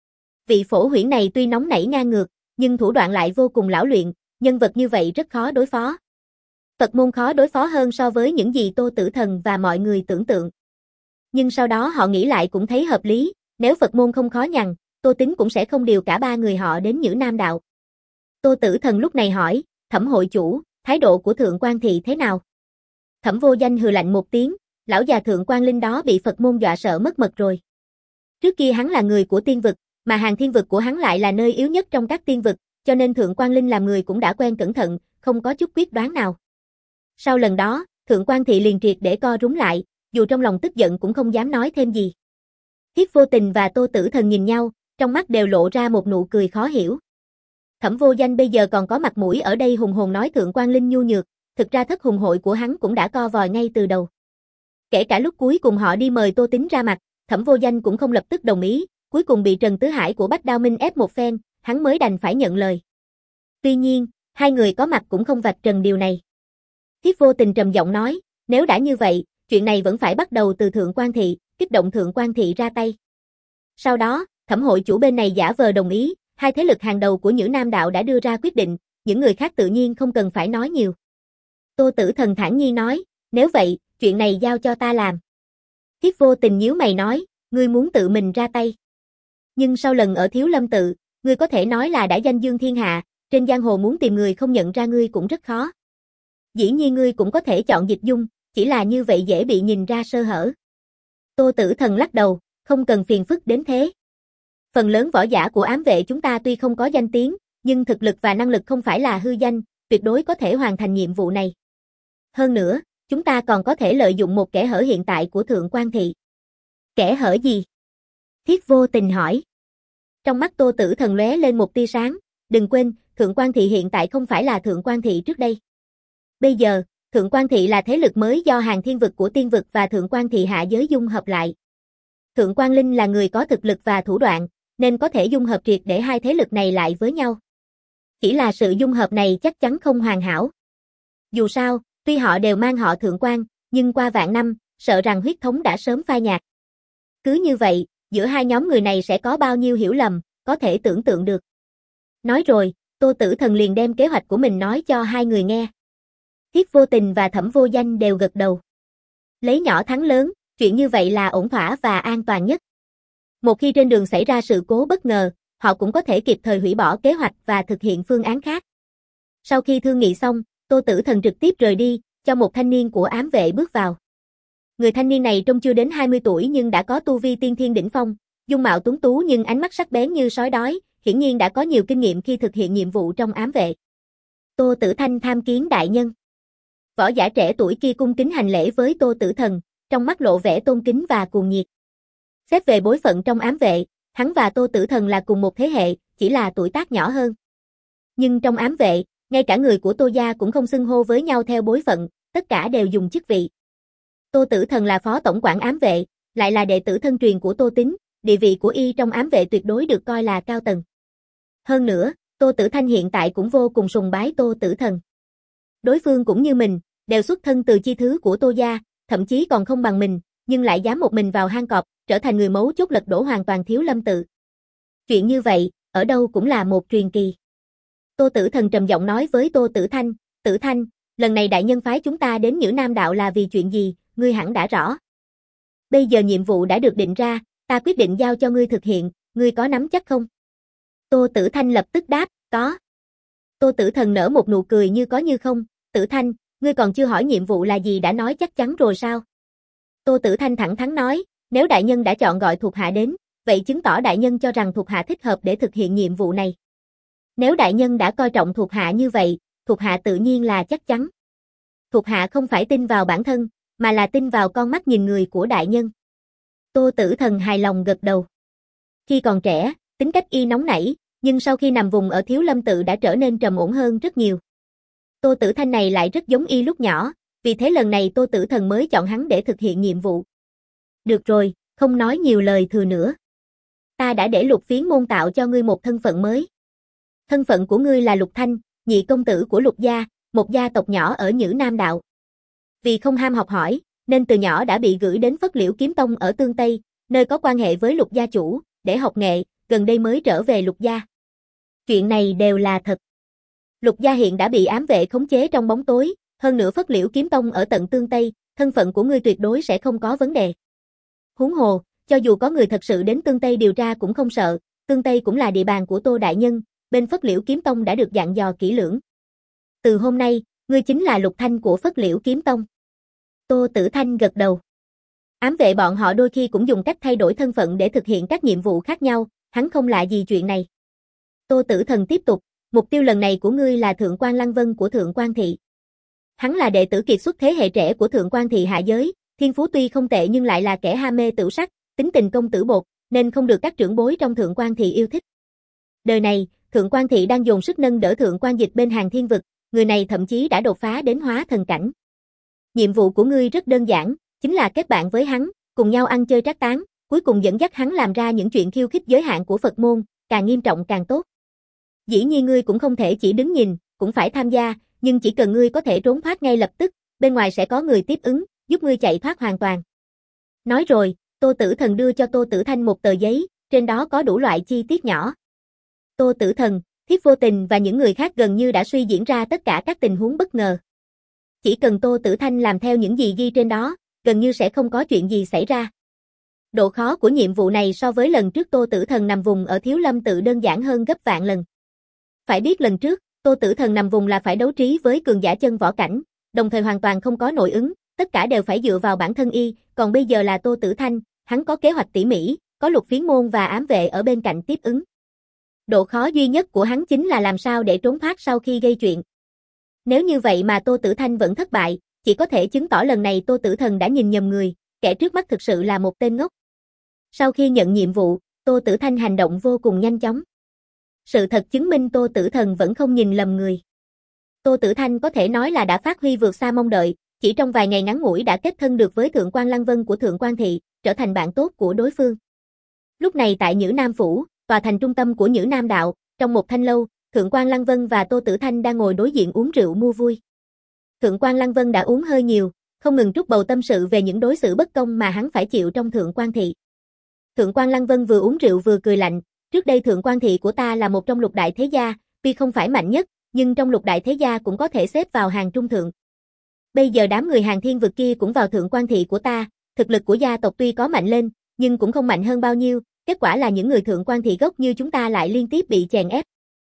Vị Phổ Huyễn này tuy nóng nảy ngang ngược, nhưng thủ đoạn lại vô cùng lão luyện, nhân vật như vậy rất khó đối phó. Phật môn khó đối phó hơn so với những gì Tô Tử Thần và mọi người tưởng tượng. Nhưng sau đó họ nghĩ lại cũng thấy hợp lý, nếu Phật môn không khó nhằn, Tô Tính cũng sẽ không điều cả ba người họ đến Nhữ Nam đạo. Tô Tử Thần lúc này hỏi, Thẩm hội chủ, thái độ của Thượng Quan thị thế nào? Thẩm Vô Danh hừ lạnh một tiếng, lão già Thượng Quan Linh đó bị Phật môn dọa sợ mất mật rồi. Trước kia hắn là người của tiên vực, mà hàng thiên vực của hắn lại là nơi yếu nhất trong các tiên vực, cho nên Thượng Quan Linh làm người cũng đã quen cẩn thận, không có chút quyết đoán nào. Sau lần đó, Thượng Quan thị liền triệt để co rúm lại, dù trong lòng tức giận cũng không dám nói thêm gì. Thiếp Vô Tình và Tô Tử Thần nhìn nhau, trong mắt đều lộ ra một nụ cười khó hiểu. Thẩm Vô Danh bây giờ còn có mặt mũi ở đây hùng hồn nói Thượng Quan Linh nhu nhược, thực ra Thất Hùng hội của hắn cũng đã co vòi ngay từ đầu. Kể cả lúc cuối cùng họ đi mời Tô Tính ra mặt, Thẩm Vô Danh cũng không lập tức đồng ý, cuối cùng bị Trần Tứ Hải của Bách Đao Minh ép một phen, hắn mới đành phải nhận lời. Tuy nhiên, hai người có mặt cũng không vạch trần điều này. Thiếp Vô Tình trầm giọng nói, nếu đã như vậy, chuyện này vẫn phải bắt đầu từ Thượng Quan thị, kích động Thượng Quan thị ra tay. Sau đó, Thẩm hội chủ bên này giả vờ đồng ý, hai thế lực hàng đầu của Nhữ Nam đạo đã đưa ra quyết định, những người khác tự nhiên không cần phải nói nhiều. Tô Tử Thần thản nhiên nói, nếu vậy, chuyện này giao cho ta làm. Thiếp Vô Tình nhíu mày nói, ngươi muốn tự mình ra tay. Nhưng sau lần ở Thiếu Lâm tự, ngươi có thể nói là đã danh dương thiên hạ, trên giang hồ muốn tìm người không nhận ra ngươi cũng rất khó. Dĩ nhiên ngươi cũng có thể chọn Dịch Dung, chỉ là như vậy dễ bị nhìn ra sơ hở. Tô Tử Thần lắc đầu, không cần phiền phức đến thế. Phần lớn võ giả của ám vệ chúng ta tuy không có danh tiếng, nhưng thực lực và năng lực không phải là hư danh, tuyệt đối có thể hoàn thành nhiệm vụ này. Hơn nữa, chúng ta còn có thể lợi dụng một kẽ hở hiện tại của Thượng Quan thị. Kẽ hở gì? Thiết Vô Tình hỏi. Trong mắt Tô Tử Thần lóe lên một tia sáng, đừng quên, Thượng Quan thị hiện tại không phải là Thượng Quan thị trước đây. Bây giờ, Thượng Quan thị là thế lực mới do hàng thiên vực của tiên vực và Thượng Quan thị hạ giới dung hợp lại. Thượng Quan Linh là người có thực lực và thủ đoạn, nên có thể dung hợp triệt để hai thế lực này lại với nhau. Chỉ là sự dung hợp này chắc chắn không hoàn hảo. Dù sao, tuy họ đều mang họ Thượng Quan, nhưng qua vạn năm, sợ rằng huyết thống đã sớm phai nhạt. Cứ như vậy, giữa hai nhóm người này sẽ có bao nhiêu hiểu lầm, có thể tưởng tượng được. Nói rồi, Tô Tử Thần liền đem kế hoạch của mình nói cho hai người nghe. Thiếp Vô Tình và Thẩm Vô Danh đều gật đầu. Lấy nhỏ thắng lớn, chuyện như vậy là ổn thỏa và an toàn nhất. Một khi trên đường xảy ra sự cố bất ngờ, họ cũng có thể kịp thời hủy bỏ kế hoạch và thực hiện phương án khác. Sau khi thương nghị xong, Tô Tử Thần trực tiếp rời đi, cho một thanh niên của ám vệ bước vào. Người thanh niên này trông chưa đến hai mươi tuổi nhưng đã có tu vi tiên thiên đỉnh phong, dung mạo tuấn tú nhưng ánh mắt sắc bén như sói đói, hiển nhiên đã có nhiều kinh nghiệm khi thực hiện nhiệm vụ trong ám vệ. Tô Tử Thanh tham kiến đại nhân. Võ giả trẻ tuổi kia cung kính hành lễ với Tô Tử Thần, trong mắt lộ vẻ tôn kính và cuồng nhiệt. Xét về bối phận trong ám vệ, hắn và Tô Tử Thần là cùng một thế hệ, chỉ là tuổi tác nhỏ hơn. Nhưng trong ám vệ, ngay cả người của Tô gia cũng không xưng hô với nhau theo bối phận, tất cả đều dùng chức vị. Tô Tử Thần là phó tổng quản ám vệ, lại là đệ tử thân truyền của Tô Tín, địa vị của y trong ám vệ tuyệt đối được coi là cao tầng. Hơn nữa, Tô Tử Thanh hiện tại cũng vô cùng sùng bái Tô Tử Thần. Đối phương cũng như mình, đều xuất thân từ chi thứ của Tô gia, thậm chí còn không bằng mình, nhưng lại dám một mình vào hang cọp, trở thành người mấu chốt lật đổ hoàn toàn Thiếu Lâm tự. Chuyện như vậy, ở đâu cũng là một truyền kỳ. Tô Tử Thần trầm giọng nói với Tô Tử Thanh, Tử Thanh, lần này đại nhân phái chúng ta đến Nhữ Nam đạo là vì chuyện gì, ngươi hẳn đã rõ. Bây giờ nhiệm vụ đã được định ra, ta quyết định giao cho ngươi thực hiện, ngươi có nắm chắc không? Tô Tử Thanh lập tức đáp, có. Tô Tử Thần nở một nụ cười như có như không, Tử Thanh, ngươi còn chưa hỏi nhiệm vụ là gì đã nói chắc chắn rồi sao? Tô Tử Thanh thẳng thắn nói, nếu đại nhân đã chọn gọi thuộc hạ đến, vậy chứng tỏ đại nhân cho rằng thuộc hạ thích hợp để thực hiện nhiệm vụ này. Nếu đại nhân đã coi trọng thuộc hạ như vậy, thuộc hạ tự nhiên là chắc chắn. Thuộc hạ không phải tin vào bản thân, mà là tin vào con mắt nhìn người của đại nhân. Tô Tử Thần hài lòng gật đầu. Khi còn trẻ, tính cách y nóng nảy, nhưng sau khi nằm vùng ở Thiếu Lâm tự đã trở nên trầm ổn hơn rất nhiều. Tô Tử Thanh này lại rất giống y lúc nhỏ, vì thế lần này Tô Tử Thần mới chọn hắn để thực hiện nhiệm vụ. Được rồi, không nói nhiều lời thừa nữa. Ta đã để Lục Phiến môn tạo cho ngươi một thân phận mới. Thân phận của ngươi là Lục Thanh, nhị công tử của Lục gia, một gia tộc nhỏ ở Nhữ Nam đạo. Vì không ham học hỏi, nên từ nhỏ đã bị gửi đến Phất Liễu Kiếm Tông ở Tương Tây, nơi có quan hệ với Lục gia chủ, để học nghệ, gần đây mới trở về Lục gia. Chuyện này đều là thật. Lục gia hiện đã bị ám vệ khống chế trong bóng tối, hơn nữa Phất Liễu Kiếm Tông ở tận Tương Tây, thân phận của ngươi tuyệt đối sẽ không có vấn đề. Huống hồ, cho dù có người thật sự đến Tương Tây điều tra cũng không sợ, Tương Tây cũng là địa bàn của Tô đại nhân, bên Phất Liễu Kiếm Tông đã được dặn dò kỹ lưỡng. Từ hôm nay, ngươi chính là Lục Thanh của Phất Liễu Kiếm Tông. Tô Tử Thanh gật đầu. Ám vệ bọn họ đôi khi cũng dùng cách thay đổi thân phận để thực hiện các nhiệm vụ khác nhau, hắn không lạ gì chuyện này. Tô Tử Thần tiếp tục, mục tiêu lần này của ngươi là Thượng quan Lăng Vân của Thượng quan thị. Hắn là đệ tử kiệt xuất thế hệ trẻ của Thượng quan thị hạ giới, thiên phú tuy không tệ nhưng lại là kẻ ham mê tửu sắc, tính tình công tử bột, nên không được các trưởng bối trong Thượng quan thị yêu thích. Đời này, Thượng quan thị đang dồn sức nâng đỡ Thượng quan Dịch bên Hàng Thiên vực, người này thậm chí đã đột phá đến hóa thần cảnh. Nhiệm vụ của ngươi rất đơn giản, chính là kết bạn với hắn, cùng nhau ăn chơi trác tán, cuối cùng dẫn dắt hắn làm ra những chuyện khiêu khích giới hạn của Phật môn, càng nghiêm trọng càng tốt. Dĩ nhiên ngươi cũng không thể chỉ đứng nhìn, cũng phải tham gia, nhưng chỉ cần ngươi có thể trốn thoát ngay lập tức, bên ngoài sẽ có người tiếp ứng, giúp ngươi chạy thoát hoàn toàn. Nói rồi, Tô Tử Thần đưa cho Tô Tử Thanh một tờ giấy, trên đó có đủ loại chi tiết nhỏ. Tô Tử Thần, Thiếp Vô Tình và những người khác gần như đã suy diễn ra tất cả các tình huống bất ngờ. Chỉ cần Tô Tử Thanh làm theo những gì ghi trên đó, gần như sẽ không có chuyện gì xảy ra. Độ khó của nhiệm vụ này so với lần trước Tô Tử Thần nằm vùng ở Thiếu Lâm tự đơn giản hơn gấp vạn lần. Phải biết lần trước, Tô Tử Thần nằm vùng là phải đấu trí với cường giả chân võ cảnh, đồng thời hoàn toàn không có nội ứng, tất cả đều phải dựa vào bản thân y, còn bây giờ là Tô Tử Thanh, hắn có kế hoạch tỉ mỉ, có Lục Phiến môn và ám vệ ở bên cạnh tiếp ứng. Độ khó duy nhất của hắn chính là làm sao để trốn thoát sau khi gây chuyện. Nếu như vậy mà Tô Tử Thanh vẫn thất bại, chỉ có thể chứng tỏ lần này Tô Tử Thần đã nhìn nhầm người, kẻ trước mắt thực sự là một tên ngốc. Sau khi nhận nhiệm vụ, Tô Tử Thanh hành động vô cùng nhanh chóng. Sự thật chứng minh Tô Tử Thần vẫn không nhìn lầm người. Tô Tử Thanh có thể nói là đã phát huy vượt xa mong đợi, chỉ trong vài ngày ngắn ngủi đã kết thân được với Thượng quan Lăng Vân của Thượng quan thị, trở thành bạn tốt của đối phương. Lúc này tại Nhữ Nam phủ, tòa thành trung tâm của Nhữ Nam đạo, trong một thanh lâu, Thượng quan Lăng Vân và Tô Tử Thanh đang ngồi đối diện uống rượu mua vui. Thượng quan Lăng Vân đã uống hơi nhiều, không ngừng trút bầu tâm sự về những đối xử bất công mà hắn phải chịu trong Thượng quan thị. Thượng quan Lăng Vân vừa uống rượu vừa cười lạnh, trước đây Thượng quan thị của ta là một trong lục đại thế gia, tuy không phải mạnh nhất, nhưng trong lục đại thế gia cũng có thể xếp vào hàng trung thượng. Bây giờ đám người Hàng Thiên vực kia cũng vào Thượng quan thị của ta, thực lực của gia tộc tuy có mạnh lên, nhưng cũng không mạnh hơn bao nhiêu, kết quả là những người Thượng quan thị gốc như chúng ta lại liên tiếp bị chèn ép.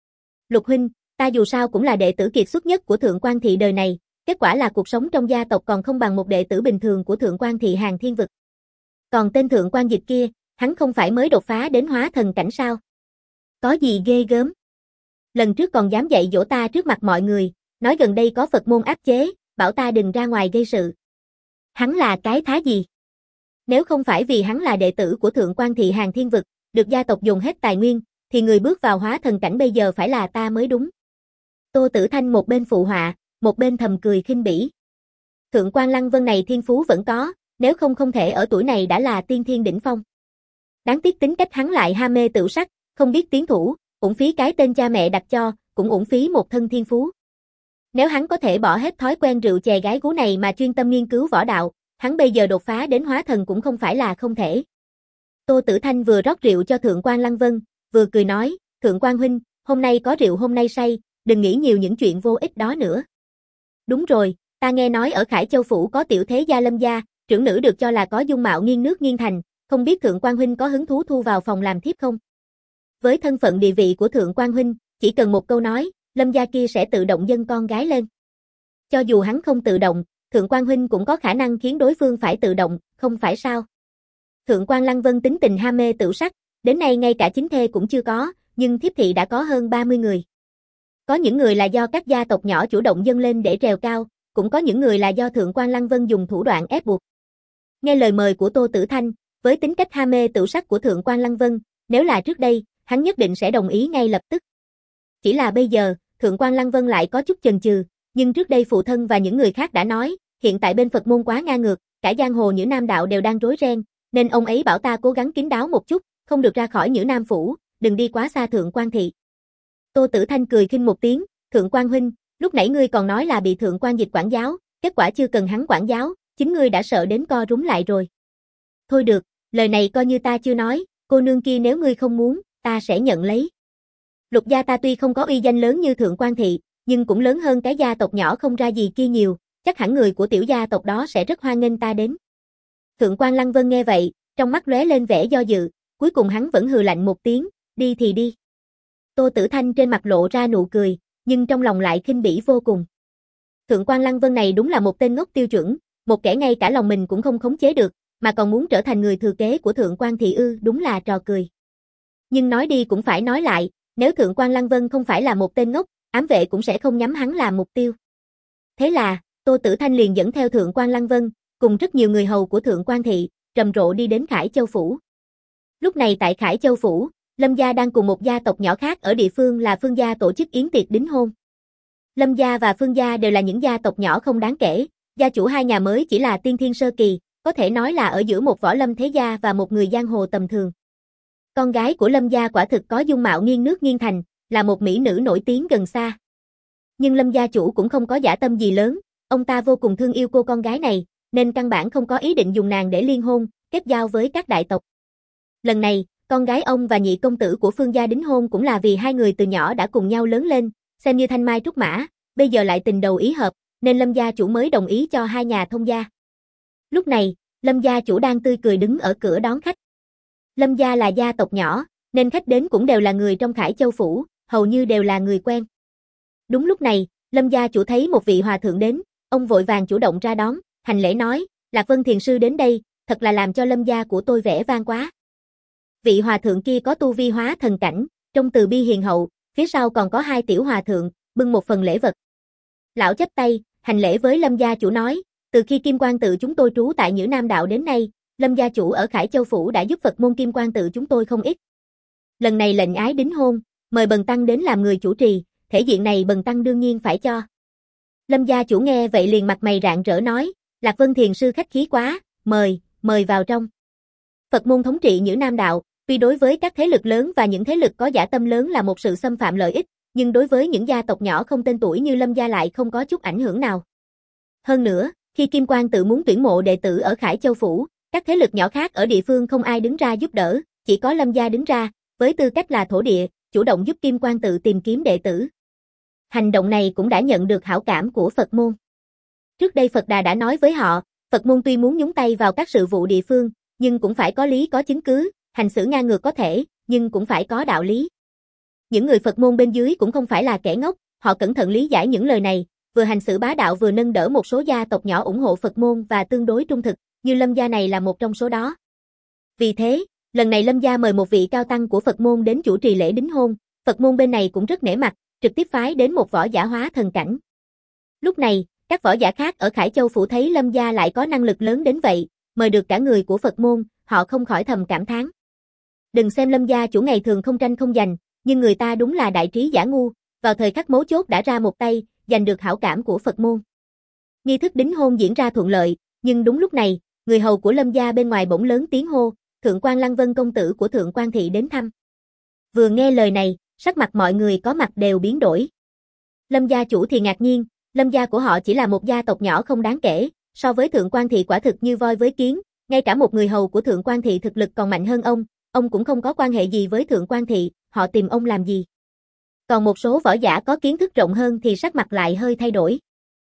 Lục huynh, ta dù sao cũng là đệ tử kiệt xuất nhất của Thượng quan thị đời này, kết quả là cuộc sống trong gia tộc còn không bằng một đệ tử bình thường của Thượng quan thị Hàng Thiên vực. Còn tên Thượng quan Dịch kia, hắn không phải mới đột phá đến hóa thần cảnh sao? Có gì ghê gớm? Lần trước còn dám dạy dỗ ta trước mặt mọi người, nói gần đây có Phật môn áp chế, bảo ta đừng ra ngoài gây sự. Hắn là cái thá gì? Nếu không phải vì hắn là đệ tử của Thượng quan thị Hàng Thiên vực, được gia tộc dùng hết tài nguyên, thì người bước vào hóa thần cảnh bây giờ phải là ta mới đúng. Tô Tử Thanh một bên phụ họa, một bên thầm cười khinh bỉ. Thượng quan Lăng Vân này thiên phú vẫn có, nếu không không thể ở tuổi này đã là tiên thiên đỉnh phong. Đáng tiếc tính cách hắn lại ham mê tửu sắc, không biết tiến thủ, uổng phí cái tên cha mẹ đặt cho, cũng uổng phí một thân thiên phú. Nếu hắn có thể bỏ hết thói quen rượu chè gái gú này mà chuyên tâm nghiên cứu võ đạo, hắn bây giờ đột phá đến hóa thần cũng không phải là không thể. Tô Tử Thanh vừa rót rượu cho Thượng quan Lăng Vân, vừa cười nói, Thượng quan huynh, hôm nay có rượu hôm nay say, đừng nghĩ nhiều những chuyện vô ích đó nữa. Đúng rồi, ta nghe nói ở Khải Châu Phủ có tiểu thế gia Lâm gia, trưởng nữ được cho là có dung mạo nghiêng nước nghiêng thành, không biết Thượng quan huynh có hứng thú thu vào phòng làm thiếp không? Với thân phận địa vị của Thượng quan huynh, chỉ cần một câu nói, Lâm gia kia sẽ tự động dâng con gái lên. Cho dù hắn không tự động, Thượng quan huynh cũng có khả năng khiến đối phương phải tự động, không phải sao? Thượng quan Lăng Vân tính tình ham mê tửu sắc, đến nay ngay cả chính thê cũng chưa có, nhưng thiếp thị đã có hơn ba mươi người. Có những người là do các gia tộc nhỏ chủ động dâng lên để trèo cao, cũng có những người là do Thượng quan Lăng Vân dùng thủ đoạn ép buộc. Nghe lời mời của Tô Tử Thanh, với tính cách ham mê tửu sắc của Thượng quan Lăng Vân, nếu là trước đây, hắn nhất định sẽ đồng ý ngay lập tức. Chỉ là bây giờ, Thượng quan Lăng Vân lại có chút chần chừ, nhưng trước đây phụ thân và những người khác đã nói, hiện tại bên Phật môn quá ngang ngược, cả giang hồ Nhữ Nam đạo đều đang rối ren, nên ông ấy bảo ta cố gắng kín đáo một chút, không được ra khỏi Nhữ Nam phủ, đừng đi quá xa Thượng quan thị. Tô Tử Thanh cười khinh một tiếng, Thượng quan huynh, lúc nãy ngươi còn nói là bị Thượng quan Dịch quản giáo, kết quả chưa cần hắn quản giáo, chính ngươi đã sợ đến co rúm lại rồi. Thôi được, lời này coi như ta chưa nói, cô nương kia nếu ngươi không muốn, ta sẽ nhận lấy. Lục gia ta tuy không có uy danh lớn như Thượng quan thị, nhưng cũng lớn hơn cái gia tộc nhỏ không ra gì kia nhiều, chắc hẳn người của tiểu gia tộc đó sẽ rất hoan nghênh ta đến. Thượng quan Lăng Vân nghe vậy, trong mắt lóe lên vẻ do dự, cuối cùng hắn vẫn hừ lạnh một tiếng, đi thì đi. Tô Tử Thanh trên mặt lộ ra nụ cười, nhưng trong lòng lại khinh bỉ vô cùng. Thượng quan Lăng Vân này đúng là một tên ngốc tiêu chuẩn, một kẻ ngay cả lòng mình cũng không khống chế được, mà còn muốn trở thành người thừa kế của Thượng quan thị ư, đúng là trò cười. Nhưng nói đi cũng phải nói lại, nếu Thượng quan Lăng Vân không phải là một tên ngốc, ám vệ cũng sẽ không nhắm hắn làm mục tiêu. Thế là, Tô Tử Thanh liền dẫn theo Thượng quan Lăng Vân, cùng rất nhiều người hầu của Thượng quan thị, rầm rộ đi đến Khải Châu Phủ. Lúc này tại Khải Châu Phủ, Lâm gia đang cùng một gia tộc nhỏ khác ở địa phương là Phương gia tổ chức yến tiệc đính hôn. Lâm gia và Phương gia đều là những gia tộc nhỏ không đáng kể, gia chủ hai nhà mới chỉ là tiên thiên sơ kỳ, có thể nói là ở giữa một võ lâm thế gia và một người giang hồ tầm thường. Con gái của Lâm gia quả thực có dung mạo nghiêng nước nghiêng thành, là một mỹ nữ nổi tiếng gần xa. Nhưng Lâm gia chủ cũng không có dã tâm gì lớn, ông ta vô cùng thương yêu cô con gái này, nên căn bản không có ý định dùng nàng để liên hôn, kết giao với các đại tộc. Lần này, con gái ông và nhị công tử của Phương gia đính hôn cũng là vì hai người từ nhỏ đã cùng nhau lớn lên, xem như thanh mai trúc mã, bây giờ lại tình đầu ý hợp, nên Lâm gia chủ mới đồng ý cho hai nhà thông gia. Lúc này, Lâm gia chủ đang tươi cười đứng ở cửa đón khách. Lâm gia là gia tộc nhỏ, nên khách đến cũng đều là người trong Khải Châu Phủ, hầu như đều là người quen. Đúng lúc này, Lâm gia chủ thấy một vị hòa thượng đến, ông vội vàng chủ động ra đón, hành lễ nói, Lạc Vân thiền sư đến đây, thật là làm cho Lâm gia của tôi vẻ vang quá. Vị hòa thượng kia có tu vi hóa thần cảnh, trông từ bi hiền hậu, phía sau còn có hai tiểu hòa thượng, bưng một phần lễ vật. Lão chắp tay, hành lễ với Lâm gia chủ nói, từ khi Kim Quan tự chúng tôi trú tại Nhữ Nam đạo đến nay, Lâm gia chủ ở Khải Châu Phủ đã giúp Phật môn Kim Quan tự chúng tôi không ít. Lần này lệnh ái đính hôn, mời bần tăng đến làm người chủ trì, thể diện này bần tăng đương nhiên phải cho. Lâm gia chủ nghe vậy liền mặt mày rạng rỡ nói, Lạc Vân thiền sư khách khí quá, mời, mời vào trong. Phật môn thống trị Nhữ Nam đạo, tuy đối với các thế lực lớn và những thế lực có dã tâm lớn là một sự xâm phạm lợi ích, nhưng đối với những gia tộc nhỏ không tên tuổi như Lâm gia lại không có chút ảnh hưởng nào. Hơn nữa, khi Kim Quan tự muốn tuyển mộ đệ tử ở Khải Châu Phủ, các thế lực nhỏ khác ở địa phương không ai đứng ra giúp đỡ, chỉ có Lâm gia đứng ra, với tư cách là thổ địa, chủ động giúp Kim Quan tự tìm kiếm đệ tử. Hành động này cũng đã nhận được hảo cảm của Phật môn. Trước đây Phật Đà đã nói với họ, Phật môn tuy muốn nhúng tay vào các sự vụ địa phương, nhưng cũng phải có lý có chứng cứ, hành xử ngang ngược có thể, nhưng cũng phải có đạo lý. Những người Phật môn bên dưới cũng không phải là kẻ ngốc, họ cẩn thận lý giải những lời này, vừa hành xử bá đạo vừa nâng đỡ một số gia tộc nhỏ ủng hộ Phật môn và tương đối trung thực, như Lâm gia này là một trong số đó. Vì thế, lần này Lâm gia mời một vị cao tăng của Phật môn đến chủ trì lễ đính hôn, Phật môn bên này cũng rất nể mặt, trực tiếp phái đến một võ giả hóa thần cảnh. Lúc này, các võ giả khác ở Khải Châu Phủ thấy Lâm gia lại có năng lực lớn đến vậy, mời được cả người của Phật môn, họ không khỏi thầm cảm thán. Đừng xem Lâm gia chủ ngày thường không tranh không giành, nhưng người ta đúng là đại trí giả ngu, vào thời khắc mấu chốt đã ra một tay, giành được hảo cảm của Phật môn. Nghi thức đính hôn diễn ra thuận lợi, nhưng đúng lúc này, người hầu của Lâm gia bên ngoài bỗng lớn tiếng hô, Thượng quan Lăng Vân công tử của Thượng quan thị đến thăm. Vừa nghe lời này, sắc mặt mọi người có mặt đều biến đổi. Lâm gia chủ thì ngạc nhiên, Lâm gia của họ chỉ là một gia tộc nhỏ không đáng kể, so với Thượng quan thị quả thực như voi với kiến, ngay cả một người hầu của Thượng quan thị thực lực còn mạnh hơn ông, ông cũng không có quan hệ gì với Thượng quan thị, họ tìm ông làm gì? Còn một số võ giả có kiến thức rộng hơn thì sắc mặt lại hơi thay đổi.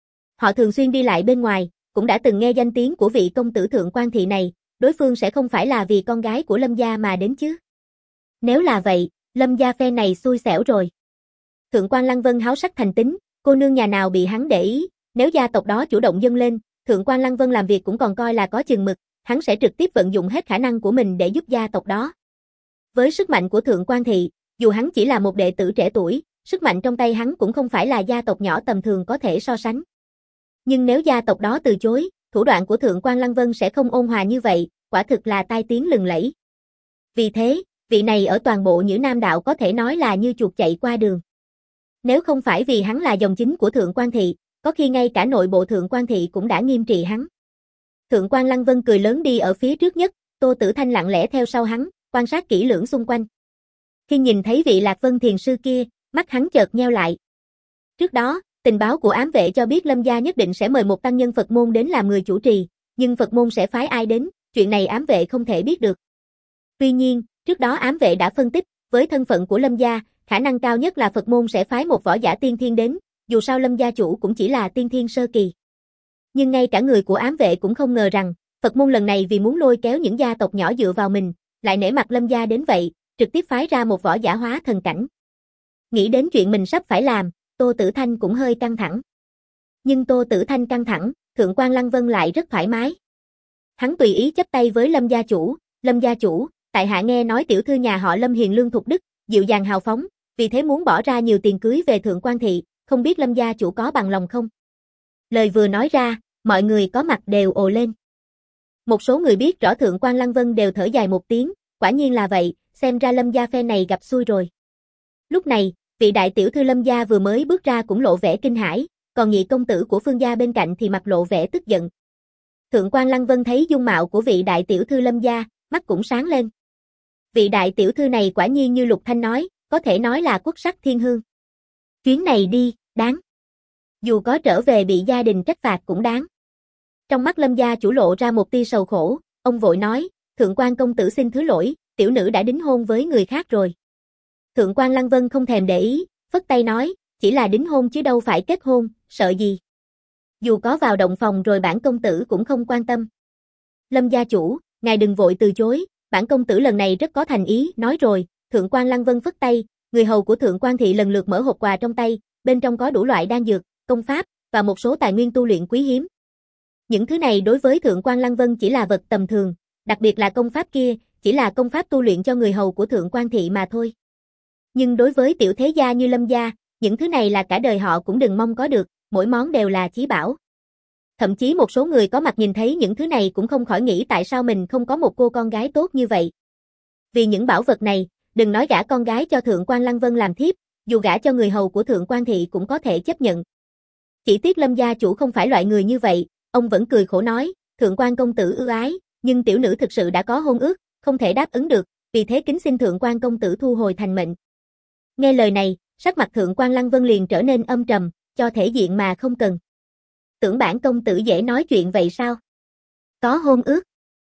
Họ thường xuyên đi lại bên ngoài, cũng đã từng nghe danh tiếng của vị công tử Thượng quan thị này, đối phương sẽ không phải là vì con gái của Lâm gia mà đến chứ. Nếu là vậy, Lâm gia phe này xui xẻo rồi. Thượng quan Lăng Vân háo sắc thành tính, cô nương nhà nào bị hắn để ý, nếu gia tộc đó chủ động dâng lên, Thượng quan Lăng Vân làm việc cũng còn coi là có chừng mực, hắn sẽ trực tiếp vận dụng hết khả năng của mình để giúp gia tộc đó. Với sức mạnh của Thượng quan thị, dù hắn chỉ là một đệ tử trẻ tuổi, sức mạnh trong tay hắn cũng không phải là gia tộc nhỏ tầm thường có thể so sánh. Nhưng nếu gia tộc đó từ chối, thủ đoạn của Thượng quan Lăng Vân sẽ không ôn hòa như vậy, quả thực là tai tiếng lừng lẫy. Vì thế, vị này ở toàn bộ Nhữ Nam đạo có thể nói là như chuột chạy qua đường. Nếu không phải vì hắn là dòng chính của Thượng quan thị, có khi ngay cả nội bộ Thượng quan thị cũng đã nghiêm trị hắn. Thượng quan Lăng Vân cười lớn đi ở phía trước nhất, Tô Tử Thanh lặng lẽ theo sau hắn, quan sát kỹ lưỡng xung quanh. Khi nhìn thấy vị Lạc Vân thiền sư kia, mắt hắn chợt nheo lại. Trước đó, tình báo của ám vệ cho biết Lâm gia nhất định sẽ mời một tăng nhân Phật môn đến làm người chủ trì, nhưng Phật môn sẽ phái ai đến, chuyện này ám vệ không thể biết được. Tuy nhiên, trước đó ám vệ đã phân tích, với thân phận của Lâm gia, khả năng cao nhất là Phật môn sẽ phái một võ giả tiên thiên đến, dù sao Lâm gia chủ cũng chỉ là tiên thiên sơ kỳ. Nhưng ngay cả người của ám vệ cũng không ngờ rằng, Phật môn lần này vì muốn lôi kéo những gia tộc nhỏ dựa vào mình, lại nể mặt Lâm gia đến vậy, trực tiếp phái ra một võ giả hóa thần cảnh. Nghĩ đến chuyện mình sắp phải làm, Tô Tử Thanh cũng hơi căng thẳng. Nhưng Tô Tử Thanh căng thẳng, Thượng quan Lăng Vân lại rất thoải mái. Hắn tùy ý chắp tay với Lâm gia chủ, Lâm gia chủ, tại hạ nghe nói tiểu thư nhà họ Lâm hiền lương thục đức, dịu dàng hào phóng, vì thế muốn bỏ ra nhiều tiền cưới về Thượng quan thị, không biết Lâm gia chủ có bằng lòng không? Lời vừa nói ra, mọi người có mặt đều ồ lên. Một số người biết rõ Thượng quan Lăng Vân đều thở dài một tiếng, quả nhiên là vậy, xem ra Lâm gia phe này gặp xui rồi. Lúc này, vị đại tiểu thư Lâm gia vừa mới bước ra cũng lộ vẻ kinh hãi, còn nhị công tử của Phương gia bên cạnh thì mặt lộ vẻ tức giận. Thượng quan Lăng Vân thấy dung mạo của vị đại tiểu thư Lâm gia, mắt cũng sáng lên. Vị đại tiểu thư này quả nhiên như Lục Thanh nói, có thể nói là quốc sắc thiên hương. Chuyến này đi, đáng. Dù có trở về bị gia đình trách phạt cũng đáng. Trong mắt Lâm gia chủ lộ ra một tia sầu khổ, ông vội nói, Thượng quan công tử xin thứ lỗi, tiểu nữ đã đính hôn với người khác rồi. Thượng quan Lăng Vân không thèm để ý, phất tay nói, chỉ là đính hôn chứ đâu phải kết hôn, sợ gì. Dù có vào động phòng rồi bản công tử cũng không quan tâm. Lâm gia chủ, ngài đừng vội từ chối, bản công tử lần này rất có thành ý, nói rồi, Thượng quan Lăng Vân phất tay, người hầu của Thượng quan thị lần lượt mở hộp quà trong tay, bên trong có đủ loại đan dược, công pháp, và một số tài nguyên tu luyện quý hiếm. Những thứ này đối với Thượng quan Lăng Vân chỉ là vật tầm thường, đặc biệt là công pháp kia, chỉ là công pháp tu luyện cho người hầu của Thượng quan thị mà thôi. Nhưng đối với tiểu thế gia như Lâm gia, những thứ này là cả đời họ cũng đừng mong có được, mỗi món đều là chí bảo. Thậm chí một số người có mặt nhìn thấy những thứ này cũng không khỏi nghĩ tại sao mình không có một cô con gái tốt như vậy. Vì những bảo vật này, đừng nói gả con gái cho Thượng quan Lăng Vân làm thiếp, dù gả cho người hầu của Thượng quan thị cũng có thể chấp nhận. Chỉ tiếc Lâm gia chủ không phải loại người như vậy, ông vẫn cười khổ nói, Thượng quan công tử ưu ái, nhưng tiểu nữ thực sự đã có hôn ước, không thể đáp ứng được, vì thế kính xin Thượng quan công tử thu hồi thành mệnh. Nghe lời này, sắc mặt Thượng quan Lăng Vân liền trở nên âm trầm, cho thể diện mà không cần. Tưởng bản công tử dễ nói chuyện vậy sao? Có hôn ước?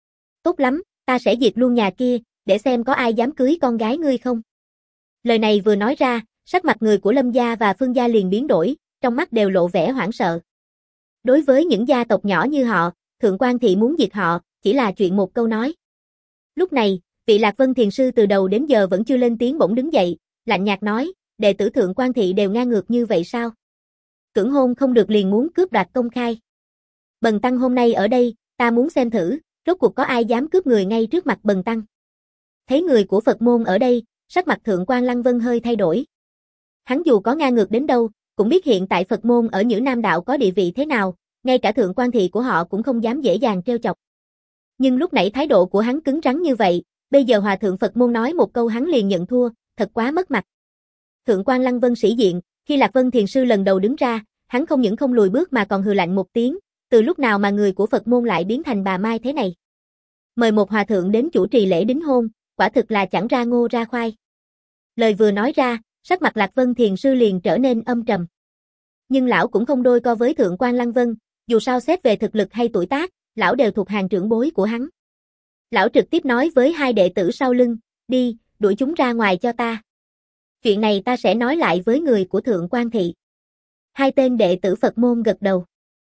Tốt lắm, ta sẽ diệt luôn nhà kia, để xem có ai dám cưới con gái ngươi không. Lời này vừa nói ra, sắc mặt người của Lâm gia và Phương gia liền biến đổi, trong mắt đều lộ vẻ hoảng sợ. Đối với những gia tộc nhỏ như họ, Thượng quan thị muốn diệt họ, chỉ là chuyện một câu nói. Lúc này, vị Lạc Vân thiền sư từ đầu đến giờ vẫn chưa lên tiếng bỗng đứng dậy, lạnh nhạt nói, đệ tử Thượng quan thị đều ngang ngược như vậy sao? Cưỡng hôn không được liền muốn cướp đoạt công khai. Bần tăng hôm nay ở đây, ta muốn xem thử, rốt cuộc có ai dám cướp người ngay trước mặt bần tăng. Thấy người của Phật môn ở đây, sắc mặt Thượng quan Lăng Vân hơi thay đổi. Hắn dù có ngang ngược đến đâu, cũng biết hiện tại Phật môn ở Nhữ Nam đạo có địa vị thế nào, ngay cả Thượng quan thị của họ cũng không dám dễ dàng trêu chọc. Nhưng lúc nãy thái độ của hắn cứng rắn như vậy, bây giờ hòa thượng Phật môn nói một câu hắn liền nhận thua, thật quá mất mặt. Thượng quan Lăng Vân sĩ diện, Khi Lạc Vân Thiền Sư lần đầu đứng ra, hắn không những không lùi bước mà còn hừ lạnh một tiếng, từ lúc nào mà người của Phật môn lại biến thành bà Mai thế này? Mời một hòa thượng đến chủ trì lễ đính hôn, quả thực là chẳng ra ngô ra khoai. Lời vừa nói ra, sắc mặt Lạc Vân Thiền Sư liền trở nên âm trầm. Nhưng lão cũng không đôi co với Thượng quan Lăng Vân, dù sao xét về thực lực hay tuổi tác, lão đều thuộc hàng trưởng bối của hắn. Lão trực tiếp nói với hai đệ tử sau lưng, đi, đuổi chúng ra ngoài cho ta. Chuyện này ta sẽ nói lại với người của Thượng quan thị. Hai tên đệ tử Phật môn gật đầu.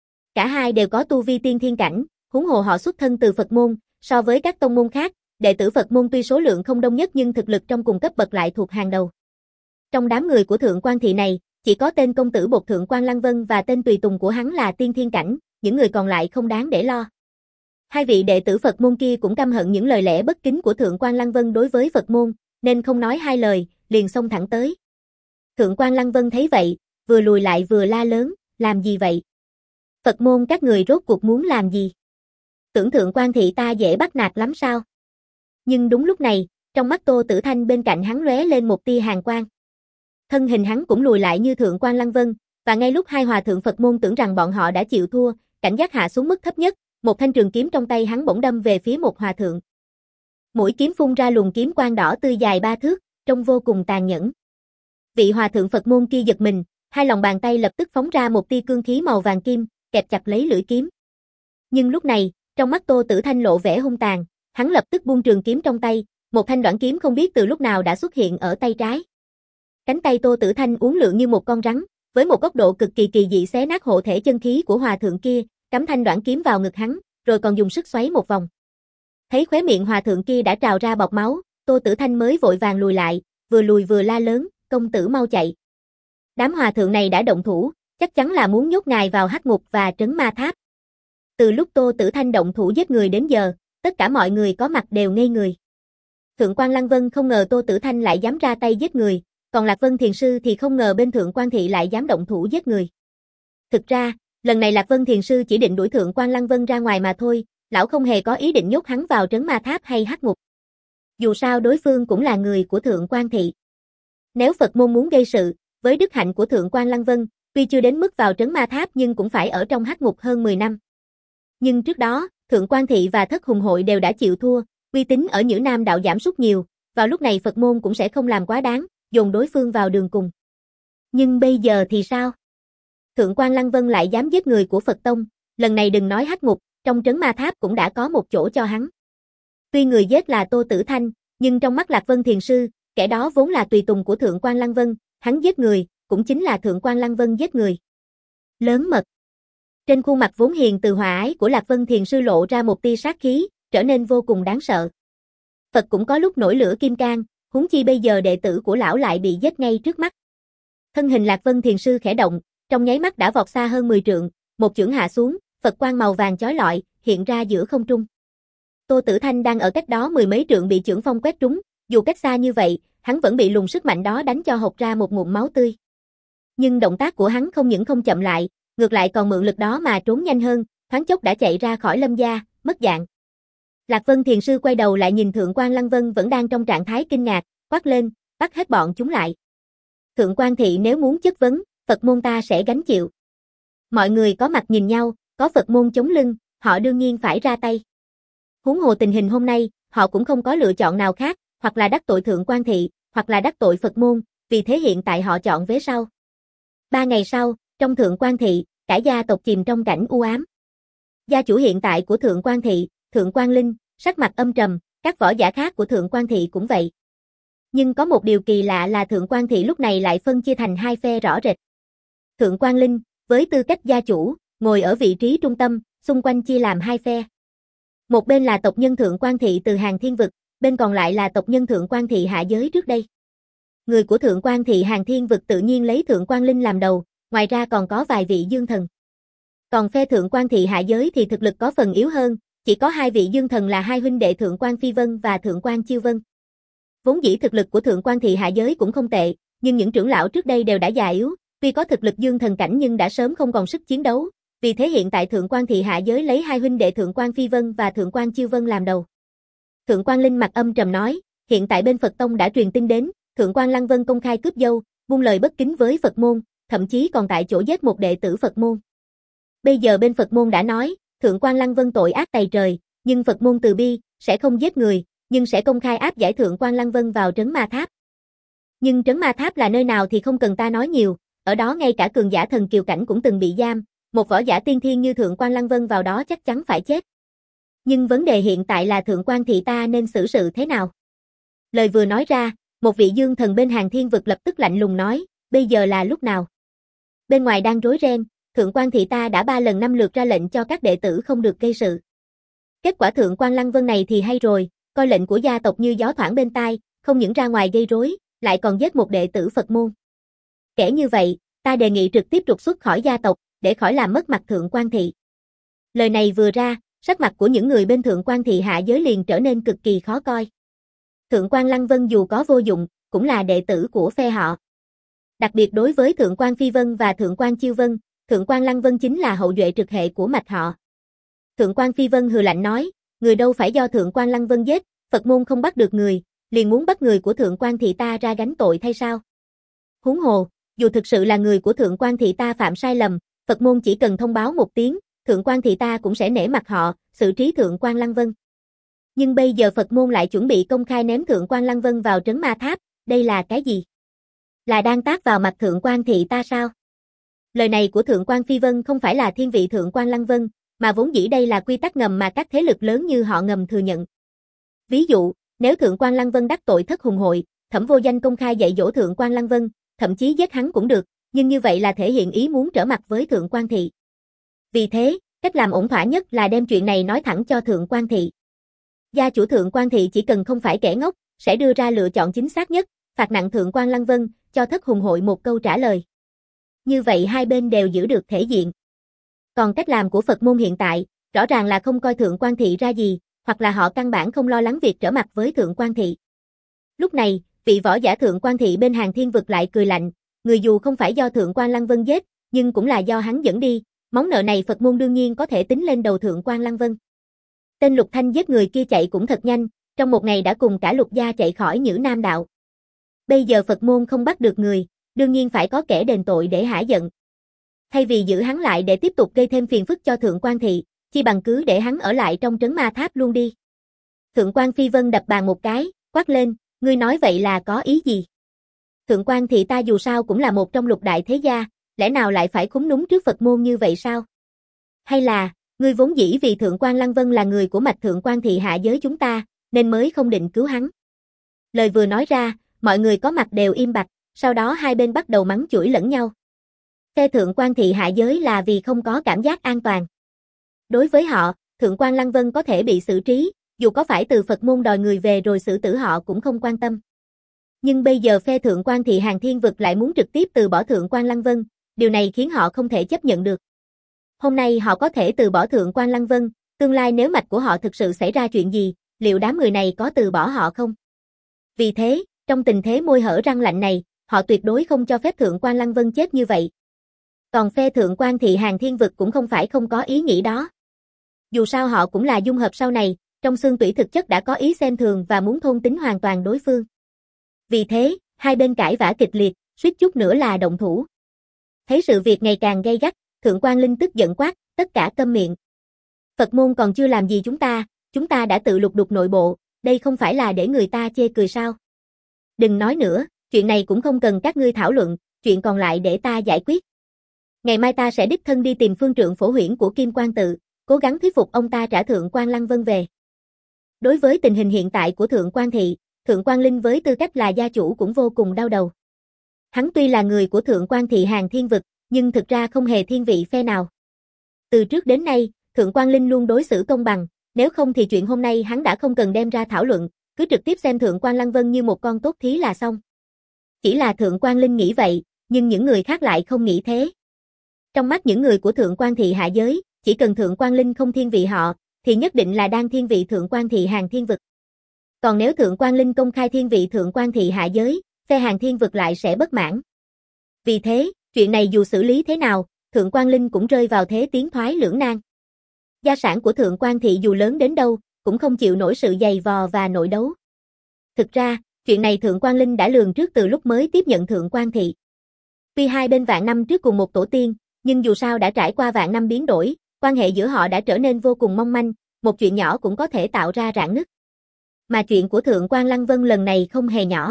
Cả hai đều có tu vi tiên thiên cảnh, huống hồ họ xuất thân từ Phật môn, so với các tông môn khác, đệ tử Phật môn tuy số lượng không đông nhất nhưng thực lực trong cùng cấp bậc lại thuộc hàng đầu. Trong đám người của Thượng quan thị này, chỉ có tên công tử bột Thượng quan Lăng Vân và tên tùy tùng của hắn là tiên thiên cảnh, những người còn lại không đáng để lo. Hai vị đệ tử Phật môn kia cũng căm hận những lời lẽ bất kính của Thượng quan Lăng Vân đối với Phật môn, nên không nói hai lời, liền xông thẳng tới. Thượng quan Lăng Vân thấy vậy, vừa lùi lại vừa la lớn, làm gì vậy? Phật môn các người rốt cuộc muốn làm gì? Tưởng Thượng quan thị ta dễ bắt nạt lắm sao? Nhưng đúng lúc này, trong mắt Tô Tử Thanh bên cạnh hắn lóe lên một tia hàn quang. Thân hình hắn cũng lùi lại như Thượng quan Lăng Vân, và ngay lúc hai hòa thượng Phật môn tưởng rằng bọn họ đã chịu thua, cảnh giác hạ xuống mức thấp nhất, một thanh trường kiếm trong tay hắn bỗng đâm về phía một hòa thượng. Mũi kiếm phun ra luồng kiếm quang đỏ tươi dài ba thước, trông vô cùng tàn nhẫn. Vị hòa thượng Phật môn kia giật mình, hai lòng bàn tay lập tức phóng ra một tia cương khí màu vàng kim, kẹp chặt lấy lưỡi kiếm. Nhưng lúc này, trong mắt Tô Tử Thanh lộ vẻ hung tàn, hắn lập tức buông trường kiếm trong tay, một thanh đoạn kiếm không biết từ lúc nào đã xuất hiện ở tay trái. Cánh tay Tô Tử Thanh uốn lượn như một con rắn, với một góc độ cực kỳ kỳ dị xé nát hộ thể chân khí của hòa thượng kia, cắm thanh đoạn kiếm vào ngực hắn, rồi còn dùng sức xoáy một vòng. Thấy khóe miệng hòa thượng kia đã trào ra bọt máu, Tô Tử Thanh mới vội vàng lùi lại, vừa lùi vừa la lớn, công tử mau chạy. Đám hòa thượng này đã động thủ, chắc chắn là muốn nhốt ngài vào hắc ngục và trấn ma tháp. Từ lúc Tô Tử Thanh động thủ giết người đến giờ, tất cả mọi người có mặt đều ngây người. Thượng quan Lăng Vân không ngờ Tô Tử Thanh lại dám ra tay giết người, còn Lạc Vân Thiền Sư thì không ngờ bên Thượng quan thị lại dám động thủ giết người. Thực ra, lần này Lạc Vân Thiền Sư chỉ định đuổi Thượng quan Lăng Vân ra ngoài mà thôi, lão không hề có ý định nhốt hắn vào trấn ma tháp hay hắc ngục. Dù sao đối phương cũng là người của Thượng quan thị. Nếu Phật môn muốn gây sự, với đức hạnh của Thượng quan Lăng Vân, tuy chưa đến mức vào trấn ma tháp nhưng cũng phải ở trong hắc ngục hơn mười năm. Nhưng trước đó, Thượng quan thị và Thất Hùng hội đều đã chịu thua, uy tín ở Nhữ Nam đạo giảm sút nhiều, vào lúc này Phật môn cũng sẽ không làm quá đáng, dồn đối phương vào đường cùng. Nhưng bây giờ thì sao? Thượng quan Lăng Vân lại dám giết người của Phật tông, lần này đừng nói hắc ngục, trong trấn ma tháp cũng đã có một chỗ cho hắn. Tuy người giết là Tô Tử Thanh, nhưng trong mắt Lạc Vân Thiền Sư, kẻ đó vốn là tùy tùng của Thượng quan Lăng Vân, hắn giết người, cũng chính là Thượng quan Lăng Vân giết người. Lớn mật. Trên khuôn mặt vốn hiền từ hòa ái của Lạc Vân Thiền Sư lộ ra một tia sát khí, trở nên vô cùng đáng sợ. Phật cũng có lúc nổi lửa kim cang, huống chi bây giờ đệ tử của lão lại bị giết ngay trước mắt. Thân hình Lạc Vân Thiền Sư khẽ động, trong nháy mắt đã vọt xa hơn mười trượng, một chưởng hạ xuống, Phật quang màu vàng chói lọi, hiện ra giữa không trung. Tô Tử Thanh đang ở cách đó mười mấy trượng bị chưởng phong quét trúng, dù cách xa như vậy, hắn vẫn bị luồng sức mạnh đó đánh cho hộc ra một ngụm máu tươi. Nhưng động tác của hắn không những không chậm lại, ngược lại còn mượn lực đó mà trốn nhanh hơn, thoáng chốc đã chạy ra khỏi Lâm gia, mất dạng. Lạc Vân Thiền Sư quay đầu lại nhìn Thượng quan Lăng Vân vẫn đang trong trạng thái kinh ngạc, quát lên, bắt hết bọn chúng lại. Thượng quan thị nếu muốn chất vấn, Phật môn ta sẽ gánh chịu. Mọi người có mặt nhìn nhau, có Phật môn chống lưng, họ đương nhiên phải ra tay. Huống hồ tình hình hôm nay, họ cũng không có lựa chọn nào khác, hoặc là đắc tội Thượng quan thị, hoặc là đắc tội Phật môn, vì thế hiện tại họ chọn vế sau. Ba ngày sau, trong Thượng quan thị, cả gia tộc chìm trong cảnh u ám. Gia chủ hiện tại của Thượng quan thị, Thượng quan Linh, sắc mặt âm trầm, các võ giả khác của Thượng quan thị cũng vậy. Nhưng có một điều kỳ lạ là Thượng quan thị lúc này lại phân chia thành hai phe rõ rệt. Thượng quan Linh, với tư cách gia chủ, ngồi ở vị trí trung tâm, xung quanh chia làm hai phe. Một bên là tộc nhân Thượng quan thị từ Hàng Thiên vực, bên còn lại là tộc nhân Thượng quan thị hạ giới trước đây. Người của Thượng quan thị Hàng Thiên vực tự nhiên lấy Thượng quan Linh làm đầu, ngoài ra còn có vài vị dương thần. Còn phe Thượng quan thị hạ giới thì thực lực có phần yếu hơn, chỉ có hai vị dương thần là hai huynh đệ Thượng quan Phi Vân và Thượng quan Chiêu Vân. Vốn dĩ thực lực của Thượng quan thị hạ giới cũng không tệ, nhưng những trưởng lão trước đây đều đã già yếu, tuy có thực lực dương thần cảnh nhưng đã sớm không còn sức chiến đấu, vì thế hiện tại Thượng quan thị hạ giới lấy hai huynh đệ Thượng quan Phi Vân và Thượng quan Chiêu Vân làm đầu. Thượng quan Linh mặt âm trầm nói, hiện tại bên Phật tông đã truyền tin đến, Thượng quan Lăng Vân công khai cướp dâu, buông lời bất kính với Phật môn, thậm chí còn tại chỗ giết một đệ tử Phật môn. Bây giờ bên Phật môn đã nói, Thượng quan Lăng Vân tội ác tày trời, nhưng Phật môn từ bi, sẽ không giết người, nhưng sẽ công khai áp giải Thượng quan Lăng Vân vào Trấn Ma Tháp. Nhưng Trấn Ma Tháp là nơi nào thì không cần ta nói nhiều, ở đó ngay cả cường giả thần kiều cảnh cũng từng bị giam, một võ giả tiên thiên như Thượng quan Lăng Vân vào đó chắc chắn phải chết. Nhưng vấn đề hiện tại là Thượng quan thị ta nên xử sự thế nào? Lời vừa nói ra, một vị dương thần bên Hàng Thiên Vực lập tức lạnh lùng nói, bây giờ là lúc nào? Bên ngoài đang rối ren, Thượng quan thị ta đã ba lần năm lượt ra lệnh cho các đệ tử không được gây sự. Kết quả Thượng quan Lăng Vân này thì hay rồi, coi lệnh của gia tộc như gió thoảng bên tai, không những ra ngoài gây rối, lại còn giết một đệ tử Phật môn. Kể như vậy, ta đề nghị trực tiếp trục xuất khỏi gia tộc, để khỏi làm mất mặt Thượng quan thị. Lời này vừa ra, sắc mặt của những người bên Thượng quan thị hạ giới liền trở nên cực kỳ khó coi. Thượng quan Lăng Vân dù có vô dụng, cũng là đệ tử của phe họ. Đặc biệt đối với Thượng quan Phi Vân và Thượng quan Chiêu Vân, Thượng quan Lăng Vân chính là hậu duệ trực hệ của mạch họ. Thượng quan Phi Vân hừ lạnh nói, người đâu phải do Thượng quan Lăng Vân giết, Phật môn không bắt được người, liền muốn bắt người của Thượng quan thị ta ra gánh tội thay sao? Huống hồ, dù thực sự là người của Thượng quan thị ta phạm sai lầm, Phật môn chỉ cần thông báo một tiếng, Thượng quan thị ta cũng sẽ nể mặt họ, xử trí Thượng quan Lăng Vân. Nhưng bây giờ Phật môn lại chuẩn bị công khai ném Thượng quan Lăng Vân vào Trấn Ma Tháp, đây là cái gì? Là đang tát vào mặt Thượng quan thị ta sao? Lời này của Thượng quan Phi Vân không phải là thiên vị Thượng quan Lăng Vân, mà vốn dĩ đây là quy tắc ngầm mà các thế lực lớn như họ ngầm thừa nhận. Ví dụ, nếu Thượng quan Lăng Vân đắc tội thất hùng hội, Thẩm Vô Danh công khai dạy dỗ Thượng quan Lăng Vân, thậm chí giết hắn cũng được, nhưng như vậy là thể hiện ý muốn trở mặt với Thượng quan thị. Vì thế, cách làm ổn thỏa nhất là đem chuyện này nói thẳng cho Thượng quan thị. Gia chủ Thượng quan thị chỉ cần không phải kẻ ngốc, sẽ đưa ra lựa chọn chính xác nhất, phạt nặng Thượng quan Lăng Vân, cho thất hùng hội một câu trả lời. Như vậy hai bên đều giữ được thể diện. Còn cách làm của Phật môn hiện tại, rõ ràng là không coi Thượng quan thị ra gì, hoặc là họ căn bản không lo lắng việc trở mặt với Thượng quan thị. Lúc này, vị võ giả Thượng quan thị bên Hàng Thiên Vực lại cười lạnh, người dù không phải do Thượng quan Lăng Vân giết, nhưng cũng là do hắn dẫn đi, món nợ này Phật môn đương nhiên có thể tính lên đầu Thượng quan Lăng Vân. Tên Lục Thanh giết người kia chạy cũng thật nhanh, trong một ngày đã cùng cả Lục gia chạy khỏi Nhữ Nam đạo. Bây giờ Phật môn không bắt được người, đương nhiên phải có kẻ đền tội để hả giận. Thay vì giữ hắn lại để tiếp tục gây thêm phiền phức cho Thượng quan thị, chi bằng cứ để hắn ở lại trong Trấn Ma Tháp luôn đi. Thượng quan Phi Vân đập bàn một cái, quát lên, ngươi nói vậy là có ý gì? Thượng quan thị ta dù sao cũng là một trong lục đại thế gia, lẽ nào lại phải khúm núm trước Phật môn như vậy sao? Hay là, ngươi vốn dĩ vì Thượng quan Lăng Vân là người của mạch Thượng quan thị hạ giới chúng ta, nên mới không định cứu hắn? Lời vừa nói ra, mọi người có mặt đều im bặt, sau đó hai bên bắt đầu mắng chửi lẫn nhau. Phe Thượng quan thị hạ giới là vì không có cảm giác an toàn. Đối với họ, Thượng quan Lăng Vân có thể bị xử trí, dù có phải từ Phật môn đòi người về rồi xử tử họ cũng không quan tâm. Nhưng bây giờ phe Thượng quan thị Hàng Thiên Vực lại muốn trực tiếp từ bỏ Thượng quan Lăng Vân, điều này khiến họ không thể chấp nhận được. Hôm nay họ có thể từ bỏ Thượng quan Lăng Vân, tương lai nếu mạch của họ thực sự xảy ra chuyện gì, liệu đám người này có từ bỏ họ không? Vì thế, trong tình thế môi hở răng lạnh này, họ tuyệt đối không cho phép Thượng quan Lăng Vân chết như vậy. Còn phe Thượng quan thị Hàng Thiên Vực cũng không phải không có ý nghĩ đó. Dù sao họ cũng là dung hợp sau này, trong xương tủy thực chất đã có ý xem thường và muốn thôn tính hoàn toàn đối phương. Vì thế, hai bên cãi vã kịch liệt, suýt chút nữa là động thủ. Thấy sự việc ngày càng gay gắt, Thượng quan Linh tức giận quát, tất cả câm miệng. Phật môn còn chưa làm gì chúng ta, chúng ta đã tự lục đục nội bộ, đây không phải là để người ta chê cười sao? Đừng nói nữa, chuyện này cũng không cần các ngươi thảo luận, chuyện còn lại để ta giải quyết. Ngày mai ta sẽ đích thân đi tìm phương trượng phổ huyễn của Kim Quan Tự, cố gắng thuyết phục ông ta trả Thượng quan Lăng Vân về. Đối với tình hình hiện tại của Thượng quan thị, Thượng quan Linh với tư cách là gia chủ cũng vô cùng đau đầu. Hắn tuy là người của Thượng quan thị Hàng Thiên Vực, nhưng thực ra không hề thiên vị phe nào. Từ trước đến nay, Thượng quan Linh luôn đối xử công bằng, nếu không thì chuyện hôm nay hắn đã không cần đem ra thảo luận, cứ trực tiếp xem Thượng quan Lăng Vân như một con tốt thí là xong. Chỉ là Thượng quan Linh nghĩ vậy, nhưng những người khác lại không nghĩ thế. Trong mắt những người của Thượng quan thị hạ giới, chỉ cần Thượng quan Linh không thiên vị họ, thì nhất định là đang thiên vị Thượng quan thị Hàng Thiên Vực. Còn nếu Thượng quan Linh công khai thiên vị Thượng quan thị hạ giới, phe Hàng Thiên Vực lại sẽ bất mãn. Vì thế, chuyện này dù xử lý thế nào, Thượng quan Linh cũng rơi vào thế tiến thoái lưỡng nan. Gia sản của Thượng quan thị dù lớn đến đâu, cũng không chịu nổi sự giày vò và nội đấu. Thực ra, Chuyện này Thượng Quan Linh đã lường trước từ lúc mới tiếp nhận Thượng Quan thị. Tuy hai bên vạn năm trước cùng một tổ tiên, nhưng dù sao đã trải qua vạn năm biến đổi, quan hệ giữa họ đã trở nên vô cùng mong manh, một chuyện nhỏ cũng có thể tạo ra rạn nứt. Mà chuyện của Thượng Quan Lăng Vân lần này không hề nhỏ.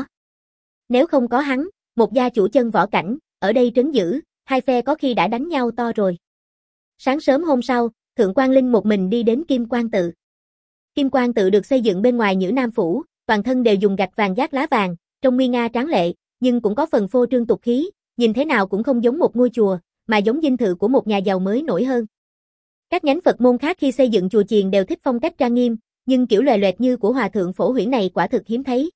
Nếu không có hắn, một gia chủ chân võ cảnh, ở đây trấn giữ, hai phe có khi đã đánh nhau to rồi. Sáng sớm hôm sau, Thượng Quan Linh một mình đi đến Kim Quan Tự. Kim Quan Tự được xây dựng bên ngoài Nhữ Nam Phủ, toàn thân đều dùng gạch vàng dát lá vàng, trông nguy nga tráng lệ, nhưng cũng có phần phô trương tục khí, nhìn thế nào cũng không giống một ngôi chùa, mà giống dinh thự của một nhà giàu mới nổi hơn. Các nhánh Phật môn khác khi xây dựng chùa chiền đều thích phong cách trang nghiêm, nhưng kiểu lòe loẹt như của Hòa Thượng Phổ Huyễn này quả thực hiếm thấy.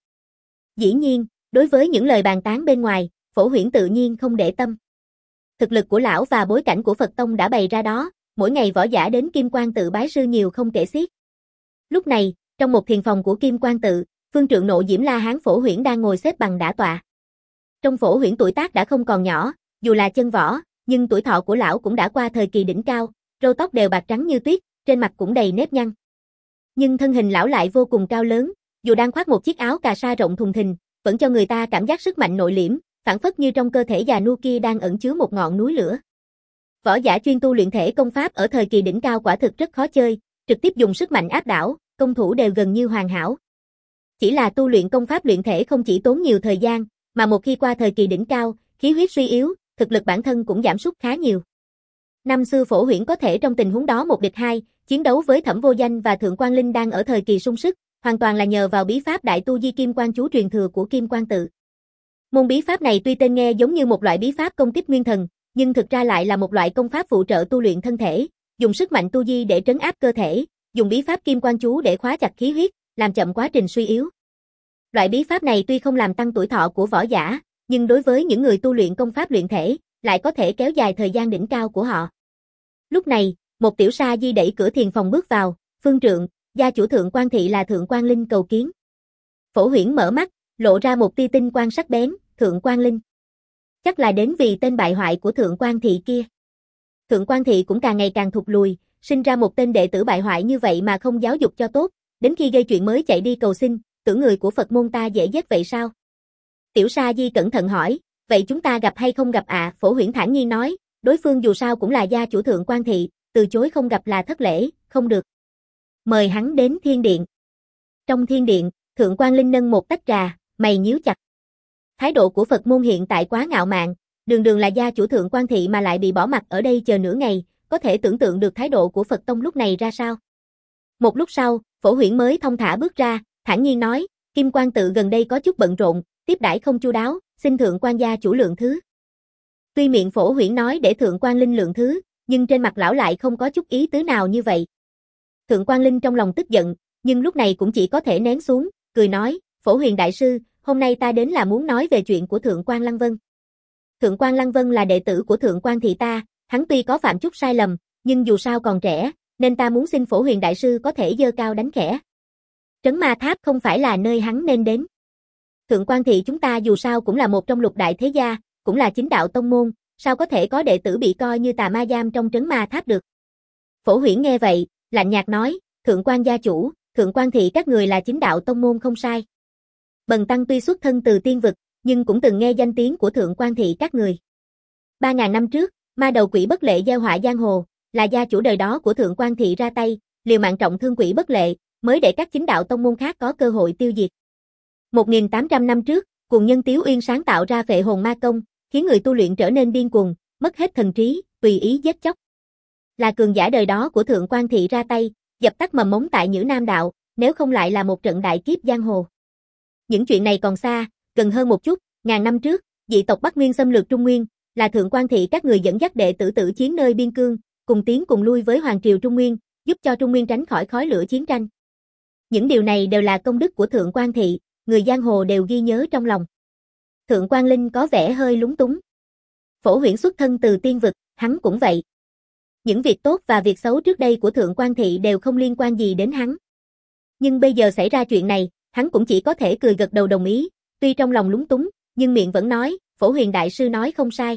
Dĩ nhiên, đối với những lời bàn tán bên ngoài, Phổ Huyễn tự nhiên không để tâm. Thực lực của lão và bối cảnh của Phật Tông đã bày ra đó, mỗi ngày võ giả đến Kim Quan Tự bái sư nhiều không kể xiết. Lúc này, trong một thiền phòng của Kim Quan Tự, phương trượng nộ Diễm La Hán Phổ Huyễn đang ngồi xếp bằng đả tọa. Trong Phổ Huyễn tuổi tác đã không còn nhỏ, dù là chân võ, nhưng tuổi thọ của lão cũng đã qua thời kỳ đỉnh cao, râu tóc đều bạc trắng như tuyết, trên mặt cũng đầy nếp nhăn. Nhưng thân hình lão lại vô cùng cao lớn, dù đang khoác một chiếc áo cà sa rộng thùng thình, vẫn cho người ta cảm giác sức mạnh nội liễm, phảng phất như trong cơ thể già nua kia đang ẩn chứa một ngọn núi lửa. Võ giả chuyên tu luyện thể công pháp ở thời kỳ đỉnh cao quả thực rất khó chơi, trực tiếp dùng sức mạnh áp đảo, công thủ đều gần như hoàn hảo. Chỉ là tu luyện công pháp luyện thể không chỉ tốn nhiều thời gian, mà một khi qua thời kỳ đỉnh cao, khí huyết suy yếu, thực lực bản thân cũng giảm sút khá nhiều. Năm xưa Phổ Huyễn có thể trong tình huống đó một địch hai, chiến đấu với Thẩm Vô Danh và Thượng Quan Linh đang ở thời kỳ sung sức, hoàn toàn là nhờ vào bí pháp Đại Tu Di Kim Quan Chú truyền thừa của Kim Quan Tự. Môn bí pháp này tuy tên nghe giống như một loại bí pháp công kích nguyên thần, nhưng thực ra lại là một loại công pháp phụ trợ tu luyện thân thể, dùng sức mạnh tu di để trấn áp cơ thể, dùng bí pháp Kim Quan Chú để khóa chặt khí huyết, làm chậm quá trình suy yếu. Loại bí pháp này tuy không làm tăng tuổi thọ của võ giả, nhưng đối với những người tu luyện công pháp luyện thể, lại có thể kéo dài thời gian đỉnh cao của họ. Lúc này, một tiểu sa di đẩy cửa thiền phòng bước vào, "Phương trượng, gia chủ Thượng Quan thị là Thượng Quan Linh cầu kiến." Phổ Huyễn mở mắt, lộ ra một tia tinh quang sắc bén, "Thượng Quan Linh. Chắc là đến vì tên bại hoại của Thượng Quan thị kia." Thượng Quan thị cũng càng ngày càng thụt lùi, sinh ra một tên đệ tử bại hoại như vậy mà không giáo dục cho tốt, đến khi gây chuyện mới chạy đi cầu xin, tưởng người của Phật môn ta dễ giết vậy sao? Tiểu sa di cẩn thận hỏi, "Vậy chúng ta gặp hay không gặp ạ?" À? Phổ Huyễn thản nhiên nói, đối phương dù sao cũng là gia chủ Thượng Quan thị, từ chối không gặp là thất lễ, không được. Mời hắn đến thiên điện. Trong thiên điện, Thượng Quan Linh nâng một tách trà, mày nhíu chặt. Thái độ của Phật môn hiện tại quá ngạo mạn, đường đường là gia chủ Thượng Quan thị mà lại bị bỏ mặc ở đây chờ nửa ngày, có thể tưởng tượng được thái độ của Phật tông lúc này ra sao. Một lúc sau, Phổ Huyễn mới thông thả bước ra, thản nhiên nói, Kim Quan Tự gần đây có chút bận rộn, tiếp đãi không chu đáo, xin Thượng Quan gia chủ lượng thứ. Tuy miệng Phổ Huyễn nói để Thượng Quan Linh lượng thứ, nhưng trên mặt lão lại không có chút ý tứ nào như vậy. Thượng Quan Linh trong lòng tức giận, nhưng lúc này cũng chỉ có thể nén xuống, cười nói, Phổ Huyền đại sư, hôm nay ta đến là muốn nói về chuyện của Thượng Quan Lăng Vân. Thượng Quan Lăng Vân là đệ tử của Thượng Quan thị ta, hắn tuy có phạm chút sai lầm, nhưng dù sao còn trẻ, nên ta muốn xin Phổ Huyền đại sư có thể giơ cao đánh khẽ. Trấn Ma Tháp không phải là nơi hắn nên đến. Thượng Quan thị chúng ta dù sao cũng là một trong lục đại thế gia, cũng là chính đạo tông môn, sao có thể có đệ tử bị coi như tà ma giam trong Trấn Ma Tháp được. Phổ Huyễn nghe vậy, lạnh nhạt nói, Thượng Quan gia chủ, Thượng Quan thị các người là chính đạo tông môn không sai. Bần tăng tuy xuất thân từ tiên vực, nhưng cũng từng nghe danh tiếng của Thượng Quan thị các người. Ba ngàn năm trước, ma đầu quỷ bất lệ gieo họa giang hồ, là gia chủ đời đó của Thượng Quan thị ra tay, liều mạng trọng thương quỷ bất lệ, mới để các chính đạo tông môn khác có cơ hội tiêu diệt. một nghìn tám trăm năm trước, cuồng nhân Tiếu Uyên sáng tạo ra Phệ Hồn Ma Công, khiến người tu luyện trở nên điên cuồng, mất hết thần trí, tùy ý giết chóc. Là cường giả đời đó của Thượng Quan thị ra tay, dập tắt mầm mống tại Nhữ Nam đạo, nếu không lại là một trận đại kiếp giang hồ. Những chuyện này còn xa, gần hơn một chút, ngàn năm trước, dị tộc Bắc Nguyên xâm lược Trung Nguyên, là Thượng Quan thị các người dẫn dắt đệ tử tử chiến nơi biên cương, cùng tiến cùng lui với Hoàng triều Trung Nguyên, giúp cho Trung Nguyên tránh khỏi khói lửa chiến tranh. Những điều này đều là công đức của Thượng Quan thị, người giang hồ đều ghi nhớ trong lòng. Thượng Quan Linh có vẻ hơi lúng túng. Phổ Huyễn xuất thân từ tiên vực, hắn cũng vậy. Những việc tốt và việc xấu trước đây của Thượng Quan thị đều không liên quan gì đến hắn. Nhưng bây giờ xảy ra chuyện này, hắn cũng chỉ có thể cười gật đầu đồng ý, tuy trong lòng lúng túng, nhưng miệng vẫn nói, Phổ Huyền đại sư nói không sai.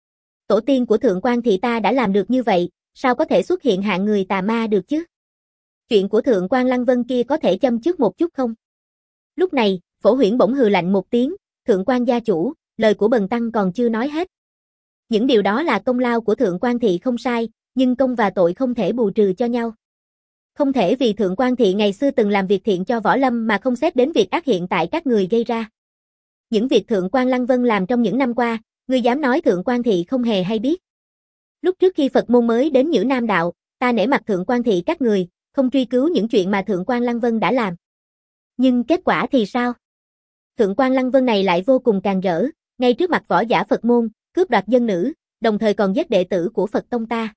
Tổ tiên của Thượng Quan thị ta đã làm được như vậy, sao có thể xuất hiện hạng người tà ma được chứ? Chuyện của Thượng Quan Lăng Vân kia có thể châm chước một chút không? Lúc này, Phổ Huyễn bỗng hừ lạnh một tiếng, thượng quan gia chủ, lời của bần tăng còn chưa nói hết. Những điều đó là công lao của thượng quan thị không sai, nhưng công và tội không thể bù trừ cho nhau. Không thể vì thượng quan thị ngày xưa từng làm việc thiện cho võ lâm mà không xét đến việc ác hiện tại các người gây ra. Những việc thượng quan Lăng Vân làm trong những năm qua, ngươi dám nói thượng quan thị không hề hay biết. Lúc trước khi Phật môn mới đến Nhữ Nam đạo, ta nể mặt thượng quan thị các người, không truy cứu những chuyện mà thượng quan Lăng Vân đã làm. Nhưng kết quả thì sao? Thượng quan Lăng Vân này lại vô cùng càn rỡ, ngay trước mặt võ giả Phật môn, cướp đoạt dân nữ, đồng thời còn giết đệ tử của Phật tông ta.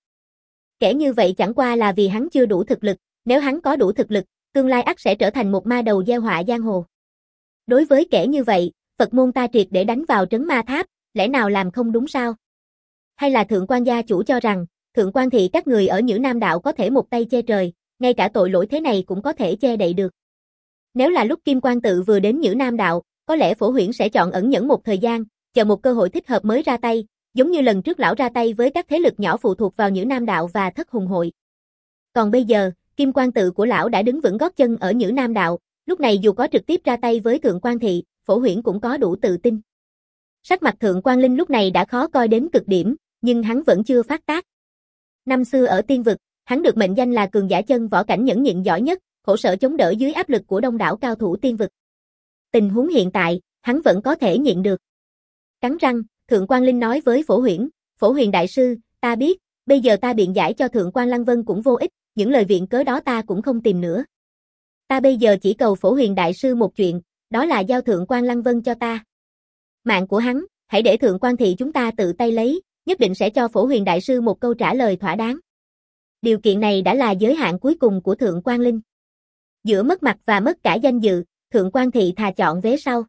Kẻ như vậy chẳng qua là vì hắn chưa đủ thực lực, nếu hắn có đủ thực lực, tương lai ắt sẽ trở thành một ma đầu gieo họa giang hồ. Đối với kẻ như vậy, Phật môn ta triệt để đánh vào trấn ma tháp, lẽ nào làm không đúng sao? Hay là thượng quan gia chủ cho rằng, thượng quan thị các người ở Nhữ Nam đạo có thể một tay che trời, ngay cả tội lỗi thế này cũng có thể che đậy được. Nếu là lúc Kim Quan Tự vừa đến Nhữ Nam đạo, có lẽ Phổ Huyễn sẽ chọn ẩn nhẫn một thời gian, chờ một cơ hội thích hợp mới ra tay, giống như lần trước lão ra tay với các thế lực nhỏ phụ thuộc vào Nhữ Nam đạo và Thất Hùng hội. Còn bây giờ, Kim Quan Tự của lão đã đứng vững gót chân ở Nhữ Nam đạo, lúc này dù có trực tiếp ra tay với thượng quan thị, Phổ Huyễn cũng có đủ tự tin. Sắc mặt thượng quan Linh lúc này đã khó coi đến cực điểm, nhưng hắn vẫn chưa phát tác. Năm xưa ở tiên vực, hắn được mệnh danh là cường giả chân võ cảnh nhẫn nhịn giỏi nhất, khổ sở chống đỡ dưới áp lực của đông đảo cao thủ tiên vực. Tình huống hiện tại, hắn vẫn có thể nhịn được. Cắn răng, thượng quan Linh nói với Phổ Huyễn, Phổ Huyền đại sư, ta biết, bây giờ ta biện giải cho thượng quan Lăng Vân cũng vô ích, những lời viện cớ đó ta cũng không tìm nữa. Ta bây giờ chỉ cầu Phổ Huyền đại sư một chuyện, đó là giao thượng quan Lăng Vân cho ta. Mạng của hắn, hãy để thượng quan thị chúng ta tự tay lấy, nhất định sẽ cho Phổ Huyền đại sư một câu trả lời thỏa đáng. Điều kiện này đã là giới hạn cuối cùng của thượng quan Linh. Giữa mất mặt và mất cả danh dự, thượng quan thị thà chọn vế sau.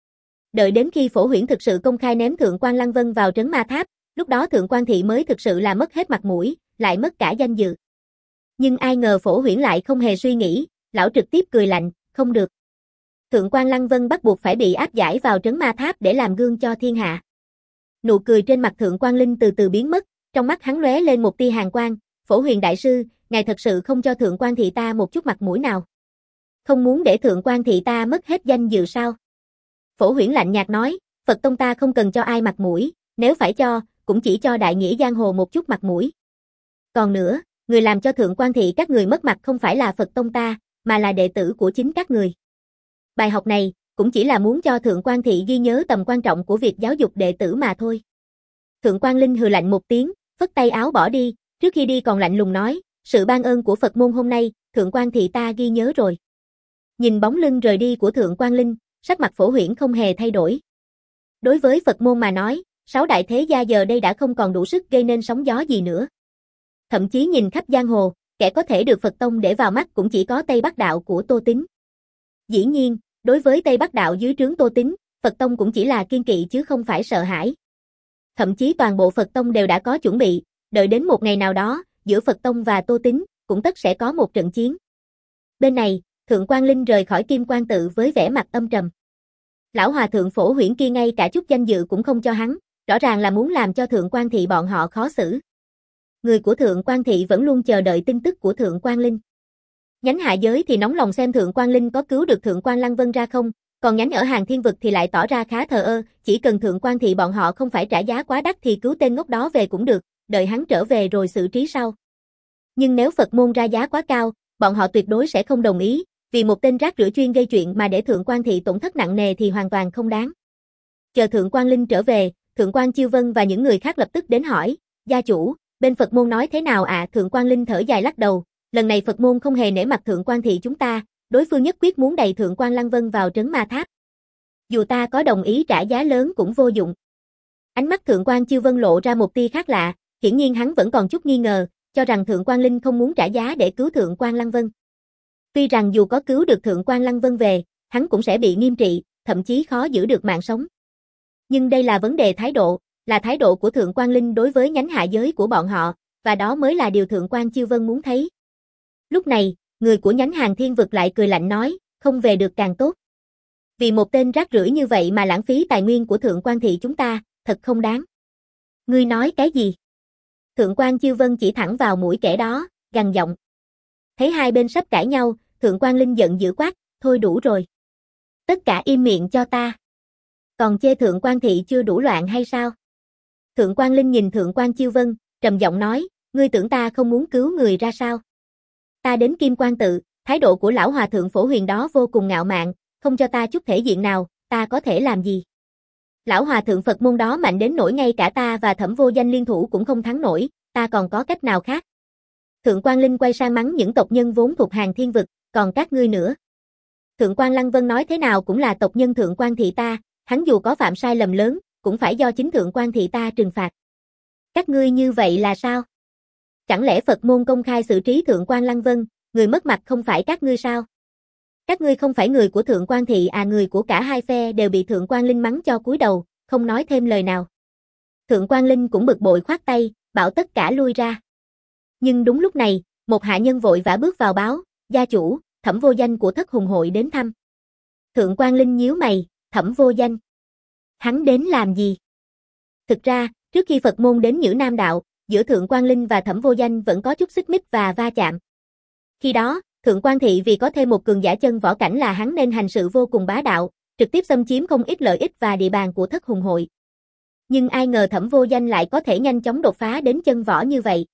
Đợi đến khi Phổ Huyễn thực sự công khai ném thượng quan Lăng Vân vào trấn ma tháp, lúc đó thượng quan thị mới thực sự là mất hết mặt mũi, lại mất cả danh dự. Nhưng ai ngờ Phổ Huyễn lại không hề suy nghĩ, lão trực tiếp cười lạnh, không được. Thượng quan Lăng Vân bắt buộc phải bị áp giải vào trấn ma tháp để làm gương cho thiên hạ. Nụ cười trên mặt thượng quan Linh từ từ biến mất, trong mắt hắn lóe lên một tia hàn quang, Phổ Huyền đại sư, ngài thật sự không cho thượng quan thị ta một chút mặt mũi nào. Không muốn để thượng quan thị ta mất hết danh dự sao? Phổ Huyễn lạnh nhạt nói, Phật tông ta không cần cho ai mặt mũi, nếu phải cho, cũng chỉ cho đại nghĩa giang hồ một chút mặt mũi. Còn nữa, người làm cho thượng quan thị các người mất mặt không phải là Phật tông ta, mà là đệ tử của chính các người. Bài học này, cũng chỉ là muốn cho thượng quan thị ghi nhớ tầm quan trọng của việc giáo dục đệ tử mà thôi. Thượng quan Linh hừ lạnh một tiếng, phất tay áo bỏ đi, trước khi đi còn lạnh lùng nói, sự ban ơn của Phật môn hôm nay, thượng quan thị ta ghi nhớ rồi. Nhìn bóng lưng rời đi của thượng quan Linh, sắc mặt Phổ Huyễn không hề thay đổi. Đối với Phật môn mà nói, sáu đại thế gia giờ đây đã không còn đủ sức gây nên sóng gió gì nữa. Thậm chí nhìn khắp giang hồ, kẻ có thể được Phật tông để vào mắt cũng chỉ có Tây Bắc đạo của Tô Tín. Dĩ nhiên, đối với Tây Bắc đạo dưới trướng Tô Tín, Phật tông cũng chỉ là kiên kỵ chứ không phải sợ hãi. Thậm chí toàn bộ Phật tông đều đã có chuẩn bị, đợi đến một ngày nào đó, giữa Phật tông và Tô Tín, cũng tất sẽ có một trận chiến. Bên này, thượng quan Linh rời khỏi Kim Quan Tự với vẻ mặt âm trầm. Lão hòa thượng Phổ Huyễn kia ngay cả chút danh dự cũng không cho hắn, rõ ràng là muốn làm cho thượng quan thị bọn họ khó xử. Người của thượng quan thị vẫn luôn chờ đợi tin tức của thượng quan Linh. Nhánh hạ giới thì nóng lòng xem thượng quan Linh có cứu được thượng quan Lăng Vân ra không, còn nhánh ở Hàng Thiên vực thì lại tỏ ra khá thờ ơ, chỉ cần thượng quan thị bọn họ không phải trả giá quá đắt thì cứu tên ngốc đó về cũng được, đợi hắn trở về rồi xử trí sau. Nhưng nếu Phật môn ra giá quá cao, bọn họ tuyệt đối sẽ không đồng ý, vì một tên rác rưởi chuyên gây chuyện mà để thượng quan thị tổn thất nặng nề thì hoàn toàn không đáng. Chờ thượng quan Linh trở về, thượng quan Chiêu Vân và những người khác lập tức đến hỏi, gia chủ, bên Phật môn nói thế nào ạ? À? Thượng quan Linh thở dài lắc đầu, lần này Phật môn không hề nể mặt thượng quan thị chúng ta, đối phương nhất quyết muốn đẩy thượng quan Lăng Vân vào trấn ma tháp. Dù ta có đồng ý trả giá lớn cũng vô dụng. Ánh mắt thượng quan Chiêu Vân lộ ra một tia khác lạ, hiển nhiên hắn vẫn còn chút nghi ngờ, cho rằng thượng quan Linh không muốn trả giá để cứu thượng quan Lăng Vân. Tuy rằng dù có cứu được thượng quan Lăng Vân về, hắn cũng sẽ bị nghiêm trị, thậm chí khó giữ được mạng sống. Nhưng đây là vấn đề thái độ, là thái độ của thượng quan Linh đối với nhánh hạ giới của bọn họ, và đó mới là điều thượng quan Chiêu Vân muốn thấy. Lúc này, người của nhánh Hàng Thiên vực lại cười lạnh nói, không về được càng tốt. Vì một tên rác rưởi như vậy mà lãng phí tài nguyên của thượng quan thị chúng ta, thật không đáng. Ngươi nói cái gì? Thượng quan Chiêu Vân chỉ thẳng vào mũi kẻ đó, gằn giọng. Thấy hai bên sắp cãi nhau, thượng quan Linh giận dữ quát, thôi đủ rồi. Tất cả im miệng cho ta. Còn chê Thượng Quan Thị chưa đủ loạn hay sao? Thượng Quan Linh nhìn Thượng Quan Chiêu Vân, trầm giọng nói, ngươi tưởng ta không muốn cứu người ra sao? Ta đến Kim Quan Tự, thái độ của lão hòa thượng Phổ Huyền đó vô cùng ngạo mạn, không cho ta chút thể diện nào, ta có thể làm gì? Lão hòa thượng Phật môn đó mạnh đến nỗi ngay cả ta và Thẩm Vô Danh liên thủ cũng không thắng nổi, ta còn có cách nào khác? Thượng Quan Linh quay sang mắng những tộc nhân vốn thuộc hàng thiên vực, còn các ngươi nữa. Thượng Quan Lăng Vân nói thế nào cũng là tộc nhân Thượng Quan Thị ta, hắn dù có phạm sai lầm lớn, cũng phải do chính Thượng Quan Thị ta trừng phạt. Các ngươi như vậy là sao? Chẳng lẽ Phật môn công khai xử trí Thượng Quan Lăng Vân, người mất mặt không phải các ngươi sao? Các ngươi không phải người của Thượng Quan Thị à, người của cả hai phe đều bị Thượng Quan Linh mắng cho cúi đầu, không nói thêm lời nào. Thượng Quan Linh cũng bực bội khoát tay, bảo tất cả lui ra. Nhưng đúng lúc này, một hạ nhân vội vã bước vào báo, gia chủ, Thẩm Vô Danh của Thất Hùng hội đến thăm. Thượng Quan Linh nhíu mày, Thẩm Vô Danh. Hắn đến làm gì? Thực ra, trước khi Phật môn đến Nhữ Nam Đạo, giữa Thượng Quan Linh và Thẩm Vô Danh vẫn có chút xích mích và va chạm. Khi đó, Thượng Quan Thị vì có thêm một cường giả chân võ cảnh là hắn nên hành sự vô cùng bá đạo, trực tiếp xâm chiếm không ít lợi ích và địa bàn của Thất Hùng hội. Nhưng ai ngờ Thẩm Vô Danh lại có thể nhanh chóng đột phá đến chân võ như vậy.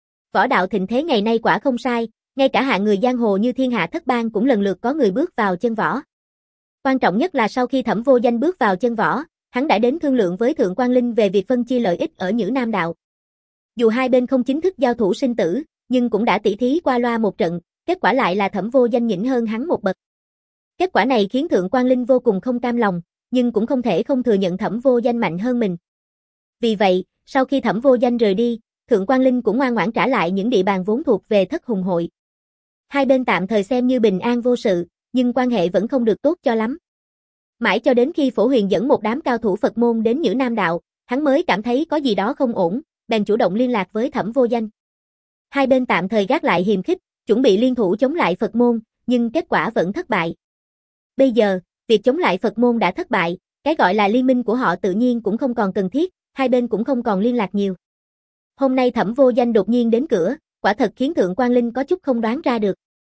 Võ đạo thịnh thế ngày nay quả không sai, ngay cả hạng người giang hồ như Thiên Hạ Thất Bang cũng lần lượt có người bước vào chân võ. Quan trọng nhất là sau khi Thẩm Vô Danh bước vào chân võ, hắn đã đến thương lượng với Thượng Quan Linh về việc phân chia lợi ích ở Nhữ Nam Đạo. Dù hai bên không chính thức giao thủ sinh tử, nhưng cũng đã tỉ thí qua loa một trận, kết quả lại là Thẩm Vô Danh nhỉnh hơn hắn một bậc. Kết quả này khiến Thượng Quan Linh vô cùng không cam lòng, nhưng cũng không thể không thừa nhận Thẩm Vô Danh mạnh hơn mình. Vì vậy, sau khi Thẩm Vô Danh rời đi, Thượng Quan Linh cũng ngoan ngoãn trả lại những địa bàn vốn thuộc về Thất Hùng hội. Hai bên tạm thời xem như bình an vô sự, nhưng quan hệ vẫn không được tốt cho lắm. Mãi cho đến khi Phổ Huyền dẫn một đám cao thủ Phật môn đến Nhữ Nam Đạo, hắn mới cảm thấy có gì đó không ổn, bèn chủ động liên lạc với Thẩm Vô Danh. Hai bên tạm thời gác lại hiềm khích, chuẩn bị liên thủ chống lại Phật môn, nhưng kết quả vẫn thất bại. Bây giờ, việc chống lại Phật môn đã thất bại, cái gọi là liên minh của họ tự nhiên cũng không còn cần thiết, hai bên cũng không còn liên lạc nhiều. Hôm nay Thẩm Vô Danh đột nhiên đến cửa, quả thật khiến Thượng Quan Linh có chút không đoán ra được.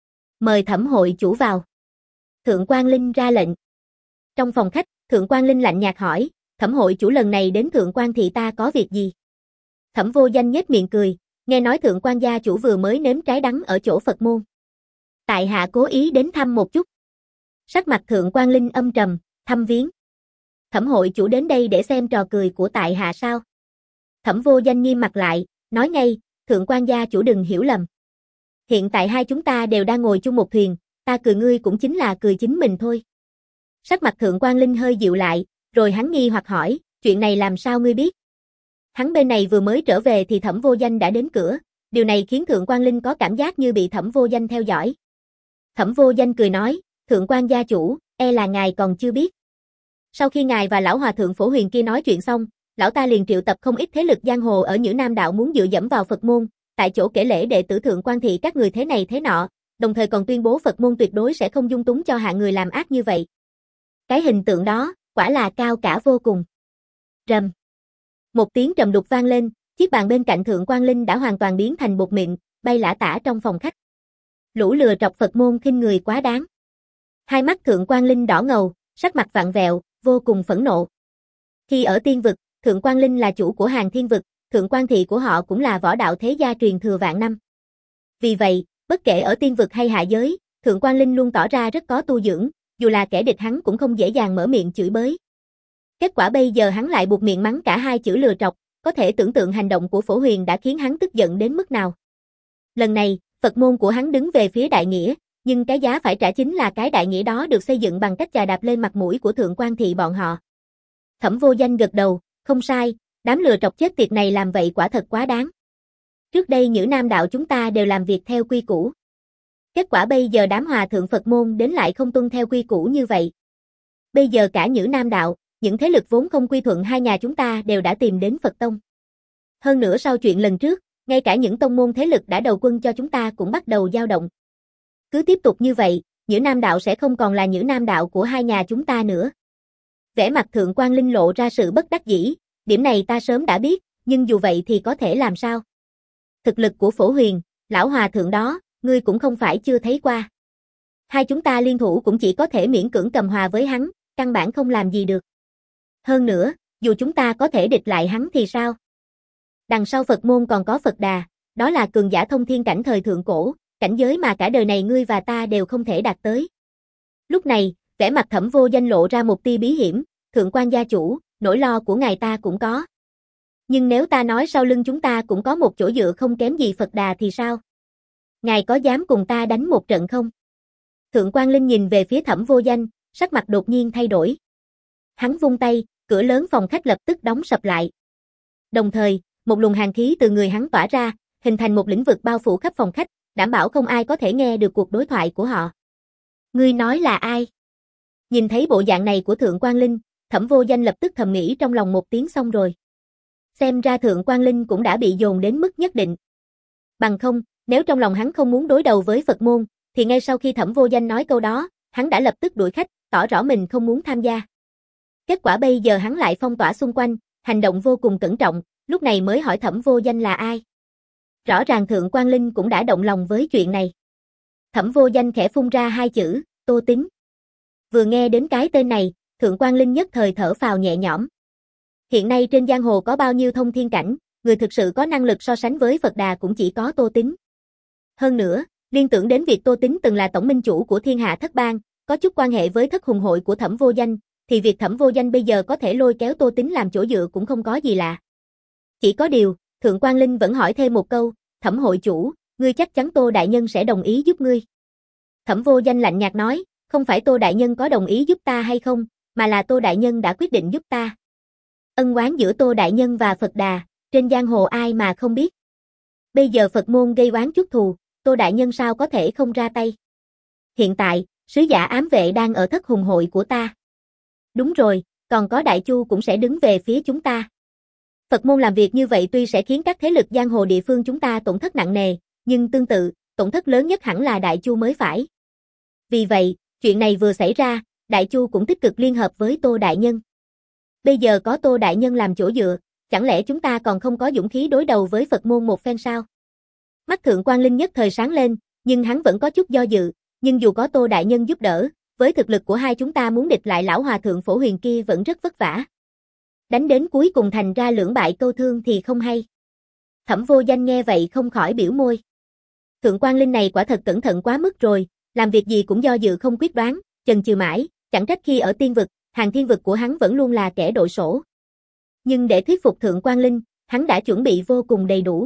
Mời Thẩm hội chủ vào. Thượng Quan Linh ra lệnh. Trong phòng khách, Thượng Quan Linh lạnh nhạt hỏi, Thẩm hội chủ lần này đến Thượng Quan Thị ta có việc gì? Thẩm Vô Danh nhếch miệng cười, nghe nói Thượng Quan gia chủ vừa mới nếm trái đắng ở chỗ Phật môn. Tại hạ cố ý đến thăm một chút. Sắc mặt Thượng Quan Linh âm trầm, thăm viếng. Thẩm hội chủ đến đây để xem trò cười của tại hạ sao? Thẩm Vô Danh nghiêm mặt lại, nói ngay, Thượng Quan gia chủ đừng hiểu lầm. Hiện tại hai chúng ta đều đang ngồi chung một thuyền, ta cười ngươi cũng chính là cười chính mình thôi. Sắc mặt Thượng Quan Linh hơi dịu lại, rồi hắn nghi hoặc hỏi, chuyện này làm sao ngươi biết? Hắn bên này vừa mới trở về thì Thẩm Vô Danh đã đến cửa, điều này khiến Thượng Quan Linh có cảm giác như bị Thẩm Vô Danh theo dõi. Thẩm Vô Danh cười nói, Thượng Quan gia chủ, e là ngài còn chưa biết. Sau khi ngài và lão hòa thượng Phổ Huyền kia nói chuyện xong, lão ta liền triệu tập không ít thế lực giang hồ ở Nhữ Nam Đạo muốn dựa dẫm vào Phật môn, tại chỗ kể lễ đệ tử Thượng Quan Thị các người thế này thế nọ, đồng thời còn tuyên bố Phật môn tuyệt đối sẽ không dung túng cho hạng người làm ác như vậy. Cái hình tượng đó, quả là cao cả vô cùng. Rầm. Một tiếng trầm đục vang lên, chiếc bàn bên cạnh Thượng Quan Linh đã hoàn toàn biến thành bột mịn, bay lả tả trong phòng khách. Lũ lừa trọc Phật môn khinh người quá đáng. Hai mắt Thượng Quan Linh đỏ ngầu, sắc mặt vặn vẹo, vô cùng phẫn nộ. Khi ở tiên vực, Thượng Quan Linh là chủ của hàng thiên vực, Thượng Quan Thị của họ cũng là võ đạo thế gia truyền thừa vạn năm. Vì vậy, bất kể ở tiên vực hay hạ giới, Thượng Quan Linh luôn tỏ ra rất có tu dưỡng, dù là kẻ địch hắn cũng không dễ dàng mở miệng chửi bới. Kết quả bây giờ hắn lại buộc miệng mắng cả hai chữ lừa trọc, có thể tưởng tượng hành động của Phổ Huyền đã khiến hắn tức giận đến mức nào. Lần này, Phật môn của hắn đứng về phía đại nghĩa, nhưng cái giá phải trả chính là cái đại nghĩa đó được xây dựng bằng cách chà đạp lên mặt mũi của Thượng Quan Thị bọn họ. Thẩm Vô Danh gật đầu, không sai, đám lừa trọc chết tiệt này làm vậy quả thật quá đáng. Trước đây Nhữ Nam Đạo chúng ta đều làm việc theo quy củ. Kết quả bây giờ đám hòa thượng Phật môn đến lại không tuân theo quy củ như vậy. Bây giờ cả Nhữ Nam Đạo, những thế lực vốn không quy thuận hai nhà chúng ta đều đã tìm đến Phật Tông. Hơn nữa sau chuyện lần trước, ngay cả những tông môn thế lực đã đầu quân cho chúng ta cũng bắt đầu dao động. Cứ tiếp tục như vậy, Nhữ Nam Đạo sẽ không còn là Nhữ Nam Đạo của hai nhà chúng ta nữa. Vẻ mặt Thượng Quan Linh lộ ra sự bất đắc dĩ, điểm này ta sớm đã biết, nhưng dù vậy thì có thể làm sao? Thực lực của Phổ Huyền, lão hòa thượng đó, ngươi cũng không phải chưa thấy qua. Hai chúng ta liên thủ cũng chỉ có thể miễn cưỡng cầm hòa với hắn, căn bản không làm gì được. Hơn nữa, dù chúng ta có thể địch lại hắn thì sao? Đằng sau Phật môn còn có Phật Đà, đó là cường giả thông thiên cảnh thời thượng cổ, cảnh giới mà cả đời này ngươi và ta đều không thể đạt tới. Lúc này, vẻ mặt Thẩm Vô Danh lộ ra một tia bí hiểm, thượng quan gia chủ, nỗi lo của ngài ta cũng có. Nhưng nếu ta nói sau lưng chúng ta cũng có một chỗ dựa không kém gì Phật Đà thì sao? Ngài có dám cùng ta đánh một trận không? Thượng quan Linh nhìn về phía Thẩm Vô Danh, sắc mặt đột nhiên thay đổi. Hắn vung tay, cửa lớn phòng khách lập tức đóng sập lại. Đồng thời, một luồng hàn khí từ người hắn tỏa ra, hình thành một lĩnh vực bao phủ khắp phòng khách, đảm bảo không ai có thể nghe được cuộc đối thoại của họ. Ngươi nói là ai? Nhìn thấy bộ dạng này của Thượng quan Linh, Thẩm Vô Danh lập tức thầm nghĩ trong lòng một tiếng xong rồi. Xem ra Thượng quan Linh cũng đã bị dồn đến mức nhất định. Bằng không, nếu trong lòng hắn không muốn đối đầu với Phật môn, thì ngay sau khi Thẩm Vô Danh nói câu đó, hắn đã lập tức đuổi khách, tỏ rõ mình không muốn tham gia. Kết quả bây giờ hắn lại phong tỏa xung quanh, hành động vô cùng cẩn trọng, lúc này mới hỏi Thẩm Vô Danh là ai. Rõ ràng Thượng quan Linh cũng đã động lòng với chuyện này. Thẩm Vô Danh khẽ phun ra hai chữ, Tô Tín. Vừa nghe đến cái tên này, Thượng quan Linh nhất thời thở phào nhẹ nhõm. Hiện nay trên giang hồ có bao nhiêu thông thiên cảnh, người thực sự có năng lực so sánh với Phật Đà cũng chỉ có Tô Tín. Hơn nữa, liên tưởng đến việc Tô Tín từng là tổng minh chủ của Thiên Hạ Thất Bang, có chút quan hệ với thất hùng hội của Thẩm Vô Danh, thì việc Thẩm Vô Danh bây giờ có thể lôi kéo Tô Tín làm chỗ dựa cũng không có gì lạ. Chỉ có điều, Thượng quan Linh vẫn hỏi thêm một câu, Thẩm hội chủ, ngươi chắc chắn Tô đại nhân sẽ đồng ý giúp ngươi. Thẩm Vô Danh lạnh nhạt nói, không phải Tô đại nhân có đồng ý giúp ta hay không, mà là Tô đại nhân đã quyết định giúp ta. Ân oán giữa Tô đại nhân và Phật Đà, trên giang hồ ai mà không biết. Bây giờ Phật môn gây oán chuốc thù, Tô đại nhân sao có thể không ra tay. Hiện tại, sứ giả ám vệ đang ở thất hùng hội của ta. Đúng rồi, còn có Đại Chu cũng sẽ đứng về phía chúng ta. Phật môn làm việc như vậy tuy sẽ khiến các thế lực giang hồ địa phương chúng ta tổn thất nặng nề, nhưng tương tự, tổn thất lớn nhất hẳn là Đại Chu mới phải. Vì vậy, chuyện này vừa xảy ra, Đại Chu cũng tích cực liên hợp với Tô đại nhân. Bây giờ có Tô đại nhân làm chỗ dựa, chẳng lẽ chúng ta còn không có dũng khí đối đầu với Phật môn một phen sao? Mắt Thượng quan Linh nhất thời sáng lên, nhưng hắn vẫn có chút do dự, nhưng dù có Tô đại nhân giúp đỡ, với thực lực của hai chúng ta muốn địch lại lão hòa thượng Phổ Huyền kia vẫn rất vất vả. Đánh đến cuối cùng thành ra lưỡng bại câu thương thì không hay. Thẩm Vô Danh nghe vậy không khỏi biểu môi. Thượng quan Linh này quả thật cẩn thận quá mức rồi, làm việc gì cũng do dự không quyết đoán, chần chừ mãi, chẳng trách khi ở tiên vực, hàng thiên vực của hắn vẫn luôn là kẻ đội sổ. Nhưng để thuyết phục Thượng quan Linh, hắn đã chuẩn bị vô cùng đầy đủ.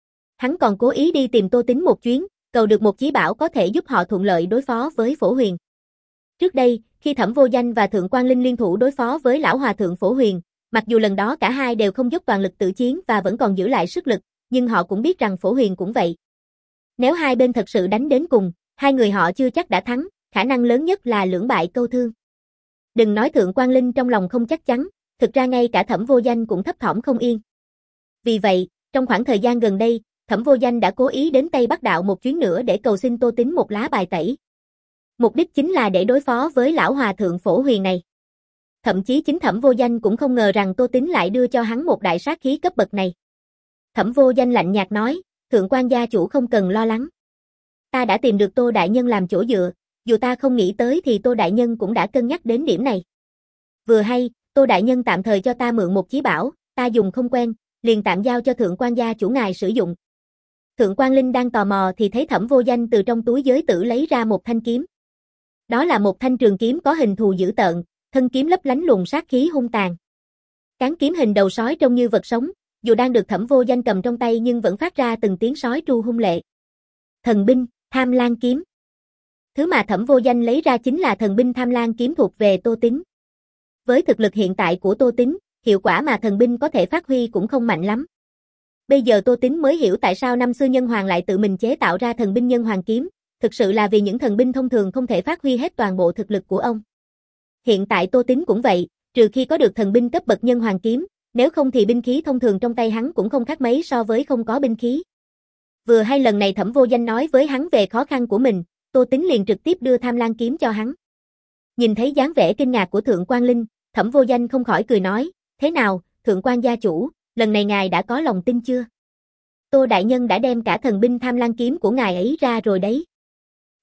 Hắn còn cố ý đi tìm Tô Tín một chuyến, cầu được một chí bảo có thể giúp họ thuận lợi đối phó với Phổ Huyền. Trước đây, khi Thẩm Vô Danh và Thượng quan Linh liên thủ đối phó với lão hòa thượng Phổ Huyền, mặc dù lần đó cả hai đều không dốc toàn lực tự chiến và vẫn còn giữ lại sức lực, nhưng họ cũng biết rằng Phổ Huyền cũng vậy. Nếu hai bên thật sự đánh đến cùng, hai người họ chưa chắc đã thắng, khả năng lớn nhất là lưỡng bại câu thương. Đừng nói Thượng quan Linh trong lòng không chắc chắn, thực ra ngay cả Thẩm Vô Danh cũng thấp thỏm không yên. Vì vậy, trong khoảng thời gian gần đây, Thẩm Vô Danh đã cố ý đến Tây Bắc Đạo một chuyến nữa để cầu xin Tô Tín một lá bài tẩy. Mục đích chính là để đối phó với lão hòa thượng Phổ Huyền này. Thậm chí chính Thẩm Vô Danh cũng không ngờ rằng Tô Tín lại đưa cho hắn một đại sát khí cấp bậc này. Thẩm Vô Danh lạnh nhạt nói, Thượng quan gia chủ không cần lo lắng. Ta đã tìm được Tô đại nhân làm chỗ dựa, dù ta không nghĩ tới thì Tô đại nhân cũng đã cân nhắc đến điểm này. Vừa hay, Tô đại nhân tạm thời cho ta mượn một chí bảo, ta dùng không quen, liền tạm giao cho Thượng quan gia chủ ngài sử dụng. Thượng quan Linh đang tò mò thì thấy Thẩm Vô Danh từ trong túi giới tử lấy ra một thanh kiếm. Đó là một thanh trường kiếm có hình thù dữ tợn, thân kiếm lấp lánh luồng sát khí hung tàn. Cán kiếm hình đầu sói trông như vật sống, dù đang được Thẩm Vô Danh cầm trong tay nhưng vẫn phát ra từng tiếng sói tru hung lệ. Thần binh, Tham Lang kiếm. Thứ mà Thẩm Vô Danh lấy ra chính là thần binh Tham Lang kiếm thuộc về Tô Tín. Với thực lực hiện tại của Tô Tín, hiệu quả mà thần binh có thể phát huy cũng không mạnh lắm. Bây giờ Tô Tín mới hiểu tại sao năm xưa Nhân Hoàng lại tự mình chế tạo ra thần binh Nhân Hoàng kiếm, thực sự là vì những thần binh thông thường không thể phát huy hết toàn bộ thực lực của ông. Hiện tại Tô Tín cũng vậy, trừ khi có được thần binh cấp bậc Nhân Hoàng kiếm, nếu không thì binh khí thông thường trong tay hắn cũng không khác mấy so với không có binh khí. Vừa hay lần này Thẩm Vô Danh nói với hắn về khó khăn của mình, Tô Tín liền trực tiếp đưa Tham Lang kiếm cho hắn. Nhìn thấy dáng vẻ kinh ngạc của Thượng quan Linh, Thẩm Vô Danh không khỏi cười nói, thế nào, Thượng quan gia chủ, lần này ngài đã có lòng tin chưa? Tô đại nhân đã đem cả thần binh Tham Lang kiếm của ngài ấy ra rồi đấy.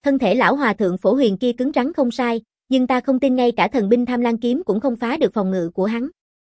Thân thể lão hòa thượng Phổ Huyền kia cứng rắn không sai, nhưng ta không tin ngay cả thần binh Tham Lang kiếm cũng không phá được phòng ngự của hắn.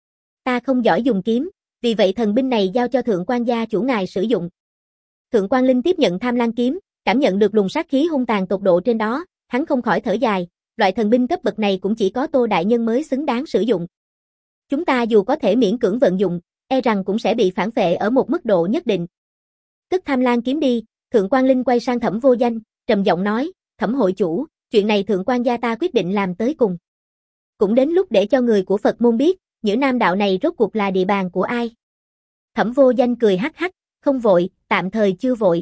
Ta không giỏi dùng kiếm, vì vậy thần binh này giao cho Thượng quan gia chủ ngài sử dụng. Thượng quan Linh tiếp nhận Tham Lang kiếm, cảm nhận được luồng sát khí hung tàn tột độ trên đó, hắn không khỏi thở dài, loại thần binh cấp bậc này cũng chỉ có Tô đại nhân mới xứng đáng sử dụng. Chúng ta dù có thể miễn cưỡng vận dụng, e rằng cũng sẽ bị phản phệ ở một mức độ nhất định. Cất Tham Lang kiếm đi, Thượng quan Linh quay sang Thẩm Vô Danh, trầm giọng nói, Thẩm hội chủ, chuyện này Thượng quan gia ta quyết định làm tới cùng. Cũng đến lúc để cho người của Phật môn biết, Nhữ Nam đạo này rốt cuộc là địa bàn của ai. Thẩm Vô Danh cười hắc hắc, không vội, tạm thời chưa vội.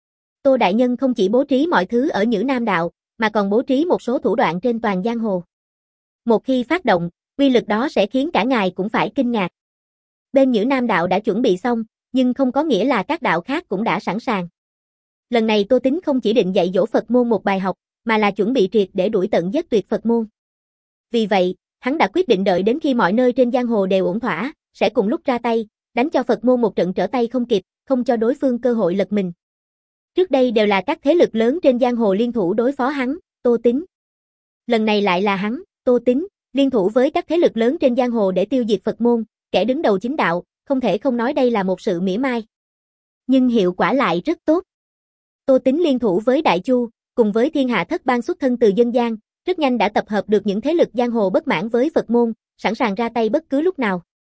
Tô đại nhân không chỉ bố trí mọi thứ ở Nhữ Nam đạo, mà còn bố trí một số thủ đoạn trên toàn giang hồ. Một khi phát động, uy lực đó sẽ khiến cả ngài cũng phải kinh ngạc. Bên Nhữ Nam đạo đã chuẩn bị xong, nhưng không có nghĩa là các đạo khác cũng đã sẵn sàng. Lần này Tô Tín không chỉ định dạy dỗ Phật môn một bài học, mà là chuẩn bị triệt để đuổi tận giết tuyệt Phật môn. Vì vậy, hắn đã quyết định đợi đến khi mọi nơi trên giang hồ đều ổn thỏa, sẽ cùng lúc ra tay, đánh cho Phật môn một trận trở tay không kịp, không cho đối phương cơ hội lật mình. Trước đây đều là các thế lực lớn trên giang hồ liên thủ đối phó hắn, Tô Tín. Lần này lại là hắn, Tô Tín, liên thủ với các thế lực lớn trên giang hồ để tiêu diệt Phật môn, kẻ đứng đầu chính đạo, không thể không nói đây là một sự mỉa mai. Nhưng hiệu quả lại rất tốt. Tô Tín liên thủ với Đại Chu, cùng với Thiên Hạ Thất Bang xuất thân từ dân gian, rất nhanh đã tập hợp được những thế lực giang hồ bất mãn với Phật môn, sẵn sàng ra tay bất cứ lúc nào.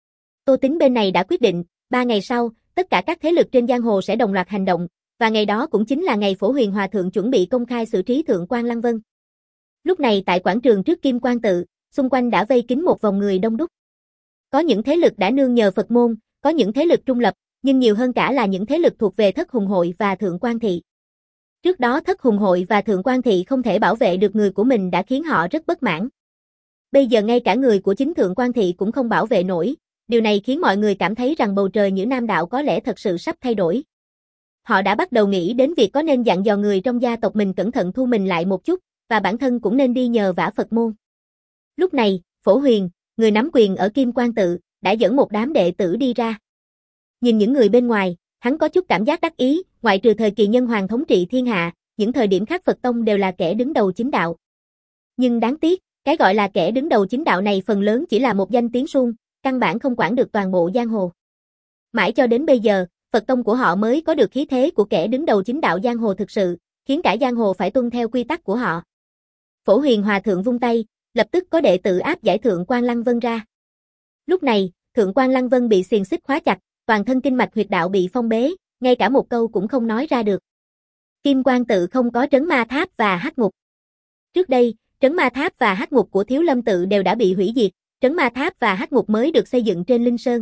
Tô Tín bên này đã quyết định, ba ngày sau, tất cả các thế lực trên giang hồ sẽ đồng loạt hành động, và ngày đó cũng chính là ngày Phổ Huyền Hòa Thượng chuẩn bị công khai xử trí Thượng quan Lăng Vân. Lúc này tại quảng trường trước Kim Quan Tự, xung quanh đã vây kín một vòng người đông đúc. Có những thế lực đã nương nhờ Phật môn, có những thế lực trung lập, nhưng nhiều hơn cả là những thế lực thuộc về Thất Hùng Hội và Thượng quan Thị. Trước đó Thất Hùng Hội và Thượng quan Thị không thể bảo vệ được người của mình đã khiến họ rất bất mãn. Bây giờ ngay cả người của chính Thượng quan Thị cũng không bảo vệ nổi, điều này khiến mọi người cảm thấy rằng bầu trời Nhữ Nam đạo có lẽ thật sự sắp thay đổi. Họ đã bắt đầu nghĩ đến việc có nên dặn dò người trong gia tộc mình cẩn thận thu mình lại một chút, và bản thân cũng nên đi nhờ vả Phật môn. Lúc này, Phổ Huyền, người nắm quyền ở Kim Quan Tự, đã dẫn một đám đệ tử đi ra. Nhìn những người bên ngoài, hắn có chút cảm giác đắc ý, ngoại trừ thời kỳ Nhân Hoàng thống trị thiên hạ, những thời điểm khác Phật tông đều là kẻ đứng đầu chính đạo. Nhưng đáng tiếc, cái gọi là kẻ đứng đầu chính đạo này phần lớn chỉ là một danh tiếng suông, căn bản không quản được toàn bộ giang hồ. Mãi cho đến bây giờ, Phật tông của họ mới có được khí thế của kẻ đứng đầu chính đạo giang hồ thực sự, khiến cả giang hồ phải tuân theo quy tắc của họ. Phổ Huyền Hòa Thượng vung tay, lập tức có đệ tử áp giải Thượng quan Lăng Vân ra. Lúc này, Thượng quan Lăng Vân bị xiềng xích khóa chặt, toàn thân kinh mạch huyệt đạo bị phong bế, ngay cả một câu cũng không nói ra được. Kim Quan Tự không có trấn ma tháp và hắc ngục. Trước đây, trấn ma tháp và hắc ngục của Thiếu Lâm Tự đều đã bị hủy diệt, trấn ma tháp và hắc ngục mới được xây dựng trên Linh Sơn.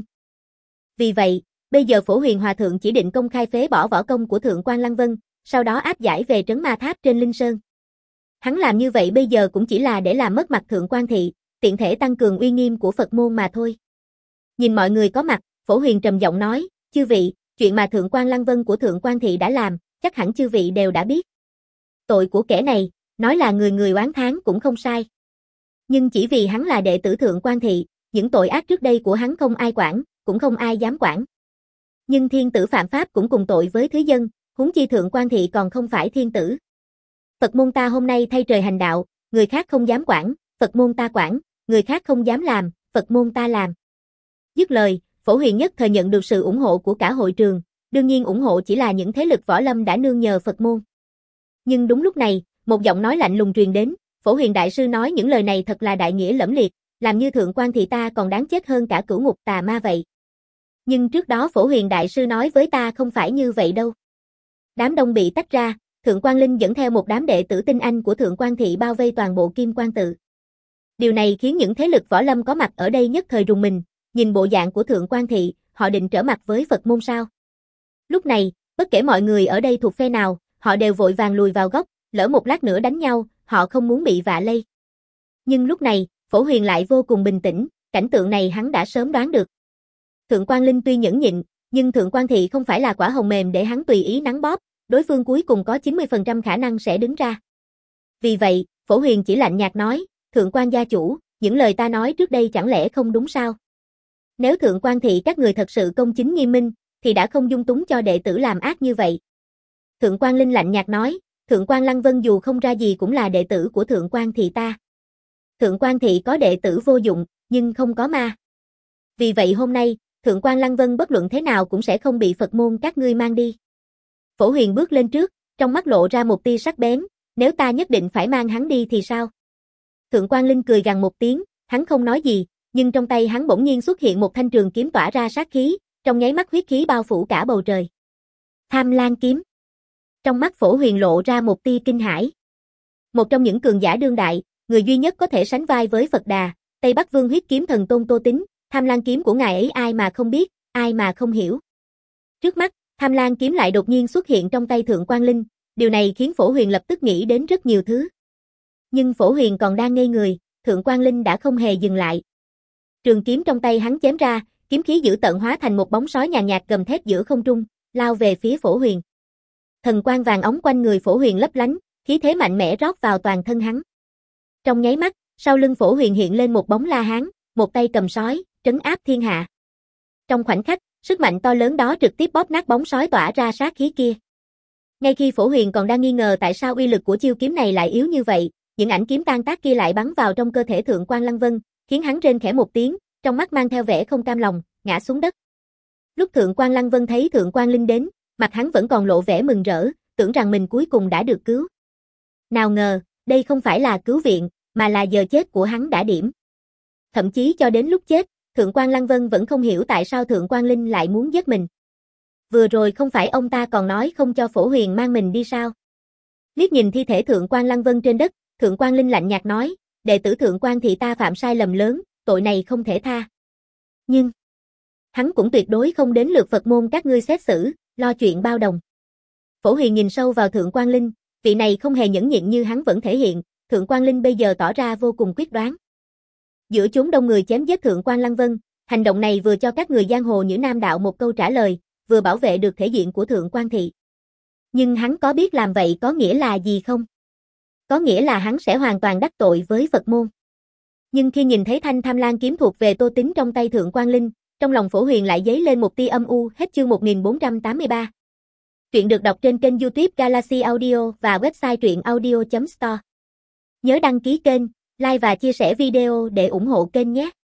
Vì vậy, bây giờ Phổ Huyền Hòa Thượng chỉ định công khai phế bỏ võ công của Thượng quan Lăng Vân, sau đó áp giải về trấn ma tháp trên Linh Sơn. Hắn làm như vậy bây giờ cũng chỉ là để làm mất mặt Thượng quan Thị, tiện thể tăng cường uy nghiêm của Phật môn mà thôi. Nhìn mọi người có mặt, Phổ Huyền trầm giọng nói, chư vị, chuyện mà Thượng quan Lăng Vân của Thượng quan Thị đã làm, chắc hẳn chư vị đều đã biết. Tội của kẻ này, nói là người người oán thán cũng không sai. Nhưng chỉ vì hắn là đệ tử Thượng quan Thị, những tội ác trước đây của hắn không ai quản, cũng không ai dám quản. Nhưng thiên tử phạm pháp cũng cùng tội với thứ dân, huống chi Thượng quan Thị còn không phải thiên tử. Phật môn ta hôm nay thay trời hành đạo, người khác không dám quản, Phật môn ta quản, người khác không dám làm, Phật môn ta làm. Dứt lời, Phổ Huyền nhất thời nhận được sự ủng hộ của cả hội trường, đương nhiên ủng hộ chỉ là những thế lực võ lâm đã nương nhờ Phật môn. Nhưng đúng lúc này, một giọng nói lạnh lùng truyền đến, Phổ Huyền đại sư nói những lời này thật là đại nghĩa lẫm liệt, làm như Thượng quan Thị ta còn đáng chết hơn cả cửu ngục tà ma vậy. Nhưng trước đó Phổ Huyền đại sư nói với ta không phải như vậy đâu. Đám đông bị tách ra, Thượng quan Linh dẫn theo một đám đệ tử tinh anh của Thượng quan Thị bao vây toàn bộ Kim Quan Tự. Điều này khiến những thế lực võ lâm có mặt ở đây nhất thời rùng mình, nhìn bộ dạng của Thượng quan Thị, họ định trở mặt với Phật môn sao? Lúc này, bất kể mọi người ở đây thuộc phe nào, họ đều vội vàng lùi vào góc, lỡ một lát nữa đánh nhau, họ không muốn bị vạ lây. Nhưng lúc này, Phổ Huyền lại vô cùng bình tĩnh, cảnh tượng này hắn đã sớm đoán được. Thượng quan Linh tuy nhẫn nhịn, nhưng Thượng quan Thị không phải là quả hồng mềm để hắn tùy ý nắn bóp, đối phương cuối cùng có chín mươi phần trăm khả năng sẽ đứng ra. Vì vậy, Phổ Huyền chỉ lạnh nhạt nói, Thượng quan gia chủ, những lời ta nói trước đây chẳng lẽ không đúng sao? Nếu Thượng quan Thị các người thật sự công chính nghiêm minh, thì đã không dung túng cho đệ tử làm ác như vậy. Thượng quan Linh lạnh nhạt nói, Thượng quan Lăng Vân dù không ra gì cũng là đệ tử của Thượng quan thị ta. Thượng quan thị có đệ tử vô dụng, nhưng không có ma. Vì vậy hôm nay, Thượng quan Lăng Vân bất luận thế nào cũng sẽ không bị Phật môn các ngươi mang đi. Phổ Huyền bước lên trước, trong mắt lộ ra một tia sắc bén, nếu ta nhất định phải mang hắn đi thì sao? Thượng quan Linh cười gằn một tiếng, hắn không nói gì, nhưng trong tay hắn bỗng nhiên xuất hiện một thanh trường kiếm tỏa ra sát khí, trong nháy mắt huyết khí bao phủ cả bầu trời. Tham Lang kiếm. Trong mắt Phổ Huyền lộ ra một tia kinh hãi. Một trong những cường giả đương đại, người duy nhất có thể sánh vai với Phật Đà, Tây Bắc Vương huyết kiếm thần Tôn Tô Tính, Tham Lang kiếm của ngài ấy ai mà không biết, ai mà không hiểu. Trước mắt, Tham Lang kiếm lại đột nhiên xuất hiện trong tay Thượng quan Linh, điều này khiến Phổ Huyền lập tức nghĩ đến rất nhiều thứ. Nhưng Phổ Huyền còn đang ngây người, Thượng quan Linh đã không hề dừng lại. Trường kiếm trong tay hắn chém ra, kiếm khí dữ tợn hóa thành một bóng sói nhàn nhạt gầm thét giữa không trung, lao về phía Phổ Huyền. Thần quang vàng óng quanh người Phổ Huyền lấp lánh, khí thế mạnh mẽ rót vào toàn thân hắn. Trong nháy mắt, sau lưng Phổ Huyền hiện lên một bóng La Hán, một tay cầm sói, trấn áp thiên hạ. Trong khoảnh khắc, sức mạnh to lớn đó trực tiếp bóp nát bóng sói tỏa ra sát khí kia. Ngay khi Phổ Huyền còn đang nghi ngờ tại sao uy lực của chiêu kiếm này lại yếu như vậy, những ảnh kiếm tan tác kia lại bắn vào trong cơ thể Thượng quan Lăng Vân, khiến hắn rên khẽ một tiếng, trong mắt mang theo vẻ không cam lòng, ngã xuống đất. Lúc Thượng quan Lăng Vân thấy Thượng quan Linh đến, mặt hắn vẫn còn lộ vẻ mừng rỡ, tưởng rằng mình cuối cùng đã được cứu. Nào ngờ, đây không phải là cứu viện, mà là giờ chết của hắn đã điểm. Thậm chí cho đến lúc chết, Thượng quan Lăng Vân vẫn không hiểu tại sao Thượng quan Linh lại muốn giết mình. Vừa rồi không phải ông ta còn nói không cho Phổ Huyền mang mình đi sao? Liếc nhìn thi thể Thượng quan Lăng Vân trên đất, Thượng quan Linh lạnh nhạt nói, đệ tử Thượng quan thị ta phạm sai lầm lớn, tội này không thể tha. Nhưng, hắn cũng tuyệt đối không đến lượt Phật môn các ngươi xét xử, lo chuyện bao đồng. Phổ Huyền nhìn sâu vào Thượng quan Linh, vị này không hề nhẫn nhịn như hắn vẫn thể hiện, Thượng quan Linh bây giờ tỏ ra vô cùng quyết đoán. Giữa chốn đông người chém giết Thượng quan Lăng Vân, hành động này vừa cho các người giang hồ Nhữ Nam đạo một câu trả lời, vừa bảo vệ được thể diện của Thượng quan thị. Nhưng hắn có biết làm vậy có nghĩa là gì không? Có nghĩa là hắn sẽ hoàn toàn đắc tội với Phật môn. Nhưng khi nhìn thấy thanh Tham Lang kiếm thuộc về Tô Tính trong tay Thượng quan Linh, trong lòng Phổ Huyền lại dấy lên một tia âm u. Hết chương một nghìn bốn trăm tám mươi ba. Truyện được đọc trên kênh YouTube Galaxy Audio và website truyện audio chấm store. Nhớ đăng ký kênh, like và chia sẻ video để ủng hộ kênh nhé.